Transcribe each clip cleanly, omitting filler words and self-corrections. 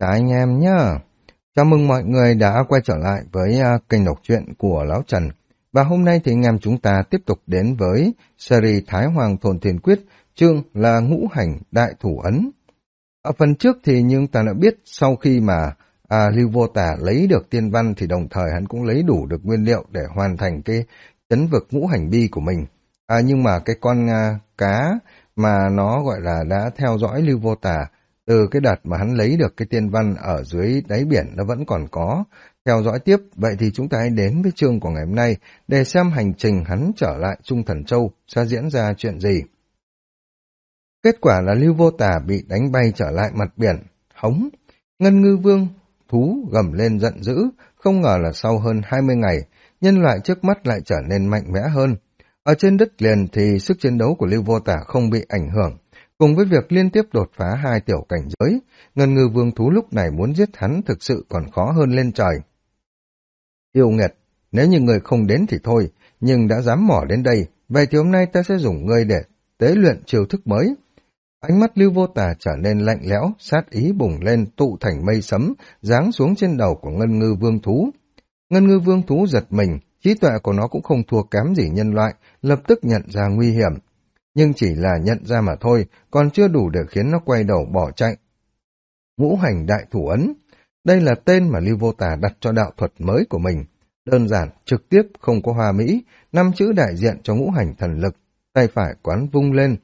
Chào anh em nhá. Chào mừng mọi người đã quay trở lại với kênh đọc truyện của Lão Trần. Và hôm nay thì anh em chúng ta tiếp tục đến với series Thái Hoàng Thôn Thiên Quyết, chương là Ngũ Hành Đại Thủ Ấn. Ở phần trước thì nhưng ta đã biết sau khi mà Lưu Vô Tà lấy được tiên văn thì đồng thời hắn cũng lấy đủ được nguyên liệu để hoàn thành cái trấn vực ngũ hành bi của mình. Nhưng mà cái con cá mà nó gọi là đã theo dõi Lưu Vô Tà từ cái đợt mà hắn lấy được cái tiên văn ở dưới đáy biển nó vẫn còn có theo dõi tiếp. Vậy thì chúng ta hãy đến với chương của ngày hôm nay để xem hành trình hắn trở lại Trung Thần Châu sẽ diễn ra chuyện gì. Kết quả là Lưu Vô Tà bị đánh bay trở lại mặt biển. Hống! Ngân Ngư Vương thú gầm lên giận dữ, không ngờ là sau hơn 20 ngày, nhân loại trước mắt lại trở nên mạnh mẽ hơn. Ở trên đất liền thì sức chiến đấu của Lưu Vô Tà không bị ảnh hưởng. Cùng với việc liên tiếp đột phá 2 tiểu cảnh giới, Ngân Ngư Vương thú lúc này muốn giết hắn thực sự còn khó hơn lên trời. Yêu nghiệt, nếu như người không đến thì thôi, nhưng đã dám mỏ đến đây, vậy thì hôm nay ta sẽ dùng ngươi để tế luyện chiêu thức mới. Ánh mắt Lưu Vô Tà trở nên lạnh lẽo, sát ý bùng lên tụ thành mây sấm, giáng xuống trên đầu của Ngân Ngư Vương thú. Ngân Ngư Vương thú giật mình, trí tuệ của nó cũng không thua kém gì nhân loại, lập tức nhận ra nguy hiểm. Nhưng chỉ là nhận ra mà thôi, còn chưa đủ để khiến nó quay đầu bỏ chạy. Ngũ Hành Đại Thủ Ấn, đây là tên mà Lưu Vô Tà đặt cho đạo thuật mới của mình. Đơn giản, trực tiếp, không có hoa mỹ, 5 chữ đại diện cho ngũ hành thần lực, tay phải quán vung lên.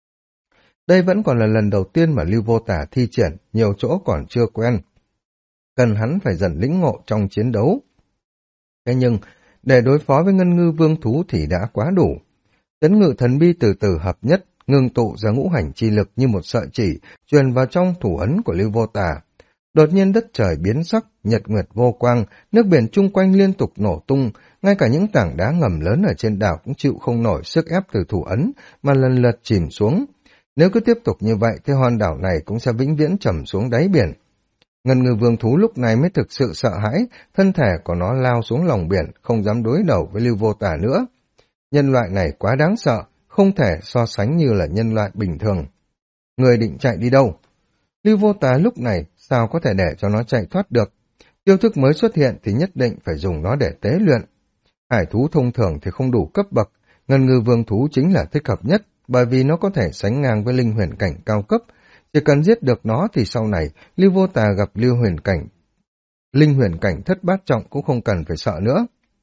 Đây vẫn còn là lần đầu tiên mà Lưu Vô Tà thi triển, nhiều chỗ còn chưa quen. Cần hắn phải dần lĩnh ngộ trong chiến đấu. Thế nhưng, để đối phó với Ngân Ngư Vương thú thì đã quá đủ. Trấn ngự thần bi từ từ hợp nhất, ngưng tụ ra ngũ hành chi lực như một sợi chỉ, truyền vào trong thủ ấn của Lưu Vô Tà. Đột nhiên đất trời biến sắc, nhật nguyệt vô quang, nước biển chung quanh liên tục nổ tung, ngay cả những tảng đá ngầm lớn ở trên đảo cũng chịu không nổi sức ép từ thủ ấn, mà lần lượt chìm xuống. Nếu cứ tiếp tục như vậy thì hòn đảo này cũng sẽ vĩnh viễn trầm xuống đáy biển. Ngân Ngư Vương thú lúc này mới thực sự sợ hãi, thân thể của nó lao xuống lòng biển, không dám đối đầu với Lưu Vô Tà nữa. Nhân loại này quá đáng sợ, không thể so sánh như là nhân loại bình thường. Người định chạy đi đâu? Lưu Vô Tà lúc này sao có thể để cho nó chạy thoát được? Chiêu thức mới xuất hiện thì nhất định phải dùng nó để tế luyện. Hải thú thông thường thì không đủ cấp bậc, Ngân Ngư Vương thú chính là thích hợp nhất, bởi vì nó có thể sánh ngang với linh huyền cảnh cao cấp. Chỉ cần giết được nó thì sau này Lưu Vô Tà gặp linh huyền cảnh thất bát trọng cũng không cần phải sợ nữa.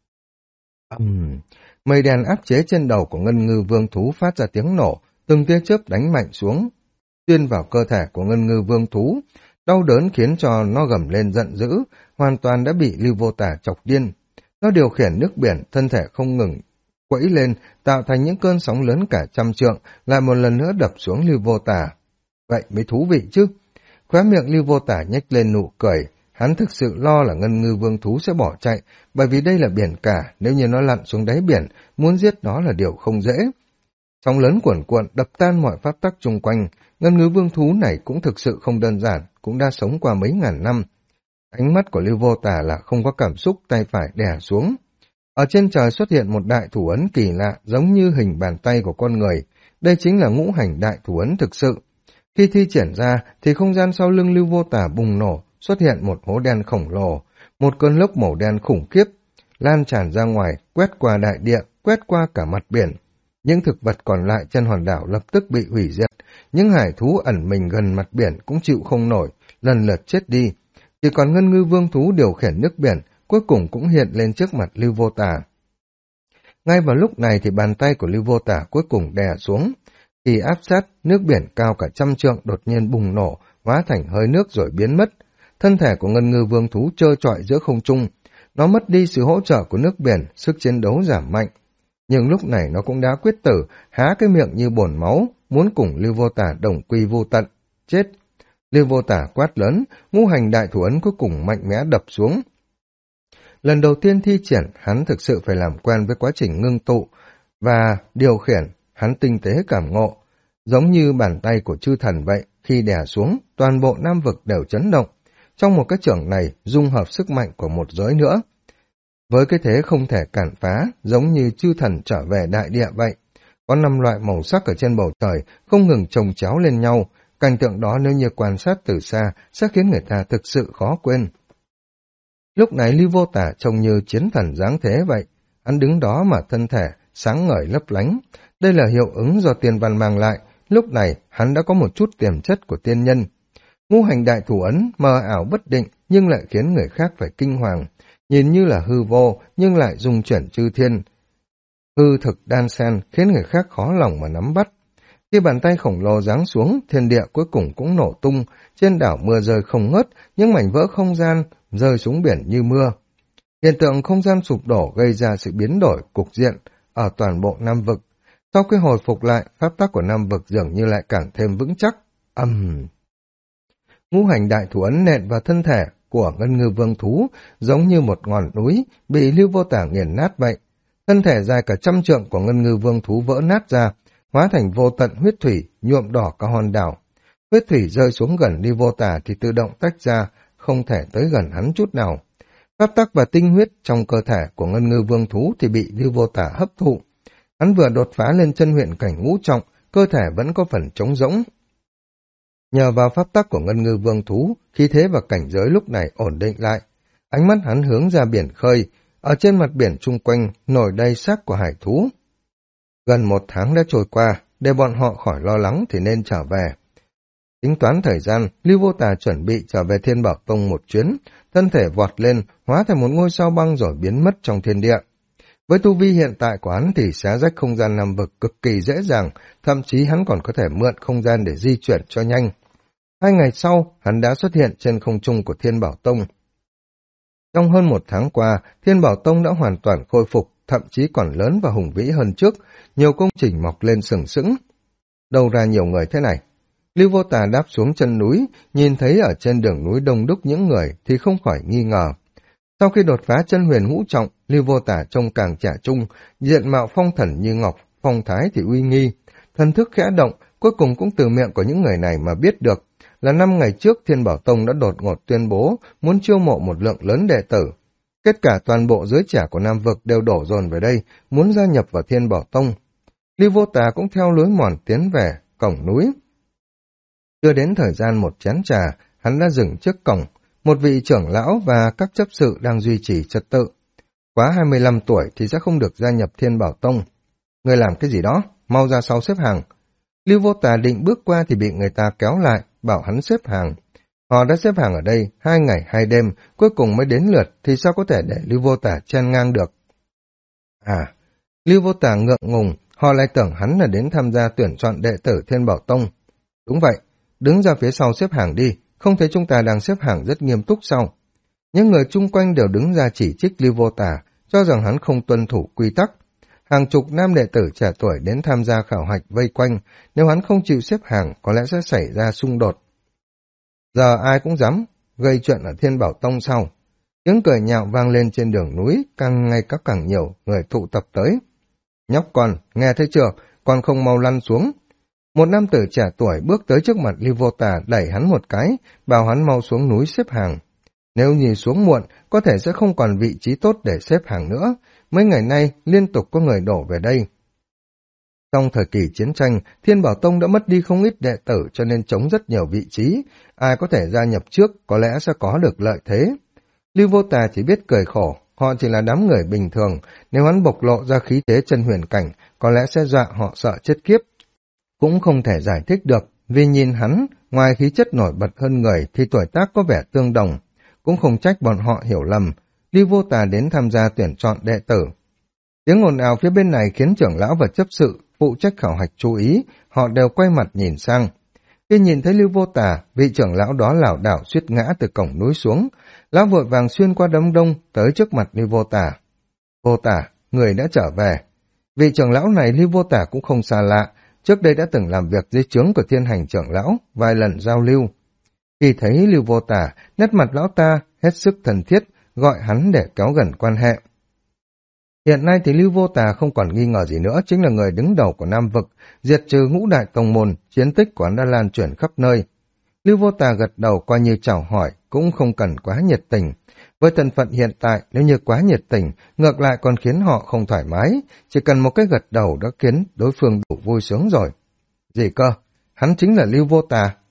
Mây đen áp chế trên đầu của Ngân Ngư Vương thú phát ra tiếng nổ, từng tia chớp đánh mạnh xuống, xuyên vào cơ thể của Ngân Ngư Vương thú. Đau đớn khiến cho nó gầm lên giận dữ, hoàn toàn đã bị Lưu Vô Tà chọc điên. Nó điều khiển nước biển, thân thể không ngừng quẫy lên, tạo thành những cơn sóng lớn cả trăm trượng, lại một lần nữa đập xuống Lưu Vô Tà. Vậy mới thú vị chứ. Khóe miệng Lưu Vô Tà nhếch lên nụ cười. Hắn thực sự lo là Ngân Ngư Vương thú sẽ bỏ chạy, bởi vì đây là biển cả, nếu như nó lặn xuống đáy biển, muốn giết nó là điều không dễ. Sóng lớn cuồn cuộn đập tan mọi pháp tắc chung quanh, Ngân Ngư Vương thú này cũng thực sự không đơn giản, cũng đã sống qua mấy ngàn năm. Ánh mắt của Lưu Vô Tà là không có cảm xúc, tay phải đè xuống. Ở trên trời xuất hiện một đại thủ ấn kỳ lạ, giống như hình bàn tay của con người. Đây chính là ngũ hành đại thủ ấn thực sự. Khi thi triển ra, thì không gian sau lưng Lưu Vô Tà bùng nổ, xuất hiện một hố đen khổng lồ, một cơn lốc màu đen khủng khiếp, lan tràn ra ngoài, quét qua đại địa, quét qua cả mặt biển. Những thực vật còn lại trên hòn đảo lập tức bị hủy diệt, những hải thú ẩn mình gần mặt biển cũng chịu không nổi, lần lượt chết đi. Chỉ còn Ngân Ngư Vương thú điều khiển nước biển, cuối cùng cũng hiện lên trước mặt Lưu Vô Tà. Ngay vào lúc này thì bàn tay của Lưu Vô Tà cuối cùng đè xuống. Khi áp sát, nước biển cao cả trăm trượng đột nhiên bùng nổ, hóa thành hơi nước rồi biến mất. Thân thể của Ngân Ngư Vương thú trơ trọi giữa không trung. Nó mất đi sự hỗ trợ của nước biển, sức chiến đấu giảm mạnh. Nhưng lúc này nó cũng đã quyết tử, há cái miệng như bồn máu, muốn cùng Lưu Vô Tà đồng quy vô tận. Chết! Lưu Vô Tà quát lớn, ngũ hành đại thủ ấn cuối cùng mạnh mẽ đập xuống. Lần đầu tiên thi triển, hắn thực sự phải làm quen với quá trình ngưng tụ và điều khiển, hắn tinh tế cảm ngộ. Giống như bàn tay của chư thần vậy, khi đè xuống, toàn bộ Nam Vực đều chấn động. Trong một cái chưởng này, dung hợp sức mạnh của một giới nữa. Với cái thế không thể cản phá, giống như chư thần trở về đại địa vậy. Có 5 loại màu sắc ở trên bầu trời, không ngừng chồng chéo lên nhau, cảnh tượng đó nếu như quan sát từ xa sẽ khiến người ta thực sự khó quên. Lúc này Lưu Vô Tả trông như chiến thần dáng thế vậy, hắn đứng đó mà thân thể sáng ngời lấp lánh. Đây là hiệu ứng do tiên văn mang lại, lúc này hắn đã có một chút tiềm chất của tiên nhân. Ngũ hành đại thủ ấn mờ ảo bất định nhưng lại khiến người khác phải kinh hoàng, nhìn như là hư vô nhưng lại dung chuyển chư thiên. Hư thực đan xen khiến người khác khó lòng mà nắm bắt. Khi bàn tay khổng lồ giáng xuống, thiên địa cuối cùng cũng nổ tung, trên đảo mưa rơi không ngớt, những mảnh vỡ không gian rơi xuống biển như mưa. Hiện tượng không gian sụp đổ gây ra sự biến đổi cục diện ở toàn bộ Nam vực. Sau khi hồi phục lại, pháp tắc của Nam vực dường như lại càng thêm vững chắc. Ngũ hành đại thủ ấn nện vào thân thể của Ngân Ngư Vương thú, giống như một ngọn núi bị Lưu Vô Tả nghiền nát vậy. Thân thể dài cả 100 trượng của Ngân Ngư Vương thú vỡ nát ra, hóa thành vô tận huyết thủy, nhuộm đỏ cả hòn đảo. Huyết thủy rơi xuống gần Lưu Vô Tả thì tự động tách ra, không thể tới gần hắn chút nào. Pháp tắc và tinh huyết trong cơ thể của Ngân Ngư Vương thú thì bị Lưu Vô Tả hấp thụ. Hắn vừa đột phá lên chân huyền cảnh ngũ trọng, cơ thể vẫn có phần trống rỗng. Nhờ vào pháp tắc của Ngân Ngư Vương thú, khí thế và cảnh giới lúc này ổn định lại. Ánh mắt hắn hướng ra biển khơi, ở trên mặt biển chung quanh nổi đầy xác của hải thú. Gần 1 tháng đã trôi qua, để bọn họ khỏi lo lắng thì nên trở về. Tính toán thời gian, Lưu Vô Tà chuẩn bị trở về Thiên Bảo Tông một chuyến, thân thể vọt lên, hóa thành một ngôi sao băng rồi biến mất trong thiên địa. Với tu vi hiện tại của hắn thì xé rách không gian Nam vực cực kỳ dễ dàng, thậm chí hắn còn có thể mượn không gian để di chuyển cho nhanh. 2 ngày sau, hắn đã xuất hiện trên không trung của Thiên Bảo Tông. Trong hơn 1 tháng qua, Thiên Bảo Tông đã hoàn toàn khôi phục, thậm chí còn lớn và hùng vĩ hơn trước, nhiều công trình mọc lên sừng sững. Đâu ra nhiều người thế này? Lưu Vô Tà đáp xuống chân núi, nhìn thấy ở trên đường núi đông đúc những người thì không khỏi nghi ngờ. Sau khi đột phá chân huyền ngũ trọng, Lưu Vô Tả trông càng trẻ trung, diện mạo phong thần như ngọc, phong thái thì uy nghi. Thần thức khẽ động, cuối cùng cũng từ miệng của những người này mà biết được là 5 ngày trước Thiên Bảo Tông đã đột ngột tuyên bố muốn chiêu mộ một lượng lớn đệ tử. Tất cả toàn bộ giới trẻ của Nam vực đều đổ dồn về đây, muốn gia nhập vào Thiên Bảo Tông. Lưu Vô Tà cũng theo lối mòn tiến về cổng núi. Chưa đến thời gian một chén trà, hắn đã dừng trước cổng. Một vị trưởng lão và các chấp sự đang duy trì trật tự. Quá 25 tuổi thì sẽ không được gia nhập Thiên Bảo Tông. Người làm cái gì đó, mau ra sau xếp hàng. Lưu Vô Tà định bước qua thì bị người ta kéo lại, bảo hắn xếp hàng. Họ đã xếp hàng ở đây 2 ngày 2 đêm, cuối cùng mới đến lượt thì sao có thể để Lưu Vô Tà chen ngang được. Lưu Vô Tà ngượng ngùng, họ lại tưởng hắn là đến tham gia tuyển chọn đệ tử Thiên Bảo Tông. Đúng vậy, đứng ra phía sau xếp hàng đi, không thấy chúng ta đang xếp hàng rất nghiêm túc sao? Những người chung quanh đều đứng ra chỉ trích Lưu Vô Tà, cho rằng hắn không tuân thủ quy tắc. Hàng chục nam đệ tử trẻ tuổi đến tham gia khảo hạch vây quanh, nếu hắn không chịu xếp hàng có lẽ sẽ xảy ra xung đột. Giờ ai cũng dám gây chuyện ở Thiên Bảo Tông sau. Tiếng cười nhạo vang lên trên đường núi, càng ngày càng nhiều người tụ tập tới. Nhóc con, nghe thấy chưa, con không mau lăn xuống. Một nam tử trẻ tuổi bước tới trước mặt Lưu Vô Tà đẩy hắn một cái, bảo hắn mau xuống núi xếp hàng. Nếu nhìn xuống muộn, có thể sẽ không còn vị trí tốt để xếp hàng nữa. Mấy ngày nay, liên tục có người đổ về đây. Trong thời kỳ chiến tranh, Thiên Bảo Tông đã mất đi không ít đệ tử cho nên trống rất nhiều vị trí. Ai có thể gia nhập trước có lẽ sẽ có được lợi thế. Lưu Vô Tà chỉ biết cười khổ, họ chỉ là đám người bình thường. Nếu hắn bộc lộ ra khí thế chân huyền cảnh, có lẽ sẽ dọa họ sợ chết khiếp. Cũng không thể giải thích được, vì nhìn hắn, ngoài khí chất nổi bật hơn người thì tuổi tác có vẻ tương đồng. Cũng không trách bọn họ hiểu lầm, Lưu Vô Tà đến tham gia tuyển chọn đệ tử. Tiếng ồn ào phía bên này khiến trưởng lão và chấp sự phụ trách khảo hạch chú ý, họ đều quay mặt nhìn sang. Khi nhìn thấy Lưu Vô Tà, vị trưởng lão đó lảo đảo suýt ngã từ cổng núi xuống, lão vội vàng xuyên qua đám đông tới trước mặt Lưu Vô Tà. Vô Tà, người đã trở về. Vị trưởng lão này Lưu Vô Tà cũng không xa lạ, trước đây đã từng làm việc dưới trướng của Thiên Hành trưởng lão, vài lần giao lưu. Khi thấy Lưu Vô Tà, nét mặt lão ta hết sức thân thiết, gọi hắn để kéo gần quan hệ. Hiện nay thì Lưu Vô Tà không còn nghi ngờ gì nữa, chính là người đứng đầu của Nam vực, diệt trừ ngũ đại tông môn, chiến tích của hắn đã lan truyền khắp nơi. Lưu Vô Tà gật đầu coi như chào hỏi, cũng không cần quá nhiệt tình. Với thân phận hiện tại, nếu như quá nhiệt tình, ngược lại còn khiến họ không thoải mái, chỉ cần một cái gật đầu đã khiến đối phương đủ vui sướng rồi. Gì cơ? Hắn chính là Lưu Vô Tà,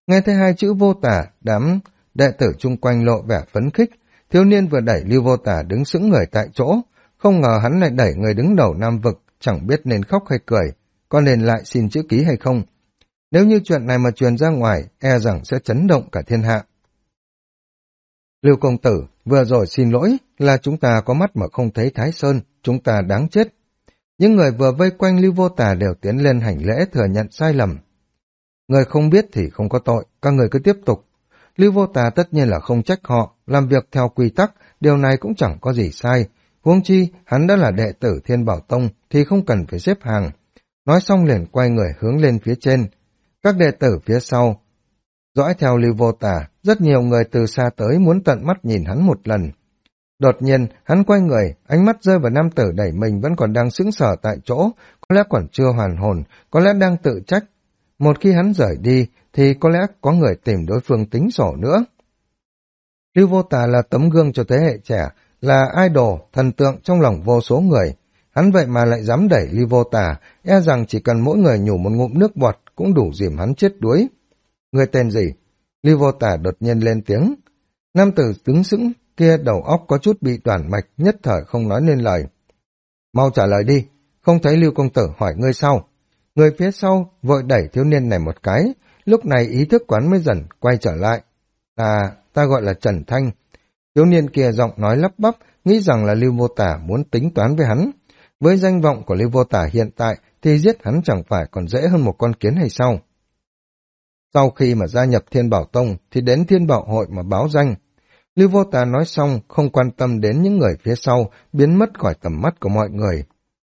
Nghe thấy hai chữ vô tả, đám đệ tử chung quanh lộ vẻ phấn khích. Thiếu niên vừa đẩy Lưu Vô Tả đứng sững người tại chỗ, không ngờ hắn lại đẩy người đứng đầu Nam Vực, chẳng biết nên khóc hay cười, có nên lại xin chữ ký hay không. Nếu như chuyện này mà truyền ra ngoài, e rằng sẽ chấn động cả thiên hạ. Lưu công tử, vừa rồi xin lỗi, là chúng ta có mắt mà không thấy Thái Sơn, chúng ta đáng chết. Những người vừa vây quanh Lưu Vô Tả đều tiến lên hành lễ thừa nhận sai lầm. Người không biết thì không có tội, các người cứ tiếp tục. Lưu Vô Tả tất nhiên là không trách họ, làm việc theo quy tắc, điều này cũng chẳng có gì sai. Huống chi, hắn đã là đệ tử Thiên Bảo Tông thì không cần phải xếp hàng. Nói xong liền quay người hướng lên phía trên. Các đệ tử phía sau dõi theo Lưu Vô Tả, rất nhiều người từ xa tới muốn tận mắt nhìn hắn một lần. Đột nhiên, hắn quay người, ánh mắt rơi vào nam tử đẩy mình vẫn còn đang sững sờ tại chỗ, có lẽ còn chưa hoàn hồn, có lẽ đang tự trách. Một khi hắn rời đi, thì có lẽ có người tìm đối phương tính sổ nữa. Lưu Vô Tả là tấm gương cho thế hệ trẻ, là idol, thần tượng trong lòng vô số người. Hắn vậy mà lại dám đẩy Lưu Vô Tả, e rằng chỉ cần mỗi người nhủ một ngụm nước bọt cũng đủ dìm hắn chết đuối. Người tên gì? Lưu Vô Tả đột nhiên lên tiếng. Nam tử đứng sững kia đầu óc có chút bị đoản mạch, nhất thời không nói nên lời. Mau trả lời đi, không thấy Lưu công tử hỏi ngươi sau. Người phía sau vội đẩy thiếu niên này một cái, lúc này ý thức quán mới dần quay trở lại. Ta gọi là Trần Thanh. Thiếu niên kia giọng nói lắp bắp, nghĩ rằng là Lưu Vô Tả muốn tính toán với hắn. Với danh vọng của Lưu Vô Tả hiện tại thì giết hắn chẳng phải còn dễ hơn một con kiến hay sao? Sau khi mà gia nhập Thiên Bảo Tông thì đến Thiên Bảo Hội mà báo danh. Lưu Vô Tả nói xong không quan tâm đến những người phía sau, biến mất khỏi tầm mắt của mọi người.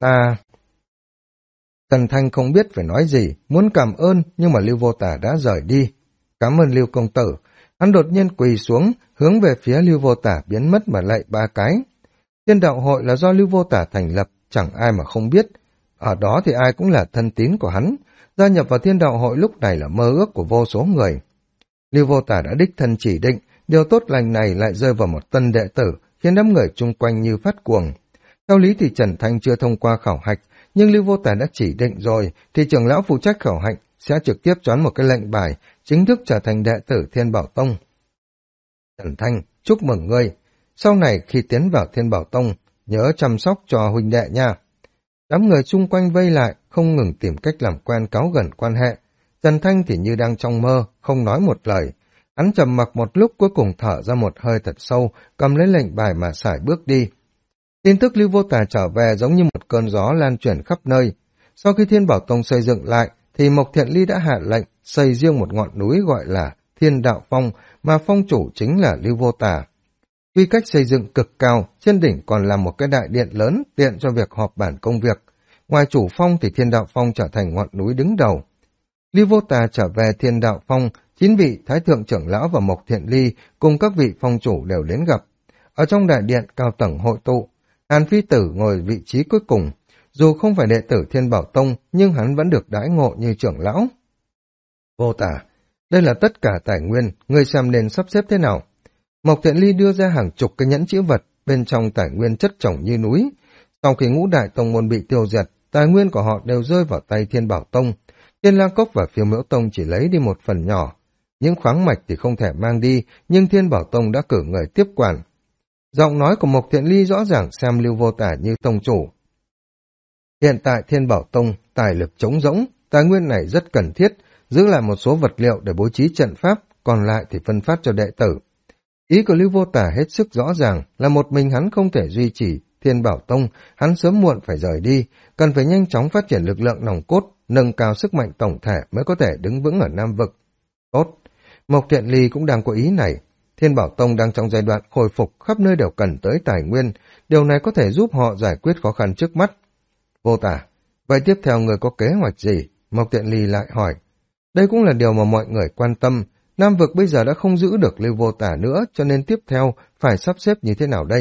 Trần Thanh không biết phải nói gì, muốn cảm ơn nhưng mà Lưu Vô Tả đã rời đi. Cảm ơn Lưu công tử. Hắn đột nhiên quỳ xuống, hướng về phía Lưu Vô Tả biến mất mà lạy 3 cái. Thiên Đạo Hội là do Lưu Vô Tả thành lập, chẳng ai mà không biết. Ở đó thì ai cũng là thân tín của hắn. Gia nhập vào Thiên Đạo Hội lúc này là mơ ước của vô số người. Lưu Vô Tả đã đích thân chỉ định, điều tốt lành này lại rơi vào một tân đệ tử, khiến đám người chung quanh như phát cuồng. Theo lý thì Trần Thanh chưa thông qua khảo hạch, nhưng Lưu Vô Tả đã chỉ định rồi, thì trưởng lão phụ trách khảo hạch sẽ trực tiếp choán một cái lệnh bài, chính thức trở thành đệ tử Thiên Bảo Tông. Trần Thanh, chúc mừng ngươi. Sau này khi tiến vào Thiên Bảo Tông, nhớ chăm sóc cho huynh đệ nha. Đám người chung quanh vây lại, không ngừng tìm cách làm quen cáu gần quan hệ. Trần Thanh thì như đang trong mơ, không nói một lời. Hắn trầm mặc một lúc cuối cùng thở ra một hơi thật sâu, cầm lấy lệnh bài mà sải bước đi. Tin tức Lưu Vô Tả trở về giống như một cơn gió lan truyền khắp nơi. Sau khi Thiên Bảo Tông xây dựng lại, thì Mộc Thiện Ly đã hạ lệnh xây riêng một ngọn núi gọi là Thiên Đạo Phong, mà phong chủ chính là Lưu Vô Tả. Quy cách xây dựng cực cao, trên đỉnh còn là một cái đại điện lớn tiện cho việc họp bản công việc. Ngoài chủ phong thì Thiên Đạo Phong trở thành ngọn núi đứng đầu. Lưu Vô Tả trở về Thiên Đạo Phong, 9 vị Thái Thượng trưởng lão và Mộc Thiện Ly cùng các vị phong chủ đều đến gặp. Ở trong đại điện cao tầng hội tụ, Hàn Phi Tử ngồi vị trí cuối cùng. Dù không phải đệ tử Thiên Bảo Tông, nhưng hắn vẫn được đãi ngộ như trưởng lão. Vô Tả, đây là tất cả tài nguyên, ngươi xem nên sắp xếp thế nào? Mộc Thiện Ly đưa ra hàng chục cái nhẫn chữ vật, bên trong tài nguyên chất chồng như núi. Sau khi ngũ đại tông môn bị tiêu diệt, tài nguyên của họ đều rơi vào tay Thiên Bảo Tông. Thiên Lang Cốc và Phiêu Miễu Tông chỉ lấy đi một phần nhỏ. Những khoáng mạch thì không thể mang đi, nhưng Thiên Bảo Tông đã cử người tiếp quản. Giọng nói của Mộc Thiện Ly rõ ràng xem Lưu Vô Tả như tông chủ. Hiện tại Thiên Bảo Tông tài lực trống rỗng, tài nguyên này rất cần thiết, giữ lại một số vật liệu để bố trí trận pháp, còn lại thì phân phát cho đệ tử. Ý của Lưu Vô Tả hết sức rõ ràng là một mình hắn không thể duy trì Thiên Bảo Tông, hắn sớm muộn phải rời đi, cần phải nhanh chóng phát triển lực lượng nòng cốt, nâng cao sức mạnh tổng thể mới có thể đứng vững ở Nam Vực. Tốt, Mộc Thiện Ly cũng đang có ý này. Thiên Bảo Tông đang trong giai đoạn khôi phục, khắp nơi đều cần tới tài nguyên, điều này có thể giúp họ giải quyết khó khăn trước mắt. Vô Tả, vậy tiếp theo người có kế hoạch gì? Mộc Thiện Ly lại hỏi. Đây cũng là điều mà mọi người quan tâm. Nam Vực bây giờ đã không giữ được Lưu Vô Tả nữa, cho nên tiếp theo phải sắp xếp như thế nào đây?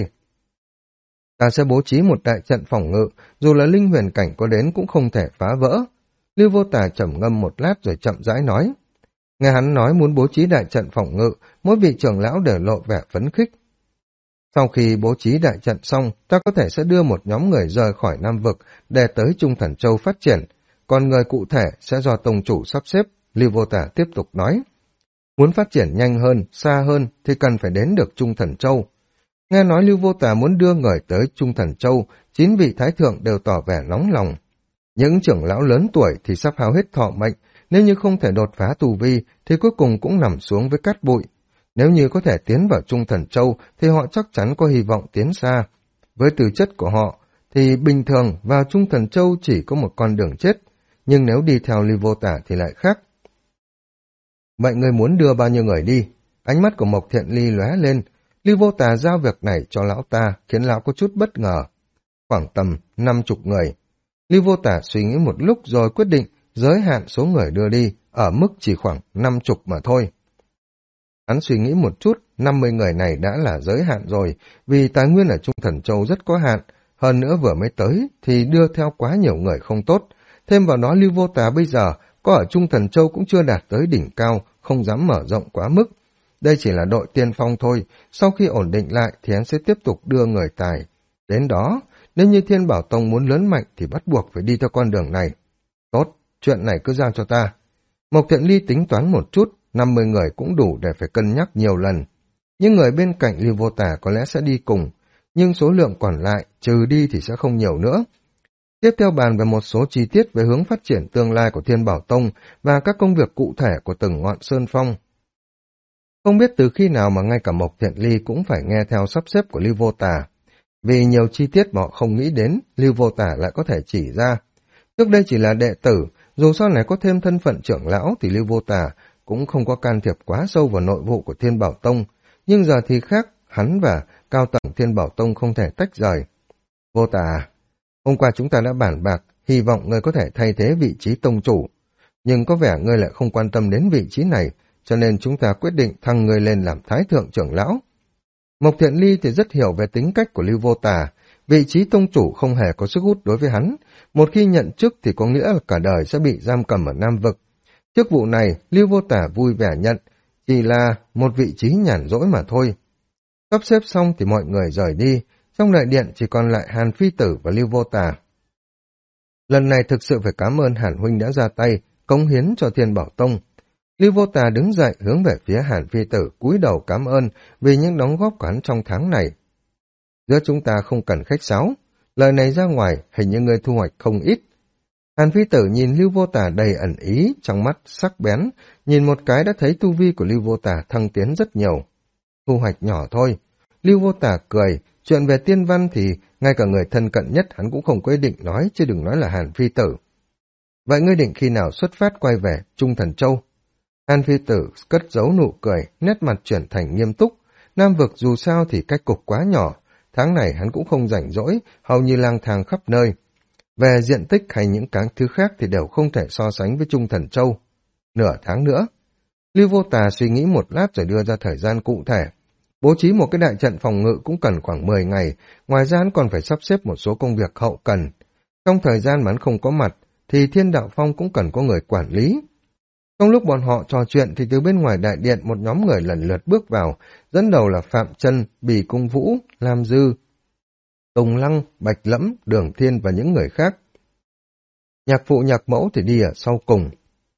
Ta sẽ bố trí một đại trận phòng ngự, dù là linh huyền cảnh có đến cũng không thể phá vỡ. Lưu Vô Tả trầm ngâm một lát rồi chậm rãi nói. Nghe hắn nói muốn bố trí đại trận phòng ngự, mỗi vị trưởng lão đều lộ vẻ phấn khích. Sau khi bố trí đại trận xong, ta có thể sẽ đưa một nhóm người rời khỏi Nam Vực để tới Trung Thần Châu phát triển, còn người cụ thể sẽ do tông chủ sắp xếp, Lưu Vô Tả tiếp tục nói. Muốn phát triển nhanh hơn, xa hơn thì cần phải đến được Trung Thần Châu. Nghe nói Lưu Vô Tà muốn đưa người tới Trung Thần Châu, 9 vị thái thượng đều tỏ vẻ nóng lòng. Những trưởng lão lớn tuổi thì sắp hao hết thọ mệnh, nếu như không thể đột phá tu vi thì cuối cùng cũng nằm xuống với cát bụi. Nếu như có thể tiến vào Trung Thần Châu thì họ chắc chắn có hy vọng tiến xa. Với tư chất của họ thì bình thường vào Trung Thần Châu chỉ có một con đường chết, nhưng nếu đi theo Lưu Vô Tà thì lại khác. Vậy người muốn đưa bao nhiêu người đi? Ánh mắt của Mộc Thiện Ly lóe lên. Lưu Vô Tà giao việc này cho lão ta khiến lão có chút bất ngờ. Khoảng tầm 50 người. Lưu Vô Tà suy nghĩ một lúc rồi quyết định giới hạn số người đưa đi ở mức chỉ khoảng 50 mà thôi. Hắn suy nghĩ một chút, 50 người này đã là giới hạn rồi, vì tài nguyên ở Trung Thần Châu rất có hạn, hơn nữa vừa mới tới thì đưa theo quá nhiều người không tốt. Thêm vào đó Lưu Vô Tà bây giờ có ở Trung Thần Châu cũng chưa đạt tới đỉnh cao, không dám mở rộng quá mức. Đây chỉ là đội tiên phong thôi, sau khi ổn định lại thì hắn sẽ tiếp tục đưa người tài. Đến đó, nếu như Thiên Bảo Tông muốn lớn mạnh thì bắt buộc phải đi theo con đường này. Tốt, chuyện này cứ giao cho ta. Mộc Thiện Ly tính toán một chút, 50 người cũng đủ để phải cân nhắc nhiều lần. Những người bên cạnh Lưu Vô Tà có lẽ sẽ đi cùng, nhưng số lượng còn lại, trừ đi thì sẽ không nhiều nữa. Tiếp theo bàn về một số chi tiết về hướng phát triển tương lai của Thiên Bảo Tông và các công việc cụ thể của từng ngọn sơn phong. Không biết từ khi nào mà ngay cả Mộc Thiện Ly cũng phải nghe theo sắp xếp của Lưu Vô Tà. Vì nhiều chi tiết mà họ không nghĩ đến, Lưu Vô Tà lại có thể chỉ ra. Trước đây chỉ là đệ tử, dù sau này có thêm thân phận trưởng lão thì Lưu Vô Tà cũng không có can thiệp quá sâu vào nội vụ của Thiên Bảo Tông, nhưng giờ thì khác, hắn và cao tầng Thiên Bảo Tông không thể tách rời. Vô Tà, hôm qua chúng ta đã bàn bạc, hy vọng ngươi có thể thay thế vị trí tông chủ, nhưng có vẻ ngươi lại không quan tâm đến vị trí này, cho nên chúng ta quyết định thăng ngươi lên làm thái thượng trưởng lão. Mộc Thiện Ly thì rất hiểu về tính cách của Lưu Vô Tà, vị trí tông chủ không hề có sức hút đối với hắn, một khi nhận chức thì có nghĩa là cả đời sẽ bị giam cầm ở Nam Vực. Chức vụ này, Lưu Vô Tà vui vẻ nhận, chỉ là một vị trí nhàn rỗi mà thôi. Sắp xếp xong thì mọi người rời đi, trong đại điện chỉ còn lại Hàn Phi Tử và Lưu Vô Tà. Lần này thực sự phải cảm ơn Hàn huynh đã ra tay, cống hiến cho Thiên Bảo Tông. Lưu Vô Tà đứng dậy hướng về phía Hàn Phi Tử cúi đầu cảm ơn vì những đóng góp của hắn trong tháng này. Giữa chúng ta không cần khách sáo, lời này ra ngoài hình như ngươi thu hoạch không ít. Hàn Phi Tử nhìn Lưu Vô Tà đầy ẩn ý, trong mắt sắc bén, nhìn một cái đã thấy tu vi của Lưu Vô Tà thăng tiến rất nhiều. Thu hoạch nhỏ thôi. Lưu Vô Tà cười, chuyện về tiên văn thì ngay cả người thân cận nhất hắn cũng không có ý định nói, chứ đừng nói là Hàn Phi Tử. Vậy ngươi định khi nào xuất phát quay về Trung Thần Châu? Hàn Phi Tử cất giấu nụ cười, nét mặt chuyển thành nghiêm túc. Nam Vực dù sao thì cách cục quá nhỏ, tháng này hắn cũng không rảnh rỗi, hầu như lang thang khắp nơi. Về diện tích hay những cái thứ khác thì đều không thể so sánh với Trung Thần Châu. Nửa tháng nữa. Lưu Vô Tà suy nghĩ một lát rồi đưa ra thời gian cụ thể. Bố trí một cái đại trận phòng ngự cũng cần khoảng 10 ngày, ngoài ra hắn còn phải sắp xếp một số công việc hậu cần. Trong thời gian mà hắn không có mặt, thì Thiên Đạo Phong cũng cần có người quản lý. Trong lúc bọn họ trò chuyện thì từ bên ngoài đại điện một nhóm người lần lượt bước vào, dẫn đầu là Phạm Chân, Bỉ Cung Vũ, Lam Dư, Tùng Lăng, Bạch Lẫm, Đường Thiên và những người khác. Nhạc phụ nhạc mẫu thì đi ở sau cùng.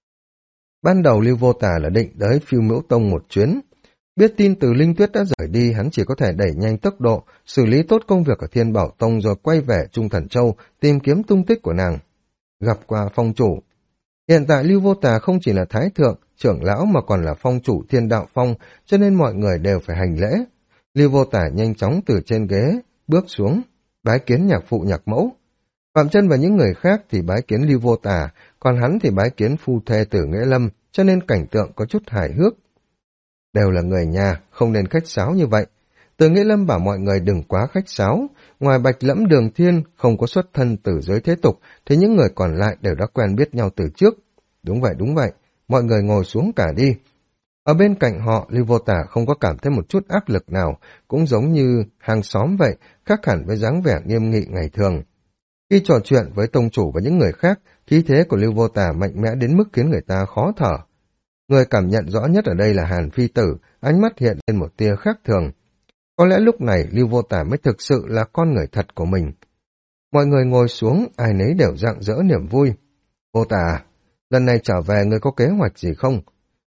Ban đầu Lưu Vô Tà là định tới Phiêu Miễu Tông một chuyến. Biết tin từ Linh Tuyết đã rời đi, hắn chỉ có thể đẩy nhanh tốc độ, xử lý tốt công việc ở Thiên Bảo Tông rồi quay về Trung Thần Châu tìm kiếm tung tích của nàng. Gặp qua phong chủ. Hiện tại Lưu Vô Tà không chỉ là thái thượng, trưởng lão mà còn là phong chủ Thiên Đạo Phong, cho nên mọi người đều phải hành lễ. Lưu Vô Tà nhanh chóng từ trên ghế bước xuống, bái kiến nhạc phụ nhạc mẫu. Phạm Chân và những người khác thì bái kiến Lưu Vô Tà, còn hắn thì bái kiến phu thê Tử Nghĩa Lâm, cho nên cảnh tượng có chút hài hước. Đều là người nhà, không nên khách sáo như vậy. Tử Nghĩa Lâm bảo mọi người đừng quá khách sáo, ngoài Bạch Lẫm Đường Thiên không có xuất thân từ giới thế tục, thì những người còn lại đều đã quen biết nhau từ trước. Đúng vậy, mọi người ngồi xuống cả đi. Ở bên cạnh họ, Lưu Vô Tà không có cảm thấy một chút áp lực nào, cũng giống như hàng xóm vậy, khác hẳn với dáng vẻ nghiêm nghị ngày thường. Khi trò chuyện với tông chủ và những người khác, khí thế của Lưu Vô Tà mạnh mẽ đến mức khiến người ta khó thở. Người cảm nhận rõ nhất ở đây là Hàn Phi Tử, ánh mắt hiện lên một tia khác thường. Có lẽ lúc này Lưu Vô Tà mới thực sự là con người thật của mình. Mọi người ngồi xuống, ai nấy đều rạng rỡ niềm vui. Vô Tà, lần này trở về người có kế hoạch gì không?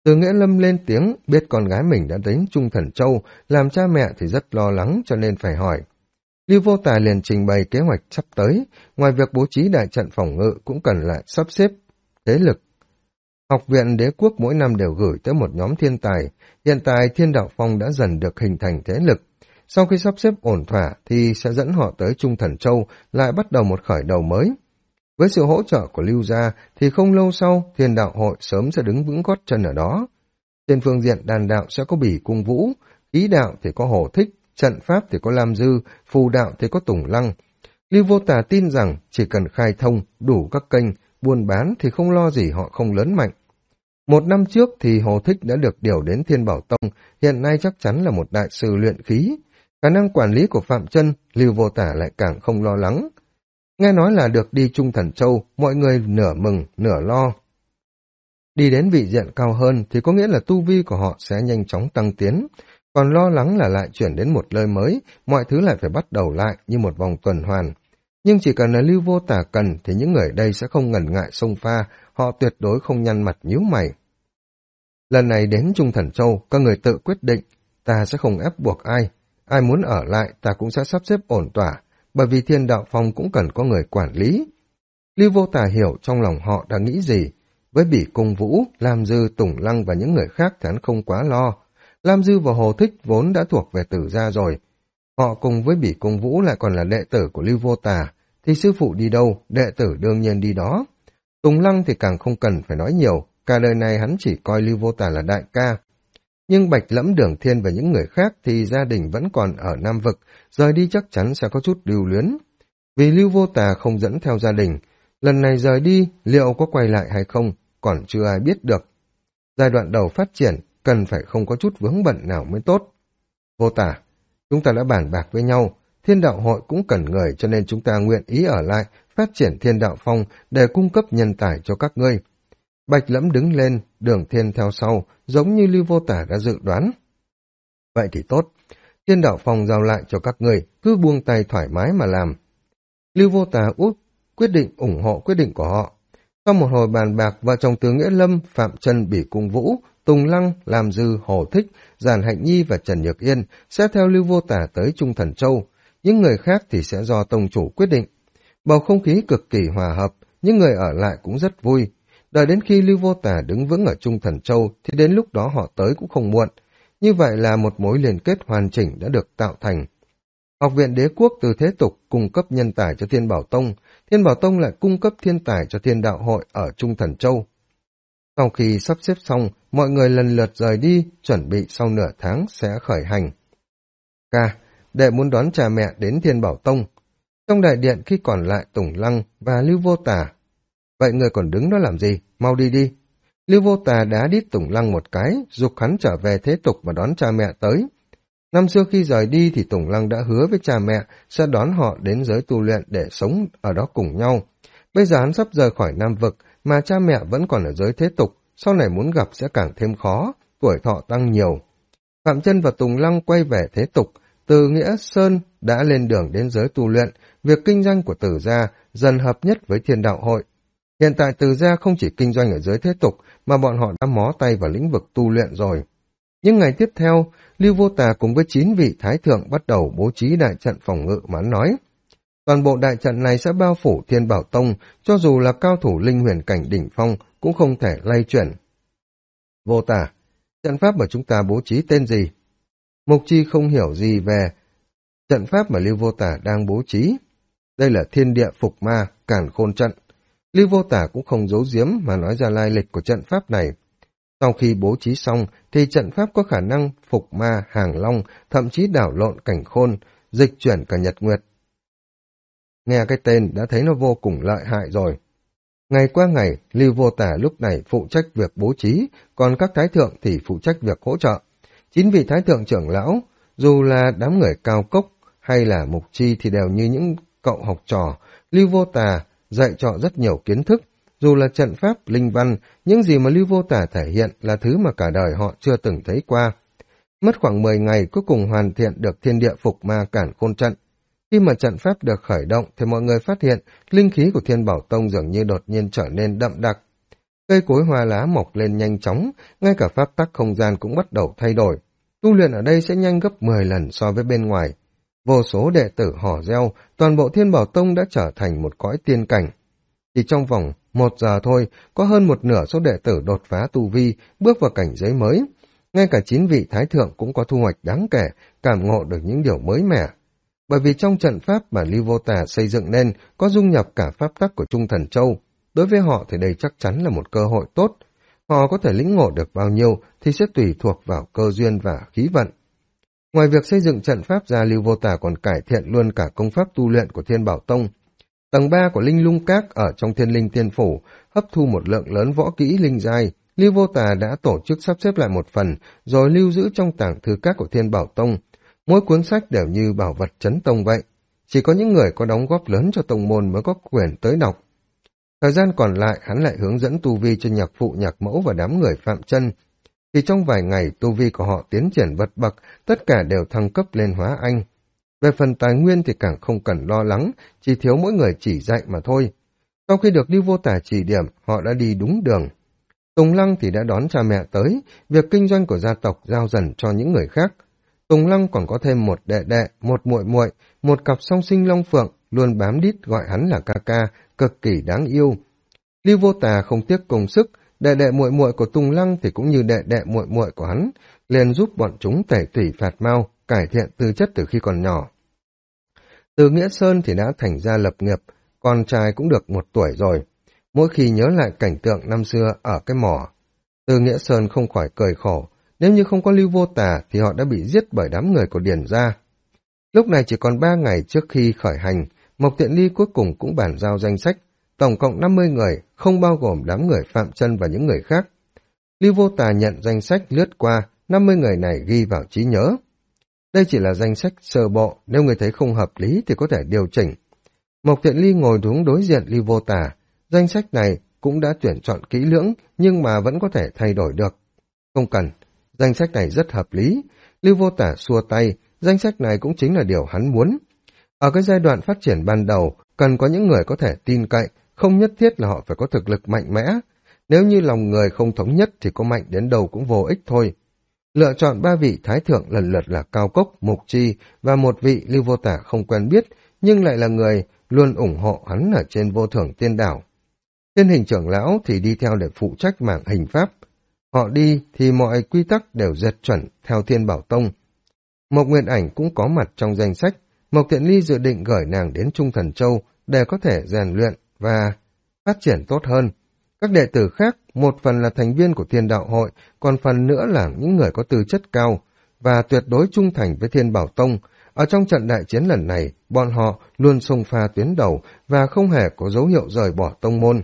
Từ Nghĩa Lâm lên tiếng, biết con gái mình đã đến Trung Thần Châu, làm cha mẹ thì rất lo lắng cho nên phải hỏi. Lưu Vô Tà liền trình bày kế hoạch sắp tới, ngoài việc bố trí đại trận phòng ngự cũng cần lại sắp xếp thế lực. Học viện Đế Quốc mỗi năm đều gửi tới một nhóm thiên tài, hiện tại Thiên Đạo Phong đã dần được hình thành thế lực. Sau khi sắp xếp ổn thỏa thì sẽ dẫn họ tới Trung Thần Châu, lại bắt đầu một khởi đầu mới. Với sự hỗ trợ của Lưu Gia thì không lâu sau Thiên Đạo Hội sớm sẽ đứng vững gót chân ở đó. Trên phương diện đàn đạo sẽ có Bỉ Cung Vũ, khí đạo thì có Hồ Thích, trận pháp thì có Lam Dư, phù đạo thì có Tùng Lăng. Lưu Vô Tà tin rằng chỉ cần khai thông đủ các kênh buôn bán thì không lo gì họ không lớn mạnh. Một năm trước thì Hồ Thích đã được điều đến Thiên Bảo Tông, hiện nay chắc chắn là một đại sư luyện khí. Khả năng quản lý của Phạm Chân, Lưu Vô Tả lại càng không lo lắng. Nghe nói là được đi Trung Thần Châu, mọi người nửa mừng, nửa lo. Đi đến vị diện cao hơn thì có nghĩa là tu vi của họ sẽ nhanh chóng tăng tiến. Còn lo lắng là lại chuyển đến một nơi mới, mọi thứ lại phải bắt đầu lại như một vòng tuần hoàn. Nhưng chỉ cần là Lưu Vô Tả cần thì những người đây sẽ không ngần ngại xông pha, họ tuyệt đối không nhăn mặt nhíu mày. Lần này đến Trung Thần Châu, các người tự quyết định, ta sẽ không ép buộc ai. Ai muốn ở lại ta cũng sẽ sắp xếp ổn thỏa, bởi vì Thiên Đạo Phong cũng cần có người quản lý. Lưu Vô Tả hiểu trong lòng họ đang nghĩ gì. Với Bỉ Cung Vũ, Lam Dư, Tùng Lăng và những người khác thì hắn không quá lo. Lam Dư và Hồ Thích vốn đã thuộc về Tử gia rồi. Họ cùng với Bỉ Cung Vũ lại còn là đệ tử của Lưu Vô Tả, thì sư phụ đi đâu, đệ tử đương nhiên đi đó. Tùng Lăng thì càng không cần phải nói nhiều, cả đời này hắn chỉ coi Lưu Vô Tả là đại ca. Nhưng Bạch Lẫm, Đường Thiên và những người khác thì gia đình vẫn còn ở Nam Vực, rời đi chắc chắn sẽ có chút lưu luyến. Vì Lưu Vô Tả không dẫn theo gia đình, lần này rời đi liệu có quay lại hay không, còn chưa ai biết được. Giai đoạn đầu phát triển cần phải không có chút vướng bận nào mới tốt. Vô Tả, chúng ta đã bàn bạc với nhau, Thiên Đạo Hội cũng cần người cho nên chúng ta nguyện ý ở lại, phát triển Thiên Đạo Phong để cung cấp nhân tài cho các ngươi. Bạch Lẫm đứng lên, Đường Thiên theo sau, giống như Lưu Vô Tả đã dự đoán. Vậy thì tốt, Thiên Đạo Phong giao lại cho các ngươi, cứ buông tay thoải mái mà làm. Lưu Vô Tả quyết định ủng hộ quyết định của họ. Sau một hồi bàn bạc, vợ chồng Từ Nghĩa Lâm, Phạm Chân, Bỉ Cung Vũ, Tùng Lăng, Lam Dư, Hồ Thích, Giản Hạnh Nhi và Trần Nhược Yên sẽ theo Lưu Vô Tả tới Trung Thần Châu. Những người khác thì sẽ do tông chủ quyết định. Bầu không khí cực kỳ hòa hợp, những người ở lại cũng rất vui. Đợi đến khi Lưu Vô Tả đứng vững ở Trung Thần Châu thì đến lúc đó họ tới cũng không muộn. Như vậy là một mối liên kết hoàn chỉnh đã được tạo thành. Học viện Đế Quốc từ thế tục cung cấp nhân tài cho Thiên Bảo Tông, Thiên Bảo Tông lại cung cấp thiên tài cho Thiên Đạo Hội ở Trung Thần Châu. Sau khi sắp xếp xong, mọi người lần lượt rời đi, chuẩn bị sau nửa tháng sẽ khởi hành. Đệ muốn đón cha mẹ đến Thiên Bảo Tông. Trong đại điện khi còn lại Tùng Lăng và Lưu Vô Tả. Vậy người còn đứng đó làm gì? Mau đi đi. Lưu Vô Tả đá đít Tùng Lăng một cái, giục hắn trở về thế tục và đón cha mẹ tới. Năm xưa khi rời đi thì Tùng Lăng đã hứa với cha mẹ sẽ đón họ đến giới tu luyện để sống ở đó cùng nhau. Bây giờ hắn sắp rời khỏi Nam Vực mà cha mẹ vẫn còn ở giới thế tục, sau này muốn gặp sẽ càng thêm khó, tuổi thọ tăng nhiều. Phạm Chân và Tùng Lăng quay về thế tục, Từ Nghĩa Sơn đã lên đường đến giới tu luyện, việc kinh doanh của Từ gia dần hợp nhất với Thiên Đạo Hội. Hiện tại Từ gia không chỉ kinh doanh ở giới thế tục mà bọn họ đã mó tay vào lĩnh vực tu luyện rồi. Những ngày tiếp theo, Lưu Vô Tà cùng với 9 vị thái thượng bắt đầu bố trí đại trận phòng ngự mà hắn nói. Toàn bộ đại trận này sẽ bao phủ Thiên Bảo Tông, cho dù là cao thủ linh huyền cảnh đỉnh phong cũng không thể lay chuyển. Vô Tà, trận pháp mà chúng ta bố trí tên gì? Mục Chi không hiểu gì về trận pháp mà Lưu Vô Tà đang bố trí. Đây là Thiên Địa Phục Ma Càn Khôn trận. Lưu Vô Tà cũng không giấu giếm mà nói ra lai lịch của trận pháp này. Sau khi bố trí xong thì trận pháp có khả năng phục ma, hàng long, thậm chí đảo lộn cảnh khôn, dịch chuyển cả nhật nguyệt. Nghe cái tên đã thấy nó vô cùng lợi hại rồi. Ngày qua ngày, Lưu Vô Tả lúc này phụ trách việc bố trí, còn các thái thượng thì phụ trách việc hỗ trợ. 9 vị thái thượng trưởng lão, dù là đám người cao cốc hay là Mục Chi thì đều như những cậu học trò. Lưu Vô Tả dạy cho rất nhiều kiến thức, dù là trận pháp, linh văn, những gì mà Lưu Vô Tả thể hiện là thứ mà cả đời họ chưa từng thấy qua. Mất khoảng 10 ngày cuối cùng hoàn thiện được Thiên Địa Phục Ma Cản Khôn trận. Khi mà trận pháp được khởi động thì mọi người phát hiện linh khí của Thiên Bảo Tông dường như đột nhiên trở nên đậm đặc. Cây cối hoa lá mọc lên nhanh chóng, ngay cả pháp tắc không gian cũng bắt đầu thay đổi. Tu luyện ở đây sẽ nhanh gấp 10 lần so với bên ngoài. Vô số đệ tử hò reo, toàn bộ Thiên Bảo Tông đã trở thành một cõi tiên cảnh. Chỉ trong vòng 1 giờ thôi, có hơn một nửa số đệ tử đột phá tu vi, bước vào cảnh giới mới. Ngay cả 9 vị thái thượng cũng có thu hoạch đáng kể, cảm ngộ được những điều mới mẻ. Bởi vì trong trận pháp mà Lưu Vô Tà xây dựng nên có dung nhập cả pháp tắc của Trung Thần Châu, đối với họ thì đây chắc chắn là một cơ hội tốt. Họ có thể lĩnh ngộ được bao nhiêu thì sẽ tùy thuộc vào cơ duyên và khí vận. Ngoài việc xây dựng trận pháp ra, Lưu Vô Tà còn cải thiện luôn cả công pháp tu luyện của Thiên Bảo Tông. Tầng 3 của Linh Lung Các ở trong Thiên Linh Tiên Phủ hấp thu một lượng lớn võ kỹ linh giai. Lưu Vô Tà đã tổ chức sắp xếp lại một phần, rồi lưu giữ trong tàng thư các của Thiên Bảo Tông. Mỗi cuốn sách đều như bảo vật trấn tông vậy. Chỉ có những người có đóng góp lớn cho tông môn mới có quyền tới đọc. Thời gian còn lại, hắn lại hướng dẫn tu vi cho nhạc phụ, nhạc mẫu và đám người Phạm Chân. Thì trong vài ngày, tu vi của họ tiến triển vượt bậc, tất cả đều thăng cấp lên hóa anh. Về phần tài nguyên thì càng không cần lo lắng, chỉ thiếu mỗi người chỉ dạy mà thôi. Sau khi được Lưu Vô Tà chỉ điểm, họ đã đi đúng đường. Tùng Lăng thì đã đón cha mẹ tới, việc kinh doanh của gia tộc giao dần cho những người khác. Tùng Lăng còn có thêm một đệ đệ, một muội muội, một cặp song sinh long phượng, luôn bám đít gọi hắn là ca ca, cực kỳ đáng yêu. Lưu Vô Tà không tiếc công sức, đệ đệ muội muội của Tùng Lăng thì cũng như đệ đệ muội muội của hắn, liền giúp bọn chúng tẩy tủy phạt mau, cải thiện tư chất từ khi còn nhỏ. Từ Nghĩa Sơn thì đã thành ra lập nghiệp, con trai cũng được 1 tuổi rồi. Mỗi khi nhớ lại cảnh tượng năm xưa ở cái mỏ, Từ Nghĩa Sơn không khỏi cười khổ. Nếu như không có Lưu Vô Tà thì họ đã bị giết bởi đám người của Điền gia. Lúc này chỉ còn 3 ngày trước khi khởi hành, Mộc Tiện Ly cuối cùng cũng bàn giao danh sách, tổng cộng 50 người, không bao gồm đám người Phạm Chân và những người khác. Lưu Vô Tà nhận danh sách lướt qua, 50 người này ghi vào trí nhớ. Đây chỉ là danh sách sơ bộ, nếu người thấy không hợp lý thì có thể điều chỉnh. Mộc Tiện Ly ngồi đúng đối diện Lưu Vô Tà, danh sách này cũng đã tuyển chọn kỹ lưỡng nhưng mà vẫn có thể thay đổi được. Không cần, danh sách này rất hợp lý. Lưu Vô Tà xua tay, danh sách này cũng chính là điều hắn muốn. Ở cái giai đoạn phát triển ban đầu, cần có những người có thể tin cậy, không nhất thiết là họ phải có thực lực mạnh mẽ. Nếu như lòng người không thống nhất thì có mạnh đến đâu cũng vô ích thôi. Lựa chọn 3 vị thái thượng lần lượt là Cao Cốc, Mục Chi và một vị Lưu Vô Tà không quen biết, nhưng lại là người luôn ủng hộ hắn ở trên Vô Thưởng Tiên Đảo. Thiên Hình trưởng lão thì đi theo để phụ trách mảng hình pháp. Họ đi thì mọi quy tắc đều dệt chuẩn theo Thiên Bảo Tông. Mộc Nguyên Ảnh cũng có mặt trong danh sách. Mộc Tiện Ly dự định gửi nàng đến Trung Thần Châu để có thể rèn luyện và phát triển tốt hơn. Các đệ tử khác, một phần là thành viên của Thiên Đạo Hội, còn phần nữa là những người có tư chất cao và tuyệt đối trung thành với Thiên Bảo Tông. Ở trong trận đại chiến lần này, bọn họ luôn xông pha tuyến đầu và không hề có dấu hiệu rời bỏ tông môn.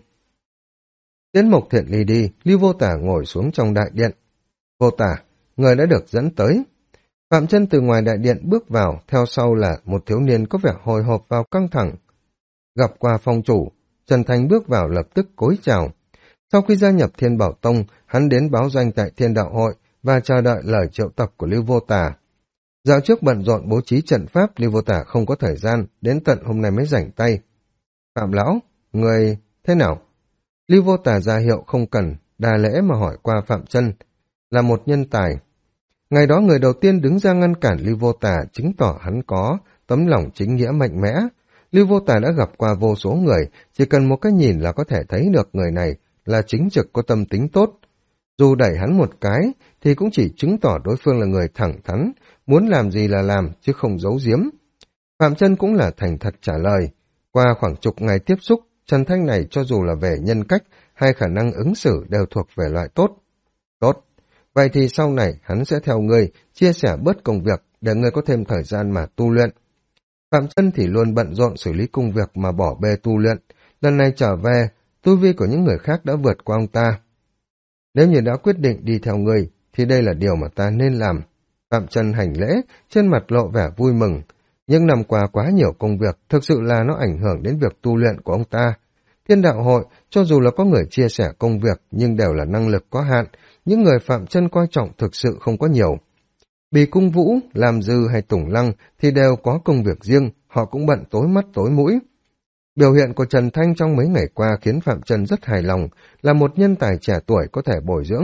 Tiến Mộc Thiện Ly đi, Lưu Vô Tà ngồi xuống trong đại điện. Vô Tà, người đã được dẫn tới. Phạm Chân từ ngoài đại điện bước vào, theo sau là một thiếu niên có vẻ hồi hộp vào căng thẳng. Gặp qua phong chủ, Trần Thành bước vào lập tức cúi chào. Sau khi gia nhập Thiên Bảo Tông, hắn đến báo danh tại Thiên Đạo Hội và chờ đợi lời triệu tập của Lưu Vô Tà. Dạo trước bận rộn bố trí trận pháp, Lưu Vô Tà không có thời gian, đến tận hôm nay mới rảnh tay. Phạm lão, người thế nào? Lưu Vô Tà ra hiệu không cần, đà lễ mà hỏi qua Phạm Chân, là một nhân tài. Ngày đó người đầu tiên đứng ra ngăn cản Lưu Vô Tà chứng tỏ hắn có tấm lòng chính nghĩa mạnh mẽ. Lưu Vô Tà đã gặp qua vô số người, chỉ cần một cái nhìn là có thể thấy được người này là chính trực có tâm tính tốt. Dù đẩy hắn một cái thì cũng chỉ chứng tỏ đối phương là người thẳng thắn, muốn làm gì là làm chứ không giấu giếm. Phạm Chân cũng là thành thật trả lời. Qua khoảng chục ngày tiếp xúc, Trần Thanh này cho dù là về nhân cách hay khả năng ứng xử đều thuộc về loại tốt. Tốt. Vậy thì sau này hắn sẽ theo ngươi, chia sẻ bớt công việc để ngươi có thêm thời gian mà tu luyện. Phạm Chân thì luôn bận rộn xử lý công việc mà bỏ bê tu luyện. Lần này trở về, tu vi của những người khác đã vượt qua ông ta. Nếu như đã quyết định đi theo ngươi, thì đây là điều mà ta nên làm. Phạm Chân hành lễ, trên mặt lộ vẻ vui mừng. Nhưng năm qua quá nhiều công việc, thực sự là nó ảnh hưởng đến việc tu luyện của ông ta. Thiên Đạo Hội, cho dù là có người chia sẻ công việc, nhưng đều là năng lực có hạn. Những người Phạm Chân coi trọng thực sự không có nhiều. Bì Cung Vũ, Làm Dư hay Tùng Lăng thì đều có công việc riêng, họ cũng bận tối mắt tối mũi. Biểu hiện của Trần Thanh trong mấy ngày qua khiến Phạm Trần rất hài lòng, là một nhân tài trẻ tuổi có thể bồi dưỡng.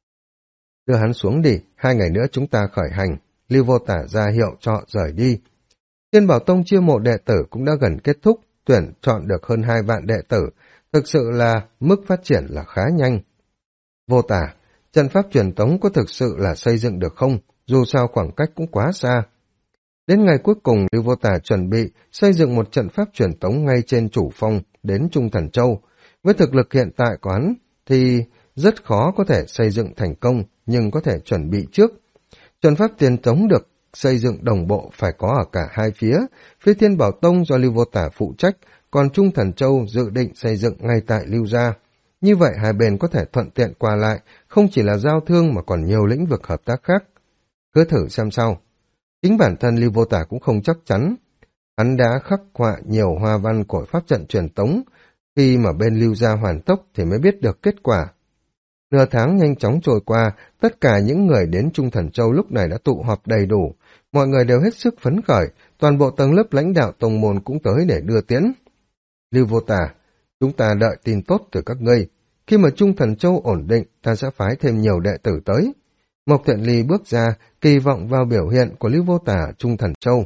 Đưa hắn xuống đi, 2 ngày nữa chúng ta khởi hành. Lưu Vô Tả ra hiệu cho rời đi. Thiên Bảo Tông chiêu mộ đệ tử cũng đã gần kết thúc, tuyển chọn được hơn 2 vạn đệ tử, thực sự là mức phát triển là khá nhanh. Vô Tả, trận pháp truyền tống có thực sự là xây dựng được không? Dù sao khoảng cách cũng quá xa. Đến ngày cuối cùng, Lưu Vô Tả chuẩn bị xây dựng một trận pháp truyền tống ngay trên chủ phong đến Trung Thần Châu. Với thực lực hiện tại của hắn thì rất khó có thể xây dựng thành công, nhưng có thể chuẩn bị trước. Trận pháp truyền tống được xây dựng đồng bộ phải có ở cả hai phía Thiên Bảo Tông do Lưu Vô Tả phụ trách, còn Trung Thần Châu dự định xây dựng ngay tại Lưu Gia. Như vậy hai bên có thể thuận tiện qua lại, không chỉ là giao thương mà còn nhiều lĩnh vực hợp tác khác. Cứ thử xem sao. Chính bản thân Lưu Vô Tả cũng không chắc chắn. Hắn đã khắc họa nhiều hoa văn của pháp trận truyền tống, khi mà bên Lưu Gia hoàn tốc thì mới biết được kết quả. Nửa tháng nhanh chóng trôi qua, tất cả những người đến Trung Thần Châu lúc này đã tụ họp đầy đủ. Mọi người đều hết sức phấn khởi, toàn bộ tầng lớp lãnh đạo tông môn cũng tới để đưa tiễn. Lưu Vô Tả, chúng ta đợi tin tốt từ các ngươi. Khi mà Trung Thần Châu ổn định, ta sẽ phái thêm nhiều đệ tử tới. Mộc Thiện Ly bước ra, kỳ vọng vào biểu hiện của Lưu Vô Tả Trung Thần Châu.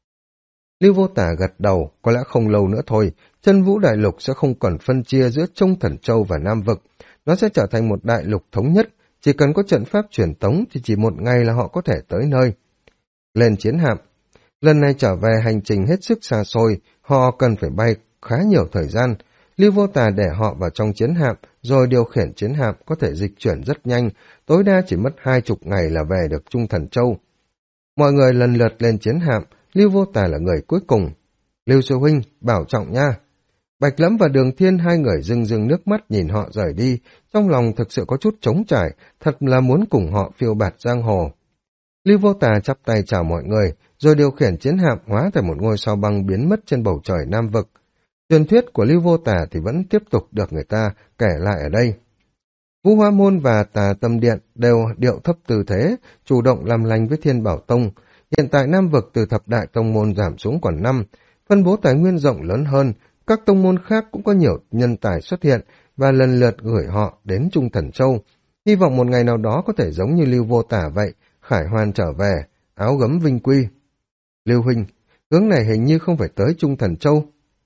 Lưu Vô Tả gật đầu, có lẽ không lâu nữa thôi, Chân Vũ Đại Lục sẽ không còn phân chia giữa Trung Thần Châu và Nam Vực. Nó sẽ trở thành một đại lục thống nhất, chỉ cần có trận pháp truyền tống thì chỉ một ngày là họ có thể tới nơi. Lên chiến hạm. Lần này trở về hành trình hết sức xa xôi, họ cần phải bay khá nhiều thời gian. Lưu Vô Tả để họ vào trong chiến hạm, rồi điều khiển chiến hạm có thể dịch chuyển rất nhanh, tối đa chỉ mất 20 ngày là về được Trung Thần Châu. Mọi người lần lượt lên chiến hạm, Lưu Vô Tả là người cuối cùng. Lưu sư huynh, bảo trọng nha. Bạch Lẫm và Đường Thiên hai người rưng rưng nước mắt nhìn họ rời đi, trong lòng thực sự có chút trống trải, thật là muốn cùng họ phiêu bạt giang hồ. Lưu Vô Tả chắp tay chào mọi người, rồi điều khiển chiến hạm hóa thành một ngôi sao băng biến mất trên bầu trời Nam Vực. Truyền thuyết của Lưu Vô Tả thì vẫn tiếp tục được người ta kể lại ở đây. Vũ Hoa Môn và Tà Tâm Điện đều điệu thấp tư thế, chủ động làm lành với Thiên Bảo Tông. Hiện tại Nam Vực từ thập đại tông môn giảm xuống còn 5, phân bố tài nguyên rộng lớn hơn, các tông môn khác cũng có nhiều nhân tài xuất hiện và lần lượt gửi họ đến Trung Thần Châu. Hy vọng một ngày nào đó có thể giống như Lưu Vô Tả vậy, khải hoàn trở về, áo gấm vinh quy. Lưu huynh, hướng này hình như không phải tới Trung Thần Châu.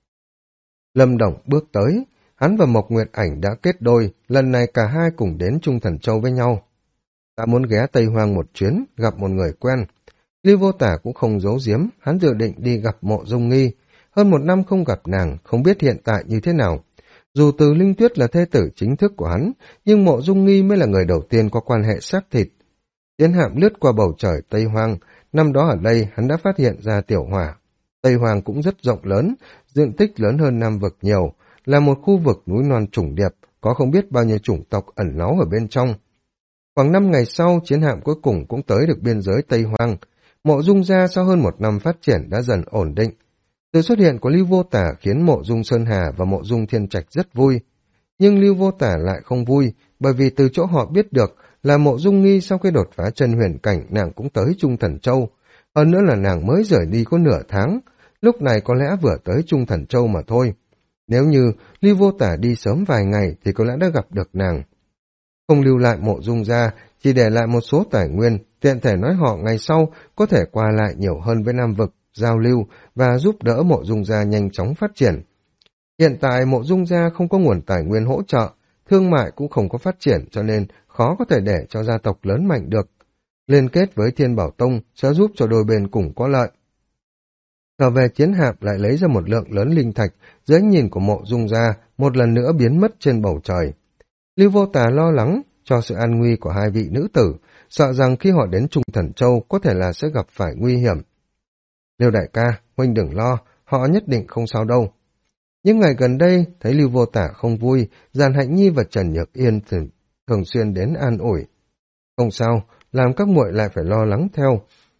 Lâm Đồng bước tới, hắn và Mộc Nguyệt Ảnh đã kết đôi, lần này cả hai cùng đến Trung Thần Châu với nhau. Ta muốn ghé Tây Hoang một chuyến, gặp một người quen. Lưu Vô Tả cũng không giấu giếm, hắn dự định đi gặp Mộ Dung Nghi. Hơn 1 năm không gặp nàng, không biết hiện tại như thế nào. Dù Từ Linh Tuyết là thê tử chính thức của hắn, nhưng Mộ Dung Nghi mới là người đầu tiên có quan hệ xác thịt. Tiến hạm lướt qua bầu trời Tây Hoang, năm đó ở đây hắn đã phát hiện ra tiểu hỏa. Tây Hoang cũng rất rộng lớn, diện tích lớn hơn Nam Vực nhiều, là một khu vực núi non trùng điệp, có không biết bao nhiêu chủng tộc ẩn náu ở bên trong. Khoảng 5 ngày sau, chiến hạm cuối cùng cũng tới được biên giới Tây Hoang. Mộ Dung gia sau hơn 1 năm phát triển đã dần ổn định. Sự xuất hiện của Lưu Vô Tả khiến Mộ Dung Sơn Hà và Mộ Dung Thiên Trạch rất vui. Nhưng Lưu Vô Tả lại không vui, bởi vì từ chỗ họ biết được là Mộ Dung Nghi sau khi đột phá chân huyền cảnh nàng cũng tới Trung Thần Châu. Hơn nữa là nàng mới rời đi có nửa tháng, lúc này có lẽ vừa tới Trung Thần Châu mà thôi. Nếu như Lưu Vô Tả đi sớm vài ngày thì có lẽ đã gặp được nàng. Không lưu lại Mộ Dung gia, chỉ để lại một số tài nguyên, tiện thể nói họ ngày sau có thể qua lại nhiều hơn với Nam Vực, giao lưu và giúp đỡ Mộ Dung gia nhanh chóng phát triển. Hiện tại Mộ Dung gia không có nguồn tài nguyên hỗ trợ, thương mại cũng không có phát triển cho nên khó có thể để cho gia tộc lớn mạnh được. Liên kết với Thiên Bảo Tông sẽ giúp cho đôi bên cùng có lợi. Trở về chiến hạm lại lấy ra một lượng lớn linh thạch, dưới ánh nhìn của Mộ Dung gia một lần nữa biến mất trên bầu trời. Lưu Vô Tả lo lắng cho sự an nguy của hai vị nữ tử, sợ rằng khi họ đến Trung Thần Châu có thể là sẽ gặp phải nguy hiểm. Lưu đại ca, huynh đừng lo, họ nhất định không sao đâu. Những ngày gần đây, thấy Lưu Vô Tả không vui, Giàn Hạnh Nhi và Trần Nhược Yên thường xuyên đến an ủi. Không sao, làm các muội lại phải lo lắng theo.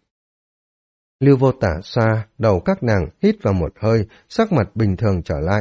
Lưu Vô Tả xoa đầu các nàng, hít vào một hơi, sắc mặt bình thường trở lại.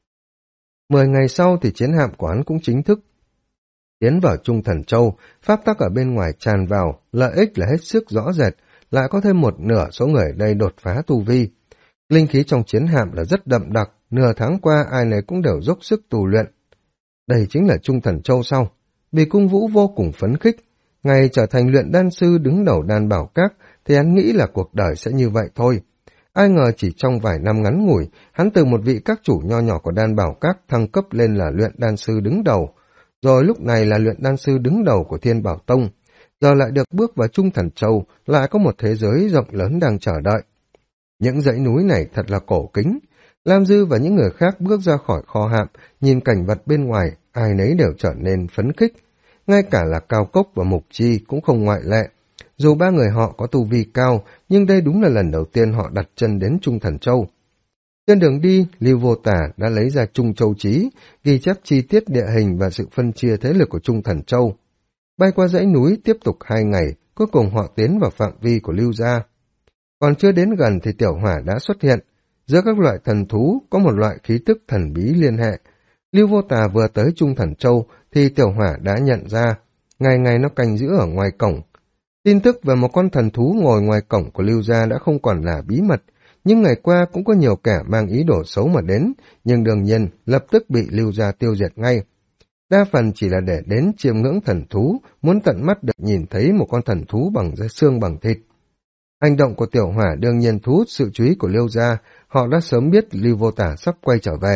10 ngày sau thì chiến hạm của hắn cũng chính thức tiến vào Trung Thần Châu, pháp tắc ở bên ngoài tràn vào, lợi ích là hết sức rõ rệt, lại có thêm một nửa số người ở đây đột phá tu vi. Linh khí trong chiến hạm là rất đậm đặc, nửa tháng qua ai nấy cũng đều dốc sức tu luyện. Đây chính là Trung Thần Châu sau. Bì Cung Vũ vô cùng phấn khích. Ngày trở thành luyện đan sư đứng đầu đan bảo các thì hắn nghĩ là cuộc đời sẽ như vậy thôi. Ai ngờ chỉ trong vài năm ngắn ngủi, hắn từ một vị các chủ nho nhỏ của đan bảo các thăng cấp lên là luyện đan sư đứng đầu. Rồi lúc này là luyện đan sư đứng đầu của Thiên Bảo Tông. Giờ lại được bước vào Trung Thần Châu, lại có một thế giới rộng lớn đang chờ đợi. Những dãy núi này thật là cổ kính. Lam Dư và những người khác bước ra khỏi kho hạm, nhìn cảnh vật bên ngoài, ai nấy đều trở nên phấn khích. Ngay cả là Cao Cốc và Mục Chi cũng không ngoại lệ. Dù ba người họ có tu vi cao, nhưng đây đúng là lần đầu tiên họ đặt chân đến Trung Thần Châu. Trên đường đi, Lưu Vô Tà đã lấy ra Trung Châu Chí, ghi chép chi tiết địa hình và sự phân chia thế lực của Trung Thần Châu. Bay qua dãy núi tiếp tục 2 ngày, cuối cùng họ tiến vào phạm vi của Lưu gia. Còn chưa đến gần thì Tiểu Hỏa đã xuất hiện. Giữa các loại thần thú có một loại khí tức thần bí liên hệ. Lưu Vô Tà vừa tới Trung Thần Châu thì Tiểu Hỏa đã nhận ra, ngày ngày nó canh giữ ở ngoài cổng. Tin tức về một con thần thú ngồi ngoài cổng của Lưu gia đã không còn là bí mật, nhưng ngày qua cũng có nhiều kẻ mang ý đồ xấu mà đến, nhưng đương nhiên lập tức bị Lưu gia tiêu diệt ngay. Đa phần chỉ là để đến chiêm ngưỡng thần thú, muốn tận mắt được nhìn thấy một con thần thú bằng da xương bằng thịt. Hành động của Tiểu Hỏa đương nhiên thu hút sự chú ý của Lưu gia, họ đã sớm biết Lưu Vô Tà sắp quay trở về.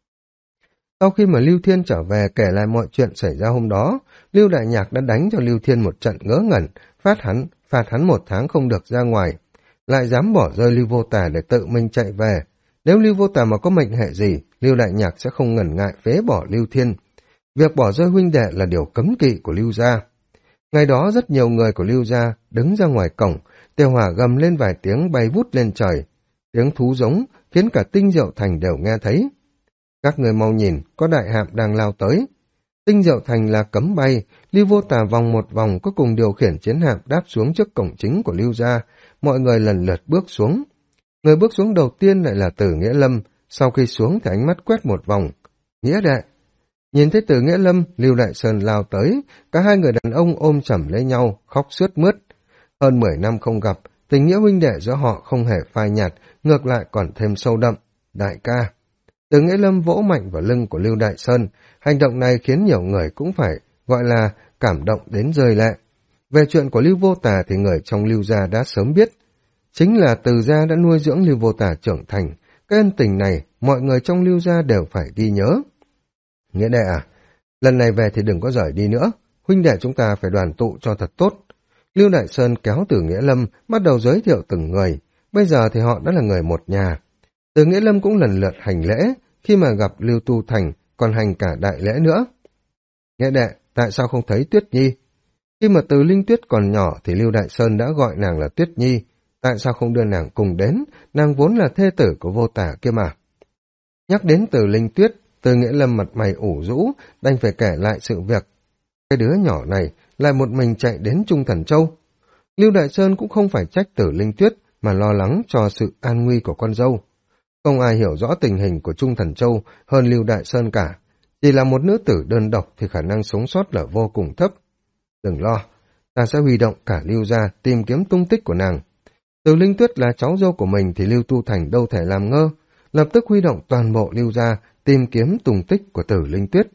Sau khi mà Lưu Thiên trở về kể lại mọi chuyện xảy ra hôm đó, Lưu Đại Nhạc đã đánh cho Lưu Thiên một trận ngớ ngẩn, phạt hắn 1 tháng không được ra ngoài, lại dám bỏ rơi Lưu Vô Tà để tự mình chạy về. Nếu Lưu Vô Tà mà có mệnh hệ gì, Lưu Đại Nhạc sẽ không ngần ngại phế bỏ Lưu Thiên. Việc bỏ rơi huynh đệ là điều cấm kỵ của Lưu gia. Ngày đó rất nhiều người của Lưu gia đứng ra ngoài cổng, Tiểu Hỏa gầm lên vài tiếng bay vút lên trời. Tiếng thú giống khiến cả Tinh Diệu Thành đều nghe thấy. Các người mau nhìn, có đại hạm đang lao tới. Tinh Diệu Thành là cấm bay, Lưu Vô Tà vòng một vòng cuối cùng điều khiển chiến hạm đáp xuống trước cổng chính của Lưu gia, mọi người lần lượt bước xuống. Người bước xuống đầu tiên lại là Từ Nghĩa Lâm, sau khi xuống thì ánh mắt quét một vòng. Nghĩa đệ! Nhìn thấy Từ Nghĩa Lâm, Lưu Đại Sơn lao tới, cả hai người đàn ông ôm chầm lấy nhau, khóc sướt mướt. Hơn 10 năm không gặp, tình nghĩa huynh đệ giữa họ không hề phai nhạt, ngược lại còn thêm sâu đậm. Đại ca! Từ Nghĩa Lâm vỗ mạnh vào lưng của Lưu Đại Sơn, hành động này khiến nhiều người cũng phải gọi là cảm động đến rơi lệ. Về chuyện của Lưu Vô Tà thì người trong Lưu gia đã sớm biết. Chính là Từ gia đã nuôi dưỡng Lưu Vô Tà trưởng thành, cái ân tình này mọi người trong Lưu gia đều phải ghi nhớ. Nghĩa đệ à, lần này về thì đừng có rời đi nữa, huynh đệ chúng ta phải đoàn tụ cho thật tốt. Lưu Đại Sơn kéo Từ Nghĩa Lâm bắt đầu giới thiệu từng người, bây giờ thì họ đã là người một nhà. Từ Nghĩa Lâm cũng lần lượt hành lễ, khi mà gặp Lưu Tu Thành còn hành cả đại lễ nữa. Nghĩa đệ, tại sao không thấy Tuyết Nhi? Khi mà Từ Linh Tuyết còn nhỏ thì Lưu Đại Sơn đã gọi nàng là Tuyết Nhi, tại sao không đưa nàng cùng đến, nàng vốn là thê tử của Vô Tà kia mà. Nhắc đến Từ Linh Tuyết, Từ Nghĩa Lâm mặt mày ủ rũ, đành phải kể lại sự việc. Cái đứa nhỏ này lại một mình chạy đến Trung Thần Châu. Lưu Đại Sơn cũng không phải trách Từ Linh Tuyết, mà lo lắng cho sự an nguy của con dâu. Không ai hiểu rõ tình hình của Trung Thần Châu hơn Lưu Đại Sơn cả. Chỉ là một nữ tử đơn độc thì khả năng sống sót là vô cùng thấp. Đừng lo, ta sẽ huy động cả Lưu gia tìm kiếm tung tích của nàng. Từ Linh Tuyết là cháu dâu của mình thì Lưu Tu Thành đâu thể làm ngơ, lập tức huy động toàn bộ Lưu gia tìm kiếm tung tích của Từ Linh Tuyết.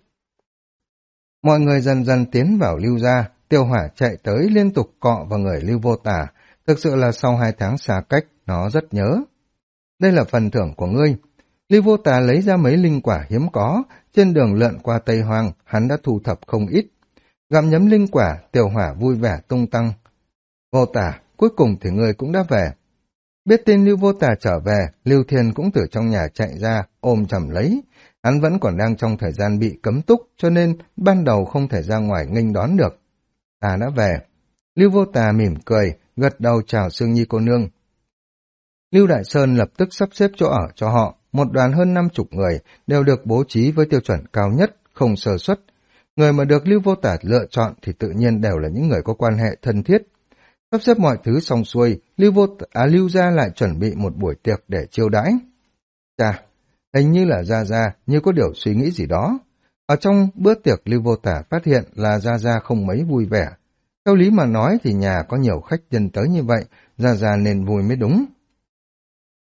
Mọi người dần dần tiến vào Lưu gia, Tiêu Hỏa chạy tới liên tục cọ vào người Lưu Vô Tà. Thực sự là sau 2 tháng xa cách, nó rất nhớ. Đây là phần thưởng của ngươi. Lưu Vô Tà lấy ra mấy linh quả hiếm có, trên đường lượn qua Tây Hoang, hắn đã thu thập không ít. Gặm nhấm linh quả, Tiêu Hỏa vui vẻ tung tăng. Vô Tà, cuối cùng thì ngươi cũng đã về. Biết tin Lưu Vô Tà trở về, Lưu Thiên cũng từ trong nhà chạy ra, ôm chầm lấy. Hắn vẫn còn đang trong thời gian bị cấm túc, cho nên ban đầu không thể ra ngoài nghênh đón được. Ta đã về. Lưu Vô Tà mỉm cười, gật đầu chào Sương Nhi cô nương. Lưu Đại Sơn lập tức sắp xếp chỗ ở cho họ, một đoàn hơn 50 người đều được bố trí với tiêu chuẩn cao nhất, không sơ suất. Người mà được Lưu Vô Tà lựa chọn thì tự nhiên đều là những người có quan hệ thân thiết. Sắp xếp mọi thứ xong xuôi, Lưu gia lại chuẩn bị một buổi tiệc để chiêu đãi. Chà, hình như là Gia Gia như có điều suy nghĩ gì đó. Ở trong bữa tiệc Lưu Vô Tà phát hiện là Gia Gia không mấy vui vẻ. Theo lý mà nói thì nhà có nhiều khách nhân tới như vậy, Gia Gia nên vui mới đúng.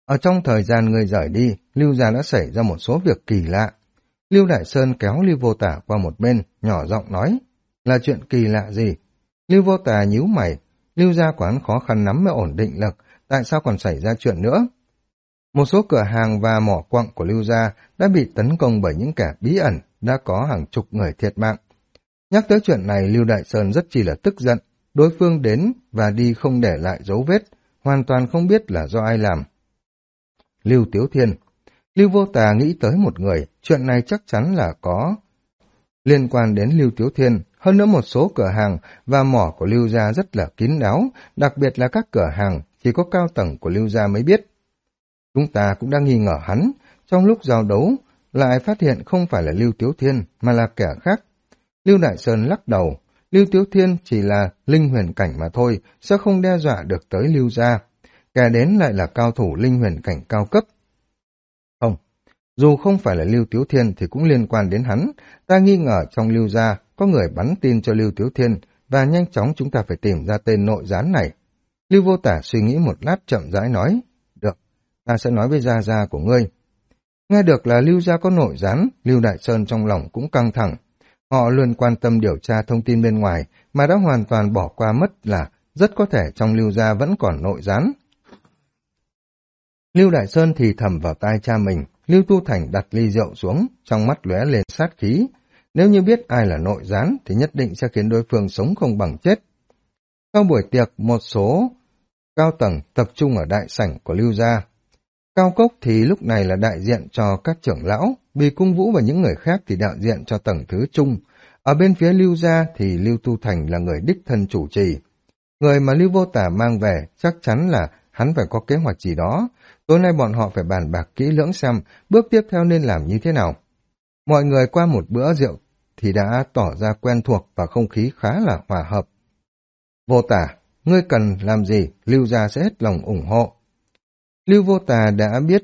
Ở trong thời gian người rời đi, Lưu gia đã xảy ra một số việc kỳ lạ. Lưu Đại Sơn kéo Lưu Vô Tả qua một bên, nhỏ giọng nói, là chuyện kỳ lạ gì? Lưu Vô Tả nhíu mày, Lưu gia của hắn khó khăn lắm mới ổn định lực, tại sao còn xảy ra chuyện nữa? Một số cửa hàng và mỏ quặng của Lưu gia đã bị tấn công bởi những kẻ bí ẩn, đã có hàng chục người thiệt mạng. Nhắc tới chuyện này, Lưu Đại Sơn rất chỉ là tức giận, đối phương đến và đi không để lại dấu vết, hoàn toàn không biết là do ai làm. Lưu Tiếu Thiên. Lưu Vô Tà nghĩ tới một người, chuyện này chắc chắn là có liên quan đến Lưu Tiếu Thiên, hơn nữa một số cửa hàng và mỏ của Lưu gia rất là kín đáo, đặc biệt là các cửa hàng chỉ có cao tầng của Lưu gia mới biết. Chúng ta cũng đang nghi ngờ hắn, trong lúc giao đấu lại phát hiện không phải là Lưu Tiếu Thiên mà là kẻ khác. Lưu Đại Sơn lắc đầu, Lưu Tiếu Thiên chỉ là linh huyền cảnh mà thôi, sẽ không đe dọa được tới Lưu gia. Kẻ đến lại là cao thủ linh huyền cảnh cao cấp. Không, dù không phải là Lưu Tiếu Thiên thì cũng liên quan đến hắn. Ta nghi ngờ trong Lưu gia có người bắn tin cho Lưu Tiếu Thiên và nhanh chóng chúng ta phải tìm ra tên nội gián này. Lưu Vô Tả suy nghĩ một lát chậm rãi nói, được, ta sẽ nói với gia gia của ngươi. Nghe được là Lưu gia có nội gián, Lưu Đại Sơn trong lòng cũng căng thẳng. Họ luôn quan tâm điều tra thông tin bên ngoài mà đã hoàn toàn bỏ qua mất là rất có thể trong Lưu gia vẫn còn nội gián. Lưu Đại Sơn thì thầm vào tai cha mình, Lưu Tu Thành đặt ly rượu xuống, trong mắt lóe lên sát khí. Nếu như biết ai là nội gián thì nhất định sẽ khiến đối phương sống không bằng chết. Sau buổi tiệc, một số cao tầng tập trung ở đại sảnh của Lưu gia. Cao Cốc thì lúc này là đại diện cho các trưởng lão, Bì Cung Vũ và những người khác thì đại diện cho tầng thứ trung. Ở bên phía Lưu gia thì Lưu Tu Thành là người đích thân chủ trì. Người mà Lưu Vô Tả mang về chắc chắn là hắn phải có kế hoạch gì đó. Tối nay bọn họ phải bàn bạc kỹ lưỡng xem bước tiếp theo nên làm như thế nào. Mọi người qua một bữa rượu thì đã tỏ ra quen thuộc và không khí khá là hòa hợp. Vô Tả, ngươi cần làm gì, Lưu gia sẽ hết lòng ủng hộ. Lưu Vô Tà đã biết,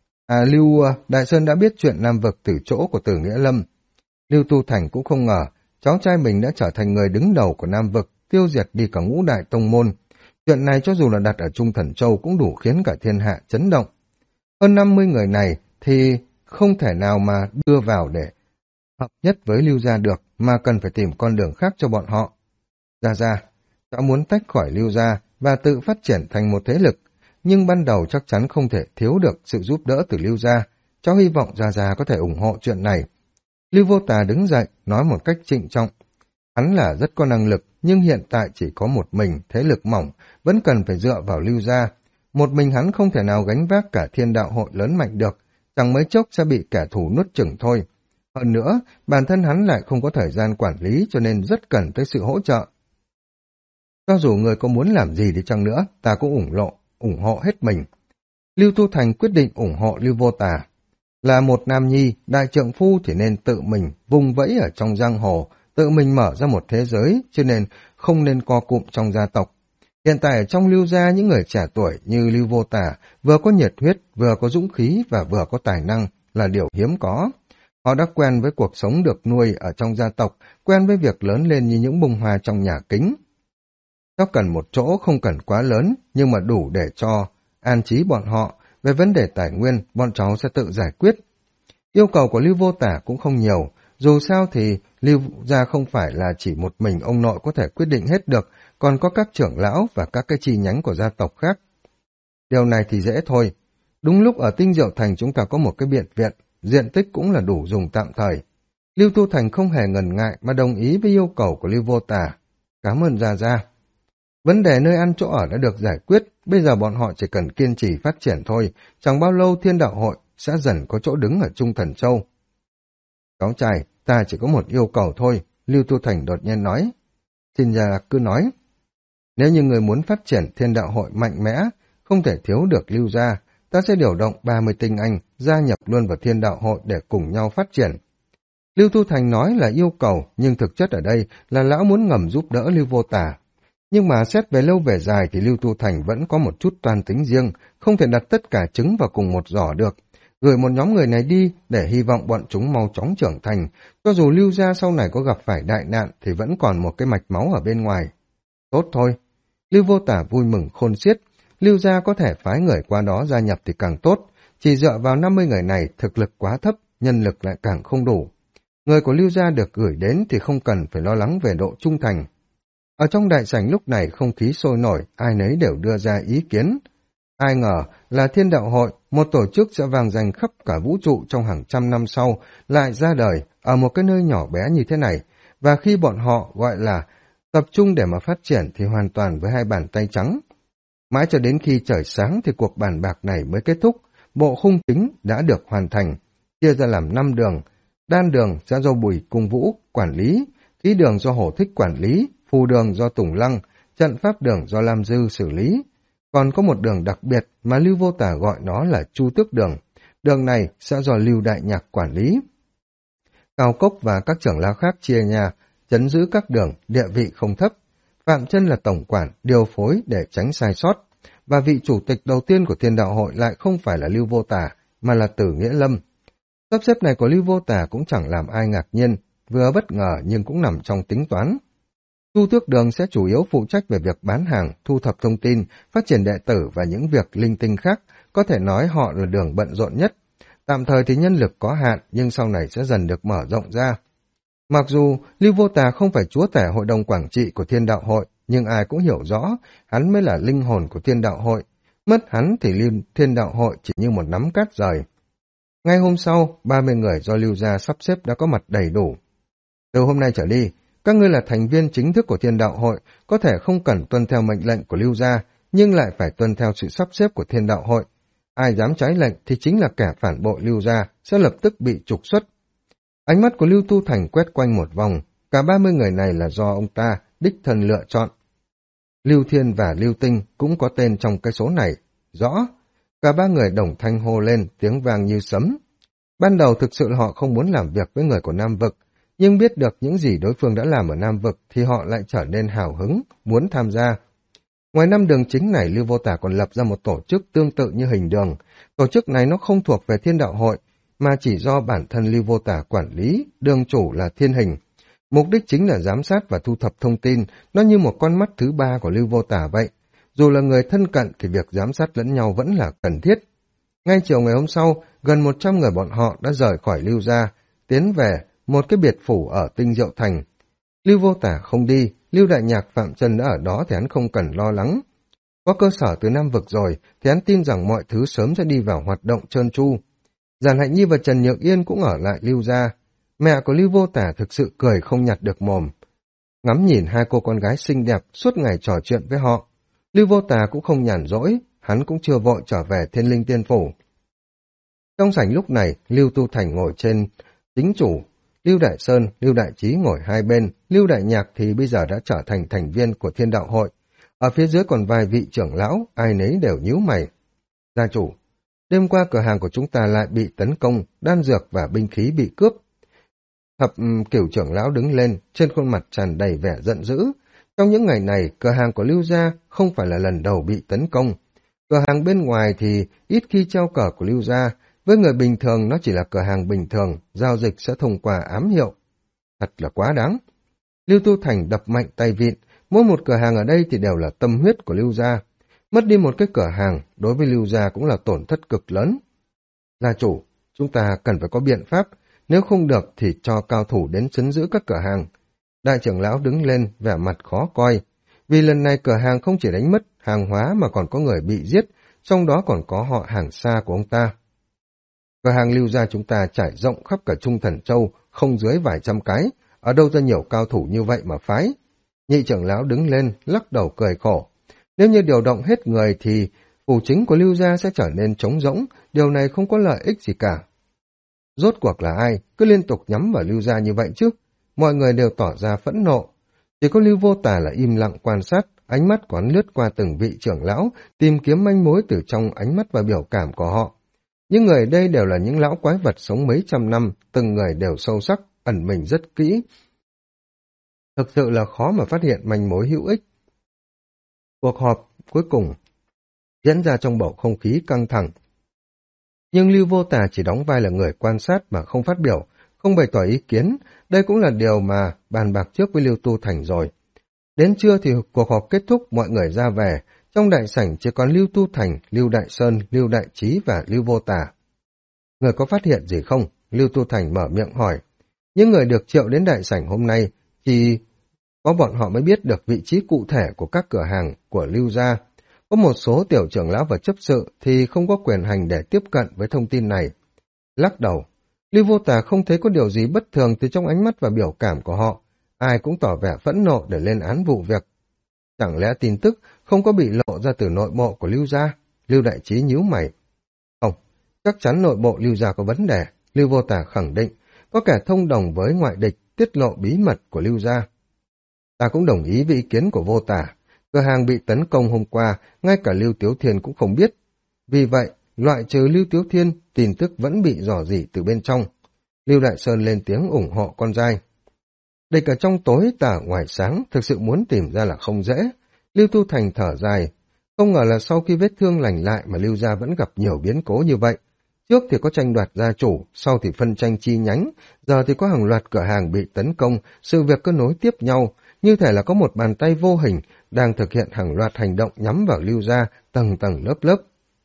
Lưu Đại Sơn đã biết chuyện Nam Vực từ chỗ của Tử Nghĩa Lâm. Lưu Tu Thành cũng không ngờ, cháu trai mình đã trở thành người đứng đầu của Nam Vực, tiêu diệt đi cả ngũ đại tông môn. Chuyện này cho dù là đặt ở Trung Thần Châu cũng đủ khiến cả thiên hạ chấn động. Hơn 50 người này thì không thể nào mà đưa vào để hợp nhất với Lưu gia được, mà cần phải tìm con đường khác cho bọn họ. Gia, cháu muốn tách khỏi Lưu gia và tự phát triển thành một thế lực, nhưng ban đầu chắc chắn không thể thiếu được sự giúp đỡ từ Lưu gia. Cháu hy vọng Gia có thể ủng hộ chuyện này. Lưu Vô Tà đứng dậy, nói một cách trịnh trọng. Hắn là rất có năng lực, nhưng hiện tại chỉ có một mình, thế lực mỏng, vẫn cần phải dựa vào Lưu gia. Một mình hắn không thể nào gánh vác cả thiên đạo hội lớn mạnh được, chẳng mấy chốc sẽ bị kẻ thù nuốt chửng thôi. Hơn nữa, bản thân hắn lại không có thời gian quản lý cho nên rất cần tới sự hỗ trợ. Cho dù người có muốn làm gì đi chăng nữa, ta cũng ủng hộ hết mình. Lưu Tu Thành quyết định ủng hộ Lưu Vô Tà. Là một nam nhi, đại trượng phu thì nên tự mình vùng vẫy ở trong giang hồ, tự mình mở ra một thế giới, cho nên không nên co cụm trong gia tộc. Hiện tại ở trong Lưu gia những người trẻ tuổi như Lưu Vô Tà vừa có nhiệt huyết, vừa có dũng khí và vừa có tài năng là điều hiếm có. Họ đã quen với cuộc sống được nuôi ở trong gia tộc, quen với việc lớn lên như những bông hoa trong nhà kính. Nó cần một chỗ không cần quá lớn, nhưng mà đủ để cho an trí bọn họ. Về vấn đề tài nguyên, bọn cháu sẽ tự giải quyết. Yêu cầu của Lưu Vô Tả cũng không nhiều, dù sao thì Lưu gia không phải là chỉ một mình ông nội có thể quyết định hết được, còn có các trưởng lão và các cái chi nhánh của gia tộc khác. Điều này thì dễ thôi. Đúng lúc ở Tinh Diệu Thành chúng ta có một cái biệt viện, diện tích cũng là đủ dùng tạm thời. Lưu Tu Thành không hề ngần ngại mà đồng ý với yêu cầu của Lưu Vô Tả. Cảm ơn Gia. Vấn đề nơi ăn chỗ ở đã được giải quyết, bây giờ bọn họ chỉ cần kiên trì phát triển thôi, chẳng bao lâu thiên đạo hội sẽ dần có chỗ đứng ở Trung Thần Châu. Cháu trai, ta chỉ có một yêu cầu thôi, Lưu Tu Thành đột nhiên nói. Xin Gia cứ nói. Nếu như người muốn phát triển thiên đạo hội mạnh mẽ, không thể thiếu được Lưu gia, ta sẽ điều động 30 tinh anh gia nhập luôn vào thiên đạo hội để cùng nhau phát triển. Lưu Tu Thành nói là yêu cầu, nhưng thực chất ở đây là lão muốn ngầm giúp đỡ Lưu Vô Tả. Nhưng mà xét về lâu về dài thì Lưu Tu Thành vẫn có một chút toan tính riêng, không thể đặt tất cả trứng vào cùng một giỏ được. Gửi một nhóm người này đi để hy vọng bọn chúng mau chóng trưởng thành, cho dù Lưu gia sau này có gặp phải đại nạn thì vẫn còn một cái mạch máu ở bên ngoài. Tốt thôi. Lưu Vô Tả vui mừng khôn xiết, Lưu gia có thể phái người qua đó gia nhập thì càng tốt. Chỉ dựa vào 50 người này thực lực quá thấp, nhân lực lại càng không đủ. Người của Lưu gia được gửi đến thì không cần phải lo lắng về độ trung thành. Ở trong đại sảnh lúc này không khí sôi nổi, ai nấy đều đưa ra ý kiến. Ai ngờ là Thiên Đạo Hội, một tổ chức sẽ vang danh khắp cả vũ trụ trong hàng trăm năm sau, lại ra đời ở một cái nơi nhỏ bé như thế này, và khi bọn họ gọi là tập trung để mà phát triển thì hoàn toàn với hai bàn tay trắng. Mãi cho đến khi trời sáng thì cuộc bàn bạc này mới kết thúc, bộ khung chính đã được hoàn thành, chia ra làm 5 đường, đan đường sẽ do Bùi Cung Vũ quản lý, khí đường do Hổ Thích quản lý, phù đường do Tùng Lăng, trận pháp đường do Lam Dư xử lý. Còn có một đường đặc biệt mà Lưu Vô Tả gọi nó là Chu Tước đường. Đường này sẽ do Lưu Đại Nhạc quản lý. Cao Cốc và các trưởng lão khác chia nhà, trấn giữ các đường, địa vị không thấp. Phạm Chân là tổng quản, điều phối để tránh sai sót. Và vị chủ tịch đầu tiên của Thiên Đạo Hội lại không phải là Lưu Vô Tả, mà là Tử Nghĩa Lâm. Sắp xếp này của Lưu Vô Tả cũng chẳng làm ai ngạc nhiên, vừa bất ngờ nhưng cũng nằm trong tính toán. Chu Tước đường sẽ chủ yếu phụ trách về việc bán hàng, thu thập thông tin, phát triển đệ tử và những việc linh tinh khác, có thể nói họ là đường bận rộn nhất. Tạm thời thì nhân lực có hạn, nhưng sau này sẽ dần được mở rộng ra. Mặc dù Lưu Vô Tà không phải chúa tể hội đồng quản trị của Thiên Đạo Hội, nhưng ai cũng hiểu rõ, hắn mới là linh hồn của Thiên Đạo Hội. Mất hắn thì Thiên Đạo Hội chỉ như một nắm cát rời. Ngay hôm sau, 30 người do Lưu gia sắp xếp đã có mặt đầy đủ. Từ hôm nay trở đi, các ngươi là thành viên chính thức của Thiên Đạo Hội, có thể không cần tuân theo mệnh lệnh của Lưu gia, nhưng lại phải tuân theo sự sắp xếp của Thiên Đạo Hội. Ai dám trái lệnh thì chính là kẻ phản bội Lưu gia, sẽ lập tức bị trục xuất. Ánh mắt của Lưu Tu Thành quét quanh một vòng, cả 30 người này là do ông ta đích thân lựa chọn. Lưu Thiên và Lưu Tinh cũng có tên trong cái số này. Rõ, cả ba người đồng thanh hô lên, tiếng vang như sấm. Ban đầu thực sự họ không muốn làm việc với người của Nam Vực, nhưng biết được những gì đối phương đã làm ở Nam Vực thì họ lại trở nên hào hứng, muốn tham gia. Ngoài 5 đường chính này, Lưu Vô Tả còn lập ra một tổ chức tương tự như Hình Đường. Tổ chức này nó không thuộc về Thiên Đạo Hội, mà chỉ do bản thân Lưu Vô Tả quản lý, đường chủ là Thiên Hình. Mục đích chính là giám sát và thu thập thông tin, nó như một con mắt thứ ba của Lưu Vô Tả vậy. Dù là người thân cận thì việc giám sát lẫn nhau vẫn là cần thiết. Ngay chiều ngày hôm sau, gần 100 người bọn họ đã rời khỏi Lưu gia, tiến về một cái biệt phủ ở Tinh Diệu Thành. Lưu Vô Tả không đi, Lưu Đại Nhạc Phạm Chân đã ở đó thì hắn không cần lo lắng. Có cơ sở từ Nam Vực rồi thì hắn tin rằng mọi thứ sớm sẽ đi vào hoạt động trơn tru. Giản Hạnh Nhi và Trần Nhược Yên cũng ở lại Lưu gia. Mẹ của Lưu Vô Tả thực sự cười không nhặt được mồm. Ngắm nhìn hai cô con gái xinh đẹp suốt ngày trò chuyện với họ. Lưu Vô Tả cũng không nhàn rỗi, hắn cũng chưa vội trở về Thiên Linh Tiên Phủ. Trong sảnh lúc này, Lưu Tu Thành ngồi trên chính chủ, Lưu Đại Sơn, Lưu Đại Trí ngồi hai bên, Lưu Đại Nhạc thì bây giờ đã trở thành thành viên của Thiên Đạo Hội. Ở phía dưới còn vài vị trưởng lão, ai nấy đều nhíu mày. Gia chủ, đêm qua cửa hàng của chúng ta lại bị tấn công, đan dược và binh khí bị cướp. Thập Cửu trưởng lão đứng lên, trên khuôn mặt tràn đầy vẻ giận dữ. Trong những ngày này, cửa hàng của Lưu gia không phải là lần đầu bị tấn công. Cửa hàng bên ngoài thì ít khi treo cờ của Lưu gia, với người bình thường nó chỉ là cửa hàng bình thường, giao dịch sẽ thông qua ám hiệu. Thật là quá đáng. Lưu Tu Thành đập mạnh tay vịn, mỗi một cửa hàng ở đây thì đều là tâm huyết của Lưu gia. Mất đi một cái cửa hàng, đối với Lưu gia cũng là tổn thất cực lớn. Gia chủ, chúng ta cần phải có biện pháp, nếu không được thì cho cao thủ đến trấn giữ các cửa hàng. Đại trưởng lão đứng lên, vẻ mặt khó coi. Vì lần này cửa hàng không chỉ đánh mất hàng hóa mà còn có người bị giết, trong đó còn có họ hàng xa của ông ta. Cửa hàng Lưu gia chúng ta trải rộng khắp cả Trung Thần Châu, không dưới vài trăm cái, ở đâu ra nhiều cao thủ như vậy mà phái. Nhị trưởng lão đứng lên, lắc đầu cười khổ. Nếu như điều động hết người thì phủ chính của Lưu gia sẽ trở nên trống rỗng, điều này không có lợi ích gì cả. Rốt cuộc là ai cứ liên tục nhắm vào Lưu gia như vậy chứ? Mọi người đều tỏ ra phẫn nộ. Chỉ có Lưu Vô Tả là im lặng quan sát, ánh mắt quán lướt qua từng vị trưởng lão, tìm kiếm manh mối từ trong ánh mắt và biểu cảm của họ. Những người đây đều là những lão quái vật sống mấy trăm năm, từng người đều sâu sắc, ẩn mình rất kỹ. Thực sự là khó mà phát hiện manh mối hữu ích. Cuộc họp cuối cùng diễn ra trong bầu không khí căng thẳng. Nhưng Lưu Vô Tả chỉ đóng vai là người quan sát mà không phát biểu, không bày tỏ ý kiến. Đây cũng là điều mà bàn bạc trước với Lưu Tu Thành rồi. Đến trưa thì cuộc họp kết thúc, mọi người ra về. Trong đại sảnh chỉ còn Lưu Tu Thành, Lưu Đại Sơn, Lưu Đại Trí và Lưu Vô Tà. Người có phát hiện gì không? Lưu Tu Thành mở miệng hỏi. Những người được triệu đến đại sảnh hôm nay chỉ có bọn họ mới biết được vị trí cụ thể của các cửa hàng của Lưu gia. Có một số tiểu trưởng lão và chấp sự thì không có quyền hành để tiếp cận với thông tin này. Lắc đầu, Lưu Vô Tà không thấy có điều gì bất thường từ trong ánh mắt và biểu cảm của họ. Ai cũng tỏ vẻ phẫn nộ để lên án vụ việc. Chẳng lẽ tin tức không có bị lộ ra từ nội bộ của Lưu gia? Lưu Đại Trí nhíu mày. Không, chắc chắn nội bộ Lưu gia có vấn đề. Lưu Vô Tà khẳng định, có kẻ thông đồng với ngoại địch tiết lộ bí mật của Lưu gia. Ta cũng đồng ý với ý kiến của Vô Tà. Cửa hàng bị tấn công hôm qua, ngay cả Lưu Tiếu Thiên cũng không biết. Vì vậy, loại trừ Lưu Tiếu Thiên, tin tức vẫn bị rò rỉ từ bên trong. Lưu Đại Sơn lên tiếng ủng hộ con trai. Địch ở trong tối, ta ở ngoài sáng, thực sự muốn tìm ra là không dễ. Lưu Tu Thành thở dài. Không ngờ là sau khi vết thương lành lại mà Lưu gia vẫn gặp nhiều biến cố như vậy. Trước thì có tranh đoạt gia chủ, sau thì phân tranh chi nhánh, giờ thì có hàng loạt cửa hàng bị tấn công, sự việc cứ nối tiếp nhau, như thể là có một bàn tay vô hình đang thực hiện hàng loạt hành động nhắm vào Lưu gia, tầng tầng lớp lớp.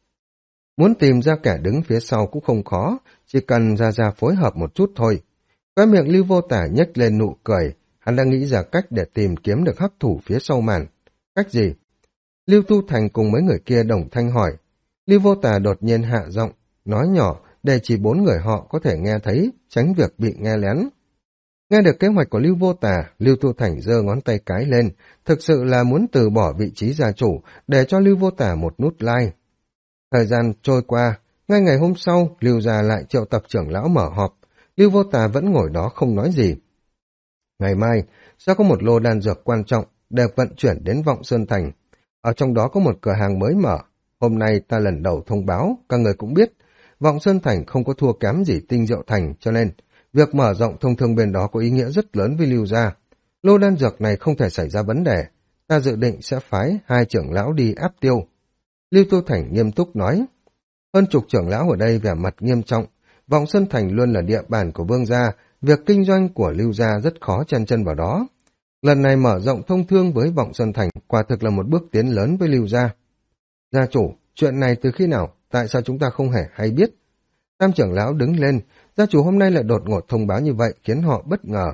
Muốn tìm ra kẻ đứng phía sau cũng không khó, chỉ cần ra phối hợp một chút thôi. Khóe miệng Lưu Vô Tà nhếch lên nụ cười, hắn đang nghĩ ra cách để tìm kiếm được hắc thủ phía sau màn. Cách gì? Lưu Tu Thành cùng mấy người kia đồng thanh hỏi. Lưu Vô Tà đột nhiên hạ giọng, nói nhỏ để chỉ 4 người họ có thể nghe thấy, tránh việc bị nghe lén. Nghe được kế hoạch của Lưu Vô Tà, Lưu Tu Thành giơ ngón tay cái lên, thực sự là muốn từ bỏ vị trí gia chủ để cho Lưu Vô Tà một nút like. Thời gian trôi qua, ngay ngày hôm sau, Lưu gia lại triệu tập trưởng lão mở họp. Lưu Vô Tà vẫn ngồi đó không nói gì. Ngày mai, sẽ có một lô đan dược quan trọng để vận chuyển đến Vọng Sơn Thành. Ở trong đó có một cửa hàng mới mở. Hôm nay ta lần đầu thông báo, các người cũng biết, Vọng Sơn Thành không có thua kém gì Tinh Diệu Thành, cho nên việc mở rộng thông thương bên đó có ý nghĩa rất lớn với Lưu gia. Lô đan dược này không thể xảy ra vấn đề. Ta dự định sẽ phái 2 trưởng lão đi áp tiêu. Lưu Tu Thành nghiêm túc nói. Hơn chục trưởng lão ở đây vẻ mặt nghiêm trọng. Vọng Sơn Thành luôn là địa bàn của Vương gia, việc kinh doanh của Lưu gia rất khó chen chân vào đó. Lần này mở rộng thông thương với Vọng Sơn Thành quả thực là một bước tiến lớn với Lưu gia. Gia chủ, chuyện này từ khi nào? Tại sao chúng ta không hề hay biết? Tam trưởng lão đứng lên, gia chủ hôm nay lại đột ngột thông báo như vậy khiến họ bất ngờ.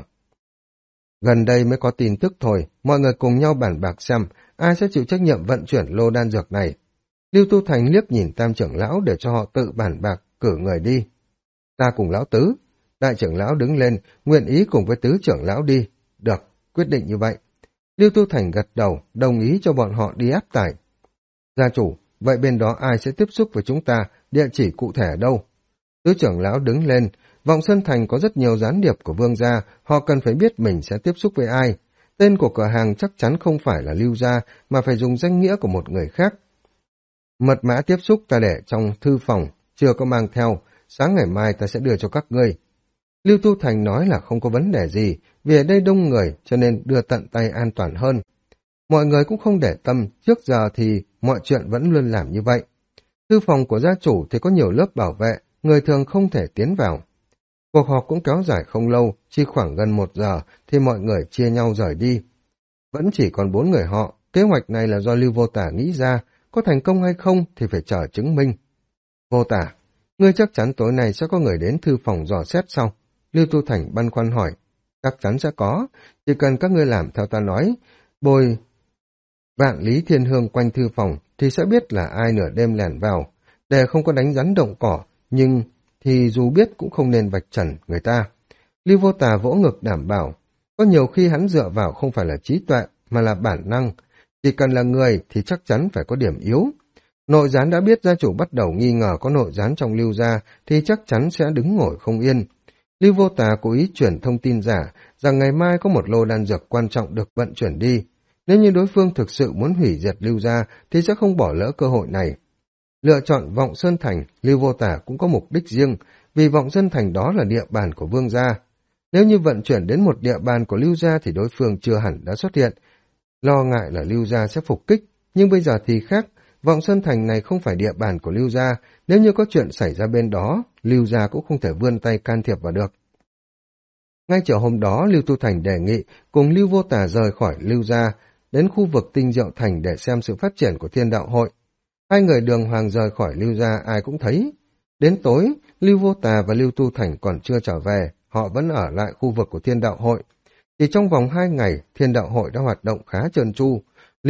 Gần đây mới có tin tức thôi, mọi người cùng nhau bàn bạc xem ai sẽ chịu trách nhiệm vận chuyển lô đan dược này. Lưu Tu Thành liếc nhìn tam trưởng lão để cho họ tự bàn bạc, cử người đi. Ta cùng lão tứ. Đại trưởng lão đứng lên, nguyện ý cùng với tứ trưởng lão đi. Được, quyết định như vậy. Lưu Tu Thành gật đầu, đồng ý cho bọn họ đi áp tải. Gia chủ, vậy bên đó ai sẽ tiếp xúc với chúng ta, địa chỉ cụ thể ở đâu? Tứ trưởng lão đứng lên, Vọng Sơn Thành có rất nhiều gián điệp của Vương gia, họ cần phải biết mình sẽ tiếp xúc với ai. Tên của cửa hàng chắc chắn không phải là Lưu gia, mà phải dùng danh nghĩa của một người khác. Mật mã tiếp xúc ta để trong thư phòng, chưa có mang theo, sáng ngày mai ta sẽ đưa cho các ngươi. Lưu Tu Thành nói là không có vấn đề gì, vì ở đây đông người cho nên đưa tận tay an toàn hơn. Mọi người cũng không để tâm, trước giờ thì mọi chuyện vẫn luôn làm như vậy. Thư phòng của gia chủ thì có nhiều lớp bảo vệ, người thường không thể tiến vào. Cuộc họp cũng kéo dài không lâu, chỉ khoảng gần 1 giờ thì mọi người chia nhau rời đi. Vẫn chỉ còn 4 người họ, kế hoạch này là do Lưu Vô Tà nghĩ ra, có thành công hay không thì phải chờ chứng minh. Vô Tà, ngươi chắc chắn tối nay sẽ có người đến thư phòng dò xét sau. Lưu Tu Thành băn khoăn hỏi. Chắc chắn sẽ có, chỉ cần các ngươi làm theo ta nói, bồi vạn lý thiên hương quanh thư phòng thì sẽ biết là ai nửa đêm lẻn vào, để không có đánh rắn động cỏ, nhưng thì dù biết cũng không nên vạch trần người ta. Lưu Vô Tà vỗ ngực đảm bảo, có nhiều khi hắn dựa vào không phải là trí tuệ mà là bản năng, chỉ cần là người thì chắc chắn phải có điểm yếu. Nội gián đã biết gia chủ bắt đầu nghi ngờ có nội gián trong Lưu gia thì chắc chắn sẽ đứng ngồi không yên. Lưu Vô Tà cố ý chuyển thông tin giả rằng ngày mai có một lô đan dược quan trọng được vận chuyển đi. Nếu như đối phương thực sự muốn hủy diệt Lưu gia thì sẽ không bỏ lỡ cơ hội này. Lựa chọn Vọng Sơn Thành, Lưu Vô Tà cũng có mục đích riêng, vì Vọng Sơn Thành đó là địa bàn của Vương gia. Nếu như vận chuyển đến một địa bàn của Lưu gia thì đối phương chưa hẳn đã xuất hiện. Lo ngại là Lưu gia sẽ phục kích, nhưng bây giờ thì khác, Vọng Sơn Thành này không phải địa bàn của Lưu gia, nếu như có chuyện xảy ra bên đó, Lưu gia cũng không thể vươn tay can thiệp vào được. Ngay chiều hôm đó, Lưu Tu Thành đề nghị cùng Lưu Vô Tà rời khỏi Lưu gia, đến khu vực Tinh Diệu Thành để xem sự phát triển của Thiên Đạo Hội. Hai người đường hoàng rời khỏi Lưu gia ai cũng thấy. Đến tối, Lưu Vô Tà và Lưu Tu Thành còn chưa trở về, họ vẫn ở lại khu vực của Thiên Đạo Hội. Chỉ trong vòng 2 ngày, Thiên Đạo Hội đã hoạt động khá trơn tru.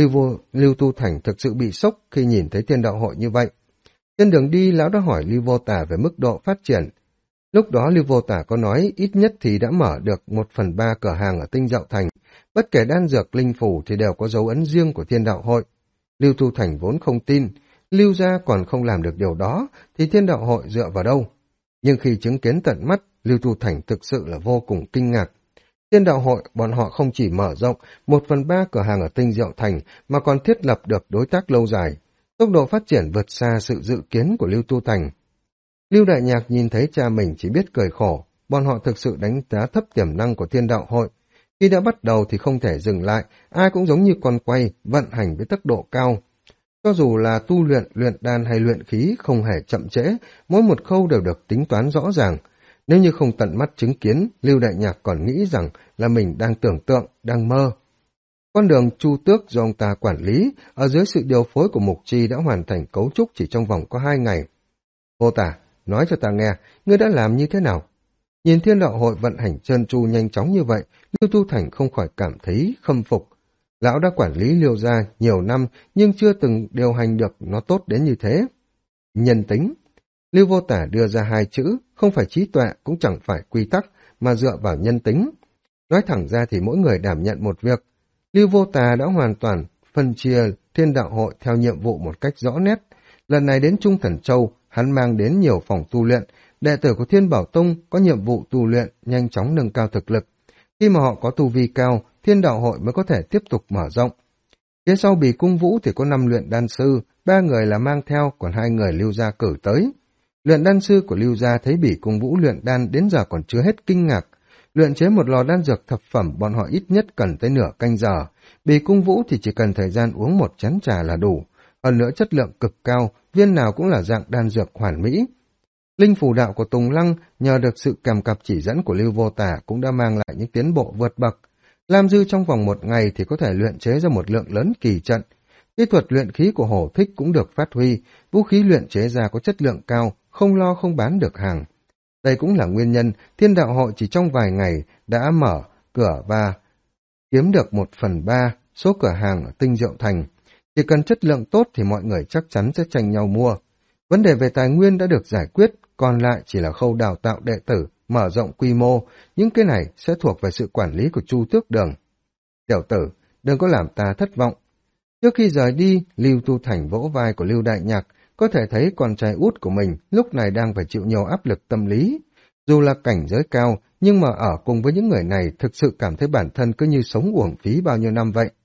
Lưu Tu Thành thực sự bị sốc khi nhìn thấy Thiên Đạo Hội như vậy. Trên đường đi, lão đã hỏi Lưu Vô Tà về mức độ phát triển. Lúc đó Lưu Vô Tà có nói ít nhất thì đã mở được 1/3 cửa hàng ở Tinh Diệu Thành. Bất kể đan dược linh phủ thì đều có dấu ấn riêng của Thiên Đạo Hội. Lưu Tu Thành vốn không tin, Lưu gia còn không làm được điều đó, thì Thiên Đạo Hội dựa vào đâu? Nhưng khi chứng kiến tận mắt, Lưu Tu Thành thực sự là vô cùng kinh ngạc. Thiên Đạo Hội, bọn họ không chỉ mở rộng 1/3 cửa hàng ở Tinh Diệu Thành, mà còn thiết lập được đối tác lâu dài. Tốc độ phát triển vượt xa sự dự kiến của Lưu Tu Thành. Lưu Đại Nhạc nhìn thấy cha mình chỉ biết cười khổ, bọn họ thực sự đánh giá thấp tiềm năng của Thiên Đạo Hội. Khi đã bắt đầu thì không thể dừng lại, ai cũng giống như con quay, vận hành với tốc độ cao. Cho dù là tu luyện, luyện đan hay luyện khí không hề chậm trễ, mỗi một khâu đều được tính toán rõ ràng. Nếu như không tận mắt chứng kiến, Lưu Đại Nhạc còn nghĩ rằng là mình đang tưởng tượng, đang mơ. Con đường Chu Tước do ông ta quản lý, ở dưới sự điều phối của Mục Chi đã hoàn thành cấu trúc chỉ trong vòng có 2 ngày. Vô Tả, nói cho ta nghe, ngươi đã làm như thế nào? Nhìn Thiên Đạo Hội vận hành trơn tru nhanh chóng như vậy, Lưu Tu Thành không khỏi cảm thấy khâm phục. Lão đã quản lý Lưu gia nhiều năm nhưng chưa từng điều hành được nó tốt đến như thế. Nhân tính. Lưu Vô Tả đưa ra 2 chữ, không phải trí tuệ cũng chẳng phải quy tắc, mà dựa vào nhân tính. Nói thẳng ra thì mỗi người đảm nhận một việc. Lưu Vô Tà đã hoàn toàn phân chia Thiên Đạo Hội theo nhiệm vụ một cách rõ nét. Lần này đến Trung Thần Châu, hắn mang đến nhiều phòng tu luyện. Đệ tử của Thiên Bảo Tông có nhiệm vụ tu luyện, nhanh chóng nâng cao thực lực. Khi mà họ có tu vi cao, Thiên Đạo Hội mới có thể tiếp tục mở rộng. Phía sau Bỉ Cung Vũ thì có 5 luyện đan sư, 3 người là mang theo, còn 2 người Lưu gia cử tới. Luyện đan sư của Lưu gia thấy Bỉ Cung Vũ luyện đan đến giờ còn chưa hết kinh ngạc. Luyện chế một lò đan dược thập phẩm bọn họ ít nhất cần tới nửa canh giờ. Bỉ Cung Vũ thì chỉ cần thời gian uống một chén trà là đủ. Hơn nữa chất lượng cực cao, viên nào cũng là dạng đan dược hoàn mỹ. Linh phù đạo của Tùng Lăng nhờ được sự kèm cặp chỉ dẫn của Lưu Vô Tả cũng đã mang lại những tiến bộ vượt bậc. Lam Dư trong vòng 1 ngày thì có thể luyện chế ra một lượng lớn kỳ trận. Kỹ thuật luyện khí của Hổ Thích cũng được phát huy, vũ khí luyện chế ra có chất lượng cao, không lo không bán được hàng. Đây cũng là nguyên nhân Thiên Đạo Hội chỉ trong vài ngày đã mở cửa và kiếm được 1/3 số cửa hàng ở Tinh Diệu Thành. Chỉ cần chất lượng tốt thì mọi người chắc chắn sẽ tranh nhau mua. Vấn đề về tài nguyên đã được giải quyết, còn lại chỉ là khâu đào tạo đệ tử, mở rộng quy mô. Những cái này sẽ thuộc về sự quản lý của Chu Tước Đường. Tiểu tử, đừng có làm ta thất vọng. Trước khi rời đi, Lưu Tu Thành vỗ vai của Lưu Đại Nhạc, có thể thấy con trai út của mình lúc này đang phải chịu nhiều áp lực tâm lý. Dù là cảnh giới cao, nhưng mà ở cùng với những người này thực sự cảm thấy bản thân cứ như sống uổng phí bao nhiêu năm vậy.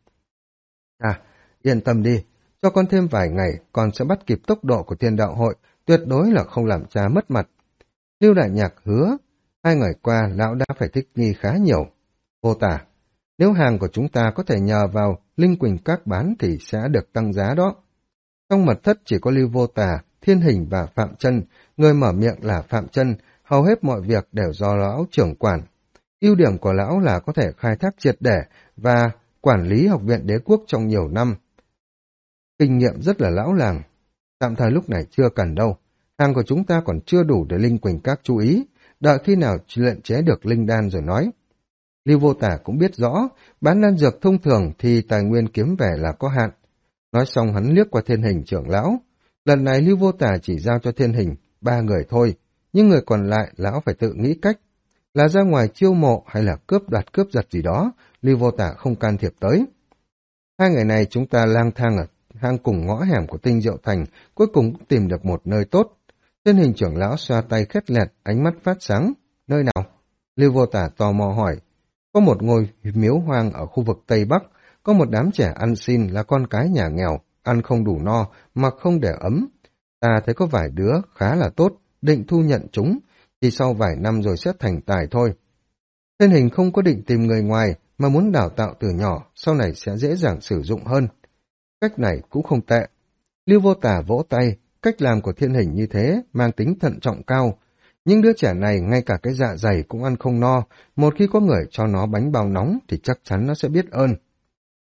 Yên tâm đi, cho con thêm vài ngày, con sẽ bắt kịp tốc độ của Thiên Đạo Hội, tuyệt đối là không làm cha mất mặt. Lưu Đại Nhạc hứa, 2 ngày qua lão đã phải thích nghi khá nhiều. Vô Tả, nếu hàng của chúng ta có thể nhờ vào Linh Quỳnh Các bán thì sẽ được tăng giá đó. Trong mật thất chỉ có Lưu Vô Tà, Thiên Hình và Phạm Chân, người mở miệng là Phạm Chân, hầu hết mọi việc đều do lão trưởng quản. Ưu điểm của lão là có thể khai thác triệt để và quản lý học viện đế quốc trong nhiều năm. Kinh nghiệm rất là lão làng. Tạm thời lúc này chưa cần đâu. Hàng của chúng ta còn chưa đủ để Linh Quỳnh Các chú ý. Đợi khi nào luyện chế được linh đan rồi nói. Lưu Vô Tả cũng biết rõ, bán đan dược thông thường thì tài nguyên kiếm về là có hạn. Nói xong hắn liếc qua Thiên Hình trưởng lão. Lần này Lưu Vô Tả chỉ giao cho Thiên Hình 3 người thôi, nhưng người còn lại lão phải tự nghĩ cách. Là ra ngoài chiêu mộ hay là cướp giật gì đó, Lưu Vô Tả không can thiệp tới. 2 ngày này chúng ta lang thang ở hang cùng ngõ hẻm của Tinh Diệu Thành, cuối cùng cũng tìm được một nơi tốt. Thiên Hình trưởng lão xoa tay khét lẹt, ánh mắt phát sáng. Nơi nào? Lưu Vô Tả tò mò hỏi. Có một ngôi miếu hoang ở khu vực Tây Bắc, có một đám trẻ ăn xin là con cái nhà nghèo, ăn không đủ no, mặc không để ấm. Ta thấy có vài đứa khá là tốt, định thu nhận chúng, chỉ sau vài năm rồi sẽ thành tài thôi. Thiên Hình không có định tìm người ngoài, mà muốn đào tạo từ nhỏ, sau này sẽ dễ dàng sử dụng hơn. Cách này cũng không tệ. Lưu Vô Tả vỗ tay, cách làm của Thiên Hình như thế, mang tính thận trọng cao. Nhưng đứa trẻ này ngay cả cái dạ dày cũng ăn không no, một khi có người cho nó bánh bao nóng thì chắc chắn nó sẽ biết ơn.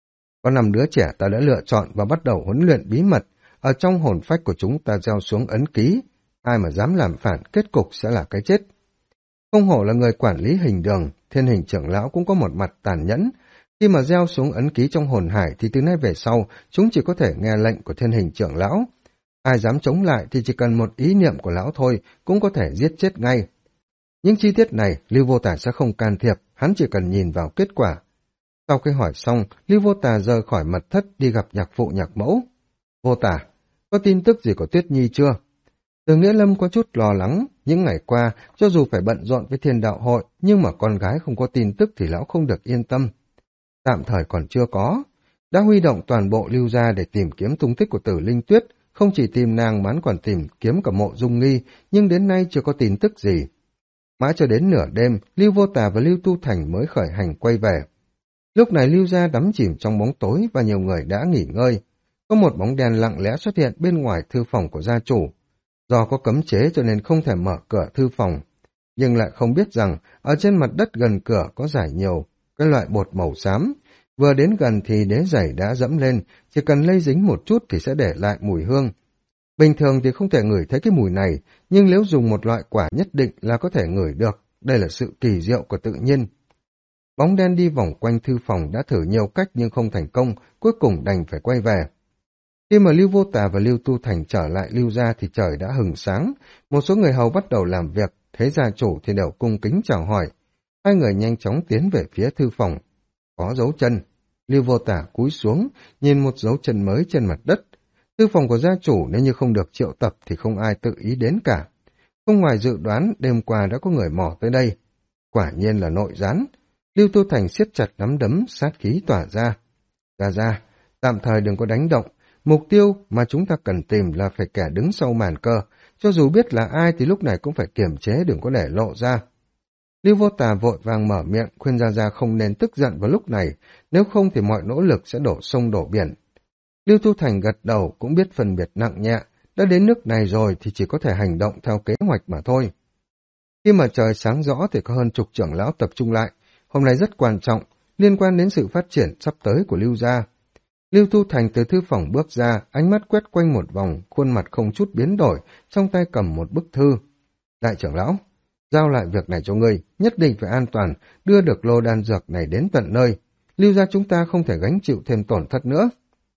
Có 5 đứa trẻ ta đã lựa chọn và bắt đầu huấn luyện bí mật. Ở trong hồn phách của chúng ta gieo xuống ấn ký. Ai mà dám làm phản, kết cục sẽ là cái chết. Không hổ là người quản lý hình đường, Thiên Hình trưởng lão cũng có một mặt tàn nhẫn. Khi mà gieo xuống ấn ký trong hồn hải thì từ nay về sau, chúng chỉ có thể nghe lệnh của Thiên Hình trưởng lão. Ai dám chống lại thì chỉ cần một ý niệm của lão thôi, cũng có thể giết chết ngay. Những chi tiết này, Lưu Vô Tà sẽ không can thiệp, hắn chỉ cần nhìn vào kết quả. Sau khi hỏi xong, Lưu Vô Tà rời khỏi mật thất đi gặp nhạc phụ nhạc mẫu. Vô Tà, có tin tức gì của Tuyết Nhi chưa? Từ Nghĩa Lâm có chút lo lắng, những ngày qua, cho dù phải bận rộn với Thiên Đạo Hội, nhưng mà con gái không có tin tức thì lão không được yên tâm. Tạm thời còn chưa có. Đã huy động toàn bộ Lưu gia để tìm kiếm tung tích của Tử Linh Tuyết, không chỉ tìm nàng mà hắn còn tìm kiếm cả Mộ Dung Nghi, nhưng đến nay chưa có tin tức gì. Mãi cho đến nửa đêm, Lưu Vô Tà và Lưu Tu Thành mới khởi hành quay về. Lúc này Lưu gia đắm chìm trong bóng tối và nhiều người đã nghỉ ngơi. Có một bóng đèn lặng lẽ xuất hiện bên ngoài thư phòng của gia chủ. Do có cấm chế cho nên không thể mở cửa thư phòng, nhưng lại không biết rằng ở trên mặt đất gần cửa có rải nhiều cái loại bột màu xám. Vừa đến gần thì đế giày đã dẫm lên, chỉ cần lây dính một chút thì sẽ để lại mùi hương. Bình thường thì không thể ngửi thấy cái mùi này, nhưng nếu dùng một loại quả nhất định là có thể ngửi được. Đây là sự kỳ diệu của tự nhiên. Bóng đen đi vòng quanh thư phòng đã thử nhiều cách nhưng không thành công, cuối cùng đành phải quay về. Khi mà Lưu Vô Tà và Lưu Tu Thành trở lại Lưu gia thì trời đã hừng sáng, một số người hầu bắt đầu làm việc, thấy gia chủ thì đều cung kính chào hỏi. Hai người nhanh chóng tiến về phía thư phòng. Có dấu chân. Lưu Vô Tà cúi xuống, nhìn một dấu chân mới trên mặt đất. Thư phòng của gia chủ nếu như không được triệu tập thì không ai tự ý đến cả. Không ngoài dự đoán, đêm qua đã có người mò tới đây. Quả nhiên là nội gián. Lưu Tu Thành siết chặt nắm đấm, sát khí tỏa ra. Ra, tạm thời đừng có đánh động. Mục tiêu mà chúng ta cần tìm là phải kẻ đứng sau màn cơ. Cho dù biết là ai thì lúc này cũng phải kiềm chế, đừng có để lộ ra. Lưu Vô Tà vội vàng mở miệng khuyên Gia không nên tức giận vào lúc này, nếu không thì mọi nỗ lực sẽ đổ sông đổ biển. Lưu Tu Thành gật đầu cũng biết phân biệt nặng nhẹ, đã đến nước này rồi thì chỉ có thể hành động theo kế hoạch mà thôi. Khi mà trời sáng rõ thì có hơn chục trưởng lão tập trung lại, hôm nay rất quan trọng, liên quan đến sự phát triển sắp tới của Lưu gia. Lưu Tu Thành từ thư phòng bước ra, ánh mắt quét quanh một vòng, khuôn mặt không chút biến đổi, trong tay cầm một bức thư. Đại trưởng lão, giao lại việc này cho ngươi, nhất định phải an toàn, đưa được lô đan dược này đến tận nơi. Lưu gia chúng ta không thể gánh chịu thêm tổn thất nữa.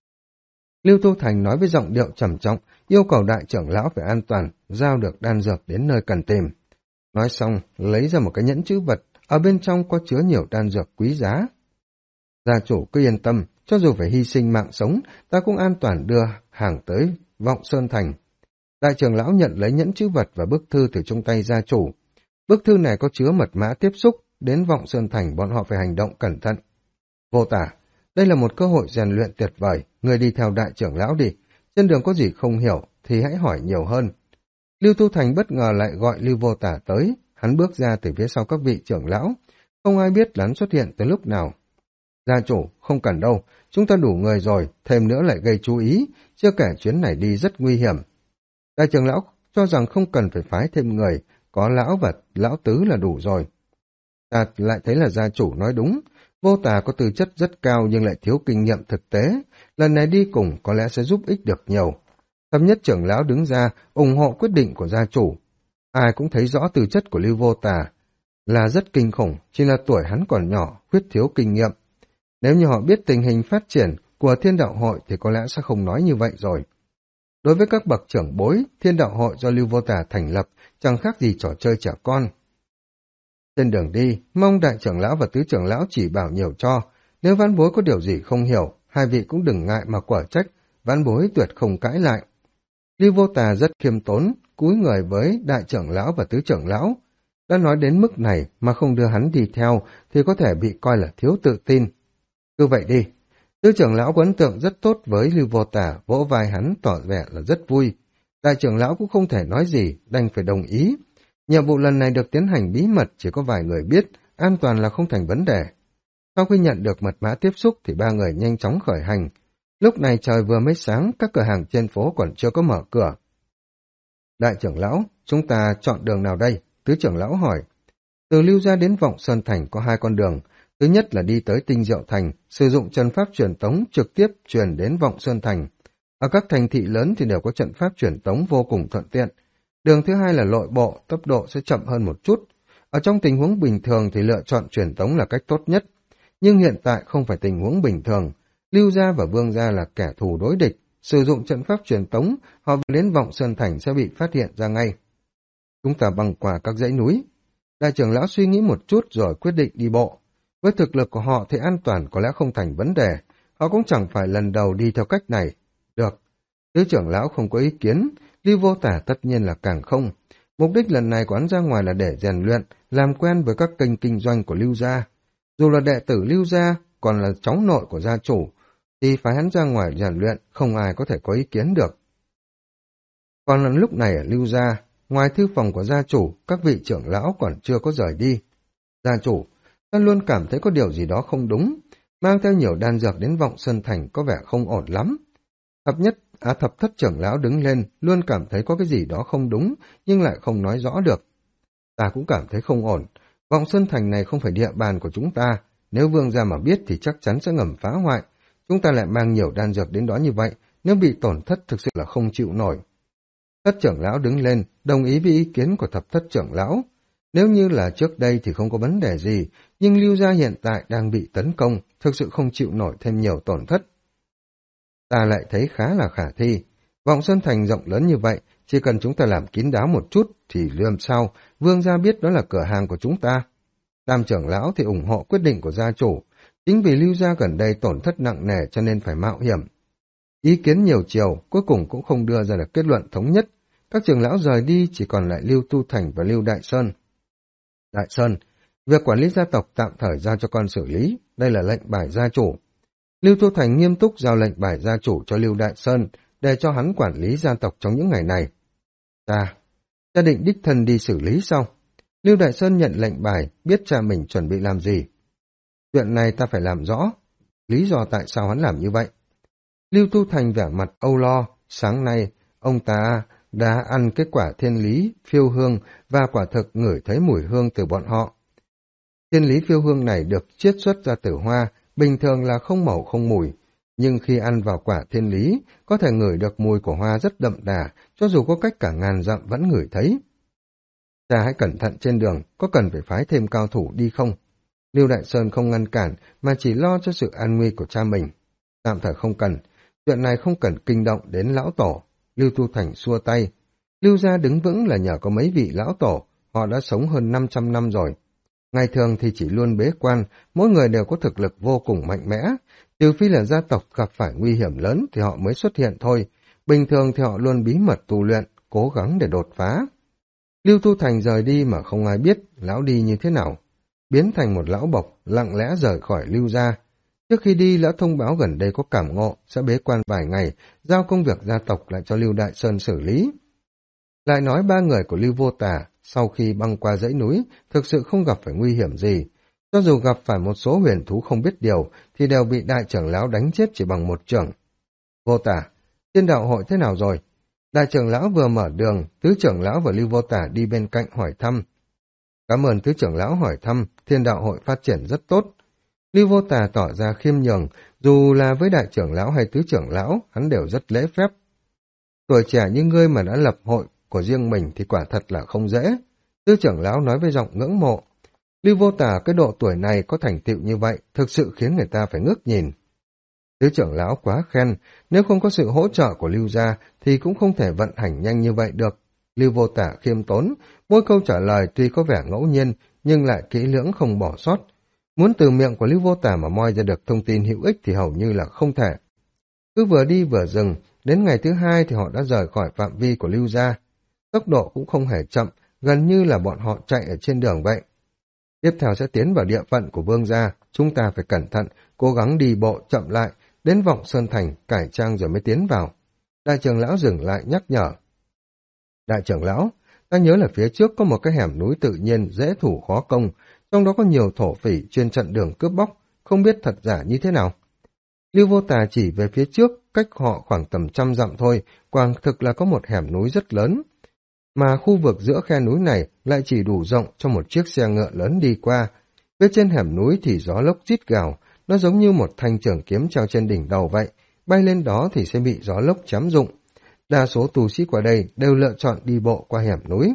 Lưu Tu Thành nói với giọng điệu trầm trọng, yêu cầu đại trưởng lão phải an toàn, giao được đan dược đến nơi cần tìm. Nói xong, lấy ra một cái nhẫn chữ vật, ở bên trong có chứa nhiều đan dược quý giá. Gia chủ cứ yên tâm, cho dù phải hy sinh mạng sống, ta cũng an toàn đưa hàng tới Vọng Sơn Thành. Đại trưởng lão nhận lấy nhẫn chữ vật và bức thư từ trong tay gia chủ. Bức thư này có chứa mật mã tiếp xúc, đến Vọng Sơn Thành bọn họ phải hành động cẩn thận. Vô Tà, đây là một cơ hội rèn luyện tuyệt vời, người đi theo đại trưởng lão đi. Trên đường có gì không hiểu thì hãy hỏi nhiều hơn. Lưu Tu Thành bất ngờ lại gọi Lưu Vô Tà tới, hắn bước ra từ phía sau các vị trưởng lão. Không ai biết hắn xuất hiện tới lúc nào. Gia chủ, không cần đâu, chúng ta đủ người rồi, thêm nữa lại gây chú ý, chưa kể chuyến này đi rất nguy hiểm. Đại trưởng lão cho rằng không cần phải phái thêm người, có lão và lão tứ là đủ rồi. Ta lại thấy là gia chủ nói đúng, Vô Tà có tư chất rất cao nhưng lại thiếu kinh nghiệm thực tế, lần này đi cùng có lẽ sẽ giúp ích được nhiều. Thập nhất trưởng lão đứng ra ủng hộ quyết định của gia chủ. Ai cũng thấy rõ tư chất của Lưu Vô Tà là rất kinh khủng, chỉ là tuổi hắn còn nhỏ, khuyết thiếu kinh nghiệm. Nếu như họ biết tình hình phát triển của Thiên Đạo Hội thì có lẽ sẽ không nói như vậy rồi. Đối với các bậc trưởng bối, Thiên Đạo Hội do Lưu Vô Tà thành lập chẳng khác gì trò chơi trẻ con. Trên đường đi, mong đại trưởng lão và tứ trưởng lão chỉ bảo nhiều cho. Nếu vãn bối có điều gì không hiểu, hai vị cũng đừng ngại mà quở trách, vãn bối tuyệt không cãi lại. Lưu Vô Tà rất khiêm tốn, cúi người với đại trưởng lão và tứ trưởng lão. Đã nói đến mức này mà không đưa hắn đi theo thì có thể bị coi là thiếu tự tin. Cứ vậy đi. Tứ trưởng lão có ấn tượng rất tốt với Lưu Vô Tà, vỗ vai hắn tỏ vẻ là rất vui. Đại trưởng lão cũng không thể nói gì, đành phải đồng ý. Nhiệm vụ lần này được tiến hành bí mật, chỉ có vài người biết, an toàn là không thành vấn đề. Sau khi nhận được mật mã tiếp xúc thì ba người nhanh chóng khởi hành. Lúc này trời vừa mới sáng, các cửa hàng trên phố còn chưa có mở cửa. Đại trưởng lão, chúng ta chọn đường nào đây? Tứ trưởng lão hỏi. Từ Lưu gia đến Vọng Sơn Thành có hai con đường, Thứ nhất là đi tới Tinh Diệu Thành, sử dụng trận pháp truyền tống trực tiếp truyền đến Vọng Sơn Thành. Ở các thành thị lớn thì đều có trận pháp truyền tống vô cùng thuận tiện. Đường thứ hai là lội bộ, tốc độ sẽ chậm hơn một chút. Ở trong tình huống bình thường thì lựa chọn truyền tống là cách tốt nhất. Nhưng hiện tại không phải tình huống bình thường. Lưu Gia và Vương Gia là kẻ thù đối địch. Sử dụng trận pháp truyền tống, họ đến Vọng Sơn Thành sẽ bị phát hiện ra ngay. Chúng ta băng qua các dãy núi. Đại trưởng lão suy nghĩ một chút rồi quyết định đi bộ. Với thực lực của họ thì an toàn có lẽ không thành vấn đề. Họ cũng chẳng phải lần đầu đi theo cách này. Được. Tứ trưởng lão không có ý kiến. Lưu Vô Tả tất nhiên là càng không. Mục đích lần này của hắn ra ngoài là để rèn luyện, làm quen với các kênh kinh doanh của Lưu Gia. Dù là đệ tử Lưu Gia, còn là cháu nội của gia chủ, thì phải hắn ra ngoài rèn luyện, không ai có thể có ý kiến được. Còn lần lúc này ở Lưu Gia, ngoài thư phòng của gia chủ, các vị trưởng lão còn chưa có rời đi. Gia chủ, ta luôn cảm thấy có điều gì đó không đúng, mang theo nhiều đan dược đến Vọng Sơn Thành có vẻ không ổn lắm. Thập thất trưởng lão đứng lên, luôn cảm thấy có cái gì đó không đúng, nhưng lại không nói rõ được. Ta cũng cảm thấy không ổn, Vọng Sơn Thành này không phải địa bàn của chúng ta, nếu Vương gia mà biết thì chắc chắn sẽ ngầm phá hoại. Chúng ta lại mang nhiều đan dược đến đó như vậy, nếu bị tổn thất thực sự là không chịu nổi. Thất trưởng lão đứng lên, đồng ý với ý kiến của thập thất trưởng lão. Nếu như là trước đây thì không có vấn đề gì, nhưng Lưu Gia hiện tại đang bị tấn công, thực sự không chịu nổi thêm nhiều tổn thất. Ta lại thấy khá là khả thi. Vọng Sơn Thành rộng lớn như vậy, chỉ cần chúng ta làm kín đáo một chút thì làm sao Vương gia biết đó là cửa hàng của chúng ta. Tam trưởng lão thì ủng hộ quyết định của gia chủ, chính vì Lưu Gia gần đây tổn thất nặng nề cho nên phải mạo hiểm. Ý kiến nhiều chiều, cuối cùng cũng không đưa ra được kết luận thống nhất. Các trưởng lão rời đi, chỉ còn lại Lưu Tu Thành và Lưu Đại Sơn. Đại Sơn, việc quản lý gia tộc tạm thời giao cho con xử lý, đây là lệnh bài gia chủ. Lưu Tu Thành nghiêm túc giao lệnh bài gia chủ cho Lưu Đại Sơn, để cho hắn quản lý gia tộc trong những ngày này. Ta định đích thân đi xử lý sao? Lưu Đại Sơn nhận lệnh bài, biết cha mình chuẩn bị làm gì. Chuyện này ta phải làm rõ, lý do tại sao hắn làm như vậy. Lưu Tu Thành vẻ mặt âu lo, sáng nay ông ta đã ăn cái quả thiên lý, phiêu hương và quả thực ngửi thấy mùi hương từ bọn họ. Thiên lý phiêu hương này được chiết xuất ra từ hoa, bình thường là không màu không mùi, nhưng khi ăn vào quả thiên lý, có thể ngửi được mùi của hoa rất đậm đà, cho dù có cách cả ngàn dặm vẫn ngửi thấy. Ta hãy cẩn thận trên đường, có cần phải phái thêm cao thủ đi không? Lưu Đại Sơn không ngăn cản, mà chỉ lo cho sự an nguy của cha mình. Tạm thời không cần, chuyện này không cần kinh động đến lão tổ. Lưu Tu Thành xua tay. Lưu gia đứng vững là nhờ có mấy vị lão tổ, họ đã sống hơn 500 năm rồi. Ngày thường thì chỉ luôn bế quan, mỗi người đều có thực lực vô cùng mạnh mẽ. Trừ phi là gia tộc gặp phải nguy hiểm lớn thì họ mới xuất hiện thôi. Bình thường thì họ luôn bí mật tu luyện, cố gắng để đột phá. Lưu Tu Thành rời đi mà không ai biết lão đi như thế nào. Biến thành một lão bộc, lặng lẽ rời khỏi Lưu gia. Trước khi đi, lão thông báo gần đây có cảm ngộ, sẽ bế quan vài ngày, giao công việc gia tộc lại cho Lưu Đại Sơn xử lý. Lại nói ba người của Lưu Vô Tả, sau khi băng qua dãy núi, thực sự không gặp phải nguy hiểm gì. Cho dù gặp phải một số huyền thú không biết điều, thì đều bị đại trưởng lão đánh chết chỉ bằng một chưởng. Vô Tả, Thiên đạo hội thế nào rồi? Đại trưởng lão vừa mở đường, tứ trưởng lão và Lưu Vô Tả đi bên cạnh hỏi thăm. Cảm ơn tứ trưởng lão hỏi thăm, Thiên đạo hội phát triển rất tốt. Lưu Vô Tả tỏ ra khiêm nhường, dù là với đại trưởng lão hay tứ trưởng lão, hắn đều rất lễ phép. Tuổi trẻ như ngươi mà đã lập hội của riêng mình thì quả thật là không dễ. Tứ trưởng lão nói với giọng ngưỡng mộ. Lưu Vô Tả cái độ tuổi này có thành tựu như vậy, thực sự khiến người ta phải ngước nhìn. Tứ trưởng lão quá khen, nếu không có sự hỗ trợ của Lưu gia thì cũng không thể vận hành nhanh như vậy được. Lưu Vô Tả khiêm tốn, mỗi câu trả lời tuy có vẻ ngẫu nhiên, nhưng lại kỹ lưỡng không bỏ sót. Muốn từ miệng của Lưu Vô Tả mà moi ra được thông tin hữu ích thì hầu như là không thể. Cứ vừa đi vừa dừng, đến ngày thứ hai thì họ đã rời khỏi phạm vi của Lưu gia. Tốc độ cũng không hề chậm, gần như là bọn họ chạy ở trên đường vậy. Tiếp theo sẽ tiến vào địa phận của Vương gia, chúng ta phải cẩn thận, cố gắng đi bộ chậm lại, đến Vọng Sơn Thành, cải trang rồi mới tiến vào. Đại trưởng lão dừng lại nhắc nhở. Đại trưởng lão, ta nhớ là phía trước có một cái hẻm núi tự nhiên dễ thủ khó công, trong đó có nhiều thổ phỉ chuyên chặn đường cướp bóc, không biết thật giả như thế nào. Lưu Vô Tà chỉ về phía trước, cách họ khoảng tầm 100 dặm thôi, quả thực là có một hẻm núi rất lớn. Mà khu vực giữa khe núi này lại chỉ đủ rộng cho một chiếc xe ngựa lớn đi qua. Phía trên hẻm núi thì gió lốc rít gào, nó giống như một thanh trường kiếm treo trên đỉnh đầu vậy, bay lên đó thì sẽ bị gió lốc chém rụng. Đa số tu sĩ qua đây đều lựa chọn đi bộ qua hẻm núi.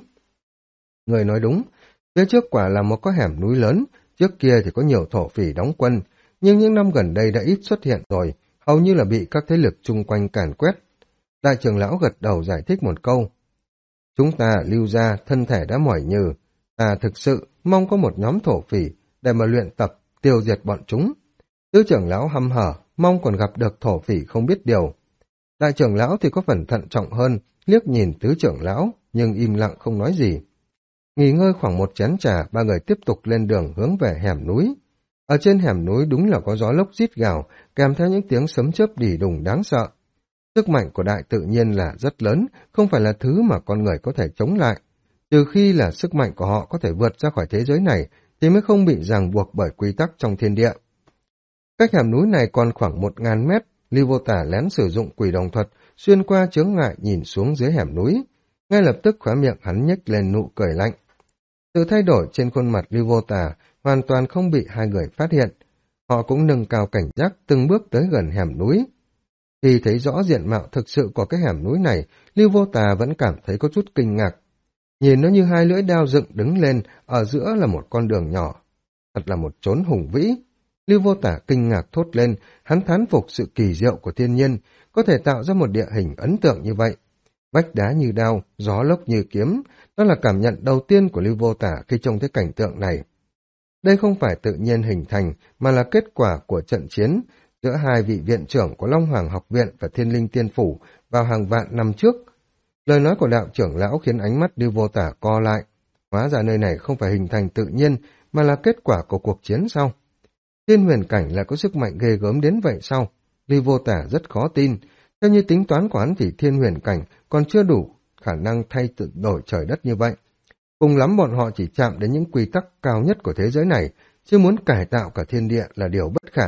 Người nói đúng, phía trước quả là một có hẻm núi lớn, trước kia thì có nhiều thổ phỉ đóng quân, nhưng những năm gần đây đã ít xuất hiện rồi, hầu như là bị các thế lực chung quanh càn quét. Đại trưởng lão gật đầu giải thích một câu. Chúng ta lưu ra thân thể đã mỏi nhừ, ta thực sự mong có một nhóm thổ phỉ để mà luyện tập, tiêu diệt bọn chúng. Tứ trưởng lão hăm hở, mong còn gặp được thổ phỉ không biết điều. Đại trưởng lão thì có phần thận trọng hơn, liếc nhìn tứ trưởng lão, nhưng im lặng không nói gì. Nghỉ ngơi khoảng một chén trà, ba người tiếp tục lên đường hướng về hẻm núi. Ở trên hẻm núi đúng là có gió lốc rít gào, kèm theo những tiếng sấm chớp đỉ đùng đáng sợ. Sức mạnh của đại tự nhiên là rất lớn, không phải là thứ mà con người có thể chống lại. Trừ khi là sức mạnh của họ có thể vượt ra khỏi thế giới này, thì mới không bị ràng buộc bởi quy tắc trong thiên địa. Cách hẻm núi này còn khoảng 1000 mét, Lưu Vô Tả lén sử dụng quỷ đồng thuật, xuyên qua chướng ngại nhìn xuống dưới hẻm núi. Ngay lập tức khóe miệng hắn nhếch lên nụ cười lạnh. Sự thay đổi trên khuôn mặt Lưu Vô Tả hoàn toàn không bị hai người phát hiện. Họ cũng nâng cao cảnh giác từng bước tới gần hẻm núi. Khi thấy rõ diện mạo thực sự của cái hẻm núi này, Lưu Vô Tà vẫn cảm thấy có chút kinh ngạc. Nhìn nó như hai lưỡi đao dựng đứng lên, ở giữa là một con đường nhỏ. Thật là một chốn hùng vĩ. Lưu Vô Tả kinh ngạc thốt lên, hắn thán phục sự kỳ diệu của thiên nhiên, có thể tạo ra một địa hình ấn tượng như vậy. Vách đá như đao, gió lốc như kiếm, đó là cảm nhận đầu tiên của Lưu Vô Tả khi trông thấy cảnh tượng này. Đây không phải tự nhiên hình thành, mà là kết quả của trận chiến giữa hai vị viện trưởng của Long Hoàng Học Viện và Thiên Linh Tiên Phủ vào hàng vạn năm trước. Lời nói của đạo trưởng lão khiến ánh mắt Lưu Vô Tả co lại. Hóa ra nơi này không phải hình thành tự nhiên, mà là kết quả của cuộc chiến sau. Thiên huyền cảnh lại có sức mạnh ghê gớm đến vậy sao? Lưu Vô Tả rất khó tin. Theo như tính toán của hắn thì thiên huyền cảnh còn chưa đủ khả năng thay tự đổi trời đất như vậy. Cùng lắm bọn họ chỉ chạm đến những quy tắc cao nhất của thế giới này, chứ muốn cải tạo cả thiên địa là điều bất khả.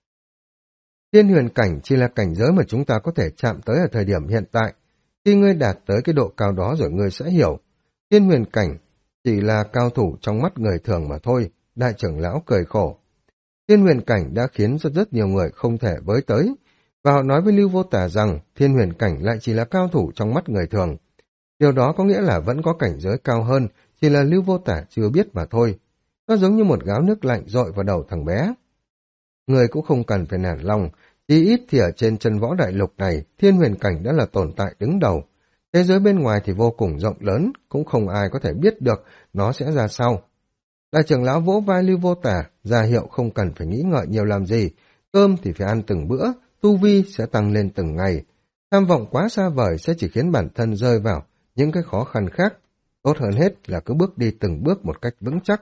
Thiên huyền cảnh chỉ là cảnh giới mà chúng ta có thể chạm tới ở thời điểm hiện tại. Khi ngươi đạt tới cái độ cao đó rồi ngươi sẽ hiểu. Thiên huyền cảnh chỉ là cao thủ trong mắt người thường mà thôi, đại trưởng lão cười khổ. Thiên huyền cảnh đã khiến rất nhiều người không thể với tới, và họ nói với Lưu Vô Tả rằng thiên huyền cảnh lại chỉ là cao thủ trong mắt người thường. Điều đó có nghĩa là vẫn có cảnh giới cao hơn, chỉ là Lưu Vô Tả chưa biết mà thôi. Nó giống như một gáo nước lạnh dội vào đầu thằng bé. Người cũng không cần phải nản lòng, chí ít thì ở trên chân võ đại lục này, thiên huyền cảnh đã là tồn tại đứng đầu. Thế giới bên ngoài thì vô cùng rộng lớn, cũng không ai có thể biết được nó sẽ ra sao. Đại trưởng lão vỗ vai Lưu Vô Tả, ra hiệu không cần phải nghĩ ngợi nhiều làm gì, cơm thì phải ăn từng bữa, tu vi sẽ tăng lên từng ngày. Tham vọng quá xa vời sẽ chỉ khiến bản thân rơi vào những cái khó khăn khác. Tốt hơn hết là cứ bước đi từng bước một cách vững chắc.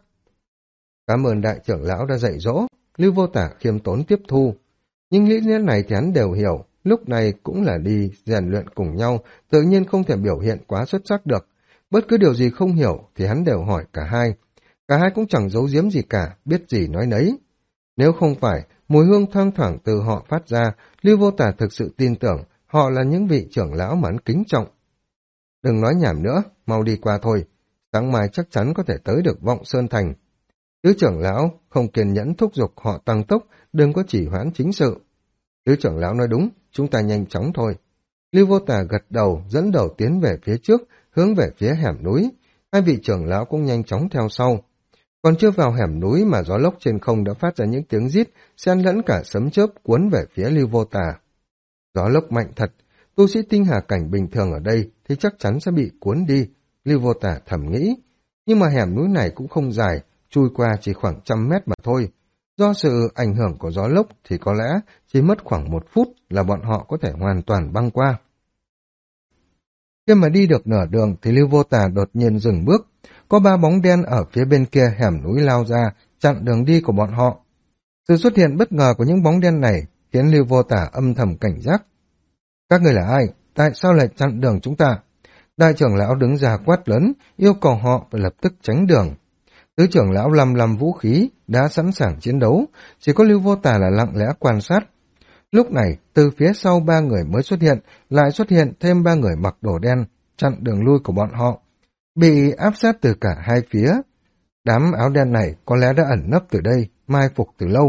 Cảm ơn đại trưởng lão đã dạy dỗ, Lưu Vô Tả khiêm tốn tiếp thu. Nhưng lý lẽ này thì hắn đều hiểu, lúc này cũng là đi rèn luyện cùng nhau, tự nhiên không thể biểu hiện quá xuất sắc được. Bất cứ điều gì không hiểu thì hắn đều hỏi cả hai. Cả hai cũng chẳng giấu giếm gì cả, biết gì nói nấy. Nếu không phải, mùi hương thoang thoảng từ họ phát ra, Lưu Vô Tả thực sự tin tưởng họ là những vị trưởng lão mà hắn kính trọng. Đừng nói nhảm nữa, mau đi qua thôi. Sáng mai chắc chắn có thể tới được Vọng Sơn Thành. Tứ trưởng lão không kiên nhẫn thúc giục họ tăng tốc, đừng có chỉ hoãn chính sự. Tứ trưởng lão nói đúng, chúng ta nhanh chóng thôi. Lưu Vô Tả gật đầu, dẫn đầu tiến về phía trước, hướng về phía hẻm núi. Hai vị trưởng lão cũng nhanh chóng theo sau. Còn chưa vào hẻm núi mà gió lốc trên không đã phát ra những tiếng rít, xen lẫn cả sấm chớp cuốn về phía Lưu Vô Tả. Gió lốc mạnh thật, tu sĩ tinh hà cảnh bình thường ở đây thì chắc chắn sẽ bị cuốn đi, Lưu Vô Tả thầm nghĩ. Nhưng mà hẻm núi này cũng không dài, chui qua chỉ khoảng 100 mét mà thôi. Do sự ảnh hưởng của gió lốc thì có lẽ chỉ mất khoảng 1 phút là bọn họ có thể hoàn toàn băng qua. Khi mà đi được nửa đường thì Lưu Vô Tả đột nhiên dừng bước. Có 3 bóng đen ở phía bên kia hẻm núi lao ra, chặn đường đi của bọn họ. Sự xuất hiện bất ngờ của những bóng đen này khiến Lưu Vô Tả âm thầm cảnh giác. Các người là ai? Tại sao lại chặn đường chúng ta? Đại trưởng lão đứng ra quát lớn, yêu cầu họ phải lập tức tránh đường. Tứ trưởng lão lầm vũ khí, đã sẵn sàng chiến đấu, chỉ có Lưu Vô Tả là lặng lẽ quan sát. Lúc này, từ phía sau 3 người mới xuất hiện, lại xuất hiện thêm 3 người mặc đồ đen, chặn đường lui của bọn họ. Bị áp sát từ cả hai phía. Đám áo đen này có lẽ đã ẩn nấp từ đây, mai phục từ lâu.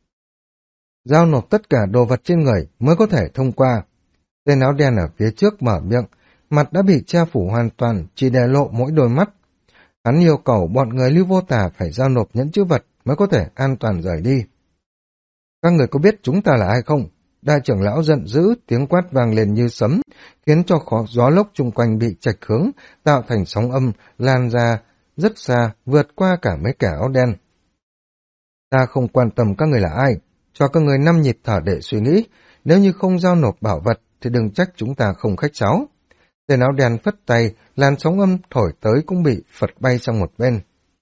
Giao nộp tất cả đồ vật trên người mới có thể thông qua. Tên áo đen ở phía trước mở miệng, mặt đã bị che phủ hoàn toàn, chỉ để lộ mỗi đôi mắt. Hắn yêu cầu bọn người Lưu Vô Tà phải giao nộp nhẫn chữ vật mới có thể an toàn rời đi. Các người có biết chúng ta là ai không? Đại trưởng lão giận dữ, tiếng quát vang lên như sấm, khiến cho gió lốc chung quanh bị chệch hướng, tạo thành sóng âm, lan ra rất xa, vượt qua cả mấy kẻ áo đen. Ta không quan tâm các người là ai, cho các người 5 nhịp thở để suy nghĩ, nếu như không giao nộp bảo vật thì đừng trách chúng ta không khách sáo. Tên áo đen phất tay, làn sóng âm thổi tới cũng bị phật bay sang một bên.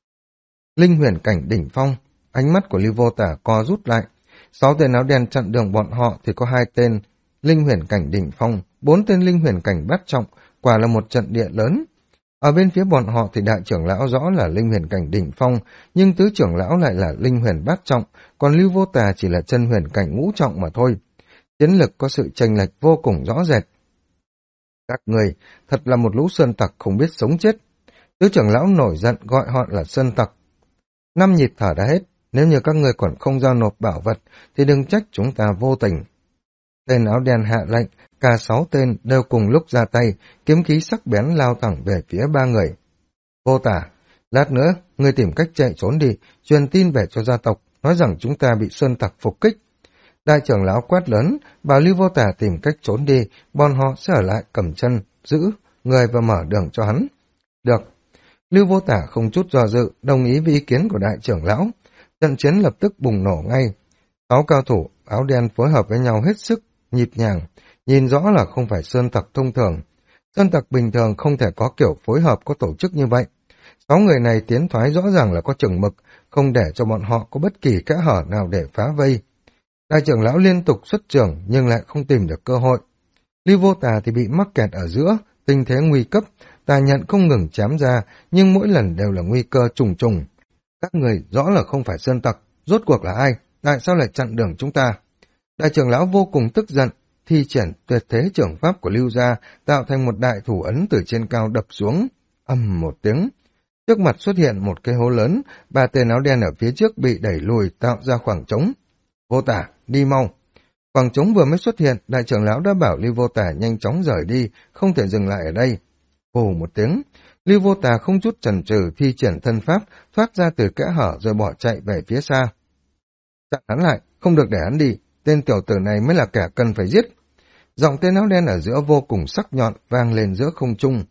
Linh huyền cảnh đỉnh phong, ánh mắt của Lưu Vô Tà co rút lại. 6 tên áo đen chặn đường bọn họ thì có 2 tên linh huyền cảnh đỉnh phong, 4 tên linh huyền cảnh bát trọng, quả là một trận địa lớn. Ở bên phía bọn họ thì đại trưởng lão rõ là linh huyền cảnh đỉnh phong, nhưng tứ trưởng lão lại là linh huyền bát trọng, còn Lưu Vô Tà chỉ là chân huyền cảnh ngũ trọng mà thôi. Chiến lực có sự chênh lệch vô cùng rõ rệt. Các người thật là một lũ sơn tặc không biết sống chết. Tứ trưởng lão nổi giận gọi họ là sơn tặc. 5 nhịp thở đã hết, nếu như các người còn không giao nộp bảo vật thì đừng trách chúng ta vô tình. Tên áo đen hạ lệnh, cả 6 tên đều cùng lúc ra tay, kiếm khí sắc bén lao thẳng về phía 3 người. Vô Tà, lát nữa ngươi tìm cách chạy trốn đi, truyền tin về cho gia tộc, nói rằng chúng ta bị sơn tặc phục kích. Đại trưởng lão quát lớn, bảo Lưu Vô Tà tìm cách trốn đi, bọn họ sẽ ở lại cầm chân, giữ người và mở đường cho hắn. Được. Lưu Vô Tà không chút do dự, đồng ý với ý kiến của đại trưởng lão. Trận chiến lập tức bùng nổ ngay. 6 cao thủ áo đen phối hợp với nhau hết sức nhịp nhàng, nhìn rõ là không phải sơn tặc thông thường. Sơn tặc bình thường không thể có kiểu phối hợp có tổ chức như vậy. 6 người này tiến thoái rõ ràng là có chừng mực, không để cho bọn họ có bất kỳ kẽ hở nào để phá vây. Đại trưởng lão liên tục xuất trưởng nhưng lại không tìm được cơ hội. Lưu Vô Tà thì bị mắc kẹt ở giữa, tình thế nguy cấp, tà nhận không ngừng chém ra, nhưng mỗi lần đều là nguy cơ trùng trùng. Các người rõ là không phải sơn tặc, rốt cuộc là ai? Tại sao lại chặn đường chúng ta? Đại trưởng lão vô cùng tức giận, thi triển tuyệt thế trưởng pháp của Lưu gia, tạo thành một đại thủ ấn từ trên cao đập xuống. Ầm một tiếng. Trước mặt xuất hiện một cái hố lớn, 3 tên áo đen ở phía trước bị đẩy lùi tạo ra khoảng trống. Vô Tà, đi mau. Khoảng trống vừa mới xuất hiện, đại trưởng lão đã bảo Lưu Vô Tà nhanh chóng rời đi, không thể dừng lại ở đây. Hù một tiếng, Lưu Vô Tà không chút chần chừ thi triển thân pháp, thoát ra từ kẽ hở rồi bỏ chạy về phía xa. Chặn hắn lại, không được để hắn đi, tên tiểu tử này mới là kẻ cần phải giết. Giọng tên áo đen ở giữa vô cùng sắc nhọn vang lên giữa không trung.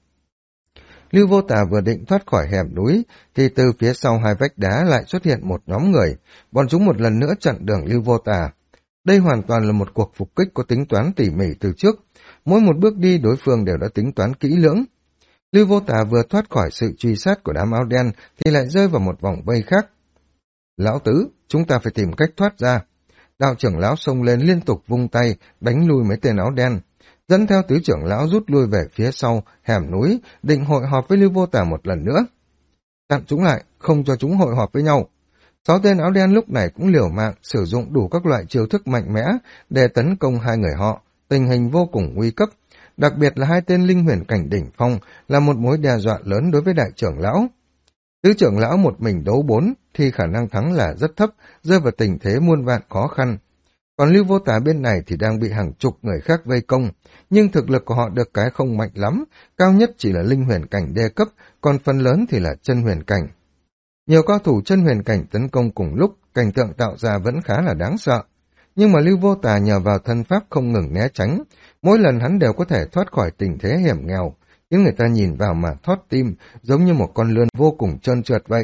Lưu Vô Tà vừa định thoát khỏi hẻm núi, thì từ phía sau 2 vách đá lại xuất hiện một nhóm người, bọn chúng một lần nữa chặn đường Lưu Vô Tà. Đây hoàn toàn là một cuộc phục kích có tính toán tỉ mỉ từ trước, mỗi một bước đi đối phương đều đã tính toán kỹ lưỡng. Lưu Vô Tà vừa thoát khỏi sự truy sát của đám áo đen thì lại rơi vào một vòng vây khác. Lão tứ, chúng ta phải tìm cách thoát ra. Đạo trưởng lão xông lên liên tục vung tay, đánh lui mấy tên áo đen. Dẫn theo tứ trưởng lão rút lui về phía sau, hẻm núi, định hội họp với Lưu Vô Tà một lần nữa. Chặn chúng lại, không cho chúng hội họp với nhau. 6 tên áo đen lúc này cũng liều mạng, sử dụng đủ các loại chiêu thức mạnh mẽ để tấn công 2 người họ, tình hình vô cùng nguy cấp. Đặc biệt là 2 tên linh huyền cảnh đỉnh phong là một mối đe dọa lớn đối với đại trưởng lão. Tứ trưởng lão một mình đấu 4 thì khả năng thắng là rất thấp, rơi vào tình thế muôn vạn khó khăn. Còn Lưu Vô Tà bên này thì đang bị hàng chục người khác vây công, nhưng thực lực của họ được cái không mạnh lắm, cao nhất chỉ là linh huyền cảnh đê cấp, còn phần lớn thì là chân huyền cảnh. Nhiều cao thủ chân huyền cảnh tấn công cùng lúc, cảnh tượng tạo ra vẫn khá là đáng sợ. Nhưng mà Lưu Vô Tà nhờ vào thân pháp không ngừng né tránh, mỗi lần hắn đều có thể thoát khỏi tình thế hiểm nghèo, khiến người ta nhìn vào mà thót tim, giống như một con lươn vô cùng trơn trượt vậy.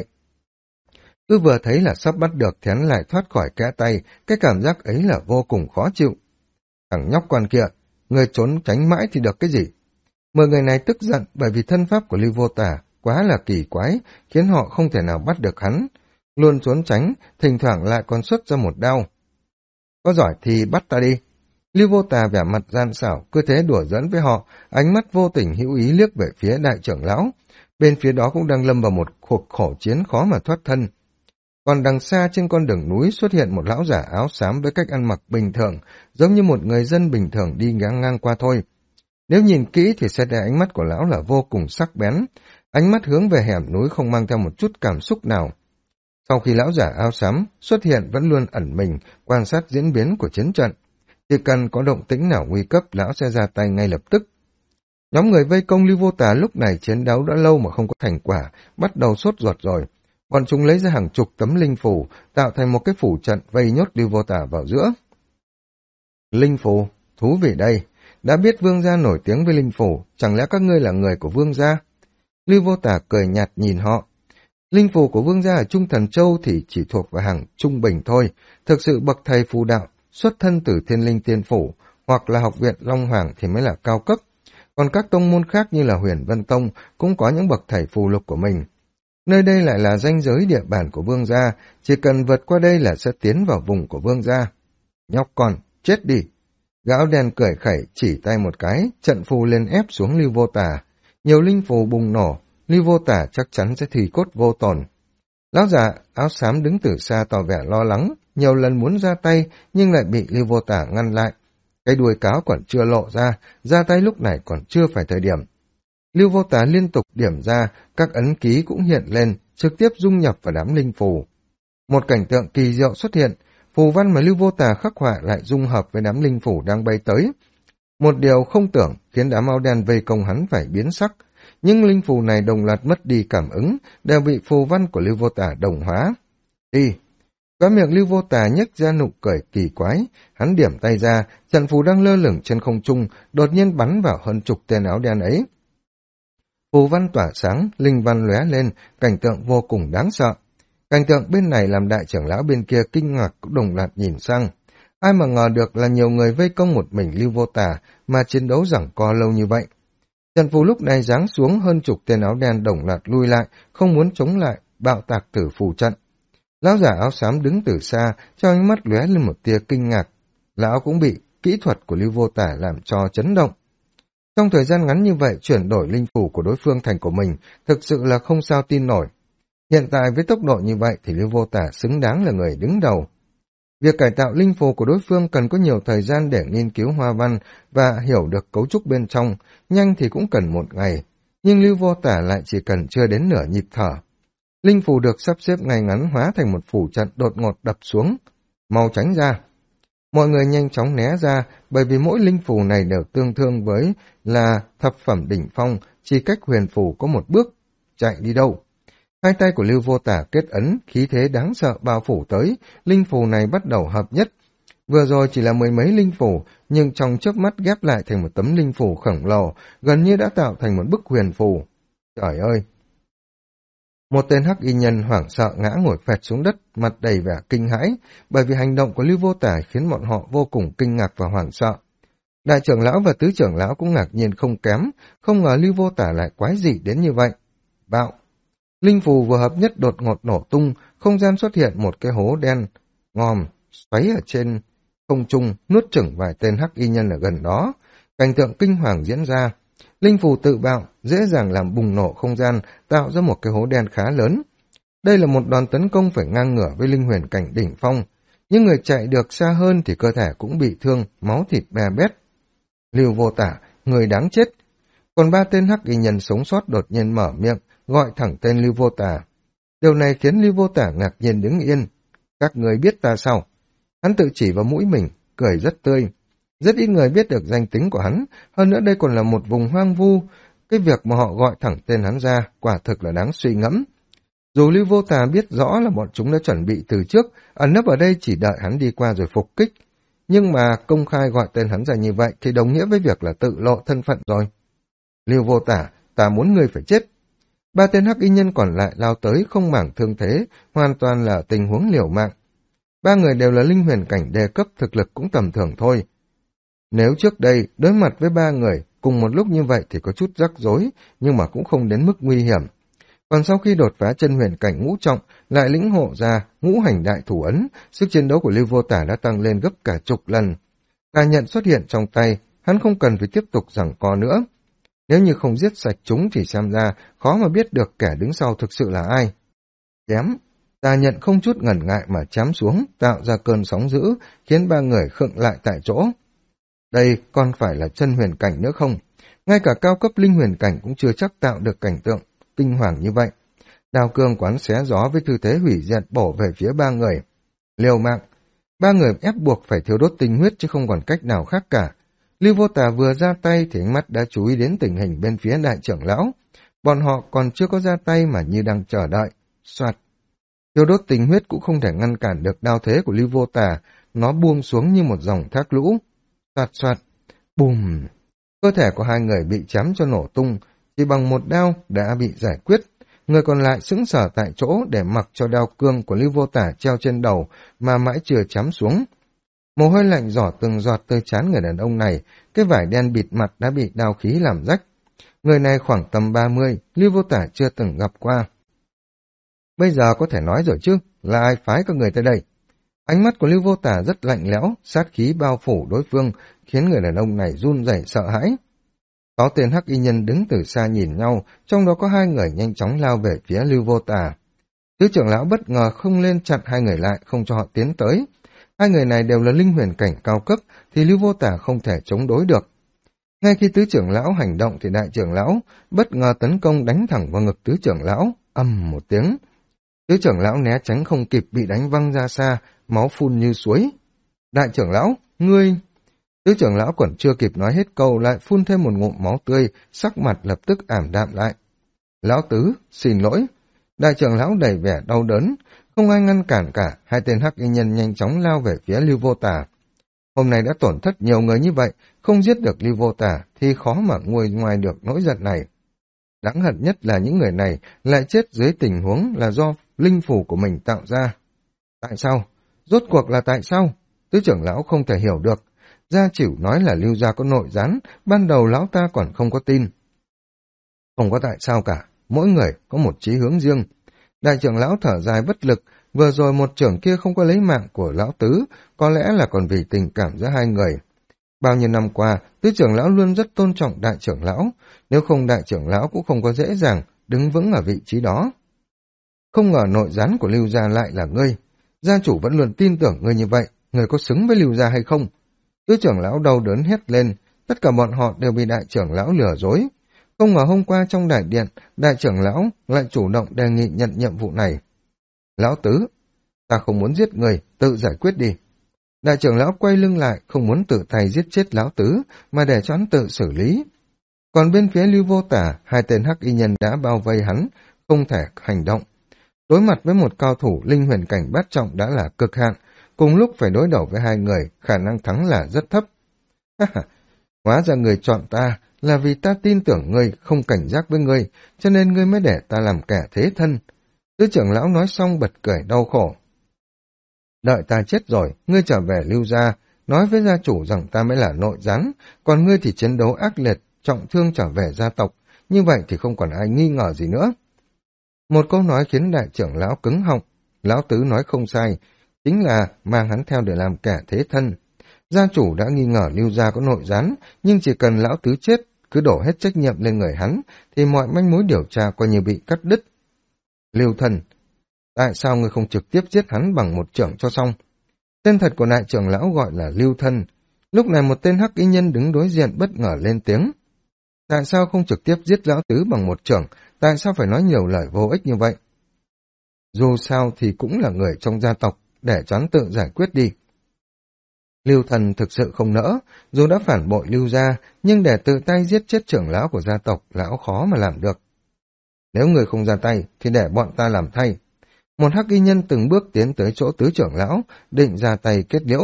Cứ vừa thấy là sắp bắt được thì hắn lại thoát khỏi kẽ tay, cái cảm giác ấy là vô cùng khó chịu. Thằng nhóc con kia, người trốn tránh mãi thì được cái gì? 10 người này tức giận bởi vì thân pháp của Lưu Vô Tà quá là kỳ quái, khiến họ không thể nào bắt được hắn. Luôn trốn tránh, thỉnh thoảng lại còn xuất ra một đao. Có giỏi thì bắt ta đi. Lưu Vô Tà vẻ mặt gian xảo, cứ thế đùa giỡn với họ, ánh mắt vô tình hữu ý liếc về phía đại trưởng lão. Bên phía đó cũng đang lâm vào một cuộc khổ chiến khó mà thoát thân. Còn đằng xa trên con đường núi xuất hiện một lão giả áo xám với cách ăn mặc bình thường, giống như một người dân bình thường đi ngang ngang qua thôi. Nếu nhìn kỹ thì sẽ thấy ánh mắt của lão là vô cùng sắc bén, ánh mắt hướng về hẻm núi không mang theo một chút cảm xúc nào. Sau khi lão giả áo xám xuất hiện vẫn luôn ẩn mình, quan sát diễn biến của chiến trận. Chỉ cần có động tĩnh nào nguy cấp, lão sẽ ra tay ngay lập tức. Nhóm người vây công Lưu Vô Tà lúc này chiến đấu đã lâu mà không có thành quả, bắt đầu sốt ruột rồi. Bọn chúng lấy ra hàng chục tấm linh phù, tạo thành một cái phủ trận vây nhốt Lưu Vô Tà vào giữa. Linh phù, thú vị đây. Đã biết vương gia nổi tiếng với linh phù, chẳng lẽ các ngươi là người của vương gia? Lưu Vô Tà cười nhạt nhìn họ. Linh phù của vương gia ở Trung Thần Châu thì chỉ thuộc vào hàng trung bình thôi, thực sự bậc thầy phù đạo, xuất thân từ Thiên Linh Tiên Phủ, hoặc là học viện Long Hoàng thì mới là cao cấp. Còn các tông môn khác như là Huyền Vân Tông cũng có những bậc thầy phù lục của mình. Nơi đây lại là ranh giới địa bàn của vương gia, chỉ cần vượt qua đây là sẽ tiến vào vùng của vương gia. Nhóc con, chết đi! Gã áo đen cười khẩy chỉ tay một cái, trận phù lên ép xuống Lưu Vô Tà. Nhiều linh phù bùng nổ, Lưu Vô Tà chắc chắn sẽ thủy cốt vô tổn. Lão già áo xám đứng từ xa tỏ vẻ lo lắng, nhiều lần muốn ra tay nhưng lại bị Lưu Vô Tà ngăn lại. Cái đuôi cáo còn chưa lộ ra tay lúc này còn chưa phải thời điểm. Lưu Vô Tà liên tục điểm ra, các ấn ký cũng hiện lên, trực tiếp dung nhập vào đám linh phù. Một cảnh tượng kỳ diệu xuất hiện, phù văn mà Lưu Vô Tà khắc họa lại dung hợp với đám linh phù đang bay tới. Một điều không tưởng khiến đám áo đen vây công hắn phải biến sắc, nhưng linh phù này đồng loạt mất đi cảm ứng, đều bị phù văn của Lưu Vô Tà đồng hóa. Đi! Khóe miệng Lưu Vô Tà nhếch ra nụ cười kỳ quái, hắn điểm tay ra, trận phù đang lơ lửng trên không trung, đột nhiên bắn vào hơn chục tên áo đen ấy. Phù văn tỏa sáng, linh văn lóe lên, cảnh tượng vô cùng đáng sợ. Cảnh tượng bên này làm đại trưởng lão bên kia kinh ngạc cũng đồng loạt nhìn sang. Ai mà ngờ được là nhiều người vây công một mình Lưu Vô Tà mà chiến đấu giằng co lâu như vậy. Trận phù lúc này giáng xuống, hơn chục tên áo đen đồng loạt lui lại, không muốn chống lại, bạo tạc tử phù trận. Lão giả áo xám đứng từ xa, cho ánh mắt lóe lên một tia kinh ngạc. Lão cũng bị kỹ thuật của Lưu Vô Tà làm cho chấn động. Trong thời gian ngắn như vậy, chuyển đổi linh phù của đối phương thành của mình, thực sự là không sao tin nổi. Hiện tại với tốc độ như vậy thì Lưu Vô Tà xứng đáng là người đứng đầu. Việc cải tạo linh phù của đối phương cần có nhiều thời gian để nghiên cứu hoa văn và hiểu được cấu trúc bên trong, nhanh thì cũng cần một ngày, nhưng Lưu Vô Tà lại chỉ cần chưa đến nửa nhịp thở. Linh phù được sắp xếp ngay ngắn hóa thành một phủ trận đột ngột đập xuống. Mau tránh ra! Mọi người nhanh chóng né ra, bởi vì mỗi linh phù này đều tương đương với là thập phẩm đỉnh phong, chỉ cách huyền phù có một bước. Chạy đi đâu? Hai tay của Lưu Vô Tà kết ấn, khí thế đáng sợ bao phủ tới, linh phù này bắt đầu hợp nhất. Vừa rồi chỉ là mười mấy linh phù, nhưng trong chớp mắt ghép lại thành một tấm linh phù khổng lồ, gần như đã tạo thành một bức huyền phù. Trời ơi! Một tên hắc y nhân hoảng sợ ngã ngồi phẹt xuống đất, mặt đầy vẻ kinh hãi, bởi vì hành động của Lưu Vô Tà khiến bọn họ vô cùng kinh ngạc và hoảng sợ. Đại trưởng lão và tứ trưởng lão cũng ngạc nhiên không kém, không ngờ Lưu Vô Tà lại quái dị đến như vậy. Bạo! Linh phù vừa hợp nhất đột ngột nổ tung, không gian xuất hiện một cái hố đen, ngòm, xoáy ở trên không trung, nuốt chửng vài tên hắc y nhân ở gần đó. Cảnh tượng kinh hoàng diễn ra. Linh phù tự bạo, dễ dàng làm bùng nổ không gian, tạo ra một cái hố đen khá lớn. Đây là một đòn tấn công phải ngang ngửa với linh huyền cảnh đỉnh phong. Những người chạy được xa hơn thì cơ thể cũng bị thương, máu thịt bè bét. Lưu Vô Tà, người đáng chết. Còn ba tên hắc y nhân sống sót đột nhiên mở miệng, gọi thẳng tên Lưu Vô Tà. Điều này khiến Lưu Vô Tà ngạc nhiên đứng yên. Các người biết ta sao? Hắn tự chỉ vào mũi mình, cười rất tươi. Rất ít người biết được danh tính của hắn, hơn nữa đây còn là một vùng hoang vu. Cái việc mà họ gọi thẳng tên hắn ra, quả thực là đáng suy ngẫm. Dù Lưu Vô Tà biết rõ là bọn chúng đã chuẩn bị từ trước, ẩn nấp ở đây chỉ đợi hắn đi qua rồi phục kích. Nhưng mà công khai gọi tên hắn ra như vậy thì đồng nghĩa với việc là tự lộ thân phận rồi. Lưu Vô Tà, ta muốn ngươi phải chết. Ba tên hắc y nhân còn lại lao tới không màng thương thế, hoàn toàn là tình huống liều mạng. Ba người đều là linh huyền cảnh đề cấp, thực lực cũng tầm thường thôi. Nếu trước đây đối mặt với ba người cùng một lúc như vậy thì có chút rắc rối, nhưng mà cũng không đến mức nguy hiểm. Còn sau khi đột phá chân huyền cảnh ngũ trọng, lại lĩnh hộ ra ngũ hành đại thủ ấn, sức chiến đấu của Lưu Vô Tà đã tăng lên gấp cả chục lần. Cả nhận xuất hiện trong tay, hắn không cần phải tiếp tục giằng co nữa. Nếu như không giết sạch chúng thì xem ra khó mà biết được kẻ đứng sau thực sự là ai. Chém, Tà nhận không chút ngần ngại mà chém xuống, tạo ra cơn sóng dữ, khiến ba người khựng lại tại chỗ. Đây còn phải là chân huyền cảnh nữa không? Ngay cả cao cấp linh huyền cảnh cũng chưa chắc tạo được cảnh tượng kinh hoàng như vậy. Đao cương quán xé gió với tư thế hủy diệt bổ về phía ba người. Liều mạng, ba người ép buộc phải thiêu đốt tinh huyết chứ không còn cách nào khác cả. Lưu Vô Tà vừa ra tay thì ánh mắt đã chú ý đến tình hình bên phía đại trưởng lão. Bọn họ còn chưa có ra tay mà như đang chờ đợi. Soạt. Thiêu đốt tình huyết cũng không thể ngăn cản được đao thế của Lưu Vô Tà, nó buông xuống như một dòng thác lũ. Soạt soạt. Bùm. Cơ thể của hai người bị chém cho nổ tung, chỉ bằng một đao đã bị giải quyết. Người còn lại sững sờ tại chỗ để mặc cho đao cương của Lưu Vô Tà treo trên đầu mà mãi chưa chém xuống. Mồ hôi lạnh giỏ từng giọt từ trán người đàn ông này, cái vải đen bịt mặt đã bị đao khí làm rách. Người này khoảng tầm 30, Lưu Vô Tà chưa từng gặp qua. Bây giờ có thể nói rồi chứ, là ai phái các người tới đây? Ánh mắt của Lưu Vô Tà rất lạnh lẽo, sát khí bao phủ đối phương, khiến người đàn ông này run rẩy sợ hãi. Có tên hắc y nhân đứng từ xa nhìn nhau, trong đó có hai người nhanh chóng lao về phía Lưu Vô Tà. Tứ trưởng lão bất ngờ không lên chặn hai người lại, không cho họ tiến tới. Hai người này đều là linh huyền cảnh cao cấp, thì Lưu Vô Tà không thể chống đối được. Ngay khi tứ trưởng lão hành động thì đại trưởng lão bất ngờ tấn công đánh thẳng vào ngực tứ trưởng lão, ầm một tiếng. Tứ trưởng lão né tránh không kịp bị đánh văng ra xa, máu phun như suối. Đại trưởng lão, ngươi... Tứ trưởng lão còn chưa kịp nói hết câu lại phun thêm một ngụm máu tươi, sắc mặt lập tức ảm đạm lại. Lão tứ, xin lỗi. Đại trưởng lão đầy vẻ đau đớn, không ai ngăn cản cả, hai tên hắc y nhân nhanh chóng lao về phía Lưu Vô Tà. Hôm nay đã tổn thất nhiều người như vậy, không giết được Lưu Vô Tà thì khó mà nguôi ngoài được nỗi giận này. Đáng hận nhất là những người này lại chết dưới tình huống là do linh phủ của mình tạo ra. Tại sao? Rốt cuộc là tại sao? Tứ trưởng lão không thể hiểu được. Gia Chỉu nói là Lưu gia có nội gián, ban đầu lão ta còn không có tin. Không có tại sao cả, mỗi người có một chí hướng riêng. Đại trưởng lão thở dài bất lực, vừa rồi một trưởng kia không có lấy mạng của lão tứ, có lẽ là còn vì tình cảm giữa hai người. Bao nhiêu năm qua, tứ trưởng lão luôn rất tôn trọng đại trưởng lão, nếu không đại trưởng lão cũng không có dễ dàng đứng vững ở vị trí đó. Không ngờ nội gián của Lưu gia lại là ngươi. Gia chủ vẫn luôn tin tưởng ngươi như vậy, ngươi có xứng với Lưu gia hay không? Tứ trưởng lão đau đớn hét lên, tất cả bọn họ đều bị đại trưởng lão lừa dối. Không ngờ hôm qua trong đại điện, đại trưởng lão lại chủ động đề nghị nhận nhiệm vụ này. Lão tứ, ta không muốn giết người, tự giải quyết đi. Đại trưởng lão quay lưng lại, không muốn tự tay giết chết lão tứ, mà để cho hắn tự xử lý. Còn bên phía Lưu Vô Tà, hai tên hắc y nhân đã bao vây hắn, không thể hành động. Đối mặt với một cao thủ linh huyền cảnh bát trọng đã là cực hạn, cùng lúc phải đối đầu với hai người, khả năng thắng là rất thấp. Hóa ra người chọn ta là vì ta tin tưởng ngươi, không cảnh giác với ngươi, cho nên ngươi mới để ta làm kẻ thế thân. Tứ trưởng lão nói xong bật cười đau khổ. Đợi ta chết rồi, ngươi trở về Lưu gia, nói với gia chủ rằng ta mới là nội gián, còn ngươi thì chiến đấu ác liệt, trọng thương trở về gia tộc, như vậy thì không còn ai nghi ngờ gì nữa. Một câu nói khiến đại trưởng lão cứng họng, lão tứ nói không sai, chính là mang hắn theo để làm kẻ thế thân. Gia chủ đã nghi ngờ Lưu gia có nội gián, nhưng chỉ cần lão tứ chết, cứ đổ hết trách nhiệm lên người hắn, thì mọi manh mối điều tra coi như bị cắt đứt. Lưu thần, tại sao ngươi không trực tiếp giết hắn bằng một chưởng cho xong? Tên thật của đại trưởng lão gọi là Lưu Thân. Lúc này một tên hắc y nhân đứng đối diện bất ngờ lên tiếng. Tại sao không trực tiếp giết lão tứ bằng một chưởng? Tại sao phải nói nhiều lời vô ích như vậy? Dù sao thì cũng là người trong gia tộc, để cho hắn tự giải quyết đi. Lưu Thần thực sự không nỡ, dù đã phản bội Lưu gia, nhưng để tự tay giết chết trưởng lão của gia tộc, lão khó mà làm được. Nếu người không ra tay, thì để bọn ta làm thay. Một hắc y nhân từng bước tiến tới chỗ tứ trưởng lão, định ra tay kết liễu.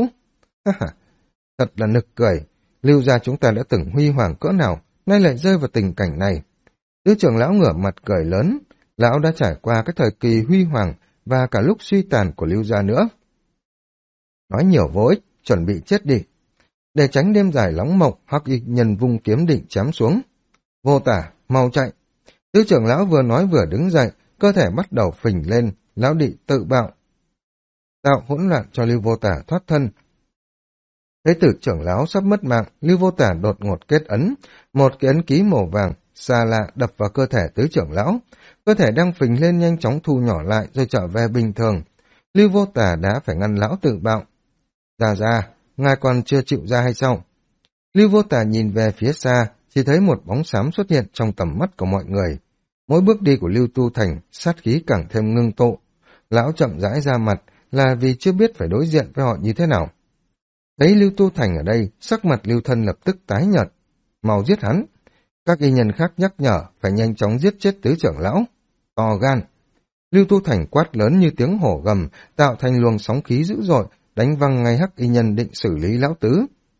Thật là nực cười, Lưu gia chúng ta đã từng huy hoàng cỡ nào, nay lại rơi vào tình cảnh này. Tứ trưởng lão ngửa mặt cười lớn, lão đã trải qua cái thời kỳ huy hoàng và cả lúc suy tàn của Lưu gia nữa. Nói nhiều vô ích, chuẩn bị chết đi. Để tránh đêm dài lóng mộng, hắc y nhân vung kiếm định chém xuống. Vô Tả, mau chạy. Tứ trưởng lão vừa nói vừa đứng dậy, cơ thể bắt đầu phình lên, lão định tự bạo. Tạo hỗn loạn cho Lưu Vô Tả thoát thân. Thấy tử trưởng lão sắp mất mạng, Lưu Vô Tả đột ngột kết ấn, một cái ấn ký màu vàng, xa lạ đập vào cơ thể tứ trưởng lão. Cơ thể đang phình lên nhanh chóng thu nhỏ lại rồi trở về bình thường. Lưu Vô Tả đã phải ngăn lão tự bạo. Ra, ngài còn chưa chịu ra hay sao? Lưu Vô Tả nhìn về phía xa, chỉ thấy một bóng xám xuất hiện trong tầm mắt của mọi người. Mỗi bước đi của Lưu Tu Thành, sát khí càng thêm ngưng tụ. Lão chậm rãi ra mặt là vì chưa biết phải đối diện với họ như thế nào. Thấy Lưu Tu Thành ở đây, sắc mặt Lưu Thân lập tức tái nhợt. Mau giết hắn. Các y nhân khác nhắc nhở phải nhanh chóng giết chết tứ trưởng lão. To gan. Lưu Tu Thành quát lớn như tiếng hổ gầm, tạo thành luồng sóng khí dữ dội, đánh văng ngay hắc y nhân định xử lý lão tứ.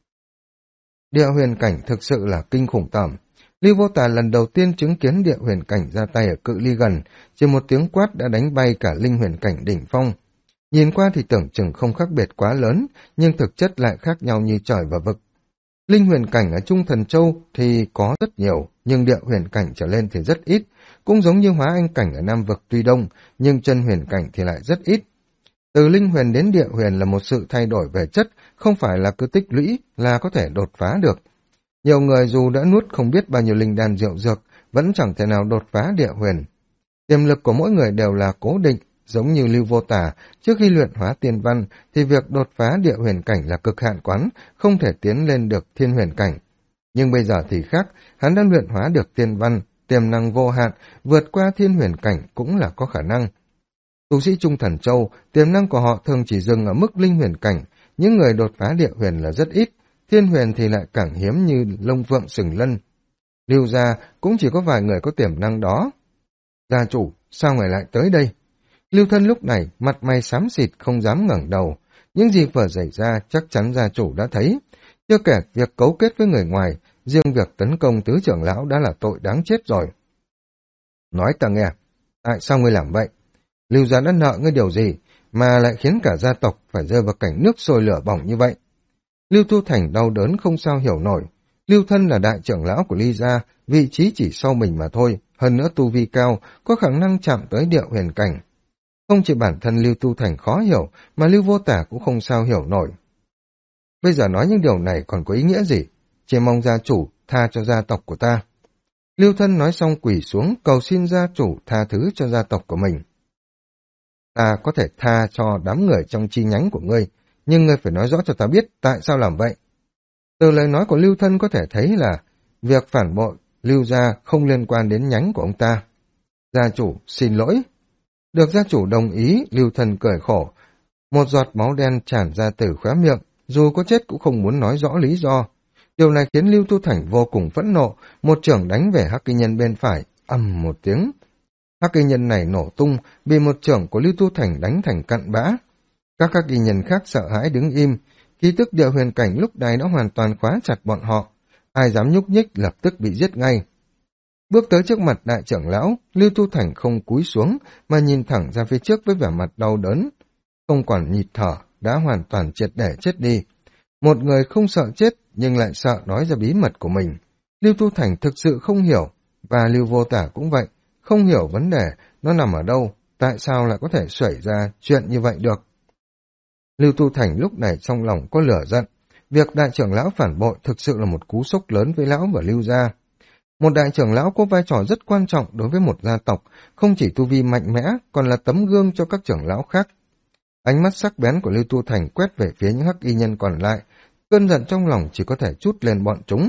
Địa huyền cảnh thực sự là kinh khủng tởm. Lưu Vô Tà lần đầu tiên chứng kiến địa huyền cảnh ra tay ở cự ly gần, chỉ một tiếng quát đã đánh bay cả linh huyền cảnh đỉnh phong. Nhìn qua thì tưởng chừng không khác biệt quá lớn, nhưng thực chất lại khác nhau như trời và vực. Linh huyền cảnh ở Trung Thần Châu thì có rất nhiều, nhưng địa huyền cảnh trở lên thì rất ít, cũng giống như hóa anh cảnh ở Nam Vực tuy đông, nhưng chân huyền cảnh thì lại rất ít. Từ linh huyền đến địa huyền là một sự thay đổi về chất, không phải là cứ tích lũy là có thể đột phá được. Nhiều người dù đã nuốt không biết bao nhiêu linh đan rượu dược, vẫn chẳng thể nào đột phá địa huyền. Tiềm lực của mỗi người đều là cố định, giống như Lưu Vô Tà, trước khi luyện hóa tiên văn thì việc đột phá địa huyền cảnh là cực hạn quán, không thể tiến lên được thiên huyền cảnh. Nhưng bây giờ thì khác, hắn đã luyện hóa được tiên văn, tiềm năng vô hạn, vượt qua thiên huyền cảnh cũng là có khả năng. Tu sĩ Trung Thần Châu, tiềm năng của họ thường chỉ dừng ở mức linh huyền cảnh, những người đột phá địa huyền là rất ít, thiên huyền thì lại càng hiếm như lông phượng sừng lân. Lưu gia cũng chỉ có vài người có tiềm năng đó. Gia chủ, sao ngài lại tới đây? Lưu Thân lúc này mặt mày xám xịt không dám ngẩng đầu, những gì vừa xảy ra chắc chắn gia chủ đã thấy. Chưa kể việc cấu kết với người ngoài, riêng việc tấn công tứ trưởng lão đã là tội đáng chết rồi. Nói ta nghe, tại sao ngươi làm vậy? Lưu gia đã nợ ngươi điều gì mà lại khiến cả gia tộc phải rơi vào cảnh nước sôi lửa bỏng như vậy? Lưu Tu Thành đau đớn không sao hiểu nổi. Lưu Thân là đại trưởng lão của Ly gia, vị trí chỉ sau mình mà thôi, hơn nữa tu vi cao, có khả năng chạm tới địa huyền cảnh. Không chỉ bản thân Lưu Tu Thành khó hiểu, mà Lưu Vô Tà cũng không sao hiểu nổi. Bây giờ nói những điều này còn có ý nghĩa gì? Chỉ mong gia chủ tha cho gia tộc của ta. Lưu Thân nói xong quỳ xuống cầu xin gia chủ tha thứ cho gia tộc của mình. Ta có thể tha cho đám người trong chi nhánh của ngươi, nhưng ngươi phải nói rõ cho ta biết tại sao làm vậy. Từ lời nói của Lưu Thân có thể thấy là việc phản bội Lưu gia không liên quan đến nhánh của ông ta. Gia chủ xin lỗi. Được gia chủ đồng ý, Lưu Thân cười khổ. Một giọt máu đen tràn ra từ khóe miệng, dù có chết cũng không muốn nói rõ lý do. Điều này khiến Lưu Tu Thành vô cùng phẫn nộ, một chưởng đánh về hắc y nhân bên phải, ầm một tiếng. Hắc y nhân này nổ tung, bị một chưởng của Lưu Tu Thành đánh thành cặn bã. Các hắc y nhân khác sợ hãi đứng im, khí tức địa huyền cảnh lúc này đã hoàn toàn khóa chặt bọn họ. Ai dám nhúc nhích lập tức bị giết ngay. Bước tới trước mặt đại trưởng lão, Lưu Tu Thành không cúi xuống mà nhìn thẳng ra phía trước với vẻ mặt đau đớn. Không còn nhịp thở, đã hoàn toàn triệt để chết đi. Một người không sợ chết nhưng lại sợ nói ra bí mật của mình. Lưu Tu Thành thực sự không hiểu, và Lưu Vô Tả cũng vậy, không hiểu vấn đề nó nằm ở đâu, tại sao lại có thể xảy ra chuyện như vậy được. Lưu Tu Thành lúc này trong lòng có lửa giận. Việc đại trưởng lão phản bội thực sự là một cú sốc lớn với lão và Lưu gia. Một đại trưởng lão có vai trò rất quan trọng đối với một gia tộc, không chỉ tu vi mạnh mẽ, còn là tấm gương cho các trưởng lão khác. Ánh mắt sắc bén của Lưu Tu Thành quét về phía những hắc y nhân còn lại, cơn giận trong lòng chỉ có thể trút lên bọn chúng.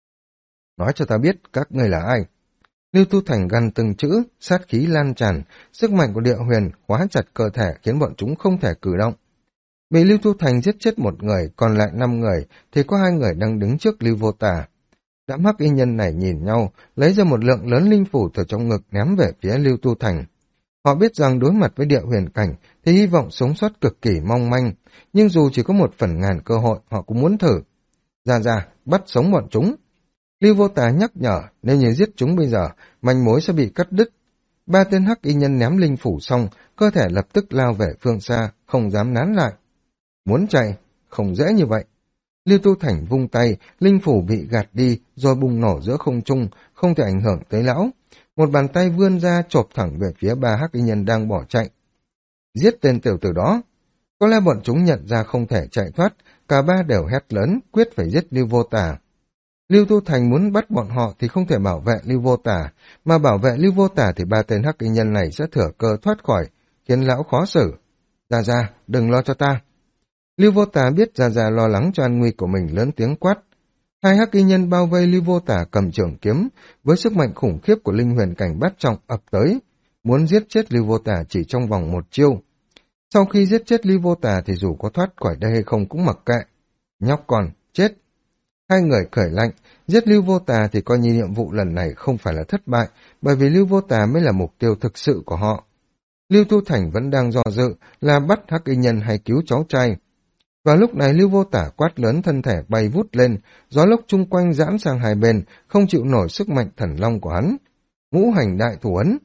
Nói cho ta biết các ngươi là ai? Lưu Tu Thành gằn từng chữ, sát khí lan tràn, sức mạnh của địa huyền khóa chặt cơ thể khiến bọn chúng không thể cử động. Bị Lưu Tu Thành giết chết một người, còn lại 5 người, thì có 2 người đang đứng trước Lưu Vô Tà. Đám hắc y nhân này nhìn nhau, lấy ra một lượng lớn linh phủ từ trong ngực ném về phía Lưu Tu Thành. Họ biết rằng đối mặt với địa huyền cảnh thì hy vọng sống sót cực kỳ mong manh, nhưng dù chỉ có 1/1000 cơ hội, họ cũng muốn thử. Ra, bắt sống bọn chúng. Lưu Vô Tà nhắc nhở, nếu như giết chúng bây giờ, manh mối sẽ bị cắt đứt. 3 tên hắc y nhân ném linh phủ xong, cơ thể lập tức lao về phương xa, không dám nán lại. Muốn chạy, không dễ như vậy. Lưu Tu Thành vung tay, linh phủ bị gạt đi, rồi bùng nổ giữa không trung, không thể ảnh hưởng tới lão. Một bàn tay vươn ra chộp thẳng về phía 3 hắc y nhân đang bỏ chạy. Giết tên tiểu tử đó. Có lẽ bọn chúng nhận ra không thể chạy thoát, cả 3 đều hét lớn, quyết phải giết Lưu Vô Tà. Lưu Tu Thành muốn bắt bọn họ thì không thể bảo vệ Lưu Vô Tà, mà bảo vệ Lưu Vô Tà thì 3 tên hắc y nhân này sẽ thừa cơ thoát khỏi, khiến lão khó xử. Ra, đừng lo cho ta. Lưu Vô Tà biết Ra lo lắng cho an nguy của mình lớn tiếng quát. Hai hắc y nhân bao vây Lưu Vô Tả cầm trường kiếm, với sức mạnh khủng khiếp của linh huyền cảnh bát trọng ập tới, muốn giết chết Lưu Vô Tả chỉ trong vòng một chiêu. Sau khi giết chết Lưu Vô Tả thì dù có thoát khỏi đây hay không cũng mặc kệ. Nhóc con, chết! Hai người cởi lạnh, giết Lưu Vô Tả thì coi như nhiệm vụ lần này không phải là thất bại, bởi vì Lưu Vô Tả mới là mục tiêu thực sự của họ. Lưu Tu Thành vẫn đang do dự là bắt hắc y nhân hay cứu cháu trai. Và lúc này Lưu Vô Tả quát lớn, thân thể bay vút lên, gió lốc chung quanh giãn sang hai bên, không chịu nổi sức mạnh thần long của hắn. Ngũ hành đại thủ ấn.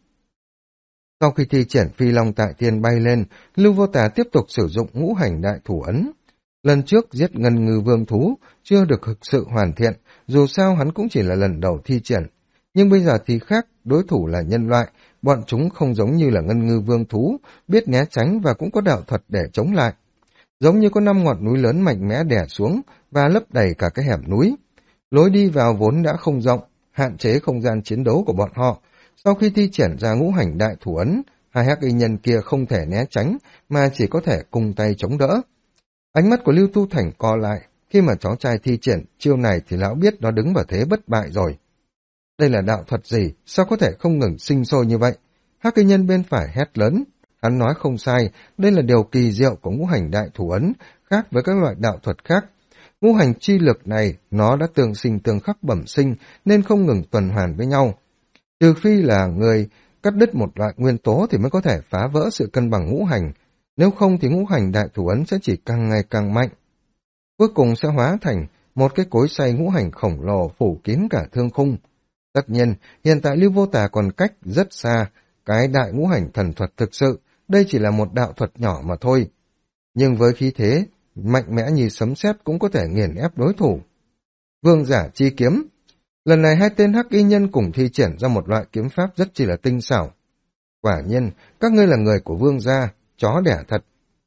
Sau khi thi triển phi long tại thiên bay lên, Lưu Vô Tả tiếp tục sử dụng ngũ hành đại thủ ấn. Lần trước giết ngân ngư vương thú, chưa được thực sự hoàn thiện, dù sao hắn cũng chỉ là lần đầu thi triển. Nhưng bây giờ thì khác, đối thủ là nhân loại, bọn chúng không giống như là ngân ngư vương thú, biết né tránh và cũng có đạo thuật để chống lại. Giống như có 5 ngọn núi lớn mạnh mẽ đè xuống và lấp đầy cả cái hẻm núi. Lối đi vào vốn đã không rộng, hạn chế không gian chiến đấu của bọn họ. Sau khi thi triển ra ngũ hành đại thủ ấn, hai hắc y nhân kia không thể né tránh mà chỉ có thể cùng tay chống đỡ. Ánh mắt của Lưu Tu Thành co lại, khi mà cháu trai thi triển chiêu này thì lão biết nó đứng vào thế bất bại rồi. Đây là đạo thuật gì, sao có thể không ngừng sinh sôi như vậy? Hắc y nhân bên phải hét lớn. Hắn nói không sai, đây là điều kỳ diệu của ngũ hành đại thủ ấn, khác với các loại đạo thuật khác. Ngũ hành chi lực này, nó đã tương sinh tương khắc bẩm sinh, nên không ngừng tuần hoàn với nhau. Trừ phi là người cắt đứt một loại nguyên tố thì mới có thể phá vỡ sự cân bằng ngũ hành. Nếu không thì ngũ hành đại thủ ấn sẽ chỉ càng ngày càng mạnh. Cuối cùng sẽ hóa thành một cái cối xay ngũ hành khổng lồ phủ kín cả thương khung. Tất nhiên, hiện tại Lưu Vô Tả còn cách rất xa, cái đại ngũ hành thần thuật thực sự, đây chỉ là một đạo thuật nhỏ mà thôi. Nhưng với khí thế, mạnh mẽ như sấm sét cũng có thể nghiền ép đối thủ. Vương giả chi kiếm. Lần này hai tên hắc y nhân cùng thi triển ra một loại kiếm pháp rất chỉ là tinh xảo. Quả nhiên, các ngươi là người của vương gia, chó đẻ thật.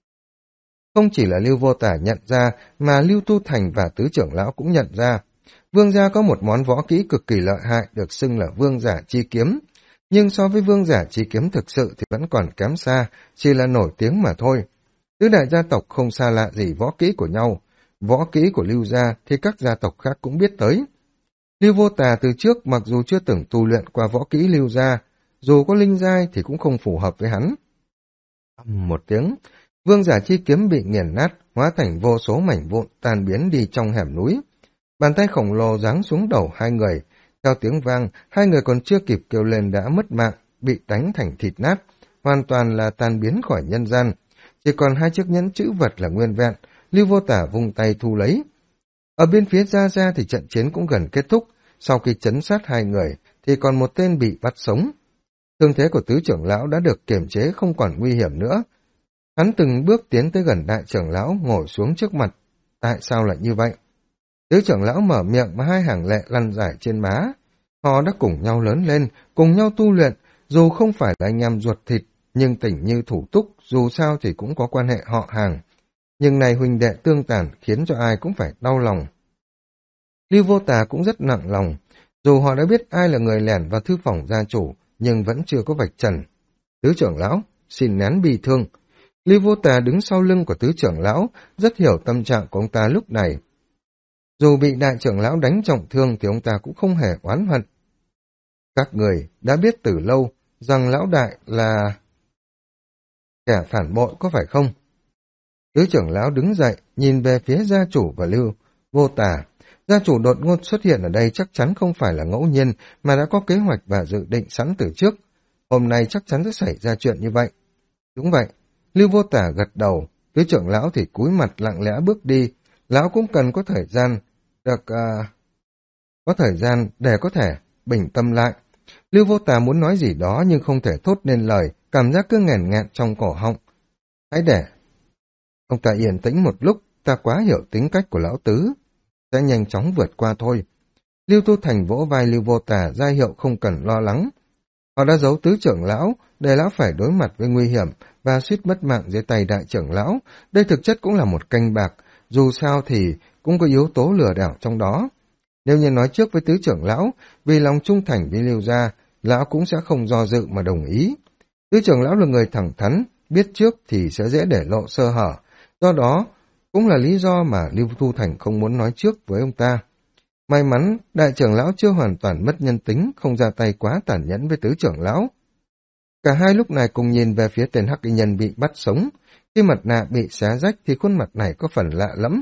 Không chỉ là Lưu Vô Tả nhận ra, mà Lưu Tu Thành và tứ trưởng lão cũng nhận ra. Vương gia có một món võ kỹ cực kỳ lợi hại được xưng là vương giả chi kiếm. Nhưng so với vương giả chi kiếm thực sự thì vẫn còn kém xa, chỉ là nổi tiếng mà thôi. Tứ đại gia tộc không xa lạ gì võ kỹ của nhau. Võ kỹ của Lưu gia thì các gia tộc khác cũng biết tới. Lưu Vô Tả từ trước mặc dù chưa từng tu luyện qua võ kỹ Lưu gia, dù có linh giai thì cũng không phù hợp với hắn. Một tiếng, vương giả chi kiếm bị nghiền nát, hóa thành vô số mảnh vụn tan biến đi trong hẻm núi. Bàn tay khổng lồ giáng xuống đầu hai người. Theo tiếng vang, hai người còn chưa kịp kêu lên đã mất mạng, bị đánh thành thịt nát, hoàn toàn là tan biến khỏi nhân gian. Chỉ còn hai chiếc nhẫn chữ vật là nguyên vẹn, Lưu Vô Tả vung tay thu lấy. Ở bên phía ra thì trận chiến cũng gần kết thúc, sau khi chấn sát hai người thì còn một tên bị bắt sống. Thương thế của tứ trưởng lão đã được kiềm chế không còn nguy hiểm nữa. Hắn từng bước tiến tới gần đại trưởng lão ngồi xuống trước mặt. Tại sao lại như vậy? Tứ trưởng lão mở miệng mà hai hàng lệ lăn dài trên má. Họ đã cùng nhau lớn lên, cùng nhau tu luyện, dù không phải là anh em ruột thịt, nhưng tình như thủ túc, dù sao thì cũng có quan hệ họ hàng. Nhưng này huynh đệ tương tàn khiến cho ai cũng phải đau lòng. Lưu Vô Tả cũng rất nặng lòng, dù họ đã biết ai là người lẻn vào thư phòng gia chủ, nhưng vẫn chưa có vạch trần. Tứ trưởng lão, xin nén bi thương. Lưu Vô Tả đứng sau lưng của tứ trưởng lão, rất hiểu tâm trạng của ông ta lúc này. Dù bị đại trưởng lão đánh trọng thương thì ông ta cũng không hề oán hận. Các người đã biết từ lâu rằng lão đại là kẻ phản bội có phải không? Tứ trưởng lão đứng dậy, nhìn về phía gia chủ và Lưu Vô Tả. Gia chủ đột ngột xuất hiện ở đây chắc chắn không phải là ngẫu nhiên mà đã có kế hoạch và dự định sẵn từ trước. Hôm nay chắc chắn sẽ xảy ra chuyện như vậy. Đúng vậy, Lưu Vô Tả gật đầu, tứ trưởng lão thì cúi mặt lặng lẽ bước đi. Lão cũng cần có thời gian để có thể bình tâm lại. Lưu Vô Tả muốn nói gì đó nhưng không thể thốt nên lời, cảm giác cứ nghẹn nghẹn trong cổ họng. Hãy để ông ta yên tĩnh một lúc, ta quá hiểu tính cách của lão tứ, sẽ nhanh chóng vượt qua thôi. Lưu Tu Thành vỗ vai Lưu Vô Tả ra hiệu không cần lo lắng. Họ đã giấu tứ trưởng lão, để lão phải đối mặt với nguy hiểm và suýt mất mạng dưới tay đại trưởng lão. Đây thực chất cũng là một canh bạc, dù sao thì cũng có yếu tố lừa đảo trong đó. Nếu như nói trước với tứ trưởng lão, vì lòng trung thành với Lưu gia, lão cũng sẽ không do dự mà đồng ý. Tứ trưởng lão là người thẳng thắn, biết trước thì sẽ dễ để lộ sơ hở. Do đó, cũng là lý do mà Lưu Tu Thành không muốn nói trước với ông ta. May mắn, đại trưởng lão chưa hoàn toàn mất nhân tính, không ra tay quá tàn nhẫn với tứ trưởng lão. Cả hai lúc này cùng nhìn về phía tên hắc y nhân bị bắt sống. Khi mặt nạ bị xé rách thì khuôn mặt này có phần lạ lẫm.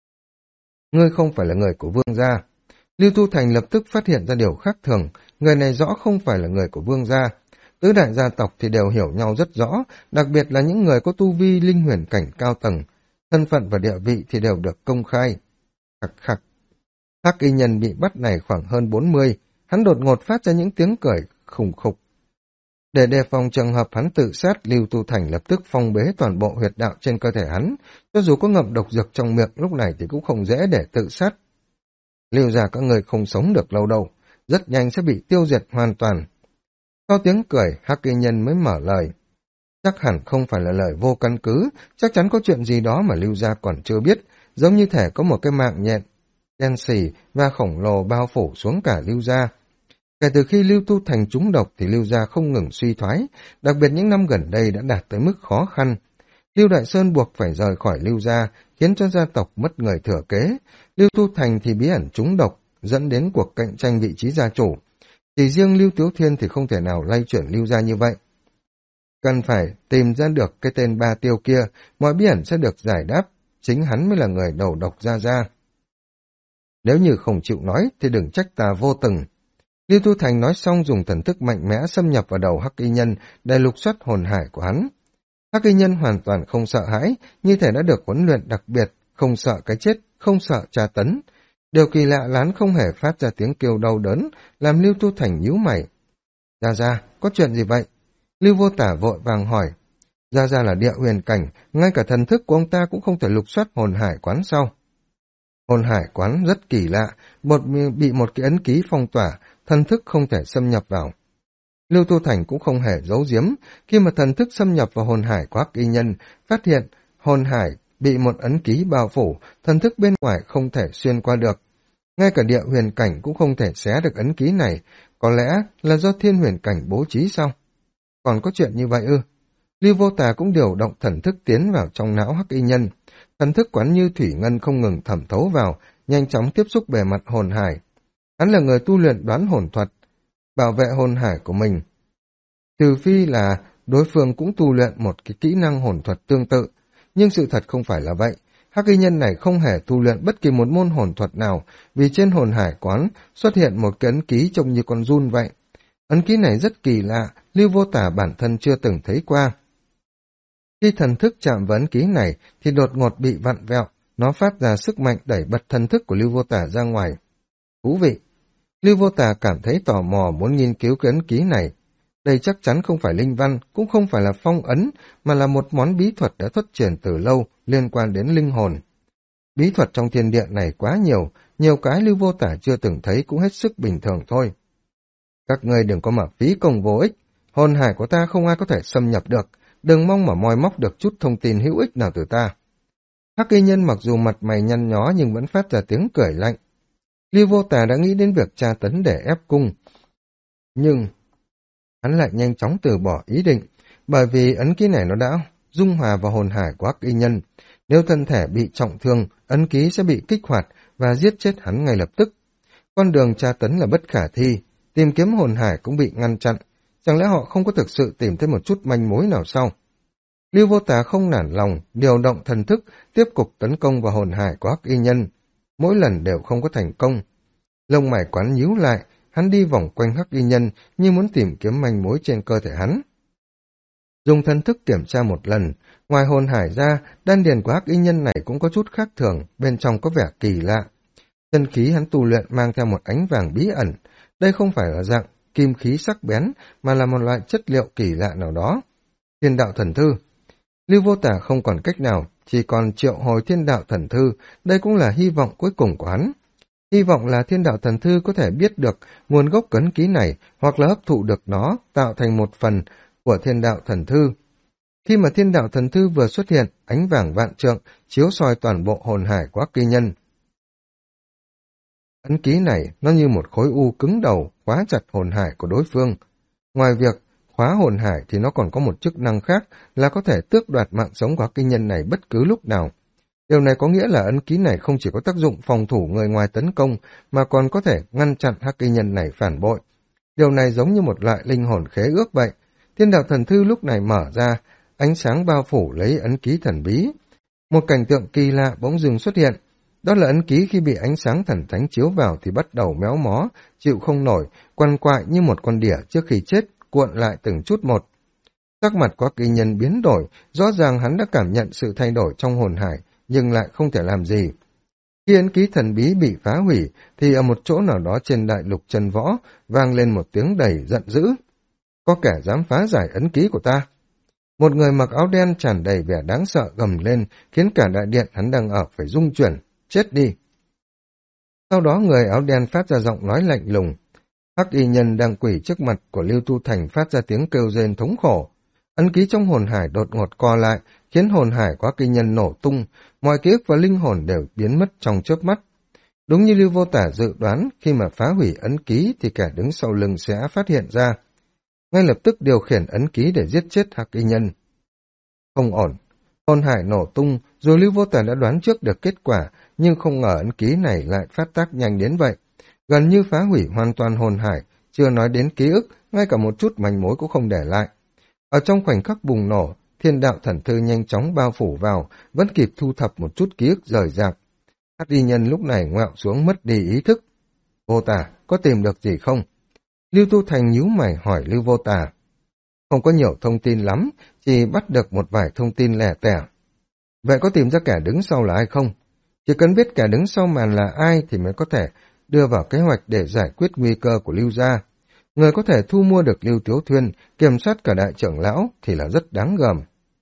Ngươi không phải là người của vương gia. Lưu Tu Thành lập tức phát hiện ra điều khác thường, người này rõ không phải là người của vương gia. Tứ đại gia tộc thì đều hiểu nhau rất rõ, đặc biệt là những người có tu vi linh huyền cảnh cao tầng. Thân phận và địa vị thì đều được công khai. Khắc khắc. Hắc y nhân bị bắt này khoảng hơn 40, hắn đột ngột phát ra những tiếng cười khủng khục. Để đề phòng trường hợp hắn tự sát, Lưu Tu Thành lập tức phong bế toàn bộ huyệt đạo trên cơ thể hắn, cho dù có ngậm độc dược trong miệng lúc này thì cũng không dễ để tự sát. Lưu gia các người không sống được lâu đâu, rất nhanh sẽ bị tiêu diệt hoàn toàn. Sau tiếng cười, hắc y nhân mới mở lời. Chắc hẳn không phải là lời vô căn cứ, chắc chắn có chuyện gì đó mà Lưu gia còn chưa biết, giống như thể có một cái mạng nhện đen xì và khổng lồ bao phủ xuống cả Lưu gia. Kể từ khi Lưu Tu Thành trúng độc thì Lưu gia không ngừng suy thoái, đặc biệt những năm gần đây đã đạt tới mức khó khăn. Lưu Đại Sơn buộc phải rời khỏi Lưu gia, khiến cho gia tộc mất người thừa kế. Lưu Tu Thành thì bí ẩn trúng độc, dẫn đến cuộc cạnh tranh vị trí gia chủ. Chỉ riêng Lưu Tiếu Thiên thì không thể nào lay chuyển Lưu gia như vậy. Cần phải tìm ra được cái tên Ba Tiêu kia, mọi bí ẩn sẽ được giải đáp, chính hắn mới là người đầu độc gia. Nếu như không chịu nói thì đừng trách ta vô tình. Lưu Tu Thành nói xong dùng thần thức mạnh mẽ xâm nhập vào đầu hắc y nhân để lục soát hồn hải của hắn. Hắc y nhân hoàn toàn không sợ hãi, như thể đã được huấn luyện đặc biệt, không sợ cái chết, không sợ tra tấn. Điều kỳ lạ là hắn không hề phát ra tiếng kêu đau đớn, làm Lưu Tu Thành nhíu mày. Ra, có chuyện gì vậy? Lưu Vô Tả vội vàng hỏi. Ra là địa huyền cảnh, ngay cả thần thức của ông ta cũng không thể lục soát hồn hải quán sau. Hồn hải quán rất kỳ lạ, bị một cái ấn ký phong tỏa, thần thức không thể xâm nhập vào. Lưu Tu Thành cũng không hề giấu giếm, khi mà thần thức xâm nhập vào hồn hải của hắc y nhân, phát hiện hồn hải bị một ấn ký bao phủ, thần thức bên ngoài không thể xuyên qua được. Ngay cả địa huyền cảnh cũng không thể xé được ấn ký này, có lẽ là do thiên huyền cảnh bố trí sao? Còn có chuyện như vậy ư? Lưu Vô Tà cũng điều động thần thức tiến vào trong não hắc y nhân. Thần thức quán như thủy ngân không ngừng thẩm thấu vào, nhanh chóng tiếp xúc bề mặt hồn hải. Hắn là người tu luyện đoán hồn thuật, bảo vệ hồn hải của mình. Trừ phi là đối phương cũng tu luyện một cái kỹ năng hồn thuật tương tự, nhưng sự thật không phải là vậy. Hắc y nhân này không hề tu luyện bất kỳ một môn hồn thuật nào, vì trên hồn hải quán xuất hiện một cái ấn ký trông như con giun vậy. Ấn ký này rất kỳ lạ, Lưu Vô Tả bản thân chưa từng thấy qua. Khi thần thức chạm vào ấn ký này thì đột ngột bị vặn vẹo, nó phát ra sức mạnh đẩy bật thần thức của Lưu Vô Tả ra ngoài. Thú vị! Lưu Vô Tả cảm thấy tò mò muốn nghiên cứu cái ấn ký này. Đây chắc chắn không phải linh văn, cũng không phải là phong ấn, mà là một món bí thuật đã thất truyền từ lâu liên quan đến linh hồn. Bí thuật trong thiên địa này quá nhiều cái Lưu Vô Tả chưa từng thấy cũng hết sức bình thường thôi. Các ngươi đừng có mà phí công vô ích, hồn hải của ta không ai có thể xâm nhập được, đừng mong mà moi móc được chút thông tin hữu ích nào từ ta. Hắc y nhân mặc dù mặt mày nhăn nhó nhưng vẫn phát ra tiếng cười lạnh. Lưu Vô Tả đã nghĩ đến việc tra tấn để ép cung, nhưng hắn lại nhanh chóng từ bỏ ý định, bởi vì ấn ký này nó đã dung hòa vào hồn hải của hắc y nhân. Nếu thân thể bị trọng thương, ấn ký sẽ bị kích hoạt và giết chết hắn ngay lập tức. Con đường tra tấn là bất khả thi, tìm kiếm hồn hải cũng bị ngăn chặn. Chẳng lẽ họ không có thực sự tìm thấy một chút manh mối nào sao? Lưu Vô Tả không nản lòng, điều động thần thức, tiếp tục tấn công vào hồn hải của hắc y nhân. Mỗi lần đều không có thành công. Lông mày quán nhíu lại, hắn đi vòng quanh hắc y nhân như muốn tìm kiếm manh mối trên cơ thể hắn. Dùng thần thức kiểm tra một lần, ngoài hồn hải ra, đan điền của hắc y nhân này cũng có chút khác thường, bên trong có vẻ kỳ lạ. Chân khí hắn tu luyện mang theo một ánh vàng bí ẩn, đây không phải là dạng kim khí sắc bén, mà là một loại chất liệu kỳ lạ nào đó. Thiên đạo thần thư. Lưu Vô Tả không còn cách nào, chỉ còn triệu hồi thiên đạo thần thư, đây cũng là hy vọng cuối cùng của hắn. Hy vọng là thiên đạo thần thư có thể biết được nguồn gốc ấn ký này, hoặc là hấp thụ được nó, tạo thành một phần của thiên đạo thần thư. Khi mà thiên đạo thần thư vừa xuất hiện, ánh vàng vạn trượng chiếu soi toàn bộ hồn hải của hắc y nhân. Ấn ký này nó như một khối u cứng đầu khóa chặt hồn hải của đối phương. Ngoài việc khóa hồn hải thì nó còn có một chức năng khác là có thể tước đoạt mạng sống của hắc y nhân này bất cứ lúc nào. Điều này có nghĩa là ấn ký này không chỉ có tác dụng phòng thủ người ngoài tấn công, mà còn có thể ngăn chặn hắc y nhân này phản bội. Điều này giống như một loại linh hồn khế ước vậy. Thiên đạo thần thư lúc này mở ra, ánh sáng bao phủ lấy ấn ký thần bí. Một cảnh tượng kỳ lạ bỗng dưng xuất hiện. Đó là ấn ký khi bị ánh sáng thần thánh chiếu vào thì bắt đầu méo mó, chịu không nổi, quằn quại như một con đỉa trước khi chết, cuộn lại từng chút một. Sắc mặt có kỳ nhân biến đổi, rõ ràng hắn đã cảm nhận sự thay đổi trong hồn hải, nhưng lại không thể làm gì. Khi ấn ký thần bí bị phá hủy, thì ở một chỗ nào đó trên đại lục chân võ, vang lên một tiếng đầy giận dữ. Có kẻ dám phá giải ấn ký của ta. Một người mặc áo đen tràn đầy vẻ đáng sợ gầm lên, khiến cả đại điện hắn đang ở phải rung chuyển. Chết đi! Sau đó người áo đen phát ra giọng nói lạnh lùng. Hắc y nhân đang quỳ trước mặt của Lưu Tu Thành phát ra tiếng kêu rên thống khổ. Ấn ký trong hồn hải đột ngột co lại, khiến hồn hải của hắc y nhân nổ tung, mọi ký ức và linh hồn đều biến mất trong chớp mắt. Đúng như Lưu Vô Tả dự đoán, khi mà phá hủy ấn ký thì kẻ đứng sau lưng sẽ phát hiện ra. Ngay lập tức điều khiển ấn ký để giết chết hắc y nhân. Không ổn. Hồn hải nổ tung, dù Lưu Vô Tả đã đoán trước được kết quả, nhưng không ngờ ấn ký này lại phát tác nhanh đến vậy. Gần như phá hủy hoàn toàn hồn hải, chưa nói đến ký ức, ngay cả một chút manh mối cũng không để lại. Ở trong khoảnh khắc bùng nổ, thiên đạo thần thư nhanh chóng bao phủ vào, vẫn kịp thu thập một chút ký ức rời rạc. Hắc y nhân lúc này ngoẹo xuống mất đi ý thức. Vô Tả, có tìm được gì không? Lưu Tu Thành nhíu mày hỏi Lưu Vô Tả. Không có nhiều thông tin lắm, chỉ bắt được một vài thông tin lẻ tẻ. Vậy có tìm ra kẻ đứng sau là ai không? Chỉ cần biết kẻ đứng sau màn là ai thì mới có thể đưa vào kế hoạch để giải quyết nguy cơ của Lưu gia. Người có thể thu mua được Lưu Tiếu Thuyên, kiểm soát cả đại trưởng lão thì là rất đáng gờm.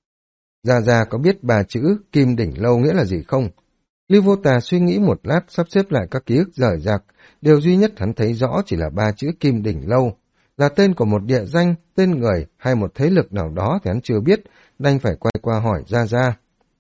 Gia Gia có biết ba chữ Kim Đỉnh Lâu nghĩa là gì không? Lưu Vô Tà suy nghĩ một lát sắp xếp lại các ký ức rời rạc. Điều duy nhất hắn thấy rõ chỉ là ba chữ Kim Đỉnh Lâu. Là tên của một địa danh, tên người hay một thế lực nào đó thì hắn chưa biết, đành phải quay qua hỏi Gia Gia.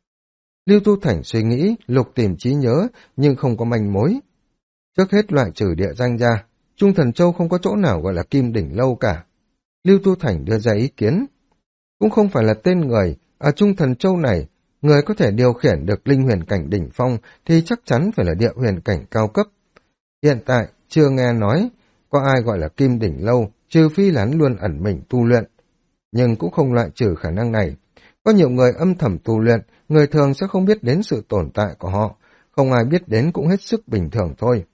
Lưu Tu Thành suy nghĩ, lục tìm trí nhớ, nhưng không có manh mối. Trước hết loại trừ địa danh ra, Trung Thần Châu không có chỗ nào gọi là Kim Đỉnh Lâu cả. Lưu Tu Thành đưa ra ý kiến. Cũng không phải là tên người, ở Trung Thần Châu này, người có thể điều khiển được linh huyền cảnh đỉnh phong thì chắc chắn phải là địa huyền cảnh cao cấp. Hiện tại, chưa nghe nói có ai gọi là Kim Đỉnh Lâu, trừ phi là hắn luôn ẩn mình tu luyện. Nhưng cũng không loại trừ khả năng này. Có nhiều người âm thầm tu luyện, người thường sẽ không biết đến sự tồn tại của họ, không ai biết đến cũng hết sức bình thường thôi.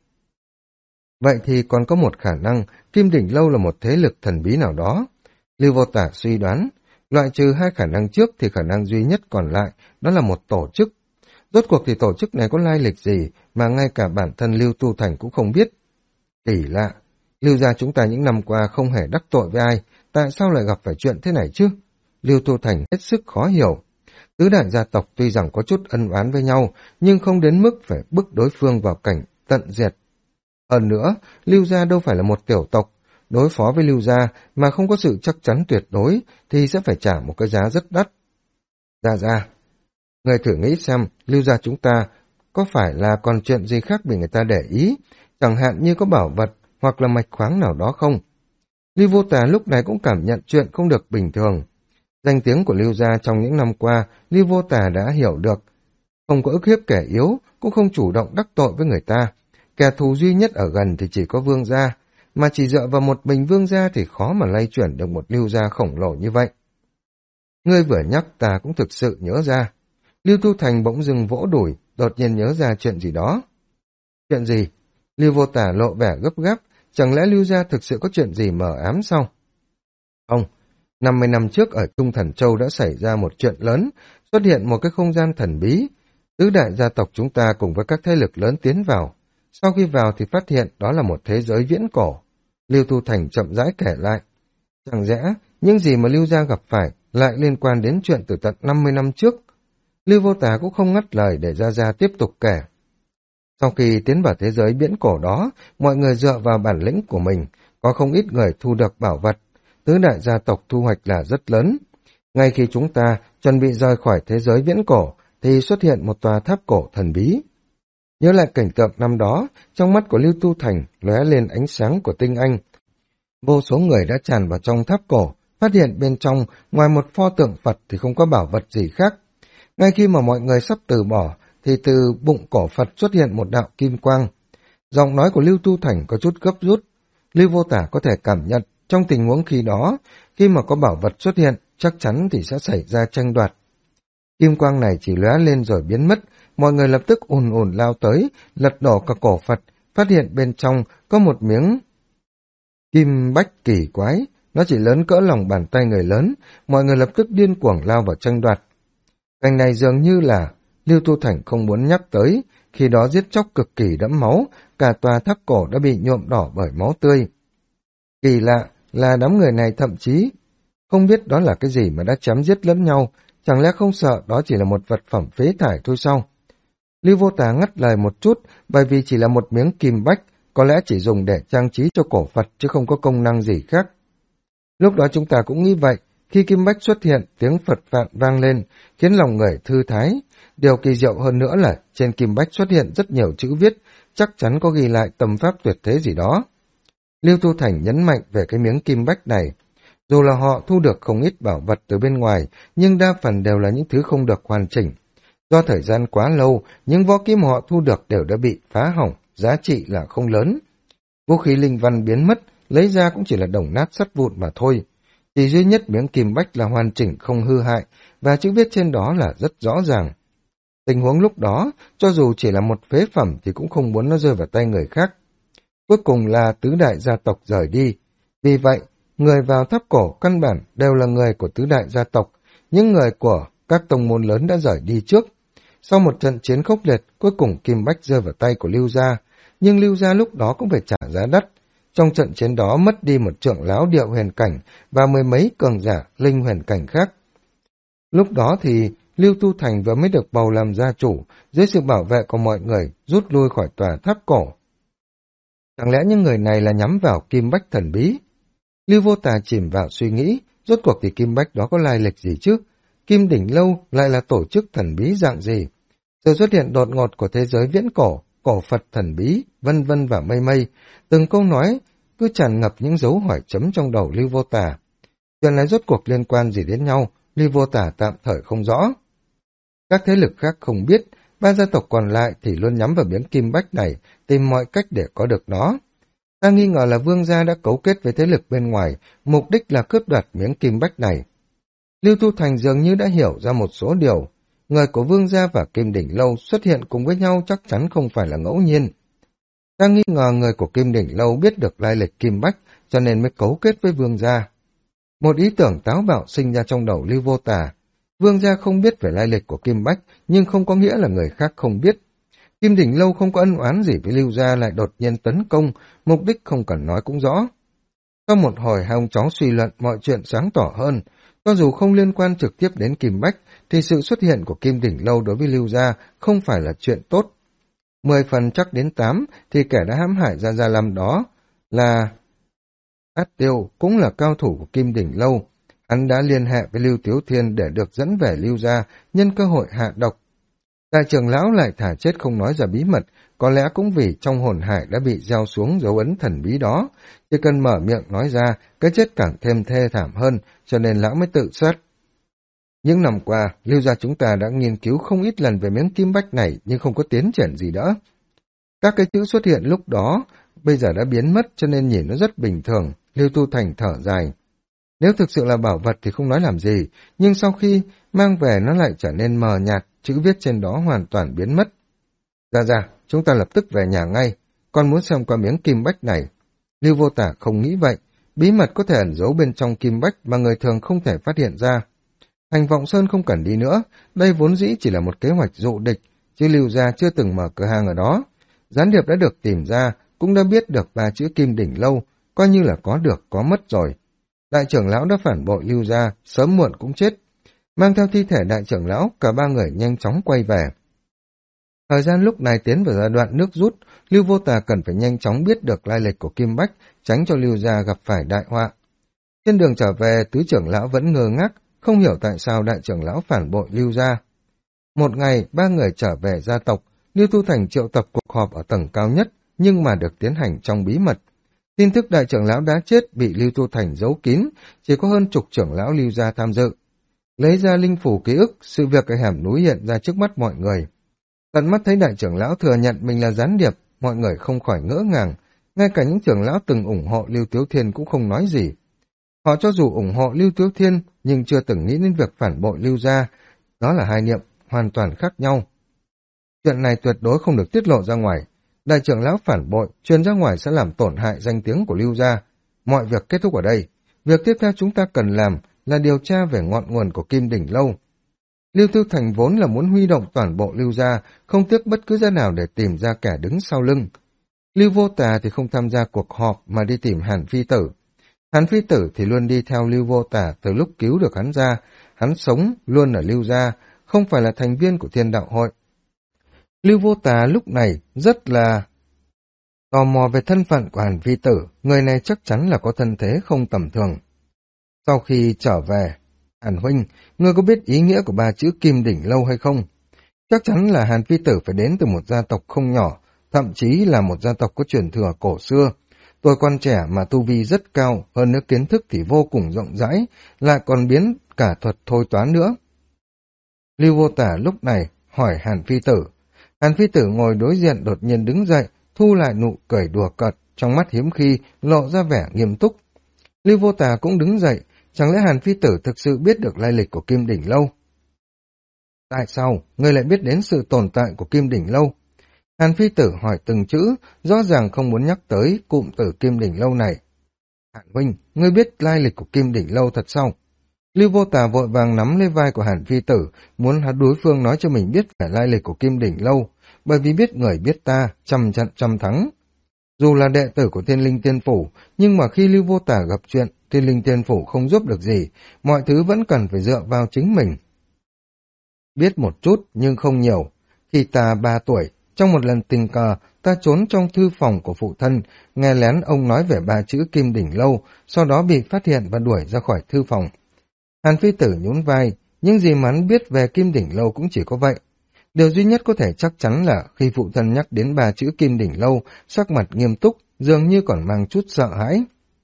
Vậy thì còn có một khả năng, Kim Đỉnh Lâu là một thế lực thần bí nào đó. Lưu Vô Tả suy đoán, loại trừ hai khả năng trước thì khả năng duy nhất còn lại, đó là một tổ chức. Rốt cuộc thì tổ chức này có lai lịch gì mà ngay cả bản thân Lưu Tu Thành cũng không biết. Kỳ lạ, Lưu gia chúng ta những năm qua không hề đắc tội với ai, tại sao lại gặp phải chuyện thế này chứ? Lưu Tu Thành hết sức khó hiểu. Tứ đại gia tộc tuy rằng có chút ân oán với nhau, nhưng không đến mức phải bức đối phương vào cảnh tận diệt. Hơn nữa, Lưu gia đâu phải là một tiểu tộc, đối phó với Lưu gia mà không có sự chắc chắn tuyệt đối thì sẽ phải trả một cái giá rất đắt. Gia, người thử nghĩ xem, Lưu gia chúng ta có phải là còn chuyện gì khác bị người ta để ý, chẳng hạn như có bảo vật hoặc là mạch khoáng nào đó không? Lưu Vô Tà lúc này cũng cảm nhận chuyện không được bình thường. Danh tiếng của Lưu gia trong những năm qua, Lưu Vô Tà đã hiểu được. Không có ức hiếp kẻ yếu, cũng không chủ động đắc tội với người ta. Kẻ thù duy nhất ở gần thì chỉ có Vương gia, mà chỉ dựa vào một mình Vương gia thì khó mà lay chuyển được một Lưu gia khổng lồ như vậy. Ngươi vừa nhắc ta cũng thực sự nhớ ra. Lưu Tu Thành bỗng dưng vỗ đùi, đột nhiên nhớ ra chuyện gì đó. Chuyện gì? Lưu Vô Tả lộ vẻ gấp gáp, chẳng lẽ Lưu gia thực sự có chuyện gì mờ ám sao? Không, 50 năm trước ở Trung Thần Châu đã xảy ra một chuyện lớn, xuất hiện một cái không gian thần bí. Tứ đại gia tộc chúng ta cùng với các thế lực lớn tiến vào. Sau khi vào thì phát hiện đó là một thế giới viễn cổ. Lưu Tu Thành chậm rãi kể lại. Chẳng lẽ những gì mà Lưu gia gặp phải lại liên quan đến chuyện từ tận 50 năm trước? Lưu Vô Tả cũng không ngắt lời để Gia tiếp tục kể. Sau khi tiến vào thế giới viễn cổ đó, mọi người dựa vào bản lĩnh của mình, có không ít người thu được bảo vật. Tứ đại gia tộc thu hoạch là rất lớn. Ngay khi chúng ta chuẩn bị rời khỏi thế giới viễn cổ, thì xuất hiện một tòa tháp cổ thần bí. Nhớ lại cảnh tượng năm đó, trong mắt của Lưu Tu Thành lóe lên ánh sáng của tinh anh. Vô số người đã tràn vào trong tháp cổ, phát hiện bên trong, ngoài một pho tượng Phật thì không có bảo vật gì khác. Ngay khi mà mọi người sắp từ bỏ, thì từ bụng cổ Phật xuất hiện một đạo kim quang. Giọng nói của Lưu Tu Thành có chút gấp rút. Lưu Vô Tả có thể cảm nhận trong tình huống khi đó, khi mà có bảo vật xuất hiện, chắc chắn thì sẽ xảy ra tranh đoạt. Kim quang này chỉ lóe lên rồi biến mất, mọi người lập tức ùn ùn lao tới, lật đổ cả cổ Phật, phát hiện bên trong có một miếng kim bách kỳ quái, nó chỉ lớn cỡ lòng bàn tay người lớn, mọi người lập tức điên cuồng lao vào tranh đoạt. Cảnh này dường như là Lưu Tu Thành không muốn nhắc tới, khi đó giết chóc cực kỳ đẫm máu, cả tòa tháp cổ đã bị nhuộm đỏ bởi máu tươi. Kỳ lạ là đám người này thậm chí không biết đó là cái gì mà đã chém giết lẫn nhau, chẳng lẽ không sợ đó chỉ là một vật phẩm phế thải thôi sao? Lưu Vô Tà ngắt lời một chút, bởi vì chỉ là một miếng kim bách, có lẽ chỉ dùng để trang trí cho cổ Phật chứ không có công năng gì khác. Lúc đó chúng ta cũng nghĩ vậy, khi kim bách xuất hiện, tiếng Phật vạn vang lên, khiến lòng người thư thái. Điều kỳ diệu hơn nữa là trên kim bách xuất hiện rất nhiều chữ viết, chắc chắn có ghi lại tâm pháp tuyệt thế gì đó. Lưu Tu Thành nhấn mạnh về cái miếng kim bách này. Dù là họ thu được không ít bảo vật từ bên ngoài, nhưng đa phần đều là những thứ không được hoàn chỉnh. Do thời gian quá lâu, những võ kim họ thu được đều đã bị phá hỏng, giá trị là không lớn. Vũ khí linh văn biến mất, lấy ra cũng chỉ là đồng nát sắt vụn mà thôi. Chỉ duy nhất miếng kim bách là hoàn chỉnh không hư hại, và chữ viết trên đó là rất rõ ràng. Tình huống lúc đó, cho dù chỉ là một phế phẩm thì cũng không muốn nó rơi vào tay người khác. Cuối cùng là tứ đại gia tộc rời đi. Vì vậy, người vào tháp cổ căn bản đều là người của tứ đại gia tộc, những người của các tông môn lớn đã rời đi trước. Sau một trận chiến khốc liệt, cuối cùng kim bách rơi vào tay của Lưu Gia, nhưng Lưu Gia lúc đó cũng phải trả giá đắt. Trong trận chiến đó mất đi một trưởng lão Điệu Huyền Cảnh và mười mấy cường giả Linh Huyền Cảnh khác. Lúc đó thì Lưu Tu Thành vừa mới được bầu làm gia chủ, dưới sự bảo vệ của mọi người rút lui khỏi tòa tháp cổ. Chẳng lẽ những người này là nhắm vào kim bách thần bí? Lưu Vô Tà chìm vào suy nghĩ, rốt cuộc thì kim bách đó có lai lịch gì chứ? Kim Đỉnh Lâu lại là tổ chức thần bí dạng gì? Sự xuất hiện đột ngột của thế giới viễn cổ, cổ Phật thần bí, vân vân và mây mây, từng câu nói cứ tràn ngập những dấu hỏi chấm trong đầu Lưu Vô Tà. Chuyện này rốt cuộc liên quan gì đến nhau, Lưu Vô Tà tạm thời không rõ. Các thế lực khác không biết, ba gia tộc còn lại thì luôn nhắm vào miếng kim bách này, tìm mọi cách để có được nó. Ta nghi ngờ là Vương gia đã cấu kết với thế lực bên ngoài, mục đích là cướp đoạt miếng kim bách này. Lưu Tu Thành dường như đã hiểu ra một số điều. Người của Vương gia và Kim Đỉnh Lâu xuất hiện cùng với nhau chắc chắn không phải là ngẫu nhiên. Ta nghi ngờ người của Kim Đỉnh Lâu biết được lai lịch kim bách, cho nên mới cấu kết với Vương gia. Một ý tưởng táo bạo sinh ra trong đầu Lưu Vô Tà. Vương gia không biết về lai lịch của kim bách, nhưng không có nghĩa là người khác không biết. Kim Đỉnh Lâu không có ân oán gì với Lưu gia lại đột nhiên tấn công, mục đích không cần nói cũng rõ. Sau một hồi hai ông cháu suy luận mọi chuyện sáng tỏ hơn, cho dù không liên quan trực tiếp đến Kim Bách, thì sự xuất hiện của Kim Đỉnh Lâu đối với Lưu gia không phải là chuyện tốt. 10 phần chắc đến 8 thì kẻ đã hãm hại Gia Lâm đó là Át Tiêu, cũng là cao thủ của Kim Đỉnh Lâu. Hắn đã liên hệ với Lưu Tiếu Thiên để được dẫn về Lưu gia, nhân cơ hội hạ độc. Đại trưởng lão lại thả chết không nói ra bí mật, có lẽ cũng vì trong hồn hải đã bị gieo xuống dấu ấn thần bí đó, chỉ cần mở miệng nói ra, cái chết càng thêm thê thảm hơn, cho nên lão mới tự sát. Những năm qua, Lưu gia chúng ta đã nghiên cứu không ít lần về miếng kim bách này, nhưng không có tiến triển gì nữa. Các cái chữ xuất hiện lúc đó, bây giờ đã biến mất cho nên nhìn nó rất bình thường, Lưu Tu Thành thở dài. Nếu thực sự là bảo vật thì không nói làm gì, nhưng sau khi mang về nó lại trở nên mờ nhạt, chữ viết trên đó hoàn toàn biến mất. Dạ, chúng ta lập tức về nhà ngay, con muốn xem qua miếng kim bách này. Lưu Vô Tả không nghĩ vậy, bí mật có thể ẩn giấu bên trong kim bách mà người thường không thể phát hiện ra. Hành Vọng Sơn không cần đi nữa, đây vốn dĩ chỉ là một kế hoạch dụ địch, chứ Lưu gia chưa từng mở cửa hàng ở đó. Gián điệp đã được tìm ra, cũng đã biết được 3 chữ Kim Đỉnh Lâu, coi như là có được có mất rồi. Đại trưởng lão đã phản bội Lưu gia, sớm muộn cũng chết. Mang theo thi thể đại trưởng lão, cả 3 người nhanh chóng quay về. Thời gian lúc này tiến vào giai đoạn nước rút, Lưu Vô Tà cần phải nhanh chóng biết được lai lịch của Kim Bách, tránh cho Lưu gia gặp phải đại họa. Trên đường trở về, tứ trưởng lão vẫn ngơ ngác, không hiểu tại sao đại trưởng lão phản bội Lưu gia. Một ngày, 3 người trở về gia tộc, Lưu Tu Thành triệu tập cuộc họp ở tầng cao nhất, nhưng mà được tiến hành trong bí mật. Tin tức đại trưởng lão đã chết bị Lưu Tu Thành giấu kín, chỉ có hơn chục trưởng lão Lưu gia tham dự. Lấy ra linh phủ ký ức, sự việc ở hẻm núi hiện ra trước mắt mọi người. Tận mắt thấy đại trưởng lão thừa nhận mình là gián điệp, mọi người không khỏi ngỡ ngàng, ngay cả những trưởng lão từng ủng hộ Lưu Tiếu Thiên cũng không nói gì. Họ cho dù ủng hộ Lưu Tiếu Thiên nhưng chưa từng nghĩ đến việc phản bội Lưu gia, đó là hai niệm hoàn toàn khác nhau. Chuyện này tuyệt đối không được tiết lộ ra ngoài. Đại trưởng lão phản bội, truyền ra ngoài sẽ làm tổn hại danh tiếng của Lưu gia. Mọi việc kết thúc ở đây. Việc tiếp theo chúng ta cần làm là điều tra về ngọn nguồn của Kim Đỉnh Lâu. Lưu Tiêu Thành vốn là muốn huy động toàn bộ Lưu gia, không tiếc bất cứ giá nào để tìm ra kẻ đứng sau lưng. Lưu Vô Tà thì không tham gia cuộc họp mà đi tìm Hàn Phi Tử. Hàn Phi Tử thì luôn đi theo Lưu Vô Tà từ lúc cứu được hắn ra. Hắn sống luôn ở Lưu gia, không phải là thành viên của Thiên Đạo Hội. Lưu Vô Tà lúc này rất là tò mò về thân phận của Hàn Phi Tử, người này chắc chắn là có thân thế không tầm thường. Sau khi trở về, Hàn huynh, ngươi có biết ý nghĩa của ba chữ Kim Đỉnh Lâu hay không? Chắc chắn là Hàn Phi Tử phải đến từ một gia tộc không nhỏ, thậm chí là một gia tộc có truyền thừa cổ xưa. Tôi còn trẻ mà tu vi rất cao, hơn nữa kiến thức thì vô cùng rộng rãi, lại còn biến cả thuật thôi toán nữa. Lưu Vô Tả lúc này hỏi Hàn Phi Tử. Hàn Phi Tử ngồi đối diện đột nhiên đứng dậy, thu lại nụ cười đùa cợt, trong mắt hiếm khi lộ ra vẻ nghiêm túc. Lưu Vô Tà cũng đứng dậy, chẳng lẽ Hàn Phi Tử thực sự biết được lai lịch của Kim Đỉnh Lâu? Tại sao ngươi lại biết đến sự tồn tại của Kim Đỉnh Lâu? Hàn Phi Tử hỏi từng chữ, rõ ràng không muốn nhắc tới cụm từ Kim Đỉnh Lâu này. Hàn huynh, ngươi biết lai lịch của Kim Đỉnh Lâu thật sao? Lưu Vô Tà vội vàng nắm lấy vai của Hàn Phi Tử, muốn đối phương nói cho mình biết về lai lịch của Kim Đỉnh Lâu, bởi vì biết người biết ta, trăm trận trăm thắng. Dù là đệ tử của Thiên Linh Tiên Phủ, nhưng mà khi Lưu Vô Tà gặp chuyện, Thiên Linh Tiên Phủ không giúp được gì, mọi thứ vẫn cần phải dựa vào chính mình. Biết một chút, nhưng không nhiều. Khi ta 3 tuổi, trong một lần tình cờ, ta trốn trong thư phòng của phụ thân, nghe lén ông nói về 3 chữ Kim Đỉnh Lâu, sau đó bị phát hiện và đuổi ra khỏi thư phòng. Hàn Phi Tử nhún vai, những gì mà hắn biết về Kim Đỉnh Lâu cũng chỉ có vậy. Điều duy nhất có thể chắc chắn là khi phụ thân nhắc đến 3 chữ Kim Đỉnh Lâu, sắc mặt nghiêm túc, dường như còn mang chút sợ hãi.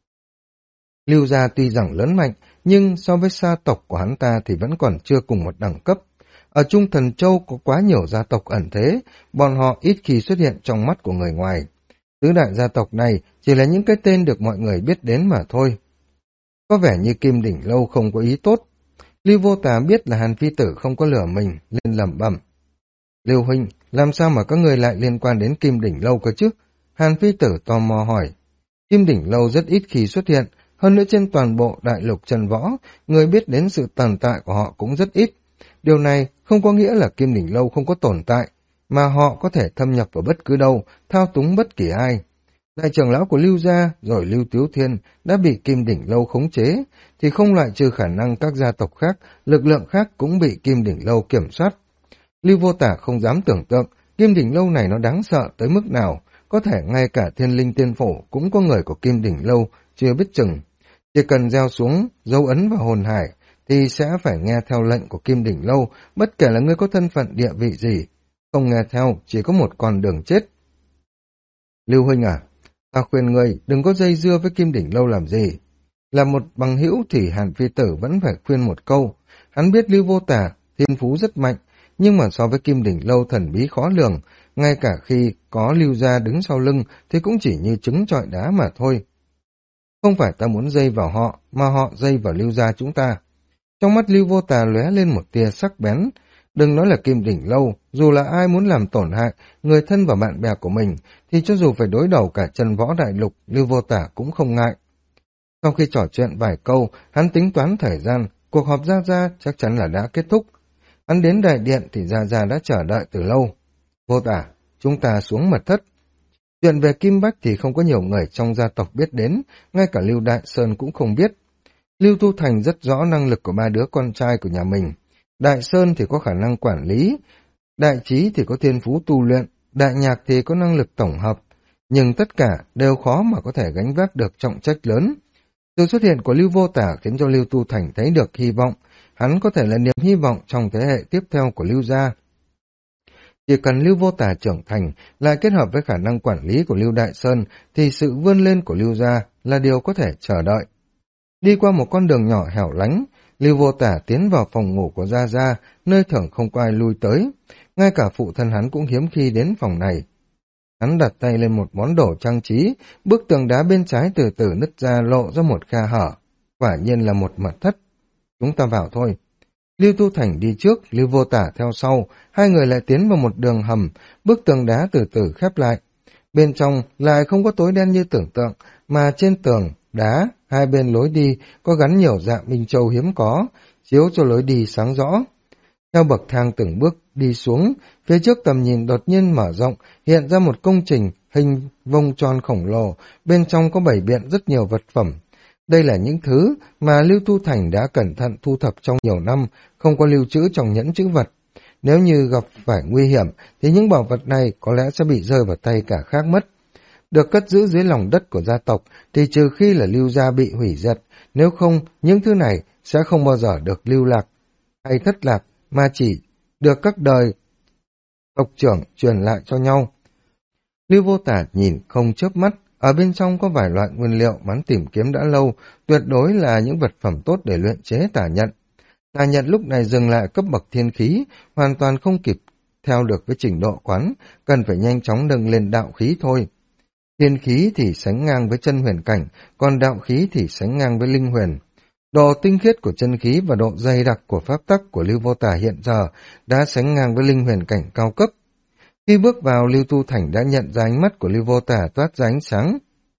Lưu gia tuy rằng lớn mạnh, nhưng so với gia tộc của hắn ta thì vẫn còn chưa cùng một đẳng cấp. Ở Trung Thần Châu có quá nhiều gia tộc ẩn thế, bọn họ ít khi xuất hiện trong mắt của người ngoài. Tứ đại gia tộc này chỉ là những cái tên được mọi người biết đến mà thôi. Có vẻ như Kim Đỉnh Lâu không có ý tốt. Lưu Vô Tà biết là Hàn Phi Tử không có lừa mình, lên lẩm bẩm. Lưu huynh, làm sao mà các người lại liên quan đến Kim Đỉnh Lâu cơ chứ? Hàn Phi Tử tò mò hỏi. Kim Đỉnh Lâu rất ít khi xuất hiện, hơn nữa trên toàn bộ đại lục Trần Võ, người biết đến sự tồn tại của họ cũng rất ít. Điều này không có nghĩa là Kim Đỉnh Lâu không có tồn tại, mà họ có thể thâm nhập vào bất cứ đâu, thao túng bất kỳ ai. Đại trưởng lão của Lưu gia rồi Lưu Tiếu Thiên đã bị Kim Đỉnh Lâu khống chế, thì không loại trừ khả năng các gia tộc khác, lực lượng khác cũng bị Kim Đỉnh Lâu kiểm soát. Lưu Vô Tả không dám tưởng tượng Kim Đỉnh Lâu này nó đáng sợ tới mức nào, có thể ngay cả Thiên Linh Tiên Phủ cũng có người của Kim Đỉnh Lâu chưa biết chừng. Chỉ cần gieo xuống dấu ấn vào hồn hải thì sẽ phải nghe theo lệnh của Kim Đỉnh Lâu, bất kể là người có thân phận địa vị gì. Không nghe theo chỉ có một con đường chết. Lưu huynh à, ta khuyên người đừng có dây dưa với Kim Đỉnh Lâu làm gì. Là một bằng hữu thì Hàn Phi Tử vẫn phải khuyên một câu. Hắn biết Lưu Vô Tả thiên phú rất mạnh, nhưng mà so với Kim Đỉnh Lâu thần bí khó lường, ngay cả khi có Lưu gia đứng sau lưng thì cũng chỉ như trứng trọi đá mà thôi. Không phải ta muốn dây vào họ, mà họ dây vào Lưu gia chúng ta. Trong mắt Lưu Vô Tà lóe lên một tia sắc bén. Đừng nói là Kim Đỉnh Lâu, dù là ai muốn làm tổn hại người thân và bạn bè của mình, thì cho dù phải đối đầu cả Trần Võ Đại Lục, Lưu Vô Tả cũng không ngại. Sau khi trò chuyện vài câu, hắn tính toán thời gian, cuộc họp Gia Gia chắc chắn là đã kết thúc. Hắn đến đại điện thì Gia Gia đã chờ đợi từ lâu. Vô Tả, chúng ta xuống mật thất. Chuyện về Kim Bách thì không có nhiều người trong gia tộc biết đến, ngay cả Lưu Đại Sơn cũng không biết. Lưu Tu Thành rất rõ năng lực của 3 đứa con trai của nhà mình. Đại Sơn thì có khả năng quản lý, Đại Trí thì có thiên phú tu luyện, Đại Nhạc thì có năng lực tổng hợp, nhưng tất cả đều khó mà có thể gánh vác được trọng trách lớn. Sự xuất hiện của Lưu Vô Tả khiến cho Lưu Tu Thành thấy được hy vọng, hắn có thể là niềm hy vọng trong thế hệ tiếp theo của Lưu gia. Chỉ cần Lưu Vô Tả trưởng thành, lại kết hợp với khả năng quản lý của Lưu Đại Sơn, thì sự vươn lên của Lưu gia là điều có thể chờ đợi. Đi qua một con đường nhỏ hẻo lánh, Lưu Vô Tả tiến vào phòng ngủ của Gia Gia, nơi thường không có ai lui tới. ngay cả phụ thân hắn cũng hiếm khi đến phòng này. Hắn đặt tay lên một món đồ trang trí, bức tường đá bên trái từ từ nứt ra lộ ra một khe hở. Quả nhiên là một mật thất. Chúng ta vào thôi. Lưu Tu Thành đi trước, Lưu Vô Tả theo sau, hai người lại tiến vào một đường hầm, bức tường đá từ từ khép lại. Bên trong lại không có tối đen như tưởng tượng, mà trên tường, đá, hai bên lối đi có gắn nhiều dạng minh châu hiếm có, chiếu cho lối đi sáng rõ. Theo bậc thang từng bước đi xuống, phía trước tầm nhìn đột nhiên mở rộng, hiện ra một công trình hình vông tròn khổng lồ, bên trong có bày biện rất nhiều vật phẩm. Đây là những thứ mà Lưu Tu Thành đã cẩn thận thu thập trong nhiều năm, không có lưu trữ trong nhẫn trữ vật. Nếu như gặp phải nguy hiểm, thì những bảo vật này có lẽ sẽ bị rơi vào tay cả khác mất. Được cất giữ dưới lòng đất của gia tộc, thì trừ khi là Lưu gia bị hủy diệt, nếu không, những thứ này sẽ không bao giờ được lưu lạc hay thất lạc, mà chỉ được các đời tộc trưởng truyền lại cho nhau. Lưu Vô Tả nhìn không chớp mắt, ở bên trong có vài loại nguyên liệu hắn tìm kiếm đã lâu, tuyệt đối là những vật phẩm tốt để luyện chế tà nhận. Tà nhận lúc này dừng lại cấp bậc thiên khí, hoàn toàn không kịp theo được với trình độ quán, cần phải nhanh chóng nâng lên đạo khí thôi. Thiên khí thì sánh ngang với chân huyền cảnh, còn đạo khí thì sánh ngang với linh huyền. Độ tinh khiết của chân khí và độ dày đặc của pháp tắc của Lưu Vô Tả hiện giờ đã sánh ngang với linh huyền cảnh cao cấp. Khi bước vào, Lưu Tu Thành đã nhận ra ánh mắt của Lưu Vô Tả toát ra ánh sáng.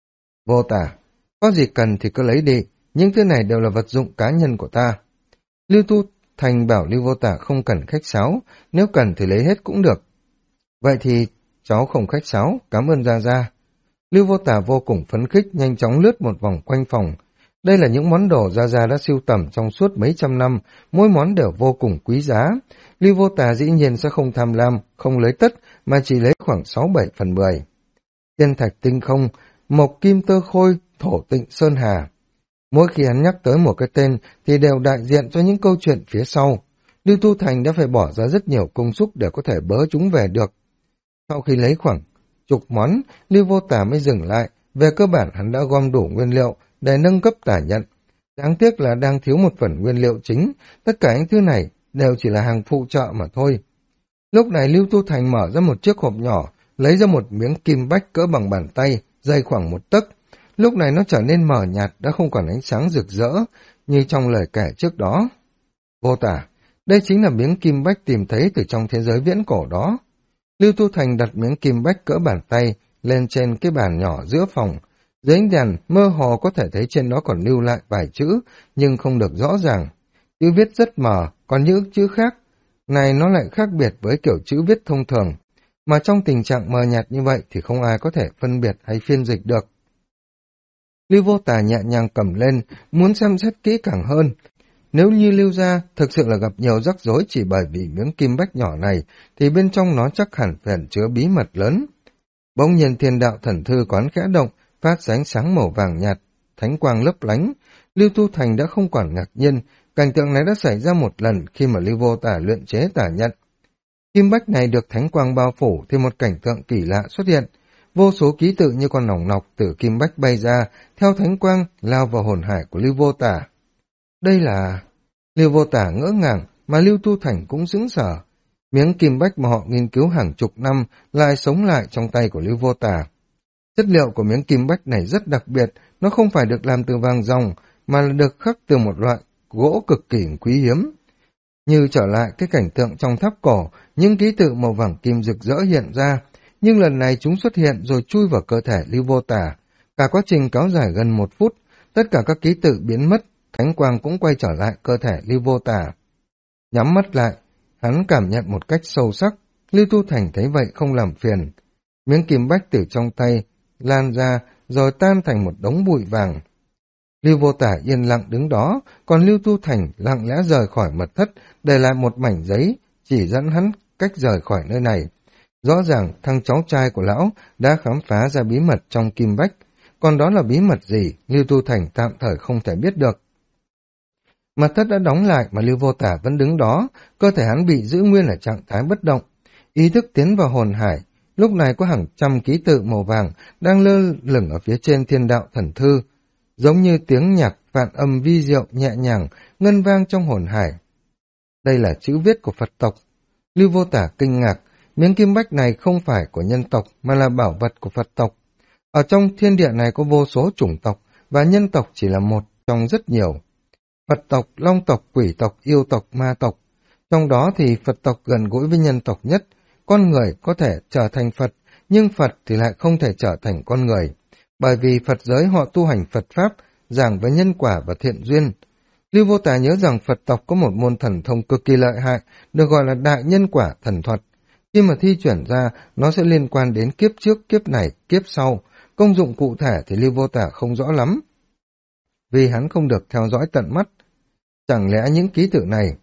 Vô Tả, có gì cần thì cứ lấy đi, những thứ này đều là vật dụng cá nhân của ta. Lưu Tu Thành bảo Lưu Vô Tả không cần khách sáo, nếu cần thì lấy hết cũng được. Vậy thì cháu không khách sáo, cảm ơn Gia Gia. Lưu Vô Tả vô cùng phấn khích, nhanh chóng lướt một vòng quanh phòng. Đây là những món đồ Gia Gia đã sưu tầm trong suốt mấy trăm năm, mỗi món đều vô cùng quý giá. Lưu Vô Tả dĩ nhiên sẽ không tham lam, không lấy tất, mà chỉ lấy khoảng 6-7/10. Thiên thạch tinh không, mộc kim tơ khôi, thổ tịnh sơn hà. Mỗi khi hắn nhắc tới một cái tên thì đều đại diện cho những câu chuyện phía sau. Lưu Tu Thành đã phải bỏ ra rất nhiều công sức để có thể bớ chúng về được. Sau khi lấy khoảng chục món, Lưu Vô Tả mới dừng lại. Về cơ bản hắn đã gom đủ nguyên liệu để nâng cấp tà nhận. Đáng tiếc là đang thiếu một phần nguyên liệu chính, tất cả những thứ này đều chỉ là hàng phụ trợ mà thôi. Lúc này Lưu Tu Thành mở ra một chiếc hộp nhỏ, lấy ra một miếng kim bách cỡ bằng bàn tay, dày khoảng 1 tấc. Lúc này nó trở nên mờ nhạt, đã không còn ánh sáng rực rỡ như trong lời kể trước đó. Vô Tả, đây chính là miếng kim bách tìm thấy từ trong thế giới viễn cổ đó. Lưu Tu Thành đặt miếng kim bách cỡ bàn tay lên trên cái bàn nhỏ giữa phòng. Dưới ánh đèn, mơ hồ có thể thấy trên đó còn lưu lại vài chữ, nhưng không được rõ ràng. Chữ viết rất mờ, còn những chữ khác này nó lại khác biệt với kiểu chữ viết thông thường. Mà trong tình trạng mờ nhạt như vậy thì không ai có thể phân biệt hay phiên dịch được. Lưu Vô Tả nhẹ nhàng cầm lên, muốn xem xét kỹ càng hơn. Nếu như Lưu gia thực sự là gặp nhiều rắc rối chỉ bởi vì miếng kim bách nhỏ này, thì bên trong nó chắc hẳn phải ẩn chứa bí mật lớn. Bỗng nhiên thiên đạo thần thư quán khẽ động, phát ra ánh sáng màu vàng nhạt, thánh quang lấp lánh. Lưu Tu Thành đã không quản ngạc nhiên, cảnh tượng này đã xảy ra một lần khi mà Lưu Vô Tả luyện chế tà nhận. Kim bách này được thánh quang bao phủ thì một cảnh tượng kỳ lạ xuất hiện. Vô số ký tự như con nòng nọc từ kim bách bay ra, theo thánh quang lao vào hồn hải của Lưu Vô Tả. Đây là... Lưu Vô Tả ngỡ ngàng, mà Lưu Tu Thành cũng sững sờ. Miếng kim bách mà họ nghiên cứu hàng chục năm lại sống lại trong tay của Lưu Vô Tả. Chất liệu của miếng kim bách này rất đặc biệt, nó không phải được làm từ vàng ròng, mà là được khắc từ một loại gỗ cực kỳ quý hiếm. Như trở lại cái cảnh tượng trong tháp cổ, những ký tự màu vàng kim rực rỡ hiện ra, nhưng lần này chúng xuất hiện rồi chui vào cơ thể Lưu Vô Tả. Cả quá trình kéo dài gần 1 phút, tất cả các ký tự biến mất, thánh quang cũng quay trở lại cơ thể Lưu Vô Tả. Nhắm mắt lại, hắn cảm nhận một cách sâu sắc. Lưu Tu Thành thấy vậy không làm phiền. Miếng kim bách từ trong tay lan ra rồi tan thành một đống bụi vàng. Lưu Vô Tả yên lặng đứng đó, còn Lưu Tu Thành lặng lẽ rời khỏi mật thất, để lại một mảnh giấy chỉ dẫn hắn cách rời khỏi nơi này. Rõ ràng thằng cháu trai của lão đã khám phá ra bí mật trong kim bách, còn đó là bí mật gì Lưu Tu Thành tạm thời không thể biết được. Mật thất đã đóng lại mà Lưu Vô Tả vẫn đứng đó, cơ thể hắn bị giữ nguyên ở trạng thái bất động. Ý thức tiến vào hồn hải, lúc này có hàng trăm ký tự màu vàng đang lơ lửng ở phía trên thiên đạo thần thư, giống như tiếng nhạc vạn âm vi diệu nhẹ nhàng ngân vang trong hồn hải. Đây là chữ viết của Phật tộc. Lưu Vô Tả kinh ngạc, miếng kim bách này không phải của nhân tộc mà là bảo vật của Phật tộc. Ở trong thiên địa này có vô số chủng tộc và nhân tộc chỉ là một trong rất nhiều. Phật tộc, Long tộc, Quỷ tộc, Yêu tộc, Ma tộc. Trong đó thì Phật tộc gần gũi với nhân tộc nhất. Con người có thể trở thành Phật, nhưng Phật thì lại không thể trở thành con người. Bởi vì Phật giới họ tu hành Phật Pháp, giảng về nhân quả và thiện duyên. Lưu Vô Tà nhớ rằng Phật tộc có một môn thần thông cực kỳ lợi hại, được gọi là đại nhân quả thần thuật. Khi mà thi chuyển ra, nó sẽ liên quan đến kiếp trước, kiếp này, kiếp sau. Công dụng cụ thể thì Lưu Vô Tả không rõ lắm, vì hắn không được theo dõi tận mắt. Chẳng lẽ những ký tự này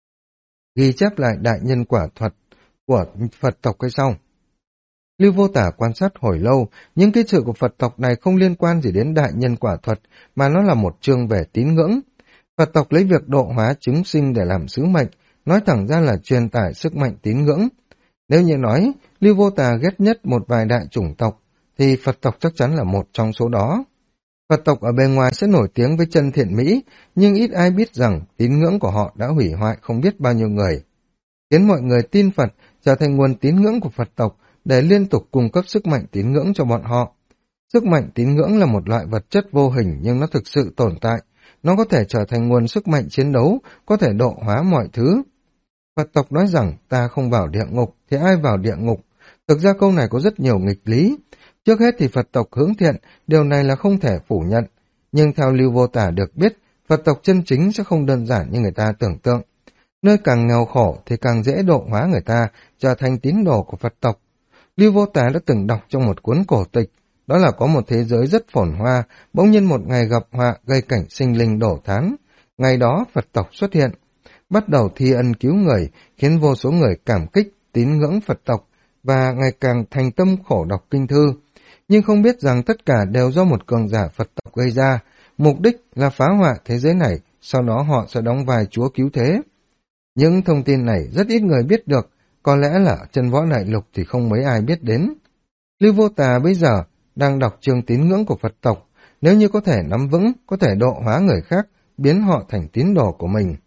ghi chép lại đại nhân quả thuật của Phật tộc hay sao? Lưu Vô Tả quan sát hồi lâu, những ký tự của Phật tộc này không liên quan gì đến đại nhân quả thuật, mà nó là một chương về tín ngưỡng. Phật tộc lấy việc độ hóa chúng sinh để làm sứ mệnh, nói thẳng ra là truyền tải sức mạnh tín ngưỡng. Nếu như nói Lưu Vô Tà ghét nhất một vài đại chủng tộc, thì Phật tộc chắc chắn là một trong số đó. Phật tộc ở bề ngoài sẽ nổi tiếng với chân thiện mỹ, nhưng ít ai biết rằng tín ngưỡng của họ đã hủy hoại không biết bao nhiêu người. Khiến mọi người tin Phật trở thành nguồn tín ngưỡng của Phật tộc để liên tục cung cấp sức mạnh tín ngưỡng cho bọn họ. Sức mạnh tín ngưỡng là một loại vật chất vô hình nhưng nó thực sự tồn tại. Nó có thể trở thành nguồn sức mạnh chiến đấu, có thể độ hóa mọi thứ. Phật tộc nói rằng ta không vào địa ngục thì ai vào địa ngục. Thực ra câu này có rất nhiều nghịch lý. Trước hết thì Phật tộc hướng thiện, điều này là không thể phủ nhận. Nhưng theo Lưu Vô Tả được biết, Phật tộc chân chính sẽ không đơn giản như người ta tưởng tượng. Nơi càng nghèo khổ thì càng dễ độ hóa người ta, trở thành tín đồ của Phật tộc. Lưu Vô Tả đã từng đọc trong một cuốn cổ tịch, đó là có một thế giới rất phồn hoa, bỗng nhiên một ngày gặp họa gây cảnh sinh linh đổ thán. Ngày đó Phật tộc xuất hiện, bắt đầu thi ân cứu người, khiến vô số người cảm kích, tín ngưỡng Phật tộc và ngày càng thành tâm khổ đọc kinh thư. Nhưng không biết rằng tất cả đều do một cường giả Phật tộc gây ra, mục đích là phá hoại thế giới này, sau đó họ sẽ đóng vai chúa cứu thế. Những thông tin này rất ít người biết được, có lẽ là chân võ đại lục thì không mấy ai biết đến. Lưu Vô Tà bây giờ đang đọc chương tín ngưỡng của Phật tộc, nếu như có thể nắm vững, có thể độ hóa người khác, biến họ thành tín đồ của mình.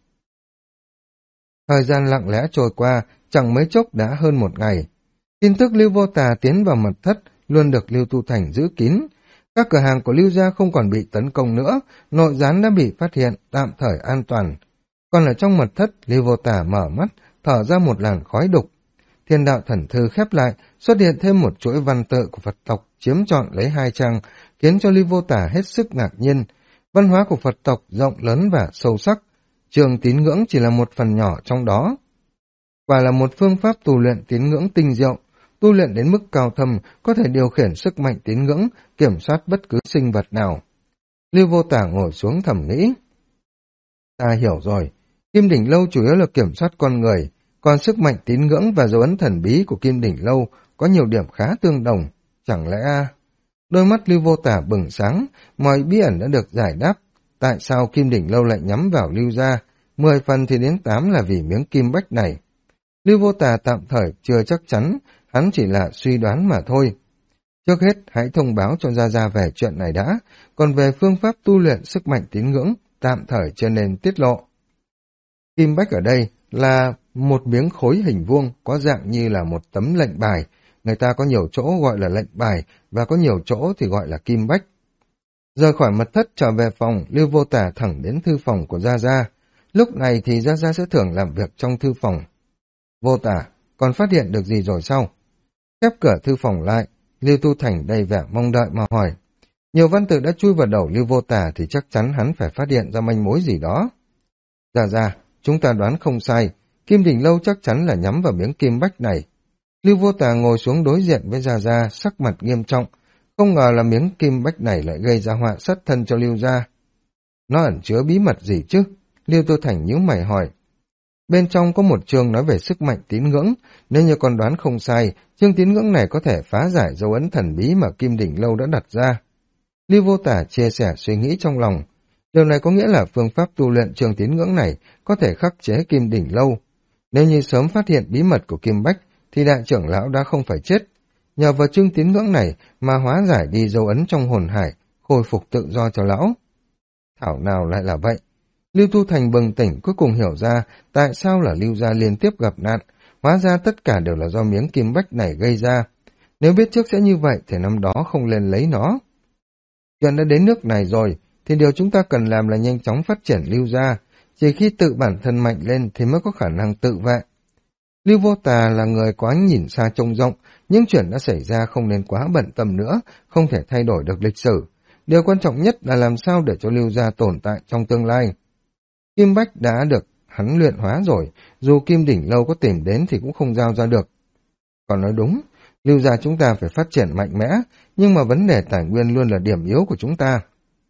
Thời gian lặng lẽ trôi qua, chẳng mấy chốc đã hơn một ngày. Tin tức Lưu Vô Tà tiến vào mật thất luôn được Lưu Tu Thành giữ kín. Các cửa hàng của Lưu gia không còn bị tấn công nữa, nội gián đã bị phát hiện, tạm thời an toàn. Còn ở trong mật thất, Lưu Vô Tà mở mắt, thở ra một làn khói đục. Thiên đạo thần thư khép lại, xuất hiện thêm một chuỗi văn tự của Phật tộc chiếm trọn lấy 2 trang, khiến cho Lưu Vô Tả hết sức ngạc nhiên. Văn hóa của Phật tộc rộng lớn và sâu sắc, trường tín ngưỡng chỉ là một phần nhỏ trong đó. Và là một phương pháp tu luyện tín ngưỡng tinh diệu, tu luyện đến mức cao thâm, có thể điều khiển sức mạnh tín ngưỡng, kiểm soát bất cứ sinh vật nào. Lưu Vô Tả ngồi xuống thầm nghĩ. Ta hiểu rồi, Kim Đỉnh Lâu chủ yếu là kiểm soát con người, còn sức mạnh tín ngưỡng và dấu ấn thần bí của Kim Đỉnh Lâu có nhiều điểm khá tương đồng. Chẳng lẽ... Đôi mắt Lưu Vô Tả bừng sáng, mọi bí ẩn đã được giải đáp. Tại sao Kim Đỉnh Lâu lại nhắm vào Lưu gia? 10 phần thì đến 8 là vì miếng kim bách này. Lưu Vô Tả tạm thời chưa chắc chắn, hắn chỉ là suy đoán mà thôi. Trước hết, hãy thông báo cho Gia Gia về chuyện này đã, còn về phương pháp tu luyện sức mạnh tín ngưỡng, tạm thời chưa nên tiết lộ. Kim bách ở đây là một miếng khối hình vuông có dạng như là một tấm lệnh bài. Người ta có nhiều chỗ gọi là lệnh bài và có nhiều chỗ thì gọi là kim bách. Rời khỏi mật thất trở về phòng, Lưu Vô Tả thẳng đến thư phòng của Gia Gia. Lúc này thì Gia Gia sẽ thường làm việc trong thư phòng. Vô Tả, còn phát hiện được gì rồi sao? Khép cửa thư phòng lại, Lưu Tu Thành đầy vẻ mong đợi mà hỏi. Nhiều văn tự đã chui vào đầu Lưu Vô Tả thì chắc chắn hắn phải phát hiện ra manh mối gì đó. Gia Gia, chúng ta đoán không sai, Kim Đỉnh Lâu chắc chắn là nhắm vào miếng kim bách này. Lưu Vô Tả ngồi xuống đối diện với Gia Gia, sắc mặt nghiêm trọng, không ngờ là miếng kim bách này lại gây ra họa sát thân cho Lưu gia. Nó ẩn chứa bí mật gì chứ? Lưu Tu Thành nhíu mày hỏi. Bên trong có một chương nói về sức mạnh tín ngưỡng, nếu như con đoán không sai, chương tín ngưỡng này có thể phá giải dấu ấn thần bí mà Kim Đỉnh Lâu đã đặt ra. Lưu Vô Tả chia sẻ suy nghĩ trong lòng. Điều này có nghĩa là phương pháp tu luyện chương tín ngưỡng này có thể khắc chế Kim Đỉnh Lâu. Nếu như sớm phát hiện bí mật của Kim Bách, thì đại trưởng lão đã không phải chết. Nhờ vào chương tín ngưỡng này mà hóa giải đi dấu ấn trong hồn hải, khôi phục tự do cho lão. Thảo nào lại là vậy? Lưu Tu Thành bừng tỉnh cuối cùng hiểu ra tại sao là Lưu gia liên tiếp gặp nạn. hóa ra tất cả đều là do miếng kim bách này gây ra. Nếu biết trước sẽ như vậy thì năm đó không lên lấy nó. Chuyện đã đến nước này rồi, thì điều chúng ta cần làm là nhanh chóng phát triển Lưu gia. Chỉ khi tự bản thân mạnh lên thì mới có khả năng tự vệ. Lưu Vô Tà là người có ánh nhìn xa trông rộng, những chuyện đã xảy ra không nên quá bận tâm nữa, không thể thay đổi được lịch sử. Điều quan trọng nhất là làm sao để cho Lưu gia tồn tại trong tương lai. Kim Bách đã được hắn luyện hóa rồi, dù Kim Đỉnh Lâu có tìm đến thì cũng không giao ra được. Còn nói đúng, Lưu gia chúng ta phải phát triển mạnh mẽ, nhưng mà vấn đề tài nguyên luôn là điểm yếu của chúng ta.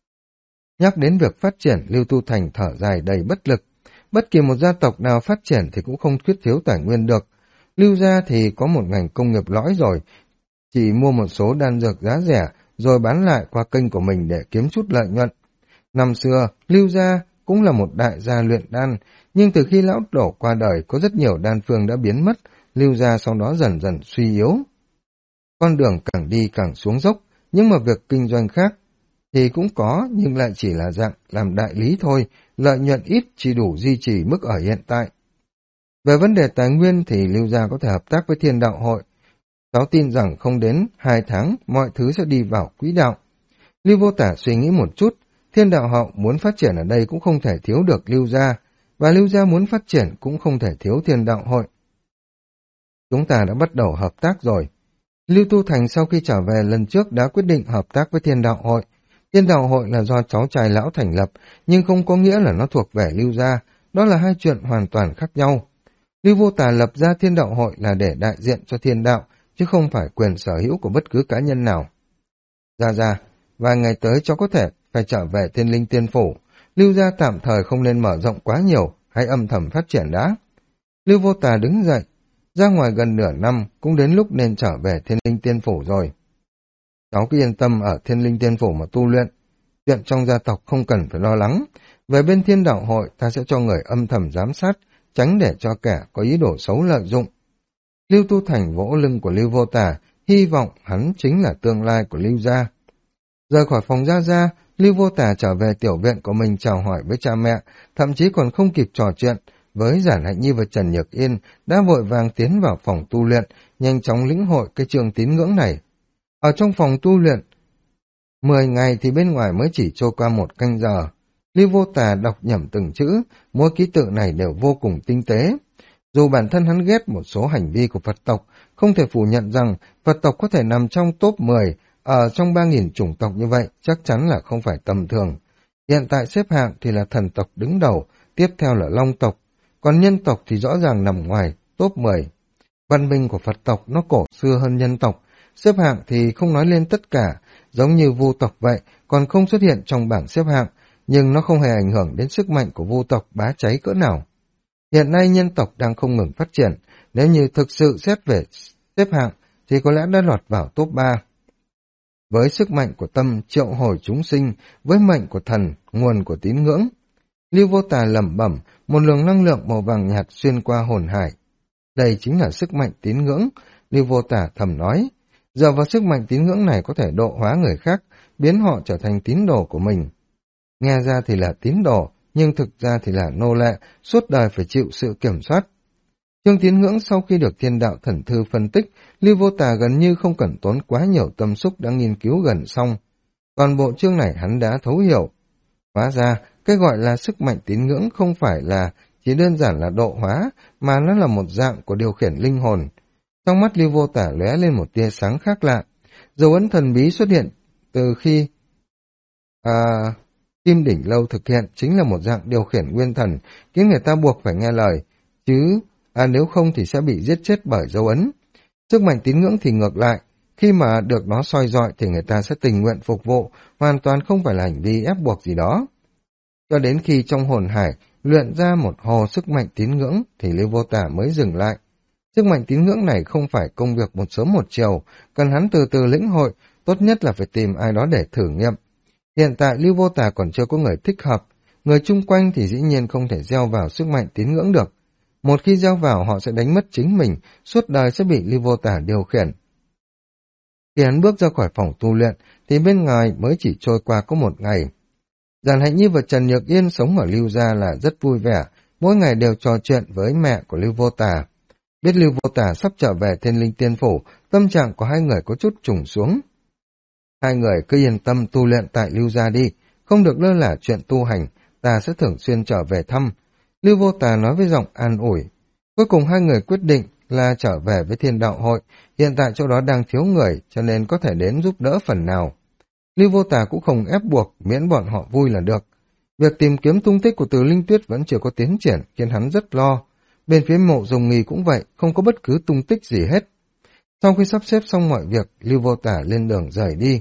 Nhắc đến việc phát triển, Lưu Tu Thành thở dài đầy bất lực. Bất kỳ một gia tộc nào phát triển thì cũng không thiếu thiếu tài nguyên được. Lưu gia thì có một ngành công nghiệp lõi rồi, chỉ mua một số đan dược giá rẻ rồi bán lại qua kênh của mình để kiếm chút lợi nhuận. Năm xưa, Lưu gia cũng là một đại gia luyện đan, nhưng từ khi lão tổ qua đời có rất nhiều đan phương đã biến mất, Lưu gia sau đó dần dần suy yếu. Con đường càng đi càng xuống dốc, nhưng mà việc kinh doanh khác thì cũng có, nhưng lại chỉ là dạng làm đại lý thôi, lợi nhuận ít chỉ đủ duy trì mức ở hiện tại. Về vấn đề tài nguyên thì Lưu gia có thể hợp tác với Thiên Đạo Hội. Cháu tin rằng không đến 2 tháng mọi thứ sẽ đi vào quỹ đạo. Lưu Vô Tả suy nghĩ một chút, Thiên Đạo Hội muốn phát triển ở đây cũng không thể thiếu được Lưu gia, và Lưu gia muốn phát triển cũng không thể thiếu Thiên Đạo Hội. Chúng ta đã bắt đầu hợp tác rồi. Lưu Tu Thành sau khi trở về lần trước đã quyết định hợp tác với Thiên Đạo Hội. Thiên Đạo Hội là do cháu trai lão thành lập, nhưng không có nghĩa là nó thuộc về Lưu gia, đó là hai chuyện hoàn toàn khác nhau. Lưu Vô Tà lập ra Thiên Đạo Hội là để đại diện cho thiên đạo, chứ không phải quyền sở hữu của bất cứ cá nhân nào. Ra, vài ngày tới cháu có thể phải trở về Thiên Linh Tiên Phủ, Lưu gia tạm thời không nên mở rộng quá nhiều, hãy âm thầm phát triển đã. Lưu Vô Tà đứng dậy, ra ngoài gần nửa năm cũng đến lúc nên trở về Thiên Linh Tiên Phủ rồi. Cháu cứ yên tâm ở Thiên Linh Tiên Phủ mà tu luyện, chuyện trong gia tộc không cần phải lo lắng. Về bên Thiên Đạo Hội ta sẽ cho người âm thầm giám sát, tránh để cho kẻ có ý đồ xấu lợi dụng. Lưu Tu Thành vỗ lưng của Lưu Vô Tà, hy vọng hắn chính là tương lai của Lưu gia. Rời khỏi phòng Gia, Lưu Vô Tà trở về tiểu viện của mình chào hỏi với cha mẹ, thậm chí còn không kịp trò chuyện với Giản Hạnh Nhi và Trần Nhược Yên, đã vội vàng tiến vào phòng tu luyện, nhanh chóng lĩnh hội cái trường tín ngưỡng này. Ở trong phòng tu luyện, 10 ngày thì bên ngoài mới chỉ trôi qua 1 canh giờ. Lưu Vô Tà đọc nhẩm từng chữ, mỗi ký tự này đều vô cùng tinh tế. Dù bản thân hắn ghét một số hành vi của Phật tộc, không thể phủ nhận rằng Phật tộc có thể nằm trong top 10, ở trong 3.000 chủng tộc như vậy chắc chắn là không phải tầm thường. Hiện tại xếp hạng thì là thần tộc đứng đầu, tiếp theo là Long tộc, còn nhân tộc thì rõ ràng nằm ngoài, top 10. Văn minh của Phật tộc nó cổ xưa hơn nhân tộc, xếp hạng thì không nói lên tất cả, giống như Vu tộc vậy, còn không xuất hiện trong bảng xếp hạng, nhưng nó không hề ảnh hưởng đến sức mạnh của Vu tộc bá cháy cỡ nào. Hiện nay nhân tộc đang không ngừng phát triển, nếu như thực sự xét về xếp hạng thì có lẽ đã lọt vào top 3. Với sức mạnh của tâm triệu hồi chúng sinh, với mệnh của thần, nguồn của tín ngưỡng, Lưu Vô Tà lẩm bẩm, một luồng năng lượng màu vàng nhạt xuyên qua hồn hải. Đây chính là sức mạnh tín ngưỡng, Lưu Vô Tà thầm nói. Dựa vào sức mạnh tín ngưỡng này có thể độ hóa người khác, biến họ trở thành tín đồ của mình. Nghe ra thì là tín đồ, nhưng thực ra thì là nô lệ, suốt đời phải chịu sự kiểm soát. Chương tín ngưỡng sau khi được Thiên Đạo Thần Thư phân tích, Lưu Vô Tà gần như không cần tốn quá nhiều tâm sức đã nghiên cứu gần xong. Toàn bộ chương này hắn đã thấu hiểu. Hóa ra, cái gọi là sức mạnh tín ngưỡng không phải là chỉ đơn giản là độ hóa, mà nó là một dạng của điều khiển linh hồn. Trong mắt Lưu Vô Tả lóe lên một tia sáng khác lạ. Dấu ấn thần bí xuất hiện từ khi Kim Đỉnh Lâu thực hiện chính là một dạng điều khiển nguyên thần, khiến người ta buộc phải nghe lời, chứ nếu không thì sẽ bị giết chết bởi dấu ấn. Sức mạnh tín ngưỡng thì ngược lại, khi mà được nó soi dọi thì người ta sẽ tình nguyện phục vụ, hoàn toàn không phải là hành vi ép buộc gì đó. Cho đến khi trong hồn hải luyện ra một hồ sức mạnh tín ngưỡng thì Lưu Vô Tả mới dừng lại. Sức mạnh tín ngưỡng này không phải công việc một sớm một chiều, cần hắn từ từ lĩnh hội, tốt nhất là phải tìm ai đó để thử nghiệm. Hiện tại Lưu Vô Tà còn chưa có người thích hợp, người chung quanh thì dĩ nhiên không thể gieo vào sức mạnh tín ngưỡng được. Một khi gieo vào họ sẽ đánh mất chính mình, suốt đời sẽ bị Lưu Vô Tà điều khiển. Khi hắn bước ra khỏi phòng tu luyện thì bên ngoài mới chỉ trôi qua có 1 ngày. Giản Hạnh Nhi và Trần Nhược Yên sống ở Lưu gia là rất vui vẻ, mỗi ngày đều trò chuyện với mẹ của Lưu Vô Tà. Biết Lưu Vô Tà sắp trở về Thiên Linh Tiên Phủ, tâm trạng của hai người có chút trùng xuống. Hai người cứ yên tâm tu luyện tại Lưu gia đi, không được lơ là chuyện tu hành, ta sẽ thường xuyên trở về thăm. Lưu Vô Tà nói với giọng an ủi. Cuối cùng hai người quyết định là trở về với Thiên Đạo Hội, hiện tại chỗ đó đang thiếu người cho nên có thể đến giúp đỡ phần nào. Lưu Vô Tà cũng không ép buộc, miễn bọn họ vui là được. Việc tìm kiếm tung tích của Từ Linh Tuyết vẫn chưa có tiến triển khiến hắn rất lo. Bên phía Mộ Dung Nghi cũng vậy, không có bất cứ tung tích gì hết. Sau khi sắp xếp xong mọi việc, Lưu Vô Tà lên đường rời đi.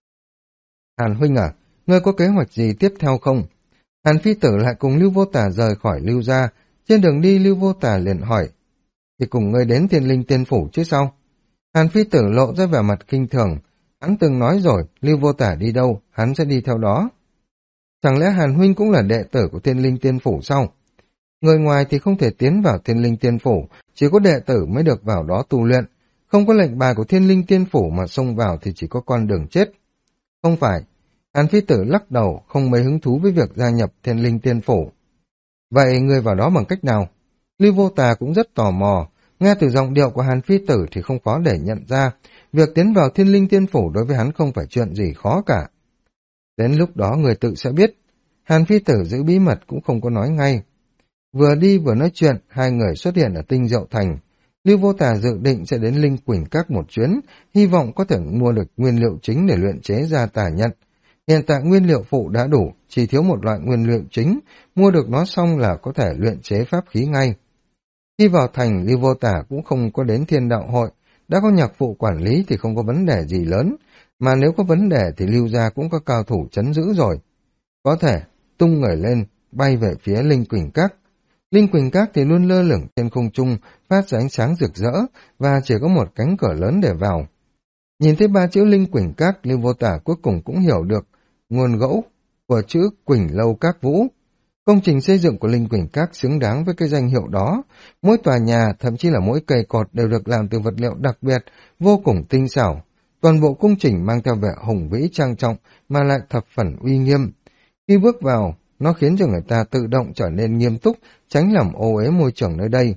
Hàn huynh à, ngươi có kế hoạch gì tiếp theo không? Hàn Phi Tử lại cùng Lưu Vô Tà rời khỏi Lưu gia. Trên đường đi Lưu Vô Tà liền hỏi, thì cùng ngươi đến Thiên Linh Tiên Phủ chứ sao? Hàn Phi Tử lộ ra vẻ mặt kinh thường. Hắn từng nói rồi, Lưu Vô Tà đi đâu, hắn sẽ đi theo đó. Chẳng lẽ Hàn huynh cũng là đệ tử của Thiên Linh Tiên Phủ sao? Người ngoài thì không thể tiến vào Thiên Linh Tiên Phủ, chỉ có đệ tử mới được vào đó tu luyện. Không có lệnh bài của Thiên Linh Tiên Phủ mà xông vào thì chỉ có con đường chết. Không phải. Hàn Phi Tử lắc đầu, không mấy hứng thú với việc gia nhập Thiên Linh Tiên Phủ. Vậy người vào đó bằng cách nào? Lưu Vô Tà cũng rất tò mò. Nghe từ giọng điệu của Hàn Phi Tử thì không khó để nhận ra, việc tiến vào Thiên Linh Tiên Phủ đối với hắn không phải chuyện gì khó cả. Đến lúc đó người tự sẽ biết. Hàn Phi Tử giữ bí mật cũng không có nói ngay. Vừa đi vừa nói chuyện, hai người xuất hiện ở Tinh Diệu Thành. Lưu Vô Tà dự định sẽ đến Linh Quỳnh Các một chuyến, hy vọng có thể mua được nguyên liệu chính để luyện chế ra tà nhận. Hiện tại nguyên liệu phụ đã đủ, chỉ thiếu một loại nguyên liệu chính, mua được nó xong là có thể luyện chế pháp khí ngay. Khi vào thành, Lưu Vô Tà cũng không có đến Thiên Đạo Hội, đã có nhạc phụ quản lý thì không có vấn đề gì lớn, mà nếu có vấn đề thì Lưu gia cũng có cao thủ trấn giữ rồi. Có thể tung người lên, bay về phía Linh Quỳnh Các. Linh Quỳnh Các thì luôn lơ lửng trên không trung, phát ra ánh sáng rực rỡ, và chỉ có một cánh cửa lớn để vào. Nhìn thấy ba chữ Linh Quỳnh Các, Lưu Vô Tà cuối cùng cũng hiểu được nguồn gốc của chữ Quỳnh Lâu Các Vũ. Công trình xây dựng của Linh Quỳnh Các xứng đáng với cái danh hiệu đó. Mỗi tòa nhà, thậm chí là mỗi cây cột đều được làm từ vật liệu đặc biệt, vô cùng tinh xảo. Toàn bộ công trình mang theo vẻ hùng vĩ trang trọng mà lại thập phần uy nghiêm. Khi bước vào, nó khiến cho người ta tự động trở nên nghiêm túc, tránh làm ô uế môi trường nơi đây.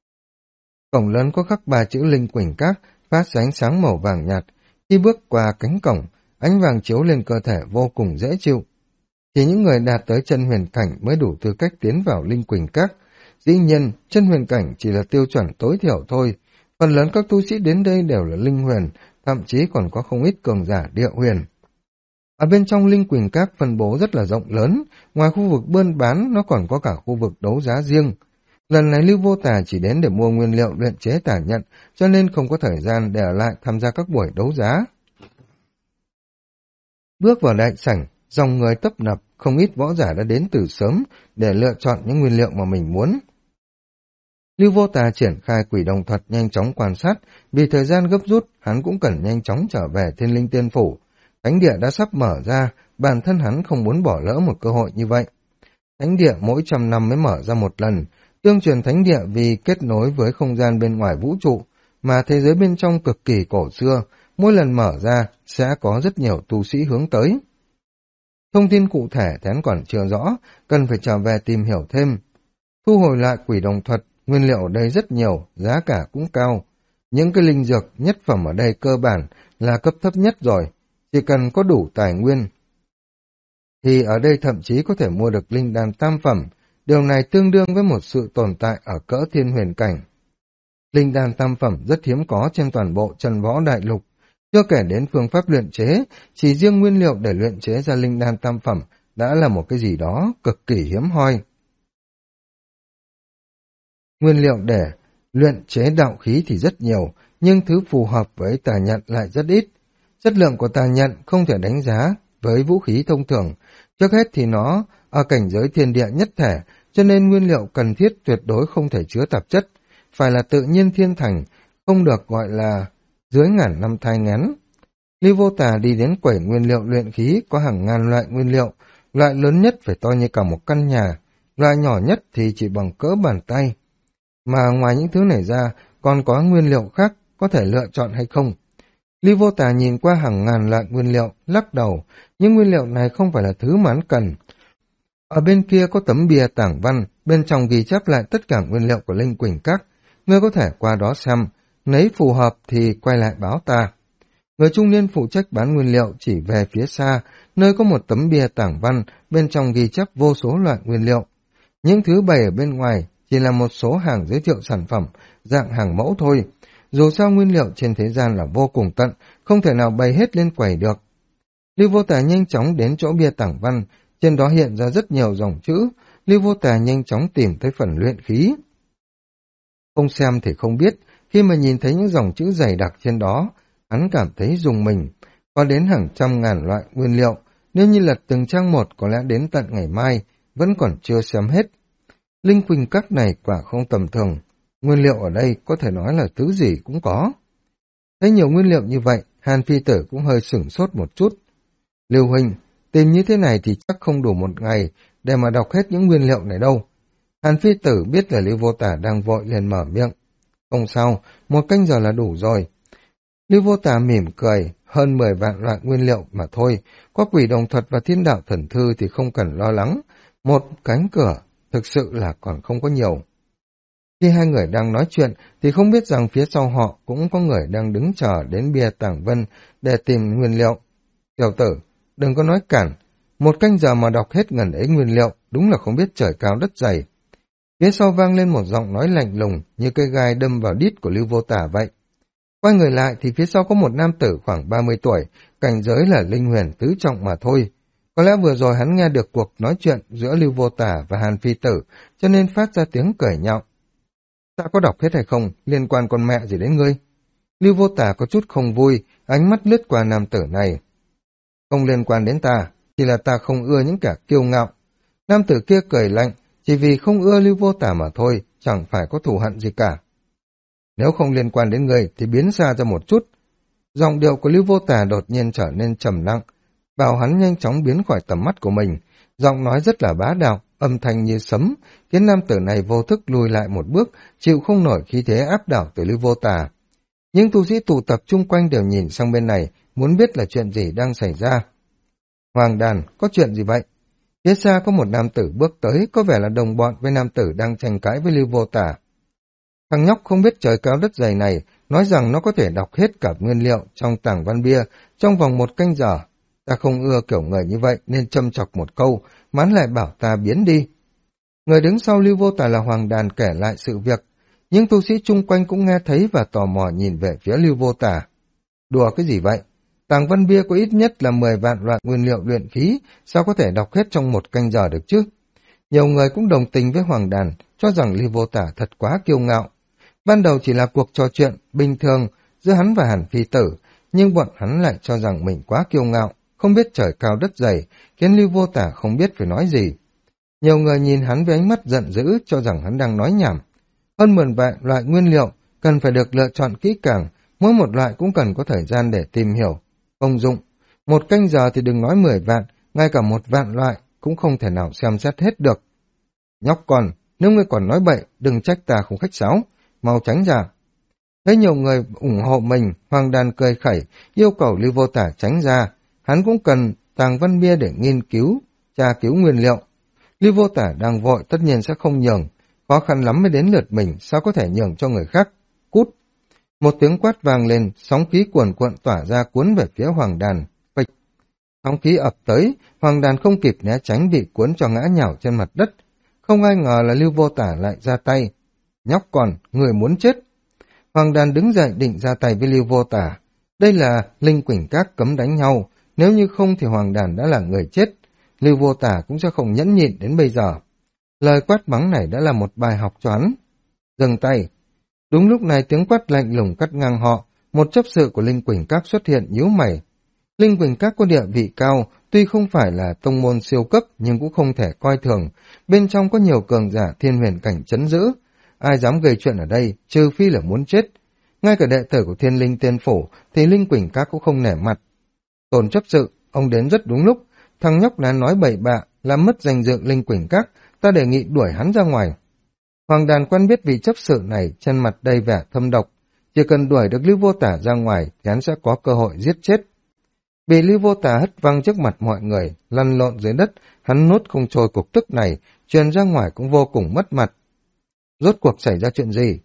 Cổng lớn có khắc ba chữ Linh Quỳnh Các, phát ra ánh sáng màu vàng nhạt. Khi bước qua cánh cổng, ánh vàng chiếu lên cơ thể vô cùng dễ chịu. Chỉ những người đạt tới chân huyền cảnh mới đủ tư cách tiến vào Linh Quỳnh Các. Dĩ nhiên, chân huyền cảnh chỉ là tiêu chuẩn tối thiểu thôi. Phần lớn các tu sĩ đến đây đều là linh huyền, thậm chí còn có không ít cường giả địa huyền. Ở bên trong Linh Quỳnh Các phân bố rất là rộng lớn, ngoài khu vực buôn bán nó còn có cả khu vực đấu giá riêng. Lần này Lưu Vô Tà chỉ đến để mua nguyên liệu luyện chế tà nhận, cho nên không có thời gian để ở lại tham gia các buổi đấu giá. Bước vào đại sảnh, dòng người tấp nập, không ít võ giả đã đến từ sớm để lựa chọn những nguyên liệu mà mình muốn. Lưu Vô Tà triển khai quỷ đồng thuật nhanh chóng quan sát, vì thời gian gấp rút, hắn cũng cần nhanh chóng trở về Thiên Linh Tiên Phủ. Thánh địa đã sắp mở ra, bản thân hắn không muốn bỏ lỡ một cơ hội như vậy. Thánh địa mỗi 100 năm mới mở ra một lần, tương truyền thánh địa vì kết nối với không gian bên ngoài vũ trụ, mà thế giới bên trong cực kỳ cổ xưa, mỗi lần mở ra sẽ có rất nhiều tu sĩ hướng tới. Thông tin cụ thể thì hắn còn chưa rõ, cần phải trở về tìm hiểu thêm. Thu hồi lại quỷ đồng thuật, nguyên liệu ở đây rất nhiều, giá cả cũng cao. Những cái linh dược, nhất phẩm ở đây cơ bản là cấp thấp nhất rồi, chỉ cần có đủ tài nguyên. Thì ở đây thậm chí có thể mua được linh đan tam phẩm, điều này tương đương với một sự tồn tại ở cỡ thiên huyền cảnh. Linh đan tam phẩm rất hiếm có trên toàn bộ Trần Võ Đại Lục, chưa kể đến phương pháp luyện chế, chỉ riêng nguyên liệu để luyện chế ra linh đan tam phẩm đã là một cái gì đó cực kỳ hiếm hoi. Nguyên liệu để luyện chế đạo khí thì rất nhiều, nhưng thứ phù hợp với tà nhận lại rất ít. Chất lượng của tà nhận không thể đánh giá với vũ khí thông thường. Trước hết thì nó ở cảnh giới thiên địa nhất thể, cho nên nguyên liệu cần thiết tuyệt đối không thể chứa tạp chất, phải là tự nhiên thiên thành, không được gọi là dưới ngàn năm thai nghén. Lưu Vô Tà đi đến quầy nguyên liệu luyện khí có hàng ngàn loại nguyên liệu, loại lớn nhất phải to như cả một căn nhà, loại nhỏ nhất thì chỉ bằng cỡ bàn tay. Mà ngoài những thứ này ra, còn có nguyên liệu khác có thể lựa chọn hay không? Lưu Vô Tà nhìn qua hàng ngàn loại nguyên liệu, lắc đầu, những nguyên liệu này không phải là thứ mà hắn cần. Ở bên kia có tấm bia tảng văn, bên trong ghi chép lại tất cả nguyên liệu của Linh Quỳnh Các. ngươi có thể qua đó xem, nếu phù hợp thì quay lại báo ta. Người trung niên phụ trách bán nguyên liệu chỉ về phía xa, nơi có một tấm bia tảng văn, bên trong ghi chép vô số loại nguyên liệu. Những thứ bày ở bên ngoài chỉ là một số hàng giới thiệu sản phẩm, dạng hàng mẫu thôi. Dù sao nguyên liệu trên thế gian là vô cùng tận, không thể nào bày hết lên quầy được. Lưu Vô Tà nhanh chóng đến chỗ bia tảng văn, trên đó hiện ra rất nhiều dòng chữ. Lưu Vô Tà nhanh chóng tìm tới phần luyện khí. Không xem thì không biết, khi mà nhìn thấy những dòng chữ dày đặc trên đó, hắn cảm thấy rùng mình. Có đến hàng trăm ngàn loại nguyên liệu, nếu như lật từng trang một có lẽ đến tận ngày mai, vẫn còn chưa xem hết. Linh Quỳnh Các này quả không tầm thường, nguyên liệu ở đây có thể nói là thứ gì cũng có. Thấy nhiều nguyên liệu như vậy, Hàn Phi Tử cũng hơi sửng sốt một chút. Lưu huynh, tìm như thế này thì chắc không đủ một ngày để mà đọc hết những nguyên liệu này đâu. Hàn Phi Tử biết là Lưu Vô Tả đang vội liền mở miệng. Không sao, 1 canh giờ là đủ rồi. Lưu Vô Tả mỉm cười, hơn 10 vạn loại nguyên liệu mà thôi, có quỷ đồng thuật và thiên đạo thần thư thì không cần lo lắng. Một cánh cửa, thực sự là còn không có nhiều. Khi hai người đang nói chuyện thì không biết rằng phía sau họ cũng có người đang đứng chờ đến bia tảng vân để tìm nguyên liệu. Tiểu tử, đừng có nói cản, 1 canh giờ mà đọc hết ngần ấy nguyên liệu, đúng là không biết trời cao đất dày. Phía sau vang lên một giọng nói lạnh lùng như cây gai đâm vào đít của Lưu Vô Tả vậy. Quay người lại thì phía sau có một nam tử khoảng 30 tuổi, cảnh giới là linh huyền tứ trọng mà thôi. Có lẽ vừa rồi hắn nghe được cuộc nói chuyện giữa Lưu Vô Tả và Hàn Phi Tử, cho nên phát ra tiếng cười nhạo. Ta có đọc hết hay không, liên quan con mẹ gì đến ngươi? Lưu Vô Tả có chút không vui, ánh mắt lướt qua nam tử này. Không liên quan đến ta, chỉ là ta không ưa những kẻ kiêu ngạo. Nam tử kia cười lạnh, chỉ vì không ưa Lưu Vô Tả mà thôi, chẳng phải có thù hận gì cả. Nếu không liên quan đến ngươi thì biến xa ra một chút. Giọng điệu của Lưu Vô Tả đột nhiên trở nên trầm lặng, bảo hắn nhanh chóng biến khỏi tầm mắt của mình. Giọng nói rất là bá đạo, âm thanh như sấm, khiến nam tử này vô thức lùi lại một bước, chịu không nổi khí thế áp đảo từ Lưu Vô Tả. Những tu sĩ tụ tập chung quanh đều nhìn sang bên này, muốn biết là chuyện gì đang xảy ra. Hoàng đàn, có chuyện gì vậy? Phía xa có một nam tử bước tới, có vẻ là đồng bọn với nam tử đang tranh cãi với Lưu Vô Tả. Thằng nhóc không biết trời cao đất dày này, nói rằng nó có thể đọc hết cả nguyên liệu trong tảng văn bia trong vòng 1 canh giờ. Ta không ưa kiểu người như vậy nên châm chọc một câu, mán lại bảo ta biến đi. Người đứng sau Lưu Vô Tả là Hoàng Đàn kể lại sự việc. Những tu sĩ chung quanh cũng nghe thấy và tò mò nhìn về phía Lưu Vô Tả. Đùa cái gì vậy? Tảng văn bia có ít nhất là 10 vạn loại nguyên liệu luyện khí, sao có thể đọc hết trong 1 canh giờ được chứ? Nhiều người cũng đồng tình với Hoàng Đàn, cho rằng Lưu Vô Tả thật quá kiêu ngạo. Ban đầu chỉ là cuộc trò chuyện bình thường giữa hắn và Hàn Phi Tử, nhưng bọn hắn lại cho rằng mình quá kiêu ngạo, không biết trời cao đất dày, khiến Lưu Vô Tả không biết phải nói gì. Nhiều người nhìn hắn với ánh mắt giận dữ, cho rằng hắn đang nói nhảm. Hơn 10 vạn loại nguyên liệu cần phải được lựa chọn kỹ càng, mỗi một loại cũng cần có thời gian để tìm hiểu. Công dụng, 1 canh giờ thì đừng nói 10 vạn, ngay cả 1 vạn loại cũng không thể nào xem xét hết được. Nhóc con, nếu ngươi còn nói bậy, đừng trách ta không khách sáo, mau tránh ra. Thấy nhiều người ủng hộ mình, Hoàng Đàn cười khẩy, yêu cầu Lưu Vô Tả tránh ra. Hắn cũng cần tàng văn bia để nghiên cứu, tra cứu nguyên liệu. Lưu Vô Tả đang vội tất nhiên sẽ không nhường, khó khăn lắm mới đến lượt mình, sao có thể nhường cho người khác. Cút! Một tiếng quát vang lên, sóng khí cuồn cuộn tỏa ra cuốn về phía Hoàng Đàn. Phịch! Sóng khí ập tới, Hoàng Đàn không kịp né tránh bị cuốn cho ngã nhào trên mặt đất. Không ai ngờ là Lưu Vô Tả lại ra tay. Nhóc con, người muốn chết. Hoàng Đàn đứng dậy định ra tay với Lưu Vô Tả. Đây là Linh Quỳnh Các cấm đánh nhau, nếu như không thì Hoàng Đàn đã là người chết. Lưu Vô Tả cũng sẽ không nhẫn nhịn đến bây giờ. Lời quát mắng này đã là một bài học cho hắn. Dừng tay. Đúng lúc này tiếng quát lạnh lùng cắt ngang họ, một chấp sự của Linh Quỳnh Các xuất hiện nhíu mày. Linh Quỳnh Các có địa vị cao, tuy không phải là tông môn siêu cấp nhưng cũng không thể coi thường. Bên trong có nhiều cường giả thiên huyền cảnh trấn giữ. Ai dám gây chuyện ở đây, trừ phi là muốn chết. Ngay cả đệ tử của Thiên Linh Tiên Phủ thì Linh Quỳnh Các cũng không nể mặt. Tôn chấp sự, ông đến rất đúng lúc. Thằng nhóc đã nói bậy bạ, làm mất danh dự Linh Quỳnh Các, ta đề nghị đuổi hắn ra ngoài. Hoàng Đàn quen biết vị chấp sự này, trên mặt đầy vẻ thâm độc. Chỉ cần đuổi được Lưu Vô Tả ra ngoài thì hắn sẽ có cơ hội giết chết. Bị Lưu Vô Tả hất văng trước mặt mọi người, lăn lộn dưới đất, hắn nuốt không trôi cục tức này, truyền ra ngoài cũng vô cùng mất mặt. Rốt cuộc xảy ra chuyện gì?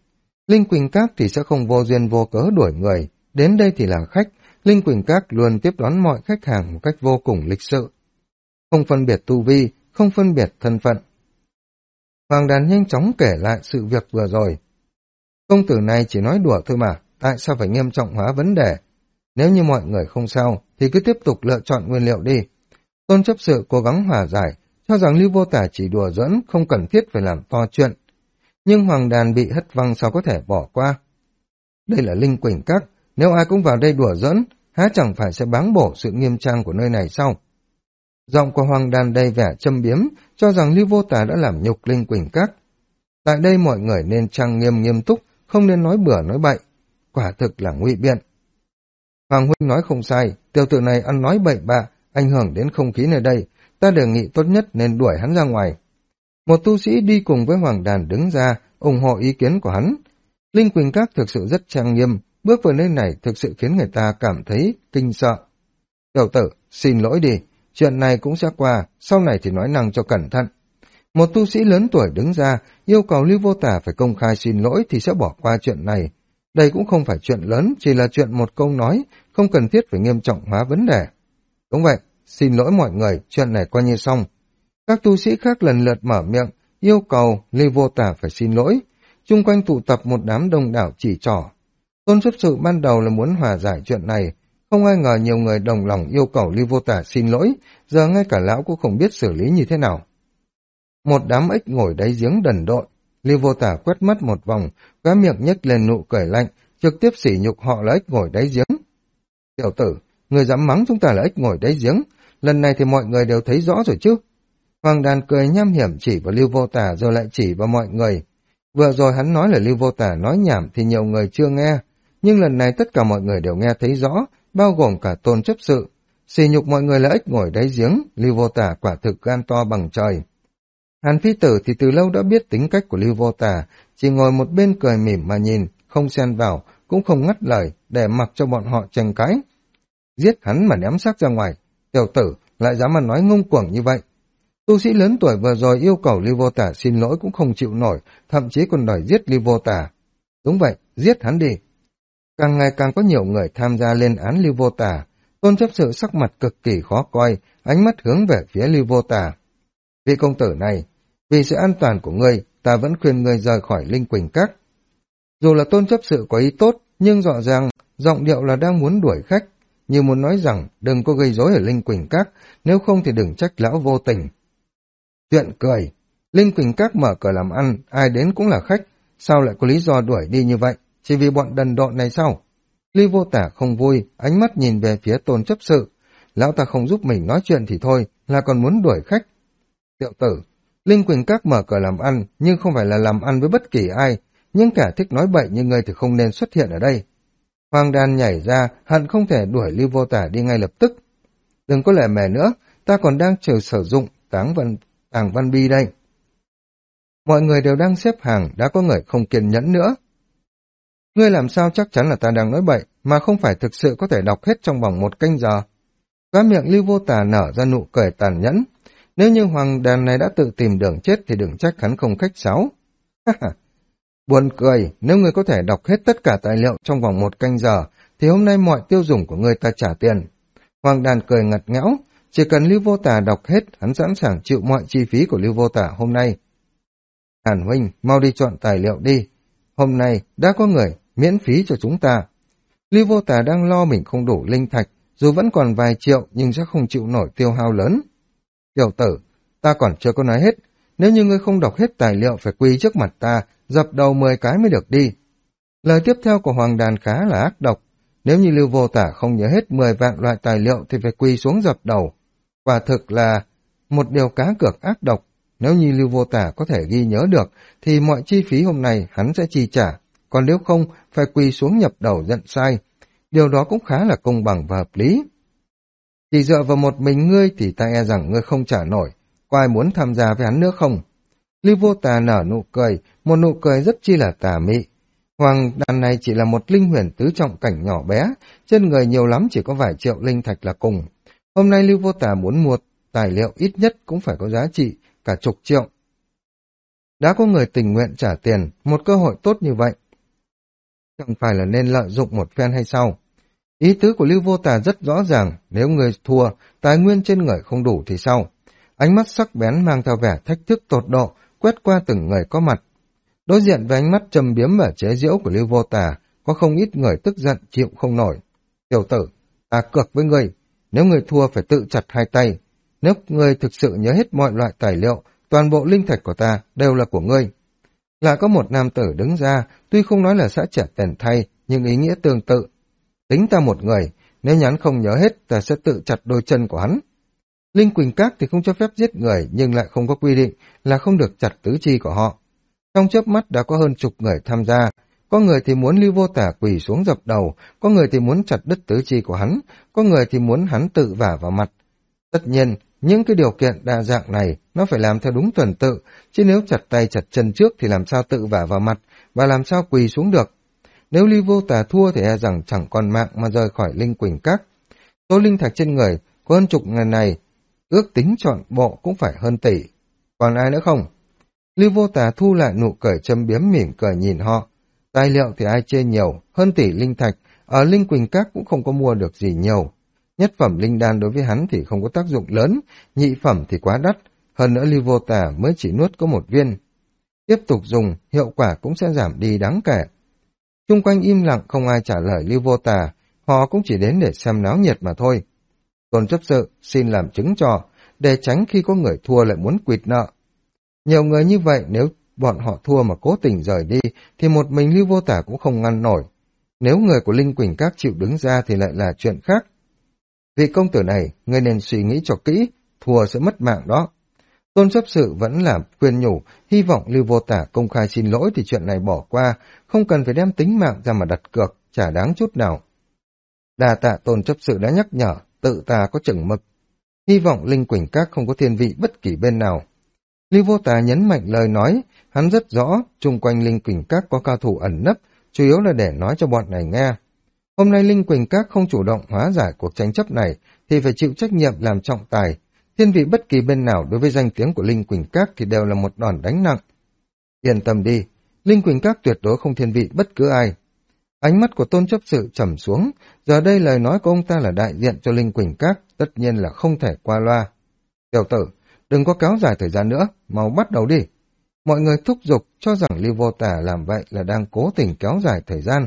Linh Quỳnh Các thì sẽ không vô duyên vô cớ đuổi người, đến đây thì là khách, Linh Quỳnh Các luôn tiếp đón mọi khách hàng một cách vô cùng lịch sự. Không phân biệt tu vi, không phân biệt thân phận. Hoàng đàn nhanh chóng kể lại sự việc vừa rồi. Công tử này chỉ nói đùa thôi mà, tại sao phải nghiêm trọng hóa vấn đề? Nếu như mọi người không sao, thì cứ tiếp tục lựa chọn nguyên liệu đi. Tôn chấp sự cố gắng hòa giải, cho rằng Lưu Vô Tả chỉ đùa giỡn, không cần thiết phải làm to chuyện. Nhưng Hoàng đàn bị hất văng sao có thể bỏ qua. Đây là Linh Quỳnh Các, nếu ai cũng vào đây đùa giỡn, há chẳng phải sẽ báng bổ sự nghiêm trang của nơi này sao? Giọng của Hoàng đàn đầy vẻ châm biếm, cho rằng Lưu Vô Tả đã làm nhục Linh Quỳnh Các. Tại đây mọi người nên trang nghiêm nghiêm túc, không nên nói bừa nói bậy. Quả thực là ngụy biện. Hoàng huynh nói không sai, tiểu tử này ăn nói bậy bạ, ảnh hưởng đến không khí nơi đây, ta đề nghị tốt nhất nên đuổi hắn ra ngoài. Một tu sĩ đi cùng với Hoàng đàn đứng ra, ủng hộ ý kiến của hắn. Linh Quỳnh Các thực sự rất trang nghiêm, bước vào nơi này thực sự khiến người ta cảm thấy kinh sợ. Tiểu tử, xin lỗi đi, chuyện này cũng sẽ qua, sau này thì nói năng cho cẩn thận. Một tu sĩ lớn tuổi đứng ra, yêu cầu Lưu Vô Tả phải công khai xin lỗi thì sẽ bỏ qua chuyện này. Đây cũng không phải chuyện lớn, chỉ là chuyện một câu nói, không cần thiết phải nghiêm trọng hóa vấn đề. Đúng vậy, xin lỗi mọi người, chuyện này coi như xong. Các tu sĩ khác lần lượt mở miệng, yêu cầu Lưu Vô Tả phải xin lỗi. Chung quanh tụ tập một đám đông đảo chỉ trỏ. Tôn chấp sự ban đầu là muốn hòa giải chuyện này, không ai ngờ nhiều người đồng lòng yêu cầu Lưu Vô Tả xin lỗi, giờ ngay cả lão cũng không biết xử lý như thế nào. Một đám ếch ngồi đáy giếng đần độn, Lưu Vô Tả quét mắt một vòng, khóe miệng nhếch lên nụ cười lạnh, trực tiếp sỉ nhục họ là ếch ngồi đáy giếng. Tiểu tử, người dám mắng chúng ta là ếch ngồi đáy giếng, lần này thì mọi người đều thấy rõ rồi chứ. Hoàng đàn cười nham hiểm chỉ vào Lưu Vô Tả rồi lại chỉ vào mọi người. Vừa rồi hắn nói là Lưu Vô Tả nói nhảm thì nhiều người chưa nghe, nhưng lần này tất cả mọi người đều nghe thấy rõ, bao gồm cả Tôn chấp sự. Sỉ nhục mọi người là ếch ngồi đáy giếng, Lưu Vô Tả quả thực gan to bằng trời. Hàn Phi Tử thì từ lâu đã biết tính cách của Lưu Vô Tả, chỉ ngồi một bên cười mỉm mà nhìn, không xen vào, cũng không ngắt lời, để mặc cho bọn họ tranh cãi. Giết hắn mà ném xác ra ngoài, tiểu tử lại dám mà nói ngông cuồng như vậy. Tu sĩ lớn tuổi vừa rồi yêu cầu Lưu Vô Tả xin lỗi cũng không chịu nổi, thậm chí còn đòi giết Lưu Vô Tả. Đúng vậy, giết hắn đi. Càng ngày càng có nhiều người tham gia lên án Lưu Vô Tả. Tôn chấp sự sắc mặt cực kỳ khó coi, ánh mắt hướng về phía Lưu Vô Tả. Vị công tử này, vì sự an toàn của ngươi, ta vẫn khuyên ngươi rời khỏi Linh Quỳnh Các. Dù là Tôn chấp sự có ý tốt, nhưng rõ ràng giọng điệu là đang muốn đuổi khách, như muốn nói rằng đừng có gây rối ở Linh Quỳnh Các, nếu không thì đừng trách lão vô tình. Chuyện cười, Linh Quỳnh Các mở cửa làm ăn, ai đến cũng là khách, sao lại có lý do đuổi đi như vậy, chỉ vì bọn đần độn này sao? Lưu Vô Tả không vui, ánh mắt nhìn về phía Tôn chấp sự, lão ta không giúp mình nói chuyện thì thôi, là còn muốn đuổi khách. Tiểu tử, Linh Quỳnh Các mở cửa làm ăn, nhưng không phải là làm ăn với bất kỳ ai, nhưng cả thích nói bậy như ngươi thì không nên xuất hiện ở đây. Hoàng đàn nhảy ra, hận không thể đuổi Lưu Vô Tả đi ngay lập tức. Đừng có lẻ mè nữa, ta còn đang chờ sử dụng tàng văn bi đây. Mọi người đều đang xếp hàng, đã có người không kiên nhẫn nữa. Ngươi làm sao chắc chắn là ta đang nói bậy, mà không phải thực sự có thể đọc hết trong vòng 1 canh giờ. Khóe miệng Lưu Vô Tả nở ra nụ cười tàn nhẫn. Nếu như hoàng đàn này đã tự tìm đường chết thì đừng trách hắn không khách sáo. Buồn cười, nếu ngươi có thể đọc hết tất cả tài liệu trong vòng 1 canh giờ, thì hôm nay mọi tiêu dùng của ngươi ta trả tiền. Hoàng đàn cười ngặt nghẽo, chỉ cần Lưu Vô Tả đọc hết, hắn sẵn sàng chịu mọi chi phí của Lưu Vô Tả hôm nay. Hàn huynh, mau đi chọn tài liệu đi. Hôm nay đã có người miễn phí cho chúng ta. Lưu Vô Tả đang lo mình không đủ linh thạch, dù vẫn còn vài triệu nhưng sẽ không chịu nổi tiêu hao lớn. Tiểu tử, ta còn chưa có nói hết, nếu như ngươi không đọc hết tài liệu phải quỳ trước mặt ta, dập đầu 10 cái mới được đi. Lời tiếp theo của Hoàng đàn khá là ác độc, nếu như Lưu Vô Tả không nhớ hết 10 vạn loại tài liệu thì phải quỳ xuống dập đầu. Quả thực là một điều cá cược ác độc, nếu như Lưu Vô Tả có thể ghi nhớ được thì mọi chi phí hôm nay hắn sẽ chi trả, còn nếu không phải quỳ xuống nhập đầu nhận sai. Điều đó cũng khá là công bằng và hợp lý. Chỉ dựa vào một mình ngươi thì ta e rằng ngươi không trả nổi, có ai muốn tham gia với hắn nữa không? Lưu Vô Tả nở nụ cười, một nụ cười rất chi là tà mị. Hoàng đàn này chỉ là một linh huyền tứ trọng cảnh nhỏ bé, trên người nhiều lắm chỉ có vài triệu linh thạch là cùng. Hôm nay Lưu Vô Tả muốn mua tài liệu ít nhất cũng phải có giá trị cả chục triệu. Đã có người tình nguyện trả tiền, một cơ hội tốt như vậy. chẳng phải là nên lợi dụng một phen hay sao? Ý tứ của Lưu Vô Tà rất rõ ràng, nếu người thua, tài nguyên trên người không đủ thì sao? Ánh mắt sắc bén mang theo vẻ thách thức tột độ, quét qua từng người có mặt. Đối diện với ánh mắt châm biếm và chế giễu của Lưu Vô Tà, có không ít người tức giận chịu không nổi. Tiểu tử, ta cược với ngươi, nếu người thua phải tự chặt hai tay. Nếu ngươi thực sự nhớ hết mọi loại tài liệu, toàn bộ linh thạch của ta đều là của ngươi. Lại có một nam tử đứng ra, tuy không nói là sẽ trả tiền thay, nhưng ý nghĩa tương tự. Tính ta một người, nếu nhắn không nhớ hết, ta sẽ tự chặt đôi chân của hắn. Linh Quỳnh Các thì không cho phép giết người, nhưng lại không có quy định là không được chặt tứ chi của họ. Trong chớp mắt đã có hơn chục người tham gia, có người thì muốn Lưu Vô Tà quỳ xuống dập đầu, có người thì muốn chặt đứt tứ chi của hắn, có người thì muốn hắn tự vả vào mặt. Tất nhiên, những cái điều kiện đa dạng này nó phải làm theo đúng tuần tự, chứ nếu chặt tay chặt chân trước thì làm sao tự vả vào mặt và làm sao quỳ xuống được. Nếu Lưu Vô Tà thua thì e rằng chẳng còn mạng mà rời khỏi Linh Quỳnh Các. Số linh thạch trên người có hơn chục ngàn này, ước tính trọn bộ cũng phải hơn tỷ. Còn ai nữa không? Lưu Vô Tà thu lại nụ cười châm biếm mỉm cười nhìn họ. Tài liệu thì ai chê nhiều, hơn tỷ linh thạch, ở Linh Quỳnh Các cũng không có mua được gì nhiều. Nhất phẩm linh đan đối với hắn thì không có tác dụng lớn, nhị phẩm thì quá đắt, hơn nữa Lưu Vô Tà mới chỉ nuốt có một viên. Tiếp tục dùng, hiệu quả cũng sẽ giảm đi đáng kể. Chung quanh im lặng không ai trả lời Lưu Vô Tà, họ cũng chỉ đến để xem náo nhiệt mà thôi. Tôn chấp sự xin làm chứng cho, để tránh khi có người thua lại muốn quỵt nợ. Nhiều người như vậy nếu bọn họ thua mà cố tình rời đi thì một mình Lưu Vô Tà cũng không ngăn nổi. Nếu người của Linh Quỳnh Các chịu đứng ra thì lại là chuyện khác. Vị công tử này, ngươi nên suy nghĩ cho kỹ, thua sẽ mất mạng đó. Tôn chấp sự vẫn là khuyên nhủ, hy vọng Lưu Vô Tà công khai xin lỗi thì chuyện này bỏ qua, không cần phải đem tính mạng ra mà đặt cược, chả đáng chút nào. Đa tạ tôn chấp sự đã nhắc nhở, tự ta có chừng mực. Hy vọng Linh Quỳnh Các không có thiên vị bất kỳ bên nào. Lưu Vô Tà nhấn mạnh lời nói, hắn rất rõ, chung quanh Linh Quỳnh Các có cao thủ ẩn nấp, chủ yếu là để nói cho bọn này nghe. Hôm nay Linh Quỳnh Các không chủ động hóa giải cuộc tranh chấp này, thì phải chịu trách nhiệm làm trọng tài. Thiên vị bất kỳ bên nào đối với danh tiếng của Linh Quỳnh Các thì đều là một đòn đánh nặng. Yên tâm đi, Linh Quỳnh Các tuyệt đối không thiên vị bất cứ ai. Ánh mắt của Tôn chấp sự trầm xuống, giờ đây lời nói của ông ta là đại diện cho Linh Quỳnh Các, tất nhiên là không thể qua loa. Tiểu tử, đừng có kéo dài thời gian nữa, mau bắt đầu đi. Mọi người thúc giục cho rằng Lưu Vô Tà làm vậy là đang cố tình kéo dài thời gian.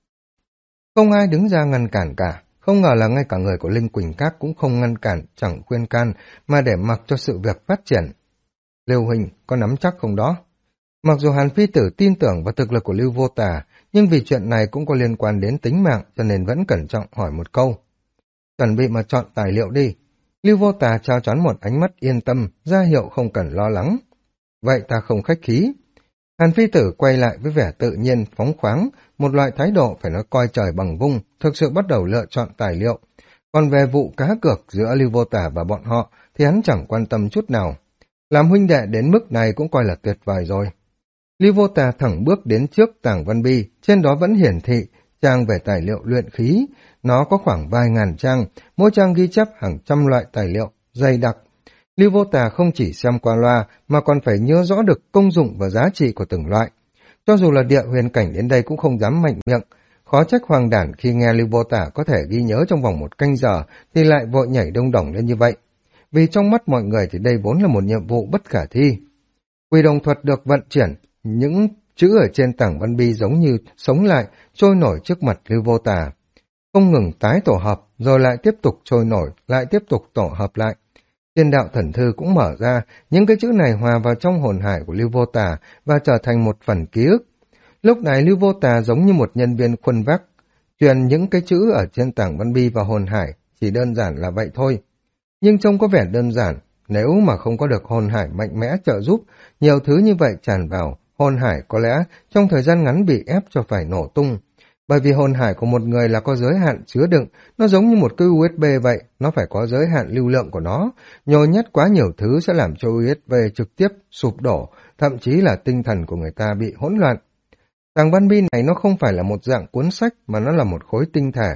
Không ai đứng ra ngăn cản cả, không ngờ là ngay cả người của Linh Quỳnh Các cũng không ngăn cản, chẳng khuyên can, mà để mặc cho sự việc phát triển. Lưu Huỳnh, có nắm chắc không đó? Mặc dù Hàn Phi Tử tin tưởng vào thực lực của Lưu Vô Tà, nhưng vì chuyện này cũng có liên quan đến tính mạng, cho nên vẫn cẩn trọng hỏi một câu. Chuẩn bị mà chọn tài liệu đi. Lưu Vô Tà trao choán một ánh mắt yên tâm, ra hiệu không cần lo lắng. Vậy ta không khách khí. Hàn Phi Tử quay lại với vẻ tự nhiên, phóng khoáng, một loại thái độ phải nói coi trời bằng vung, thực sự bắt đầu lựa chọn tài liệu. Còn về vụ cá cược giữa Lưu Vô Tà và bọn họ thì hắn chẳng quan tâm chút nào. Làm huynh đệ đến mức này cũng coi là tuyệt vời rồi. Lưu Vô Tà thẳng bước đến trước tảng văn bi, trên đó vẫn hiển thị trang về tài liệu luyện khí. Nó có khoảng vài ngàn trang, mỗi trang ghi chép hàng trăm loại tài liệu, dày đặc. Lưu Vô Tà không chỉ xem qua loa mà còn phải nhớ rõ được công dụng và giá trị của từng loại. Cho dù là địa huyền cảnh đến đây cũng không dám mạnh miệng. Khó trách Hoàng Đản khi nghe Lưu Vô Tà có thể ghi nhớ trong vòng một canh giờ thì lại vội nhảy đông đỏng lên như vậy. Vì trong mắt mọi người thì đây vốn là một nhiệm vụ bất khả thi. Quỷ đồng thuật được vận chuyển, những chữ ở trên tảng văn bi giống như sống lại, trôi nổi trước mặt Lưu Vô Tà. Không ngừng tái tổ hợp, rồi lại tiếp tục trôi nổi, lại tiếp tục tổ hợp lại. Thiên đạo thần thư cũng mở ra, những cái chữ này hòa vào trong hồn hải của Lưu Vô Tà và trở thành một phần ký ức. Lúc này Lưu Vô Tà giống như một nhân viên khuân vác, truyền những cái chữ ở trên tảng văn bi vào hồn hải, chỉ đơn giản là vậy thôi. Nhưng trông có vẻ đơn giản, nếu mà không có được hồn hải mạnh mẽ trợ giúp, nhiều thứ như vậy tràn vào, hồn hải có lẽ trong thời gian ngắn bị ép cho phải nổ tung. Bởi vì hồn hải của một người là có giới hạn chứa đựng, nó giống như một cái USB vậy, nó phải có giới hạn lưu lượng của nó. Nhồi nhét quá nhiều thứ sẽ làm cho USB trực tiếp sụp đổ, thậm chí là tinh thần của người ta bị hỗn loạn. Tàng văn bi này nó không phải là một dạng cuốn sách mà nó là một khối tinh thể.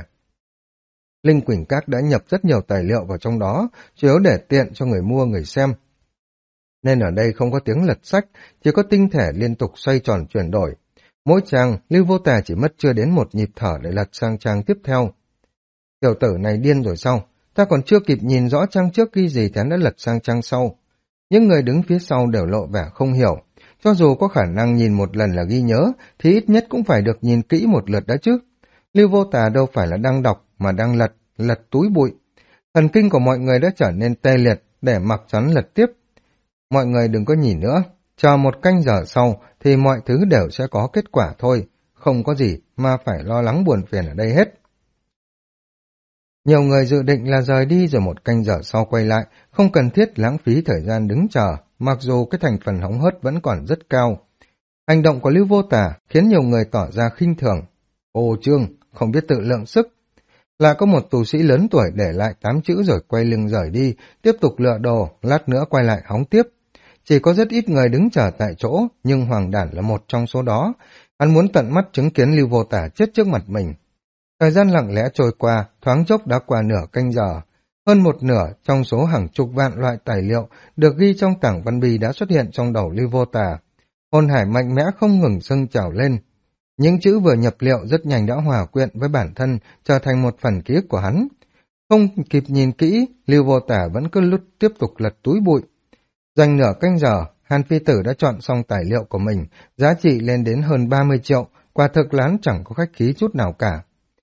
Linh Quỳnh Các đã nhập rất nhiều tài liệu vào trong đó, chủ yếu để tiện cho người mua người xem. Nên ở đây không có tiếng lật sách, chỉ có tinh thể liên tục xoay tròn chuyển đổi. Mỗi trang, Lưu Vô Tà chỉ mất chưa đến một nhịp thở để lật sang trang tiếp theo. Tiểu tử này điên rồi sao? Ta còn chưa kịp nhìn rõ trang trước ghi gì thì hắn đã lật sang trang sau. Những người đứng phía sau đều lộ vẻ không hiểu. Cho dù có khả năng nhìn một lần là ghi nhớ, thì ít nhất cũng phải được nhìn kỹ một lượt đã chứ. Lưu Vô Tà đâu phải là đang đọc, mà đang lật túi bụi. Thần kinh của mọi người đã trở nên tê liệt, để mặc chắn lật tiếp. Mọi người đừng có nhìn nữa, chờ một canh giờ sau thì mọi thứ đều sẽ có kết quả thôi, không có gì mà phải lo lắng buồn phiền ở đây hết. Nhiều người dự định là rời đi rồi một canh giờ sau quay lại, không cần thiết lãng phí thời gian đứng chờ, mặc dù cái thành phần hóng hớt vẫn còn rất cao. Hành động của Lưu Vô Tà khiến nhiều người tỏ ra khinh thường. Ô Trương, không biết tự lượng sức. Là có một tù sĩ lớn tuổi để lại 8 chữ rồi quay lưng rời đi, tiếp tục lựa đồ, lát nữa quay lại hóng tiếp. Chỉ có rất ít người đứng chờ tại chỗ, nhưng Hoàng Đản là một trong số đó. Hắn muốn tận mắt chứng kiến Lưu Vô Tà chết trước mặt mình. Thời gian lặng lẽ trôi qua, thoáng chốc đã qua nửa canh giờ. Hơn một nửa trong số hàng chục vạn loại tài liệu được ghi trong tảng văn bì đã xuất hiện trong đầu Lưu Vô Tà. Hồn hải mạnh mẽ không ngừng dâng trào lên. Những chữ vừa nhập liệu rất nhanh đã hòa quyện với bản thân, trở thành một phần ký ức của hắn. Không kịp nhìn kỹ, Lưu Vô Tà vẫn cứ tiếp tục lật túi bụi. Dành nửa canh giờ, Hàn Phi Tử đã chọn xong tài liệu của mình, giá trị lên đến hơn 30 triệu, quả thực lán chẳng có khách khí chút nào cả.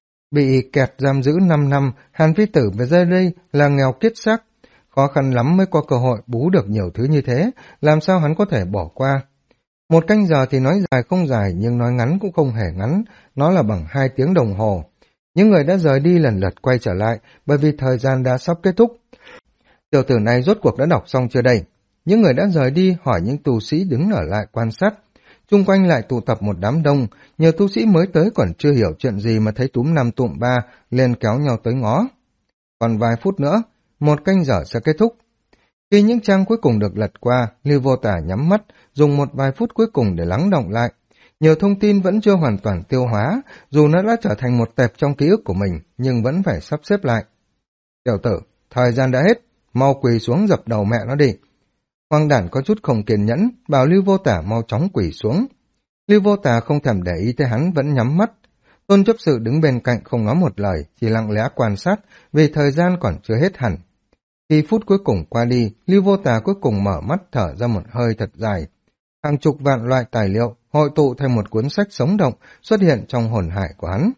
Bị kẹt giam giữ 5 năm, Hàn Phi Tử về giờ đây là nghèo kiết xác. Khó khăn lắm mới có cơ hội bú được nhiều thứ như thế, làm sao hắn có thể bỏ qua. Một canh giờ thì nói dài không dài, nhưng nói ngắn cũng không hề ngắn, nó là bằng 2 tiếng đồng hồ. Những người đã rời đi lần lượt quay trở lại, bởi vì thời gian đã sắp kết thúc. Tiểu tử này rốt cuộc đã đọc xong chưa đây? Những người đã rời đi hỏi những tu sĩ đứng ở lại quan sát. Chung quanh lại tụ tập một đám đông, nhiều tu sĩ mới tới còn chưa hiểu chuyện gì mà thấy túm năm tụm ba, liền kéo nhau tới ngó. Còn vài phút nữa, một canh giờ sẽ kết thúc. Khi những trang cuối cùng được lật qua, Lưu Vô Tà nhắm mắt, dùng một vài phút cuối cùng để lắng động lại. Nhiều thông tin vẫn chưa hoàn toàn tiêu hóa, dù nó đã trở thành một tệp trong ký ức của mình, nhưng vẫn phải sắp xếp lại. Tiểu tử, thời gian đã hết, mau quỳ xuống dập đầu mẹ nó đi. Hoàng Đản có chút không kiên nhẫn, bảo Lưu Vô Tà mau chóng quỳ xuống. Lưu Vô Tà không thèm để ý tới hắn, vẫn nhắm mắt. Tôn chấp sự đứng bên cạnh không nói một lời, chỉ lặng lẽ quan sát, vì thời gian còn chưa hết hẳn. Khi phút cuối cùng qua đi, Lưu Vô Tà cuối cùng mở mắt thở ra một hơi thật dài. Hàng chục vạn loại tài liệu hội tụ thành một cuốn sách sống động xuất hiện trong hồn hải của hắn.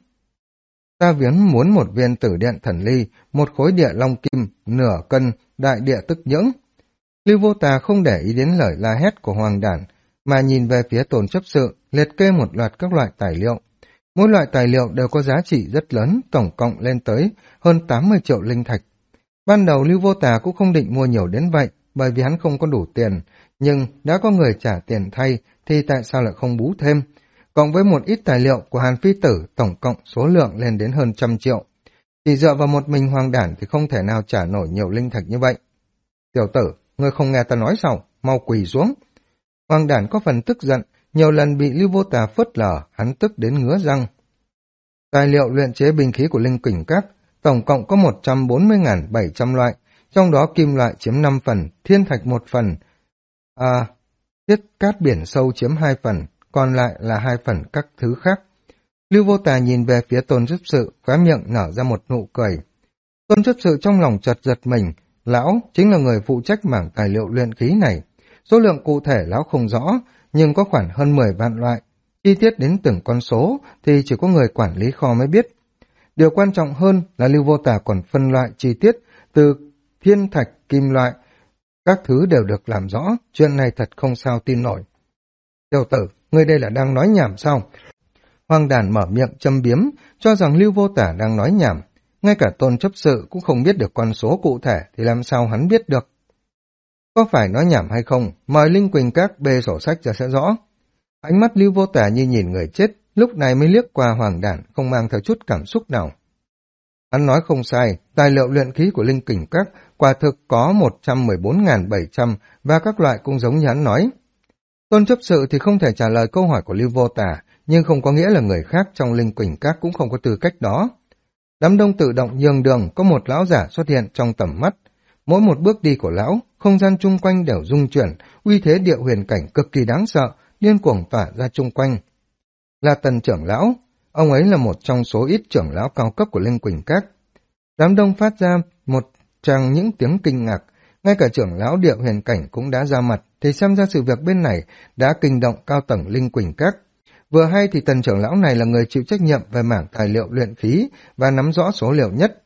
Ta viếng muốn một viên tử điện thần ly, một khối địa long kim, nửa cân, đại địa tức nhưỡng. Lưu Vô Tà không để ý đến lời la hét của Hoàng Đản, mà nhìn về phía Tôn chấp sự, liệt kê một loạt các loại tài liệu. Mỗi loại tài liệu đều có giá trị rất lớn, tổng cộng lên tới hơn 80 triệu linh thạch. Ban đầu Lưu Vô Tà cũng không định mua nhiều đến vậy, bởi vì hắn không có đủ tiền, nhưng đã có người trả tiền thay, thì tại sao lại không bú thêm? Cộng với một ít tài liệu của Hàn Phi Tử, tổng cộng số lượng lên đến hơn 100 triệu. Chỉ dựa vào một mình Hoàng Đản thì không thể nào trả nổi nhiều linh thạch như vậy. Tiểu tử, ngươi không nghe ta nói sao? Mau quỳ xuống. Hoàng Đản có phần tức giận, nhiều lần bị Lưu Vô Tà phớt lờ, hắn tức đến ngứa răng. Tài liệu luyện chế binh khí của Linh Kình Các tổng cộng có 140.700 loại, trong đó kim loại chiếm 5 phần, thiên thạch 1 phần, thiết cát biển sâu chiếm 2 phần, còn lại là 2 phần các thứ khác. Lưu Vô Tà nhìn về phía Tôn chấp sự, khóe miệng nở ra một nụ cười. Tôn chấp sự trong lòng chợt giật mình, lão chính là người phụ trách mảng tài liệu luyện khí này. Số lượng cụ thể lão không rõ, nhưng có khoảng hơn 10 vạn loại. Chi tiết đến từng con số thì chỉ có người quản lý kho mới biết. Điều quan trọng hơn là Lưu Vô Tà còn phân loại chi tiết từ thiên thạch, kim loại. Các thứ đều được làm rõ, chuyện này thật không sao tin nổi. Tiểu tử, ngươi đây là đang nói nhảm sao? Hoàng Đản mở miệng châm biếm, cho rằng Lưu Vô Tà đang nói nhảm. Ngay cả Tôn chấp sự cũng không biết được con số cụ thể thì làm sao hắn biết được. Có phải nói nhảm hay không, mời Linh Quỳnh Các bê sổ sách ra sẽ rõ. Ánh mắt Lưu Vô Tà như nhìn người chết, lúc này mới liếc qua Hoàng Đản, không mang theo chút cảm xúc nào. Hắn nói không sai, tài liệu luyện khí của Linh Kình Các quả thực có 114.700 và các loại cũng giống như hắn nói. Tôn chấp sự thì không thể trả lời câu hỏi của Lưu Vô Tà, nhưng không có nghĩa là người khác trong Linh Quỳnh Các cũng không có tư cách đó. Đám đông tự động nhường đường, có một lão giả xuất hiện trong tầm mắt. Mỗi một bước đi của lão, không gian chung quanh đều rung chuyển, uy thế địa huyền cảnh cực kỳ đáng sợ, điên cuồng tỏa ra chung quanh. Là Tần trưởng lão, ông ấy là một trong số ít trưởng lão cao cấp của Linh Quỳnh Các. Đám đông phát ra một tràng những tiếng kinh ngạc, ngay cả trưởng lão Địa Huyền Cảnh cũng đã ra mặt, thì xem ra sự việc bên này đã kinh động cao tầng Linh Quỳnh Các. Vừa hay thì Tần trưởng lão này là người chịu trách nhiệm về mảng tài liệu luyện khí và nắm rõ số liệu nhất.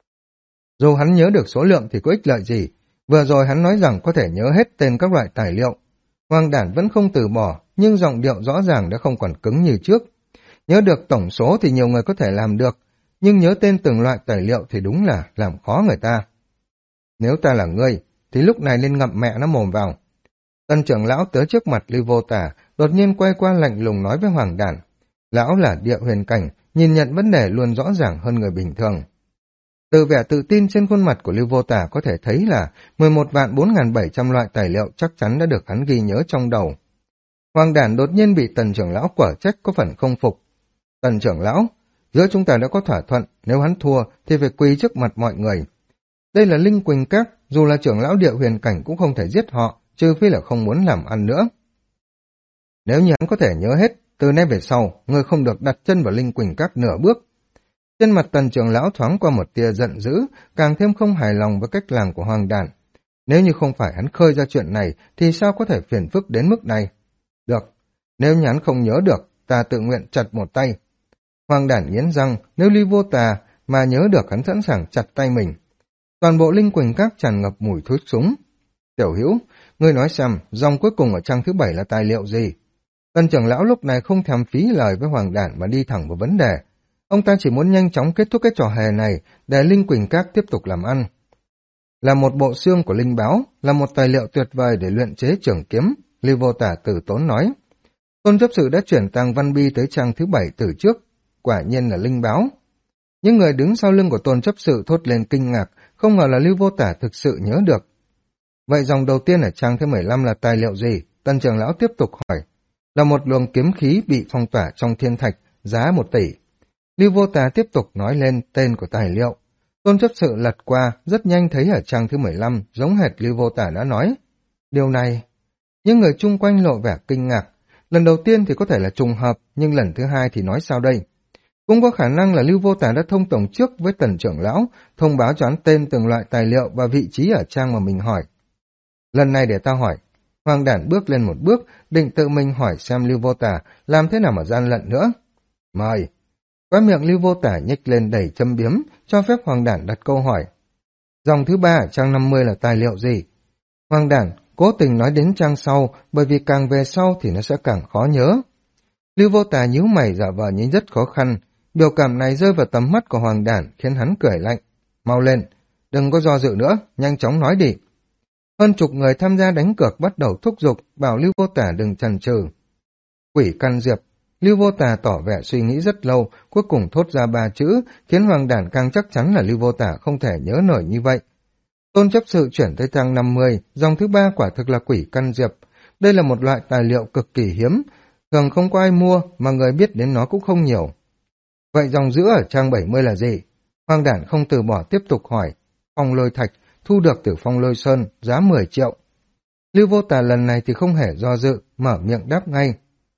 Dù hắn nhớ được số lượng thì có ích lợi gì, vừa rồi hắn nói rằng có thể nhớ hết tên các loại tài liệu. Hoàng Đản vẫn không từ bỏ, nhưng giọng điệu rõ ràng đã không còn cứng như trước. Nhớ được tổng số thì nhiều người có thể làm được, nhưng nhớ tên từng loại tài liệu thì đúng là làm khó người ta. Nếu ta là ngươi, thì lúc này nên ngậm mẹ nó mồm vào. Tần trưởng lão tới trước mặt Lưu Vô Tả, đột nhiên quay qua lạnh lùng nói với Hoàng Đản. Lão là Địa Huyền Cảnh, nhìn nhận vấn đề luôn rõ ràng hơn người bình thường. Từ vẻ tự tin trên khuôn mặt của Lưu Vô Tả có thể thấy là 11.4.700 loại tài liệu chắc chắn đã được hắn ghi nhớ trong đầu. Hoàng Đản đột nhiên bị Tần trưởng lão quở trách có phần không phục. Tần trưởng lão, giữa chúng ta đã có thỏa thuận, nếu hắn thua thì phải quỳ trước mặt mọi người. Đây là Linh Quỳnh Các, dù là trưởng lão Địa Huyền Cảnh cũng không thể giết họ, trừ phi là không muốn làm ăn nữa. Nếu như hắn có thể nhớ hết, từ nay về sau, người không được đặt chân vào Linh Quỳnh Các nửa bước. Trên mặt Tần trưởng lão thoáng qua một tia giận dữ, càng thêm không hài lòng với cách làm của Hoàng Đản. Nếu như không phải hắn khơi ra chuyện này, thì sao có thể phiền phức đến mức này? Được, nếu như hắn không nhớ được, ta tự nguyện chặt một tay. Hoàng Đản nghiến răng, nếu Lưu Vô Tà mà nhớ được hắn sẵn sàng chặt tay mình. Toàn bộ Linh Quỳnh Các tràn ngập mùi thuốc súng. Tiểu Hữu, ngươi nói xem, dòng cuối cùng ở trang thứ 7 là tài liệu gì? Tần trưởng lão lúc này không thèm phí lời với Hoàng Đản mà đi thẳng vào vấn đề. Ông ta chỉ muốn nhanh chóng kết thúc cái trò hề này để Linh Quỳnh Các tiếp tục làm ăn. Là một bộ xương của linh báo, là một tài liệu tuyệt vời để luyện chế trường kiếm, Lưu Vô Tả từ tốn nói. Tôn chấp sự đã chuyển Tàng Văn Bi tới trang thứ 7 từ trước, quả nhiên là linh báo. Những người đứng sau lưng của Tôn chấp sự thốt lên kinh ngạc, không ngờ là Lưu Vô Tả thực sự nhớ được. Vậy dòng đầu tiên ở trang thứ 15 là tài liệu gì? Tần trưởng lão tiếp tục hỏi. Là một luồng kiếm khí bị phong tỏa trong thiên thạch, giá 1 tỷ. Lưu Vô Tà tiếp tục nói lên tên của tài liệu. Tôn chấp sự lật qua, rất nhanh thấy ở trang thứ 15, giống hệt Lưu Vô Tà đã nói. Điều này, những người chung quanh lộ vẻ kinh ngạc. Lần đầu tiên thì có thể là trùng hợp, nhưng lần thứ hai thì nói sao đây? Cũng có khả năng là Lưu Vô Tà đã thông tổng trước với Tần trưởng lão, thông báo cho hắn tên từng loại tài liệu và vị trí ở trang mà mình hỏi. Lần này để ta hỏi. Hoàng Đản bước lên một bước, định tự mình hỏi xem Lưu Vô Tà làm thế nào mà gian lận nữa. Mời. Khóe miệng Lưu Vô Tả nhếch lên đầy châm biếm, cho phép Hoàng Đản đặt câu hỏi. Dòng thứ 3 ở trang 50 là tài liệu gì? Hoàng Đản cố tình nói đến trang sau, bởi vì càng về sau thì nó sẽ càng khó nhớ. Lưu Vô Tả nhíu mày giả vờ như rất khó khăn, biểu cảm này rơi vào tầm mắt của Hoàng Đản khiến hắn cười lạnh. Mau lên, đừng có do dự nữa, nhanh chóng nói đi. Hơn chục người tham gia đánh cược bắt đầu thúc giục, bảo Lưu Vô Tả đừng chần chừ. Quỷ căn diệp. Lưu Vô Tà tỏ vẻ suy nghĩ rất lâu, cuối cùng thốt ra 3 chữ, khiến Hoàng Đản càng chắc chắn là Lưu Vô Tà không thể nhớ nổi như vậy. Tôn chấp sự chuyển tới trang 50, dòng thứ 3 quả thực là quỷ căn diệp. Đây là một loại tài liệu cực kỳ hiếm, thường không có ai mua mà người biết đến nó cũng không nhiều. Vậy dòng giữa ở trang 70 là gì? Hoàng Đản không từ bỏ tiếp tục hỏi. Phong lôi thạch, thu được từ phong lôi sơn, giá 10 triệu. Lưu Vô Tà lần này thì không hề do dự, mở miệng đáp ngay.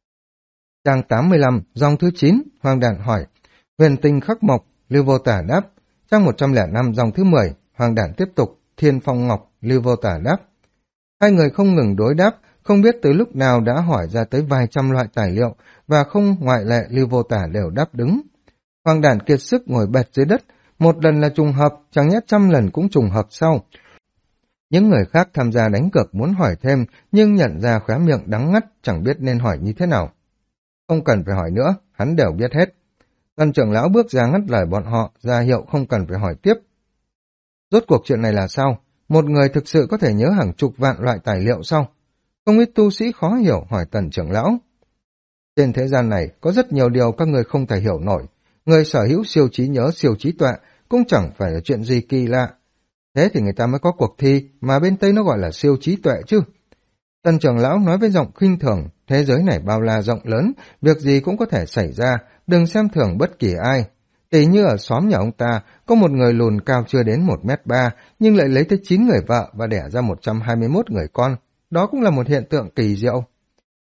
Trang 85, dòng thứ 9, Hoàng Đản hỏi. Huyền tinh khắc mộc, Lưu Vô Tả đáp. Trang 105, dòng thứ 10, Hoàng Đản tiếp tục. Thiên phong ngọc, Lưu Vô Tả đáp. Hai người không ngừng đối đáp, không biết từ lúc nào đã hỏi ra tới vài trăm loại tài liệu, và không ngoại lệ Lưu Vô Tả đều đáp đứng. Hoàng Đản kiệt sức ngồi bệt dưới đất, một lần là trùng hợp, chẳng nhẽ 100 lần cũng trùng hợp sau. Những người khác tham gia đánh cược muốn hỏi thêm, nhưng nhận ra khóe miệng đắng ngắt, chẳng biết nên hỏi như thế nào. Không cần phải hỏi nữa, hắn đều biết hết. Tần trưởng lão bước ra ngắt lời bọn họ, ra hiệu không cần phải hỏi tiếp. Rốt cuộc chuyện này là sao? Một người thực sự có thể nhớ hàng chục vạn loại tài liệu sao? Không ít tu sĩ khó hiểu hỏi Tần trưởng lão. Trên thế gian này có rất nhiều điều các người không thể hiểu nổi. Người sở hữu siêu trí nhớ, siêu trí tuệ cũng chẳng phải là chuyện gì kỳ lạ. Thế thì người ta mới có cuộc thi mà bên Tây nó gọi là siêu trí tuệ chứ. Tần trưởng lão nói với giọng khinh thường, thế giới này bao la rộng lớn, việc gì cũng có thể xảy ra, đừng xem thường bất kỳ ai. Tỷ như ở xóm nhà ông ta, có một người lùn cao chưa đến 1m3, nhưng lại lấy tới 9 người vợ và đẻ ra 121 người con. Đó cũng là một hiện tượng kỳ diệu.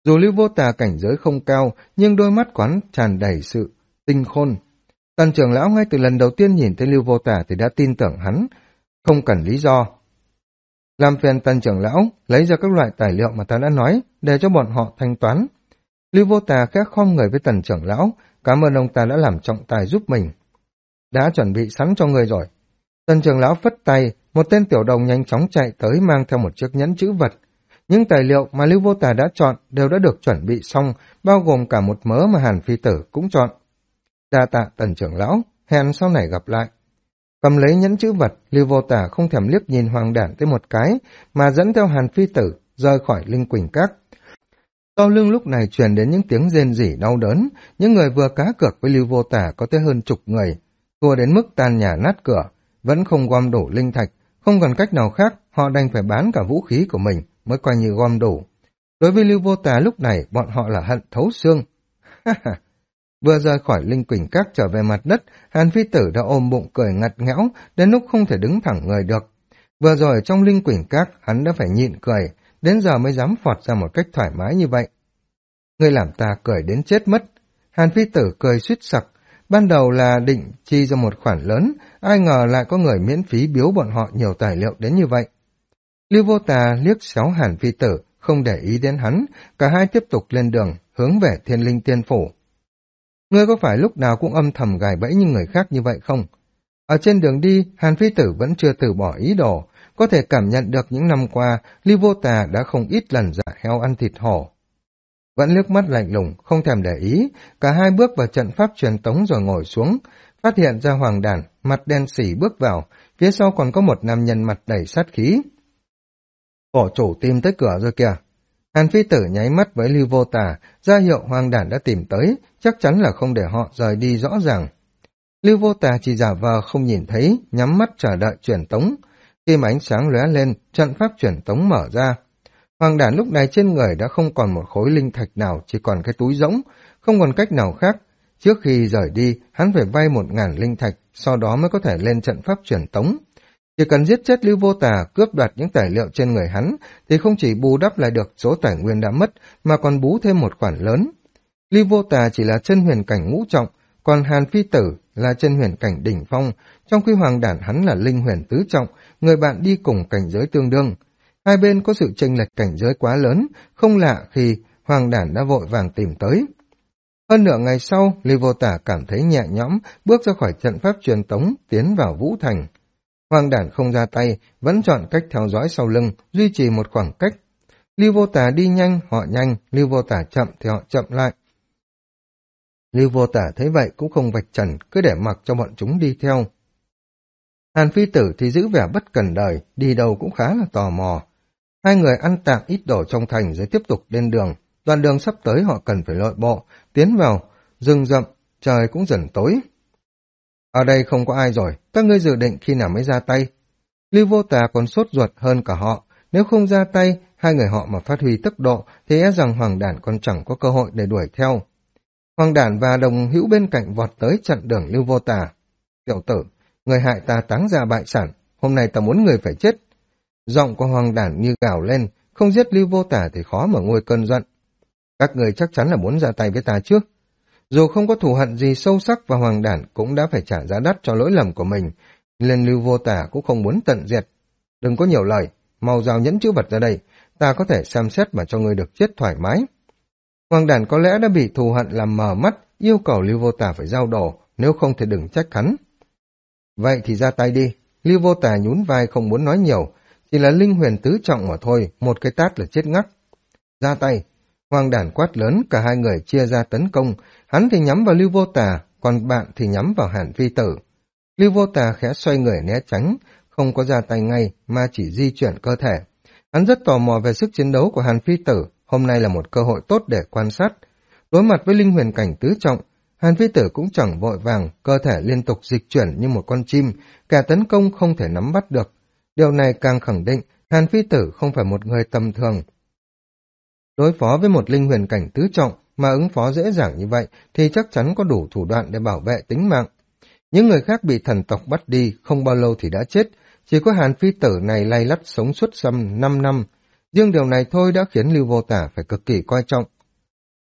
Dù Lưu Vô Tà cảnh giới không cao, nhưng đôi mắt quán tràn đầy sự tinh khôn. Tần trưởng lão ngay từ lần đầu tiên nhìn thấy Lưu Vô Tà thì đã tin tưởng hắn, không cần lý do. Làm phiền Tần trưởng lão, lấy ra các loại tài liệu mà ta đã nói, để cho bọn họ thanh toán. Lưu Vô Tà khẽ khom người với Tần trưởng lão, cảm ơn ông ta đã làm trọng tài giúp mình. Đã chuẩn bị sẵn cho người rồi. Tần trưởng lão phất tay, một tên tiểu đồng nhanh chóng chạy tới mang theo một chiếc nhẫn chữ vật. Những tài liệu mà Lưu Vô Tà đã chọn đều đã được chuẩn bị xong, bao gồm cả một mớ mà Hàn Phi Tử cũng chọn. Đa tạ Tần trưởng lão, hẹn sau này gặp lại. Cầm lấy nhẫn chữ vật, Lưu Vô Tà không thèm liếc nhìn Hoàng Đản tới một cái, mà dẫn theo Hàn Phi Tử rời khỏi Linh Quỳnh Các. Sau lưng lúc này truyền đến những tiếng rên rỉ đau đớn, những người vừa cá cược với Lưu Vô Tà có tới hơn chục người, thua đến mức tan nhà nát cửa, vẫn không gom đủ linh thạch, không còn cách nào khác, họ đành phải bán cả vũ khí của mình mới coi như gom đủ. Đối với Lưu Vô Tà lúc này, bọn họ là hận thấu xương. Vừa rời khỏi Linh Quỳnh Các trở về mặt đất, Hàn Phi Tử đã ôm bụng cười ngặt nghẽo, đến lúc không thể đứng thẳng người được. Vừa rồi ở trong Linh Quỳnh Các, hắn đã phải nhịn cười, đến giờ mới dám phọt ra một cách thoải mái như vậy. Ngươi làm ta cười đến chết mất. Hàn Phi Tử cười suýt sặc, ban đầu là định chi ra một khoản lớn, ai ngờ lại có người miễn phí biếu bọn họ nhiều tài liệu đến như vậy. Lưu Vô Tà liếc xéo Hàn Phi Tử, không để ý đến hắn, cả hai tiếp tục lên đường, hướng về Thiên Linh Tiên Phủ. Ngươi có phải lúc nào cũng âm thầm gài bẫy như người khác như vậy không? Ở trên đường đi, Hàn Phi Tử vẫn chưa từ bỏ ý đồ, có thể cảm nhận được những năm qua, Lưu Vô Tà đã không ít lần giả heo ăn thịt hổ. Vẫn liếc mắt lạnh lùng, không thèm để ý, cả hai bước vào trận pháp truyền tống rồi ngồi xuống, phát hiện ra Hoàng Đản, mặt đen xỉ bước vào, phía sau còn có một nam nhân mặt đầy sát khí. Phổ chủ tìm tới cửa rồi kìa. Hàn Phi Tử nháy mắt với Lưu Vô Tà, ra hiệu Hoàng Đản đã tìm tới, chắc chắn là không để họ rời đi rõ ràng. Lưu Vô Tà chỉ giả vờ không nhìn thấy, nhắm mắt chờ đợi truyền tống. Khi mà ánh sáng lóe lên, trận pháp truyền tống mở ra. Hoàng Đản lúc này trên người đã không còn một khối linh thạch nào, chỉ còn cái túi rỗng, không còn cách nào khác. Trước khi rời đi, hắn phải vay 1000 linh thạch, sau đó mới có thể lên trận pháp truyền tống. Chỉ cần giết chết Lưu Vô Tà, cướp đoạt những tài liệu trên người hắn, thì không chỉ bù đắp lại được số tài nguyên đã mất, mà còn bú thêm một khoản lớn. Lưu Vô Tà chỉ là chân huyền cảnh ngũ trọng, còn Hàn Phi Tử là chân huyền cảnh đỉnh phong, trong khi Hoàng Đản hắn là linh huyền tứ trọng, người bạn đi cùng cảnh giới tương đương. Hai bên có sự chênh lệch cảnh giới quá lớn, không lạ khi Hoàng Đản đã vội vàng tìm tới. Hơn nửa ngày sau, Lưu Vô Tà cảm thấy nhẹ nhõm, bước ra khỏi trận pháp truyền tống, tiến vào Vũ Thành. Hoàng Đản không ra tay, vẫn chọn cách theo dõi sau lưng, duy trì một khoảng cách. Lưu Vô Tà đi nhanh, họ nhanh, Lưu Vô Tà chậm thì họ chậm lại. Lưu Vô Tà thấy vậy cũng không vạch trần, cứ để mặc cho bọn chúng đi theo. Hàn Phi Tử thì giữ vẻ bất cần đời, đi đâu cũng khá là tò mò. Hai người ăn tạm ít đồ trong thành rồi tiếp tục lên đường. Đoạn đường sắp tới họ cần phải lội bộ, tiến vào rừng rậm, trời cũng dần tối. Ở đây không có ai rồi, các ngươi dự định khi nào mới ra tay? Lưu Vô Tà còn sốt ruột hơn cả họ, nếu không ra tay, hai người họ mà phát huy tốc độ thì e rằng Hoàng Đản còn chẳng có cơ hội để đuổi theo. Hoàng Đản và đồng hữu bên cạnh vọt tới chặn đường Lưu Vô Tà. Tiểu tử, người hại ta táng ra bại sản, hôm nay ta muốn người phải chết. Giọng của Hoàng Đản như gào lên, không giết Lưu Vô Tà thì khó mà nguôi cơn giận. Các người chắc chắn là muốn ra tay với ta trước. Dù không có thù hận gì sâu sắc và Hoàng Đản cũng đã phải trả giá đắt cho lỗi lầm của mình, nên Lưu Vô Tà cũng không muốn tận diệt. Đừng có nhiều lời, mau giao nhẫn chữ vật ra đây, ta có thể xem xét mà cho ngươi được chết thoải mái. Hoàng Đản có lẽ đã bị thù hận làm mờ mắt, yêu cầu Lưu Vô Tà phải giao đồ, nếu không thì đừng trách hắn. Vậy thì ra tay đi. Lưu Vô Tà nhún vai không muốn nói nhiều, chỉ là linh huyền tứ trọng mà thôi, một cái tát là chết ngắc. Ra tay. Hoàng Đản quát lớn, cả hai người chia ra tấn công, hắn thì nhắm vào Lưu Vô Tà, còn bạn thì nhắm vào Hàn Phi Tử. Lưu Vô Tà khẽ xoay người né tránh, không có ra tay ngay mà chỉ di chuyển cơ thể. Hắn rất tò mò về sức chiến đấu của Hàn Phi Tử, hôm nay là một cơ hội tốt để quan sát. Đối mặt với linh huyền cảnh tứ trọng, Hàn Phi Tử cũng chẳng vội vàng, cơ thể liên tục dịch chuyển như một con chim, kẻ tấn công không thể nắm bắt được. Điều này càng khẳng định Hàn Phi Tử không phải một người tầm thường. Đối phó với một linh huyền cảnh tứ trọng mà ứng phó dễ dàng như vậy thì chắc chắn có đủ thủ đoạn để bảo vệ tính mạng. Những người khác bị thần tộc bắt đi, không bao lâu thì đã chết, chỉ có Hàn Phi Tử này lay lắt sống suốt 5 năm. Riêng điều này thôi đã khiến Lưu Vô Tà phải cực kỳ coi trọng,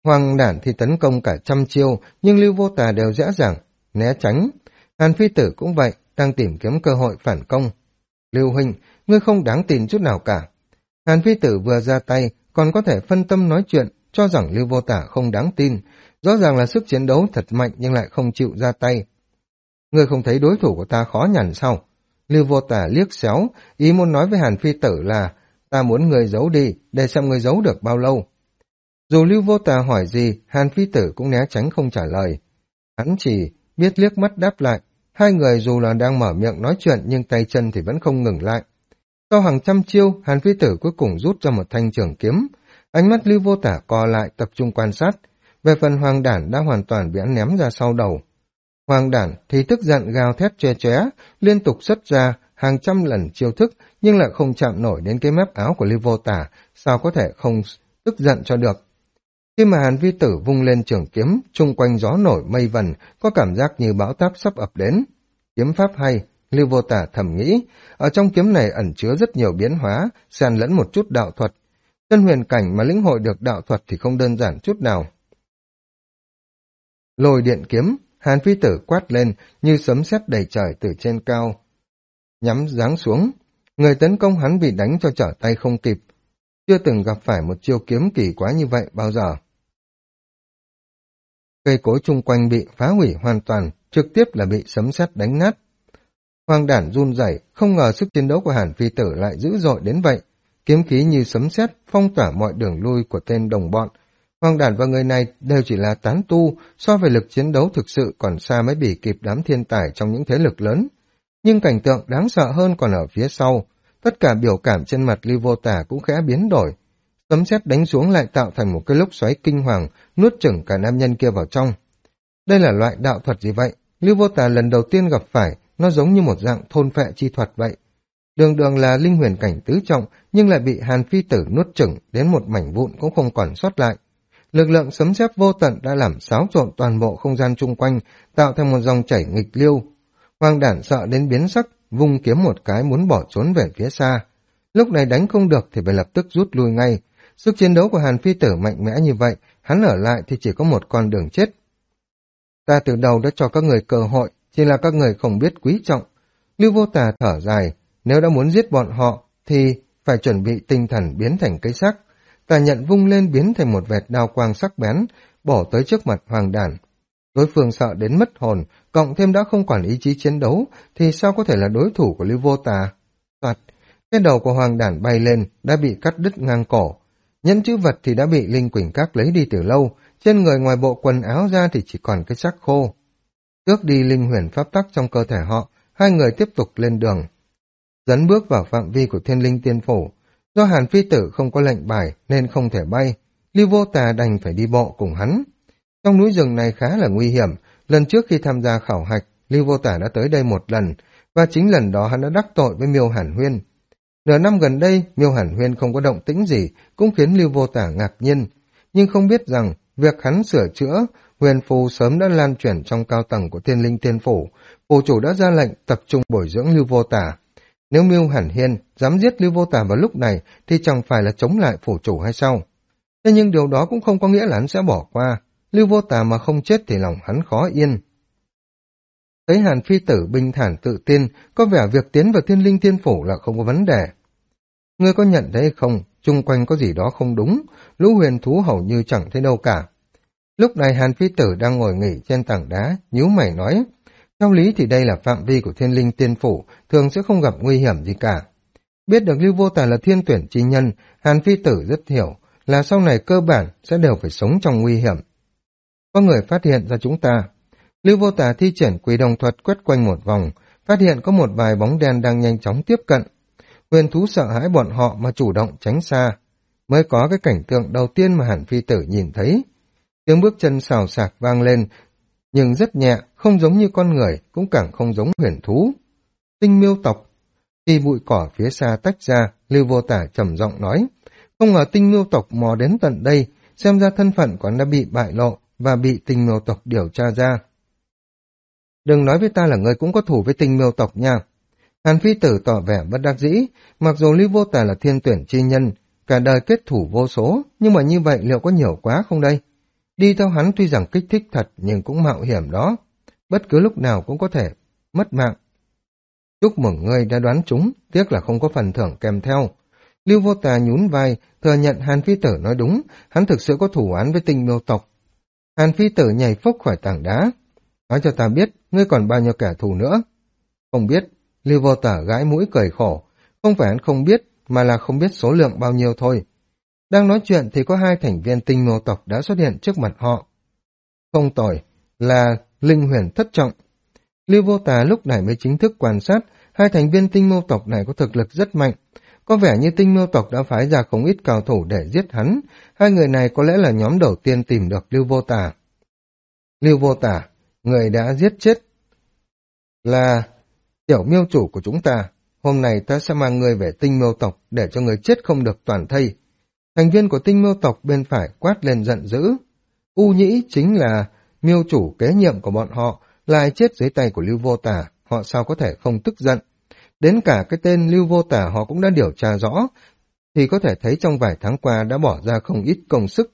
Hoàng Đản thì tấn công cả trăm chiêu, nhưng Lưu Vô Tà đều dễ dàng né tránh. Hàn Phi Tử cũng vậy, đang tìm kiếm cơ hội phản công. Lưu huynh, ngươi không đáng tin chút nào cả. Hàn Phi Tử vừa ra tay, còn có thể phân tâm nói chuyện, cho rằng Lưu Vô Tà không đáng tin. Rõ ràng là sức chiến đấu thật mạnh nhưng lại không chịu ra tay. Ngươi không thấy đối thủ của ta khó nhằn sao? Lưu Vô Tà liếc xéo, ý muốn nói với Hàn Phi Tử là ta muốn ngươi giấu đi, để xem ngươi giấu được bao lâu. Dù Lưu Vô Tà hỏi gì, Hàn Phi Tử cũng né tránh không trả lời. Hắn chỉ biết liếc mắt đáp lại. Hai người dù là đang mở miệng nói chuyện nhưng tay chân thì vẫn không ngừng lại. Sau hàng trăm chiêu, Hàn Phi Tử cuối cùng rút ra một thanh trường kiếm. Ánh mắt Lưu Vô Tà co lại tập trung quan sát. Về phần Hoàng Đản đã hoàn toàn bị hắn ném ra sau đầu. Hoàng Đản thì tức giận gào thét chóe chóe, liên tục xuất ra hàng trăm lần chiêu thức nhưng lại không chạm nổi đến cái mép áo của Lưu Vô Tà, sao có thể không tức giận cho được. Khi mà Hàn Phi Tử vung lên trường kiếm, chung quanh gió nổi mây vần, có cảm giác như bão táp sắp ập đến. Kiếm pháp hay, Lưu Vô Tà thầm nghĩ, ở trong kiếm này ẩn chứa rất nhiều biến hóa, xen lẫn một chút đạo thuật. Chân huyền cảnh mà lĩnh hội được đạo thuật thì không đơn giản chút nào. Lôi điện kiếm, Hàn Phi Tử quát lên như sấm sét đầy trời từ trên cao. Nhắm giáng xuống, người tấn công hắn bị đánh cho trở tay không kịp. Chưa từng gặp phải một chiêu kiếm kỳ quá như vậy bao giờ. Cây cối chung quanh bị phá hủy hoàn toàn, trực tiếp là bị sấm sét đánh nát. Hoàng Đản run rẩy, không ngờ sức chiến đấu của Hàn Phi Tử lại dữ dội đến vậy. Kiếm khí như sấm sét phong tỏa mọi đường lui của tên đồng bọn. Hoàng Đản và người này đều chỉ là tán tu, so về lực chiến đấu thực sự còn xa mới bị kịp đám thiên tài trong những thế lực lớn. Nhưng cảnh tượng đáng sợ hơn còn ở phía sau. Tất cả biểu cảm trên mặt Lưu Vô Tà cũng khẽ biến đổi. Sấm sét đánh xuống lại tạo thành một cái lốc xoáy kinh hoàng, nuốt chửng cả nam nhân kia vào trong. Đây là loại đạo thuật gì vậy? Lưu Vô Tà lần đầu tiên gặp phải, nó giống như một dạng thôn phệ chi thuật vậy. Đường đường là linh huyền cảnh tứ trọng, nhưng lại bị Hàn Phi Tử nuốt chửng đến một mảnh vụn cũng không còn sót lại. Lực lượng sấm sét vô tận đã làm xáo trộn toàn bộ không gian chung quanh, tạo thành một dòng chảy nghịch lưu. Hoàng Đản sợ đến biến sắc, vung kiếm một cái muốn bỏ trốn về phía xa. Lúc này đánh không được thì phải lập tức rút lui ngay. Sức chiến đấu của Hàn Phi Tử mạnh mẽ như vậy, hắn ở lại thì chỉ có một con đường chết. Ta từ đầu đã cho các người cơ hội, chỉ là các người không biết quý trọng. Lưu Vô Tà thở dài, nếu đã muốn giết bọn họ thì phải chuẩn bị tinh thần biến thành cây sắc. Tà nhận vung lên biến thành một vệt đao quang sắc bén, bỏ tới trước mặt Hoàng Đản. Đối phương sợ đến mất hồn, cộng thêm đã không còn ý chí chiến đấu, thì sao có thể là đối thủ của Lưu Vô Tà? Soạt, cái đầu của Hoàng Đản bay lên, đã bị cắt đứt ngang cổ. Nhẫn chữ vật thì đã bị Linh Quỳnh Các lấy đi từ lâu, trên người ngoài bộ quần áo ra thì chỉ còn cái xác khô. Tước đi linh huyền pháp tắc trong cơ thể họ, hai người tiếp tục lên đường. Dấn bước vào phạm vi của Thiên Linh Tiên Phủ. Do Hàn Phi Tử không có lệnh bài nên không thể bay, Lưu Vô Tà đành phải đi bộ cùng hắn. Trong núi rừng này khá là nguy hiểm, lần trước khi tham gia khảo hạch, Lưu Vô Tà đã tới đây một lần, và chính lần đó hắn đã đắc tội với Miêu Hàn Huyên. Nửa năm gần đây, Miêu Hàn Huyên không có động tĩnh gì, cũng khiến Lưu Vô Tà ngạc nhiên, nhưng không biết rằng việc hắn sửa chữa huyền phù sớm đã lan truyền trong cao tầng của Thiên Linh Tiên Phủ, phủ chủ đã ra lệnh tập trung bồi dưỡng Lưu Vô Tà. Nếu Miêu Hàn Hiên dám giết Lưu Vô Tà vào lúc này thì chẳng phải là chống lại phủ chủ hay sao? Thế nhưng điều đó cũng không có nghĩa là hắn sẽ bỏ qua. Lưu Vô Tà mà không chết thì lòng hắn khó yên. Thấy Hàn Phi Tử bình thản tự tin, có vẻ việc tiến vào Thiên Linh Tiên Phủ là không có vấn đề. Ngươi có nhận thấy không, chung quanh có gì đó không đúng, lũ huyền thú hầu như chẳng thấy đâu cả. Lúc này Hàn Phi Tử đang ngồi nghỉ trên tảng đá, nhíu mày nói, theo lý thì đây là phạm vi của Thiên Linh Tiên Phủ, thường sẽ không gặp nguy hiểm gì cả. Biết được Lưu Vô Tà là thiên tuyển chi nhân, Hàn Phi Tử rất hiểu là sau này cơ bản sẽ đều phải sống trong nguy hiểm. Có người phát hiện ra chúng ta. Lưu Vô Tà thi triển Quỷ Đồng Thuật quét quanh một vòng, phát hiện có một vài bóng đen đang nhanh chóng tiếp cận. Huyền thú sợ hãi bọn họ mà chủ động tránh xa. Mới có cái cảnh tượng đầu tiên mà Hàn Phi Tử nhìn thấy. Tiếng bước chân xào xạc vang lên, nhưng rất nhẹ, không giống như con người, cũng càng không giống huyền thú. Tinh miêu tộc. Khi bụi cỏ phía xa tách ra, Lưu Vô Tà trầm giọng nói, không ngờ tinh miêu tộc mò đến tận đây, xem ra thân phận của hắn đã bị bại lộ và bị tinh miêu tộc điều tra ra. Đừng nói với ta là người cũng có thủ với tinh miêu tộc nha. Hàn Phi Tử tỏ vẻ bất đắc dĩ, mặc dù Lưu Vô Tà là thiên tuyển chi nhân, cả đời kết thủ vô số, nhưng mà như vậy liệu có nhiều quá không đây? Đi theo hắn tuy rằng kích thích thật nhưng cũng mạo hiểm đó. Bất cứ lúc nào cũng có thể mất mạng. Chúc mừng ngươi đã đoán trúng, tiếc là không có phần thưởng kèm theo. Lưu Vô Tà nhún vai, thừa nhận Hàn Phi Tử nói đúng, hắn thực sự có thù oán với Tinh Miêu tộc. Hàn Phi Tử nhảy phốc khỏi tảng đá. Nói cho ta biết, ngươi còn bao nhiêu kẻ thù nữa? Không biết. Lưu Vô Tà gãi mũi cười khổ. Không phải hắn không biết, mà là không biết số lượng bao nhiêu thôi. Đang nói chuyện thì có hai thành viên Tinh Miêu tộc đã xuất hiện trước mặt họ. Không tồi, là Linh Huyền Thất Trọng. Lưu Vô Tà lúc này mới chính thức quan sát, hai thành viên Tinh Miêu tộc này có thực lực rất mạnh. Có vẻ như Tinh Miêu tộc đã phái ra không ít cao thủ để giết hắn. Hai người này có lẽ là nhóm đầu tiên tìm được Lưu Vô Tà. Lưu Vô Tà, người đã giết chết là tiểu miêu chủ của chúng ta. Hôm nay ta sẽ mang người về Tinh Miêu tộc để cho người chết không được toàn thây. Thành viên của Tinh Miêu tộc bên phải quát lên giận dữ. U Nhĩ chính là miêu chủ kế nhiệm của bọn họ, lại chết dưới tay của Lưu Vô Tà, họ sao có thể không tức giận. Đến cả cái tên Lưu Vô Tà họ cũng đã điều tra rõ, thì có thể thấy trong vài tháng qua đã bỏ ra không ít công sức.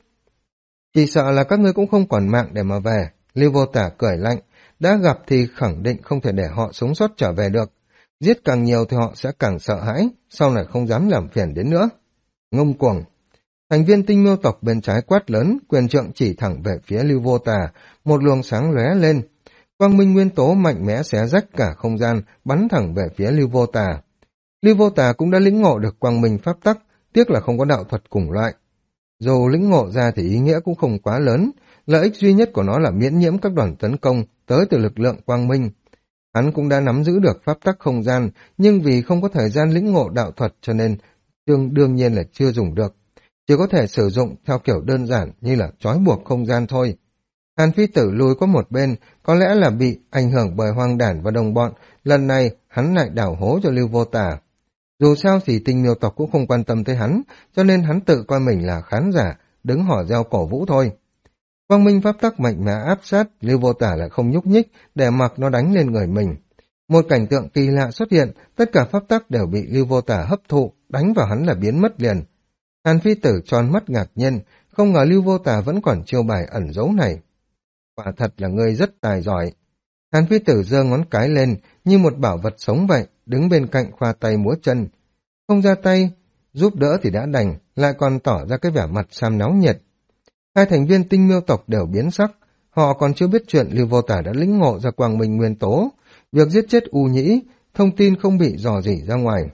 Chỉ sợ là các ngươi cũng không còn mạng để mà về. Lưu Vô Tà cười lạnh, đã gặp thì khẳng định không thể để họ sống sót trở về được. Giết càng nhiều thì họ sẽ càng sợ hãi, sau này không dám làm phiền đến nữa. Ngông cuồng. Thành viên Tinh Miêu tộc bên trái quát lớn, quyền trượng chỉ thẳng về phía Lưu Vô Tà, một luồng sáng lóe lên. Quang minh nguyên tố mạnh mẽ xé rách cả không gian, bắn thẳng về phía Lưu Vô Tà. Lưu Vô Tà cũng đã lĩnh ngộ được quang minh pháp tắc, tiếc là không có đạo thuật cùng loại. Dù lĩnh ngộ ra thì ý nghĩa cũng không quá lớn, lợi ích duy nhất của nó là miễn nhiễm các đòn tấn công tới từ lực lượng quang minh. Hắn cũng đã nắm giữ được pháp tắc không gian, nhưng vì không có thời gian lĩnh ngộ đạo thuật cho nên đương nhiên là chưa dùng được. Chỉ có thể sử dụng theo kiểu đơn giản như là trói buộc không gian thôi. Hàn Phi Tử lùi qua một bên, có lẽ là bị ảnh hưởng bởi Hoang Đản và đồng bọn, lần này hắn lại đào hố cho Lưu Vô Tà. Dù sao thì Tinh Miêu tộc cũng không quan tâm tới hắn, cho nên hắn tự coi mình là khán giả, đứng hò reo cổ vũ thôi. Quang minh pháp tắc mạnh mẽ áp sát, Lưu Vô Tà lại không nhúc nhích để mặc nó đánh lên người mình. Một cảnh tượng kỳ lạ xuất hiện, tất cả pháp tắc đều bị Lưu Vô Tà hấp thụ, đánh vào hắn là biến mất liền. Hàn Phi Tử tròn mắt ngạc nhiên, không ngờ Lưu Vô Tà vẫn còn chiêu bài ẩn giấu này. Quả thật là ngươi rất tài giỏi. Hàn Phi Tử giơ ngón cái lên, như một bảo vật sống vậy, đứng bên cạnh khoa tay múa chân. Không ra tay, giúp đỡ thì đã đành, lại còn tỏ ra cái vẻ mặt sam náo nhiệt. Hai thành viên Tinh Miêu tộc đều biến sắc, họ còn chưa biết chuyện Lưu Vô Tà đã lĩnh ngộ ra quang minh nguyên tố. Việc giết chết U Nhĩ, thông tin không bị dò dỉ ra ngoài.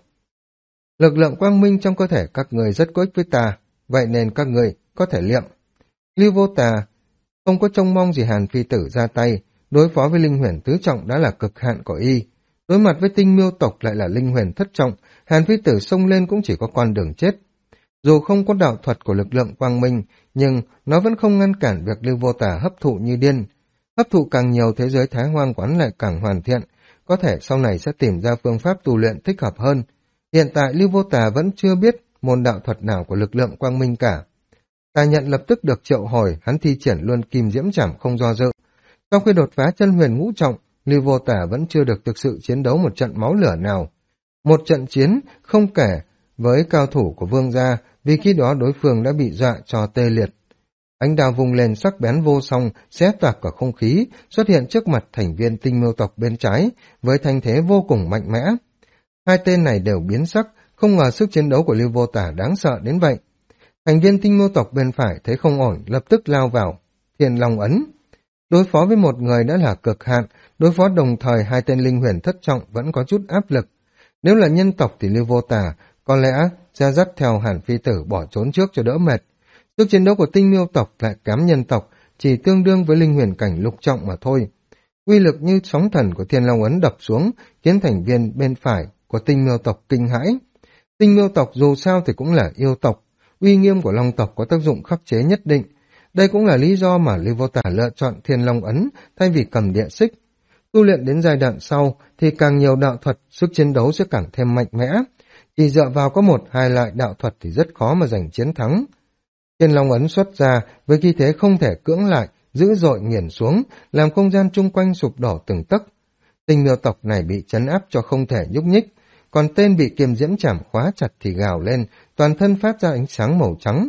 Lực lượng quang minh trong cơ thể các người rất có ích với ta, vậy nên các người có thể liệm. Lưu Vô Tà không có trông mong gì Hàn Phi Tử ra tay, đối phó với Linh Huyền tứ trọng đã là cực hạn của y. Đối mặt với Tinh Miêu tộc lại là Linh Huyền thất trọng, Hàn Phi Tử xông lên cũng chỉ có con đường chết. Dù không có đạo thuật của lực lượng quang minh, nhưng nó vẫn không ngăn cản việc Lưu Vô Tà hấp thụ như điên. Hấp thụ càng nhiều, thế giới Thái Hoang quán lại càng hoàn thiện, có thể sau này sẽ tìm ra phương pháp tu luyện thích hợp hơn. Hiện tại Lưu Vô Tà vẫn chưa biết môn đạo thuật nào của lực lượng quang minh cả. Tài nhận lập tức được triệu hồi, hắn thi triển luôn kim diễm trảm không do dự. Sau khi đột phá chân huyền ngũ trọng, Lưu Vô Tà vẫn chưa được thực sự chiến đấu một trận máu lửa nào. Một trận chiến không kể với cao thủ của vương gia, vì khi đó đối phương đã bị dọa cho tê liệt. Ánh đao vùng lên sắc bén vô song, xé toạc cả không khí, xuất hiện trước mặt thành viên Tinh Miêu tộc bên trái, với thanh thế vô cùng mạnh mẽ. Hai tên này đều biến sắc, không ngờ sức chiến đấu của Lưu Vô Tà đáng sợ đến vậy. Thành viên Tinh Miêu tộc bên phải thấy không ổn, lập tức lao vào Thiên Long ấn. Đối phó với một người đã là cực hạn, đối phó đồng thời hai tên Linh Huyền thất trọng vẫn có chút áp lực. Nếu là nhân tộc thì Lưu Vô Tà có lẽ sẽ dắt theo Hàn Phi Tử bỏ trốn trước cho đỡ mệt. Sức chiến đấu của Tinh Miêu tộc lại kém nhân tộc, chỉ tương đương với Linh Huyền cảnh lục trọng mà thôi. Uy lực như sóng thần của Thiên Long ấn đập xuống, khiến thành viên bên phải của Tinh Miêu tộc kinh hãi. Tinh Miêu tộc dù sao thì cũng là yêu tộc, uy nghiêm của Long tộc có tác dụng khắc chế nhất định. Đây cũng là lý do mà Lưu Vô Tà lựa chọn Thiên Long ấn thay vì cầm địa xích. Tu luyện đến giai đoạn sau thì càng nhiều đạo thuật, sức chiến đấu sẽ càng thêm mạnh mẽ. Chỉ dựa vào có một hai loại đạo thuật thì rất khó mà giành chiến thắng. Thiên Long ấn xuất ra với khí thế không thể cưỡng lại, dữ dội nghiền xuống, làm không gian chung quanh sụp đổ từng tấc. Tinh Miêu tộc này bị trấn áp cho không thể nhúc nhích, còn tên bị kiềm diễm chảm khóa chặt thì gào lên, toàn thân phát ra ánh sáng màu trắng.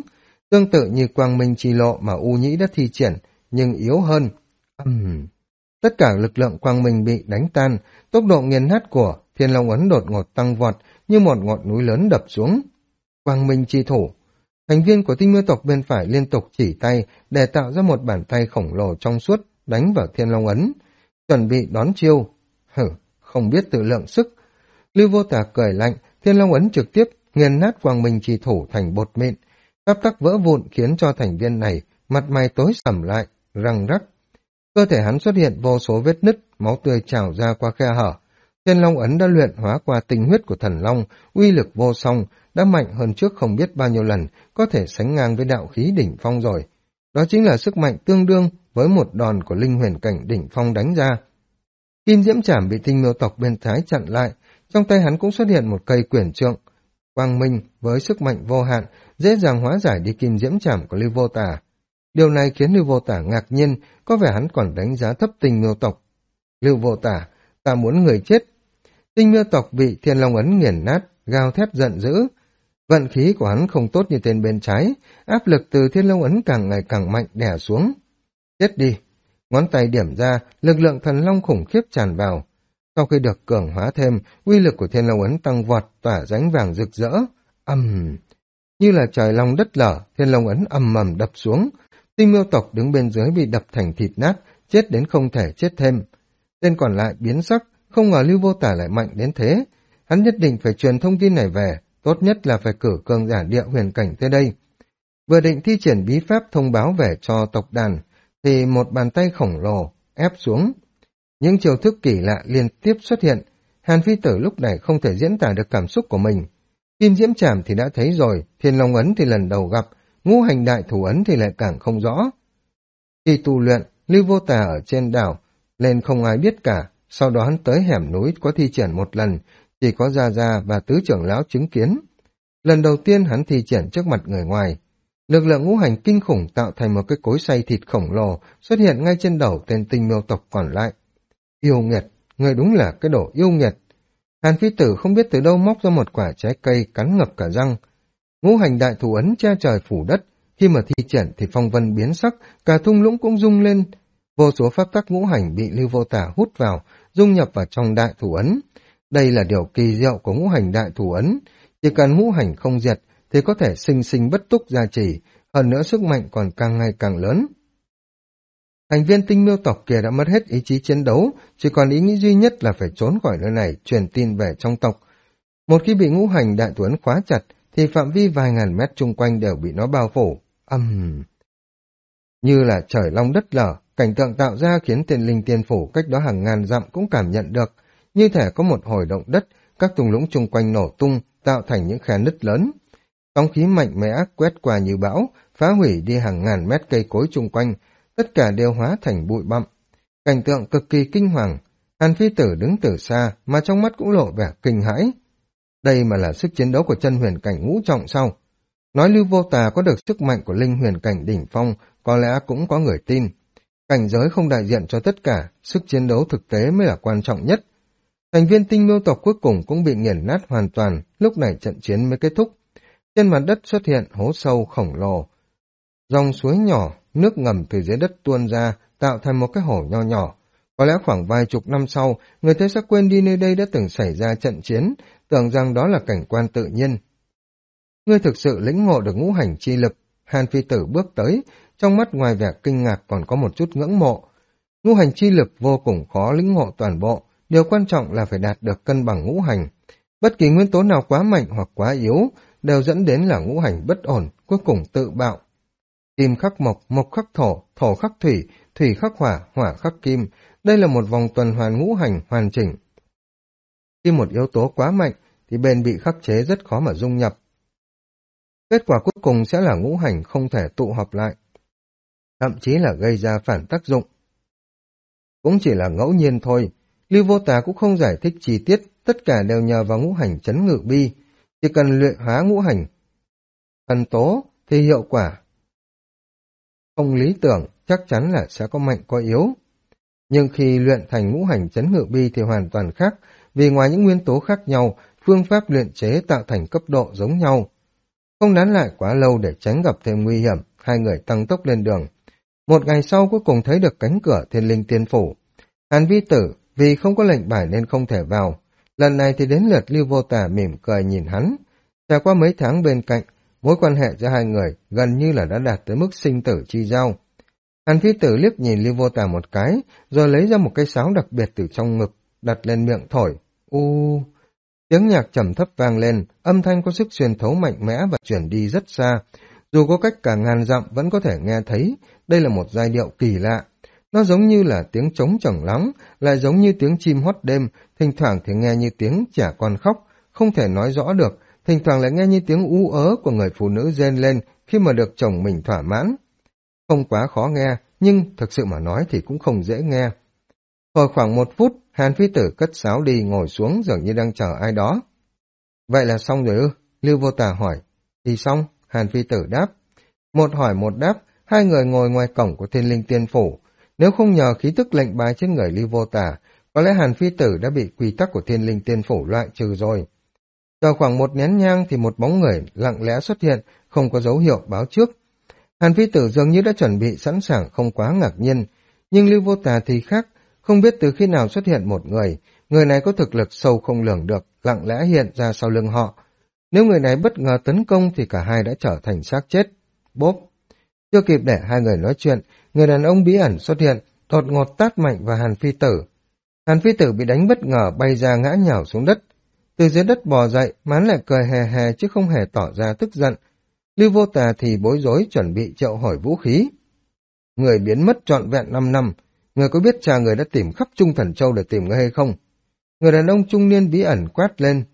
Tương tự như quang minh chi lộ mà U Nhĩ đã thi triển, nhưng yếu hơn. Tất cả lực lượng quang minh bị đánh tan, tốc độ nghiền nát của Thiên Long ấn đột ngột tăng vọt như một ngọn núi lớn đập xuống. Quang minh chi thủ. Thành viên của Tinh Miêu tộc bên phải liên tục chỉ tay để tạo ra một bàn tay khổng lồ trong suốt đánh vào Thiên Long ấn, chuẩn bị đón chiêu. Không biết tự lượng sức. Lưu Vô Tà cười lạnh, Thiên Long ấn trực tiếp nghiền nát quang minh chi thủ thành bột mịn. Pháp tắc vỡ vụn khiến cho thành viên này mặt mày tối sầm lại, răng rắc. Cơ thể hắn xuất hiện vô số vết nứt, máu tươi trào ra qua khe hở. Thiên Long ấn đã luyện hóa qua tinh huyết của thần long, uy lực vô song, đã mạnh hơn trước không biết bao nhiêu lần, có thể sánh ngang với đạo khí đỉnh phong rồi. Đó chính là sức mạnh tương đương với một đòn của linh huyền cảnh đỉnh phong đánh ra. Kim diễm trảm bị Tinh Miêu tộc bên trái chặn lại, trong tay hắn cũng xuất hiện một cây quyển trượng. Quang minh với sức mạnh vô hạn, dễ dàng hóa giải đi kim diễm trảm của Lưu Vô Tà. Điều này khiến Lưu Vô Tà ngạc nhiên, có vẻ hắn còn đánh giá thấp Tinh Miêu tộc. Lưu Vô Tà, ta muốn người chết. Tinh Miêu tộc bị Thiên Long ấn nghiền nát, gào thét giận dữ. Vận khí của hắn không tốt như tên bên trái, áp lực từ Thiên Long ấn càng ngày càng mạnh đè xuống. Chết đi! Ngón tay điểm ra, lực lượng thần long khủng khiếp tràn vào. Sau khi được cường hóa thêm, uy lực của Thiên Long ấn tăng vọt, tỏa ránh vàng rực rỡ. Như là trời long đất lở, Thiên Long ấn ầm ầm đập xuống. Tinh Miêu tộc đứng bên dưới bị đập thành thịt nát, chết đến không thể chết thêm. Tên còn lại biến sắc, không ngờ Lưu Vô Tà lại mạnh đến thế. Hắn nhất định phải truyền thông tin này về, tốt nhất là phải cử cường giả địa huyền cảnh tới đây. Vừa định thi triển bí pháp thông báo về cho tộc đàn, thì một bàn tay khổng lồ ép xuống. Những chiêu thức kỳ lạ liên tiếp xuất hiện. Hàn Phi Tử lúc này không thể diễn tả được cảm xúc của mình. Kim diễm trảm thì đã thấy rồi, Thiên Long ấn thì lần đầu gặp, ngũ hành đại thủ ấn thì lại càng không rõ. Khi tu luyện, Lưu Vô Tà ở trên đảo, nên không ai biết cả, sau đó hắn tới hẻm núi có thi triển một lần, chỉ có Gia Gia và tứ trưởng lão chứng kiến. Lần đầu tiên hắn thi triển trước mặt người ngoài. Lực lượng ngũ hành kinh khủng tạo thành một cái cối xay thịt khổng lồ xuất hiện ngay trên đầu tên Tinh Miêu tộc còn lại. Yêu nghiệt, người đúng là cái đồ yêu nghiệt. Hàn Phi Tử không biết từ đâu móc ra một quả trái cây cắn ngập cả răng. Ngũ hành đại thủ ấn che trời phủ đất, khi mà thi triển thì phong vân biến sắc, cả thung lũng cũng rung lên. Vô số pháp tắc ngũ hành bị Lưu Vô Tà hút vào, dung nhập vào trong đại thủ ấn. Đây là điều kỳ diệu của ngũ hành đại thủ ấn, chỉ cần ngũ hành không diệt thì có thể sinh sinh bất túc gia trì, hơn nữa sức mạnh còn càng ngày càng lớn. Thành viên Tinh Miêu tộc kia đã mất hết ý chí chiến đấu, chỉ còn ý nghĩ duy nhất là phải trốn khỏi nơi này, truyền tin về trong tộc. Một khi bị ngũ hành đại thủ ấn khóa chặt, thì phạm vi vài ngàn mét chung quanh đều bị nó bao phủ. Như là trời long đất lở, cảnh tượng tạo ra khiến tên linh tiên phủ cách đó hàng ngàn dặm cũng cảm nhận được. Như thể có một hồi động đất, các thung lũng chung quanh nổ tung, tạo thành những khe nứt lớn. Sóng khí mạnh mẽ quét qua như bão, phá hủy đi hàng ngàn mét cây cối chung quanh, tất cả đều hóa thành bụi bặm. Cảnh tượng cực kỳ kinh hoàng, Hàn Phi Tử đứng từ xa mà trong mắt cũng lộ vẻ kinh hãi. Đây mà là sức chiến đấu của chân huyền cảnh ngũ trọng sao? Nói Lưu Vô Tà có được sức mạnh của linh huyền cảnh đỉnh phong, có lẽ cũng có người tin. Cảnh giới không đại diện cho tất cả, sức chiến đấu thực tế mới là quan trọng nhất. Thành viên Tinh Miêu tộc cuối cùng cũng bị nghiền nát hoàn toàn, lúc này trận chiến mới kết thúc. Trên mặt đất xuất hiện hố sâu khổng lồ. Dòng suối nhỏ, nước ngầm từ dưới đất tuôn ra, tạo thành một cái hồ nho nhỏ. Có lẽ khoảng vài chục năm sau, người ta sẽ quên đi nơi đây đã từng xảy ra trận chiến, tưởng rằng đó là cảnh quan tự nhiên. Ngươi thực sự lĩnh ngộ được ngũ hành chi lực. Hàn Phi Tử bước tới, trong mắt ngoài vẻ kinh ngạc còn có một chút ngưỡng mộ. Ngũ hành chi lực vô cùng khó lĩnh ngộ toàn bộ, điều quan trọng là phải đạt được cân bằng ngũ hành. Bất kỳ nguyên tố nào quá mạnh hoặc quá yếu đều dẫn đến là ngũ hành bất ổn, cuối cùng tự bạo. Kim khắc mộc, mộc khắc thổ, thổ khắc thủy, thủy khắc hỏa, hỏa khắc kim. Đây là một vòng tuần hoàn ngũ hành hoàn chỉnh. Khi một yếu tố quá mạnh thì bên bị khắc chế rất khó mà dung nhập. Kết quả cuối cùng sẽ là ngũ hành không thể tụ họp lại, thậm chí là gây ra phản tác dụng. Cũng chỉ là ngẫu nhiên thôi, Lưu Vô Tà cũng không giải thích chi tiết, tất cả đều nhờ vào ngũ hành chấn ngự bi. Chỉ cần luyện hóa ngũ hành thần tố thì hiệu quả không lý tưởng, chắc chắn là sẽ có mạnh có yếu. Nhưng khi luyện thành ngũ hành chấn ngự bi thì hoàn toàn khác, vì ngoài những nguyên tố khác nhau, phương pháp luyện chế tạo thành cấp độ giống nhau. Không nán lại quá lâu để tránh gặp thêm nguy hiểm, hai người tăng tốc lên đường. Một ngày sau cuối cùng thấy được cánh cửa Thiên Linh Tiên Phủ. Hàn Vi Tử vì không có lệnh bài nên không thể vào. Lần này thì đến lượt Lưu Vô Tà mỉm cười nhìn hắn. Trải qua mấy tháng bên cạnh, mối quan hệ giữa hai người gần như là đã đạt tới mức sinh tử chi giao. Hàn Phi Tử liếc nhìn Lưu Vô Tà một cái, rồi lấy ra một cây sáo đặc biệt từ trong ngực, đặt lên miệng thổi. Tiếng nhạc trầm thấp vang lên, âm thanh có sức xuyên thấu mạnh mẽ và chuyển đi rất xa. Dù có cách cả ngàn dặm vẫn có thể nghe thấy, đây là một giai điệu kỳ lạ. Nó giống như là tiếng trống trầm lắng, lại giống như tiếng chim hót đêm, thỉnh thoảng thì nghe như tiếng trẻ con khóc, không thể nói rõ được, thỉnh thoảng lại nghe như tiếng ú ớ của người phụ nữ rên lên khi mà được chồng mình thỏa mãn. Không quá khó nghe, nhưng thực sự mà nói thì cũng không dễ nghe. Hồi khoảng 1 phút, Hàn Phi Tử cất sáo đi ngồi xuống dường như đang chờ ai đó. Vậy là xong rồi ư? Lưu Vô Tà hỏi. Thì xong, Hàn Phi Tử đáp. Một hỏi một đáp, hai người ngồi ngoài cổng của Thiên Linh Tiên Phủ. Nếu không nhờ khí tức lệnh bài trên người Lưu Vô Tà, có lẽ Hàn Phi Tử đã bị quy tắc của Thiên Linh Tiên Phủ loại trừ rồi. Chờ khoảng một nén nhang thì một bóng người lặng lẽ xuất hiện, không có dấu hiệu báo trước. Hàn Phi Tử dường như đã chuẩn bị sẵn sàng, không quá ngạc nhiên, nhưng Lưu Vô Tà thì khác, không biết từ khi nào xuất hiện một người này có thực lực sâu không lường được, lặng lẽ hiện ra sau lưng họ. Nếu người này bất ngờ tấn công thì cả hai đã trở thành xác chết. Bốp! Chưa kịp để hai người nói chuyện, người đàn ông bí ẩn xuất hiện, đột ngột tát mạnh vào Hàn Phi Tử. Hàn Phi Tử bị đánh bất ngờ bay ra ngã nhào xuống đất. Từ dưới đất bò dậy, hắn lại cười hề hề chứ không hề tỏ ra tức giận. Lưu Vô Tà thì bối rối chuẩn bị triệu hồi vũ khí. Người biến mất trọn vẹn 5 năm, người có biết cha người đã tìm khắp Trung Thần Châu để tìm người hay không? Người đàn ông trung niên bí ẩn quát lên.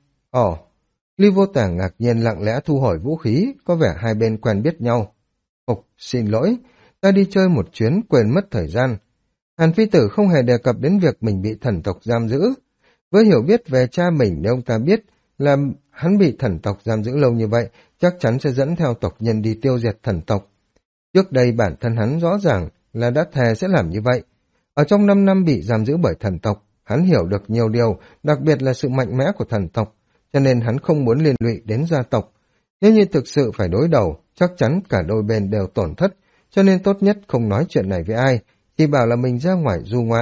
Lưu Vô Tà ngạc nhiên lặng lẽ thu hồi vũ khí, có vẻ hai bên quen biết nhau. Xin lỗi, ta đi chơi một chuyến quên mất thời gian. Hàn Phi Tử không hề đề cập đến việc mình bị thần tộc giam giữ. Với hiểu biết về cha mình, nếu ông ta biết là hắn bị thần tộc giam giữ lâu như vậy, chắc chắn sẽ dẫn theo tộc nhân đi tiêu diệt thần tộc. Trước đây bản thân hắn rõ ràng là đã thề sẽ làm như vậy. Ở trong 5 năm bị giam giữ bởi thần tộc, hắn hiểu được nhiều điều, đặc biệt là sự mạnh mẽ của thần tộc, cho nên hắn không muốn liên lụy đến gia tộc. Nếu như thực sự phải đối đầu, chắc chắn cả đôi bên đều tổn thất, cho nên tốt nhất không nói chuyện này với ai, chỉ bảo là mình ra ngoài du ngoạn.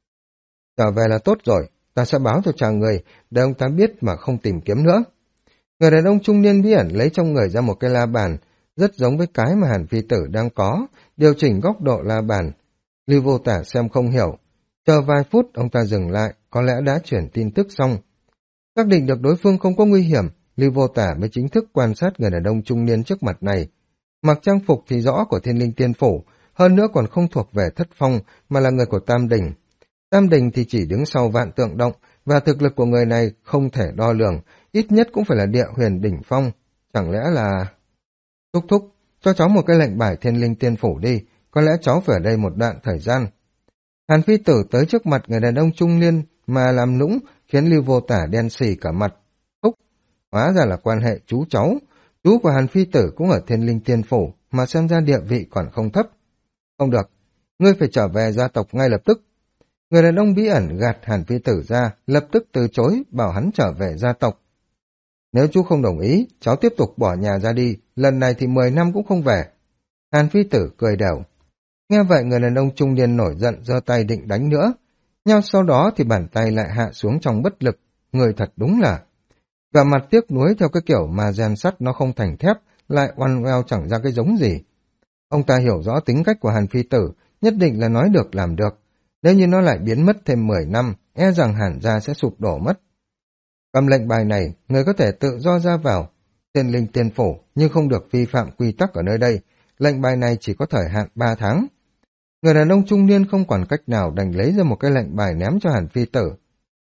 Trở về là tốt rồi, ta sẽ báo cho cha người, để ông ta biết mà không tìm kiếm nữa. Người đàn ông trung niên bí ẩn lấy trong người ra một cái la bàn, rất giống với cái mà Hàn Phi Tử đang có, điều chỉnh góc độ la bàn. Lưu Vô Tà xem không hiểu, chờ vài phút ông ta dừng lại, có lẽ đã chuyển tin tức xong. Xác định được đối phương không có nguy hiểm, Lưu Vô Tà mới chính thức quan sát người đàn ông trung niên trước mặt này. Mặc trang phục thì rõ của Thiên Linh Tiên Phủ, hơn nữa còn không thuộc về Thất Phong mà là người của Tam Đình. Tam Đình thì chỉ đứng sau Vạn Tượng Động, và thực lực của người này không thể đo lường, ít nhất cũng phải là địa huyền đỉnh phong. Chẳng lẽ là... Thúc thúc, cho cháu một cái lệnh bài Thiên Linh Tiên Phủ đi, có lẽ cháu phải ở đây một đoạn thời gian. Hàn Phi Tử tới trước mặt người đàn ông trung niên mà làm nũng, khiến Lưu Vô Tà đen xì cả mặt. Thúc, hóa ra là quan hệ chú cháu. Chú của Hàn Phi Tử cũng ở Thiên Linh Tiên Phủ, mà xem ra địa vị còn không thấp. Không được, ngươi phải trở về gia tộc ngay lập tức. Người đàn ông bí ẩn gạt Hàn Phi Tử ra, lập tức từ chối, bảo hắn trở về gia tộc. Nếu chú không đồng ý, cháu tiếp tục bỏ nhà ra đi, lần này thì 10 năm cũng không về. Hàn Phi Tử cười đều. Nghe vậy người đàn ông trung niên nổi giận, giơ tay định đánh nữa. Nhưng sau đó thì bàn tay lại hạ xuống trong bất lực. Người thật đúng là... Và mặt tiếc nuối theo cái kiểu mà rèn sắt nó không thành thép, lại oằn oeo chẳng ra cái giống gì. Ông ta hiểu rõ tính cách của Hàn Phi Tử, nhất định là nói được làm được. Nếu như nó lại biến mất thêm 10 năm, e rằng Hàn gia sẽ sụp đổ mất. Cầm lệnh bài này, người có thể tự do ra vào Thiên Linh Tiên Phủ, nhưng không được vi phạm quy tắc ở nơi đây. Lệnh bài này chỉ có thời hạn 3 tháng. Người đàn ông trung niên không còn cách nào đành lấy ra một cái lệnh bài ném cho Hàn Phi Tử.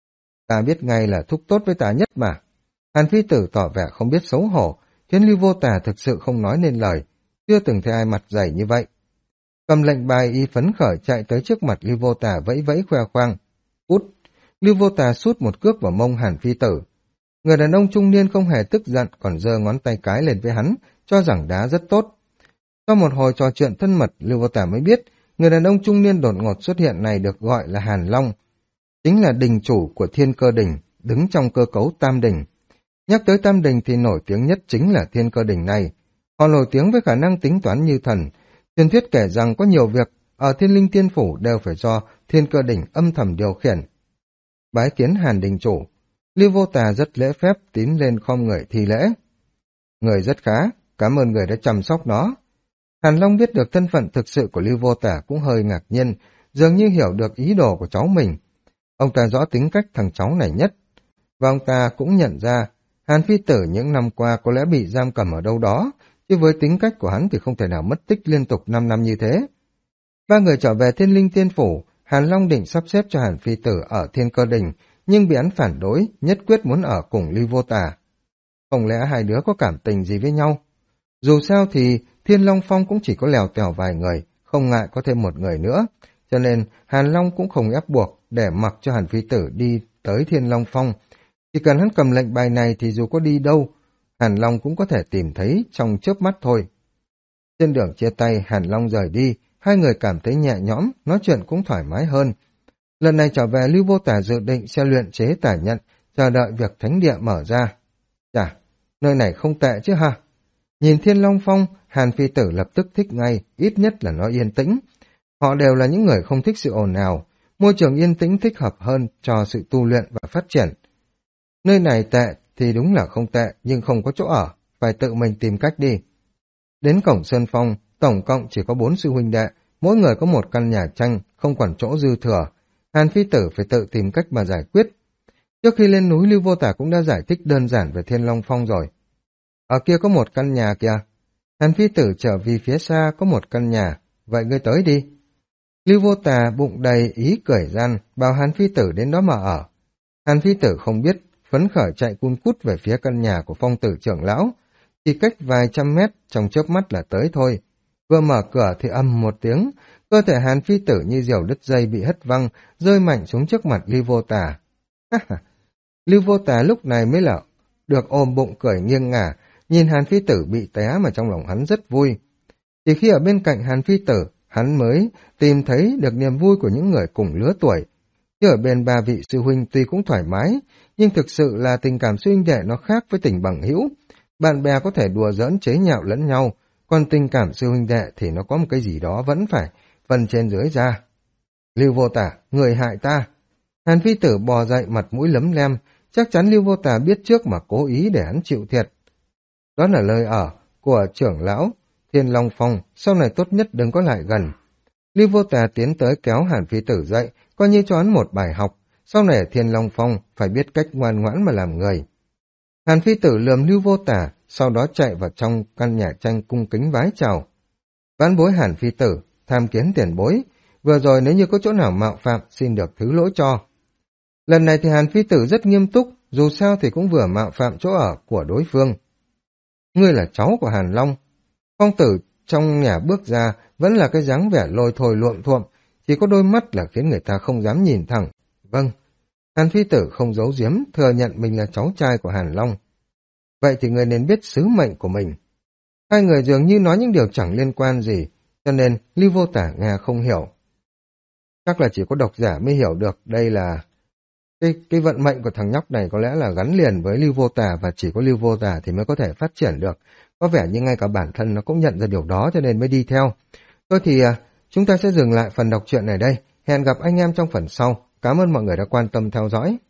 Ta biết ngay là thúc tốt với ta nhất mà. Hàn Phi Tử tỏ vẻ không biết xấu hổ, khiến Lưu Vô Tà thực sự không nói nên lời, chưa từng thấy ai mặt dày như vậy. Cầm lệnh bài y phấn khởi chạy tới trước mặt Lưu Vô Tà vẫy vẫy khoe khoang. Út! Lưu Vô Tà sút một cước vào mông Hàn Phi Tử. Người đàn ông trung niên không hề tức giận, còn giơ ngón tay cái lên với hắn, cho rằng đá rất tốt. Sau một hồi trò chuyện thân mật, Lưu Vô Tà mới biết, người đàn ông trung niên đột ngột xuất hiện này được gọi là Hàn Long, chính là đình chủ của Thiên Cơ Đình, đứng trong cơ cấu Tam Đình. Nhắc tới Tam Đình thì nổi tiếng nhất chính là Thiên Cơ Đình này. Họ nổi tiếng với khả năng tính toán như thần. Truyền thuyết kể rằng có nhiều việc ở Thiên Linh Tiên Phủ đều phải do Thiên Cơ Đỉnh âm thầm điều khiển. Bái kiến Hàn Đình chủ, Lưu Vô Tà rất lễ phép tín lên khom người thi lễ. Người rất khá, cảm ơn người đã chăm sóc nó. Hàn Long biết được thân phận thực sự của Lưu Vô Tà cũng hơi ngạc nhiên, dường như hiểu được ý đồ của cháu mình. Ông ta rõ tính cách thằng cháu này nhất, và ông ta cũng nhận ra Hàn Phi Tử những năm qua có lẽ bị giam cầm ở đâu đó, chứ với tính cách của hắn thì không thể nào mất tích liên tục 5 năm như thế. Ba người trở về Thiên Linh Tiên Phủ, Hàn Long định sắp xếp cho Hàn Phi Tử ở Thiên Cơ Đình, nhưng bị hắn phản đối, nhất quyết muốn ở cùng Lưu Vô Tà. Không lẽ hai đứa có cảm tình gì với nhau? Dù sao thì Thiên Long Phong cũng chỉ có lèo tèo vài người, không ngại có thêm một người nữa, cho nên Hàn Long cũng không ép buộc để mặc cho Hàn Phi Tử đi tới Thiên Long Phong. Chỉ cần hắn cầm lệnh bài này thì dù có đi đâu, Hàn Long cũng có thể tìm thấy trong chớp mắt thôi. Trên đường chia tay, Hàn Long rời đi, hai người cảm thấy nhẹ nhõm, nói chuyện cũng thoải mái hơn. Lần này trở về, Lưu Vô Tà dự định sẽ luyện chế tả nhận, chờ đợi việc thánh địa mở ra. Chà, nơi này không tệ chứ ha. Nhìn Thiên Long Phong, Hàn Phi Tử lập tức thích ngay, ít nhất là nó yên tĩnh. Họ đều là những người không thích sự ồn ào, môi trường yên tĩnh thích hợp hơn cho sự tu luyện và phát triển. Nơi này tệ thì đúng là không tệ, nhưng không có chỗ ở, phải tự mình tìm cách đi. Đến cổng Sơn Phong, tổng cộng chỉ có 4 sư huynh đệ, mỗi người có một căn nhà tranh, không còn chỗ dư thừa. Hàn Phi Tử phải tự tìm cách mà giải quyết. Trước khi lên núi, Lưu Vô Tà cũng đã giải thích đơn giản về Thiên Long Phong rồi. Ở kia có một căn nhà kìa. Hàn Phi Tử trở vì phía xa có một căn nhà, vậy ngươi tới đi. Lưu Vô Tà bụng đầy ý cười gian, bảo Hàn Phi Tử đến đó mà ở. Hàn Phi Tử không biết, phấn khởi chạy cun cút về phía căn nhà của Phong Tử trưởng lão. Chỉ cách vài trăm mét, trong chớp mắt là tới thôi. Vừa mở cửa thì ầm một tiếng, cơ thể Hàn Phi Tử như diều đứt dây bị hất văng, rơi mạnh xuống trước mặt Lưu Vô Tà. Lưu Vô Tà lúc này mới là được ôm bụng cười nghiêng ngả, nhìn Hàn Phi Tử bị té mà trong lòng hắn rất vui. Chỉ khi ở bên cạnh Hàn Phi Tử, hắn mới tìm thấy được niềm vui của những người cùng lứa tuổi. Chứ ở bên ba vị sư huynh tuy cũng thoải mái, nhưng thực sự là tình cảm sư huynh đệ nó khác với tình bằng hữu. Bạn bè có thể đùa giỡn chế nhạo lẫn nhau, còn tình cảm sư huynh đệ thì nó có một cái gì đó vẫn phải phần trên dưới ra. Lưu Vô Tà, người hại ta. Hàn Phi Tử bò dậy mặt mũi lấm lem, chắc chắn Lưu Vô Tà biết trước mà cố ý để hắn chịu thiệt. Đó là lời ở của trưởng lão Thiên Long Phong, sau này tốt nhất đừng có lại gần. Lưu Vô Tà tiến tới kéo Hàn Phi Tử dậy, coi như cho hắn một bài học, sau này ở Thiên Long Phong phải biết cách ngoan ngoãn mà làm người. Hàn Phi Tử lườm Lưu Vô Tà, sau đó chạy vào trong căn nhà tranh cung kính vái chào. Vãn bối Hàn Phi Tử, tham kiến tiền bối, vừa rồi nếu như có chỗ nào mạo phạm xin được thứ lỗi cho. Lần này thì Hàn Phi Tử rất nghiêm túc, dù sao thì cũng vừa mạo phạm chỗ ở của đối phương. Ngươi là cháu của Hàn Long. Phong Tử trong nhà bước ra vẫn là cái dáng vẻ lôi thôi luộm thuộm, chỉ có đôi mắt là khiến người ta không dám nhìn thẳng. Vâng. Hàn Phi Tử không giấu giếm, thừa nhận mình là cháu trai của Hàn Long. Vậy thì người nên biết sứ mệnh của mình. Hai người dường như nói những điều chẳng liên quan gì, cho nên Lưu Vô Tà nghe không hiểu. Chắc là chỉ có độc giả mới hiểu được đây là cái vận mệnh của thằng nhóc này có lẽ là gắn liền với Lưu Vô Tà, và chỉ có Lưu Vô Tà thì mới có thể phát triển được. Có vẻ như ngay cả bản thân nó cũng nhận ra điều đó cho nên mới đi theo. Thôi thì chúng ta sẽ dừng lại phần đọc truyện này đây. Hẹn gặp anh em trong phần sau. Cảm ơn mọi người đã quan tâm theo dõi.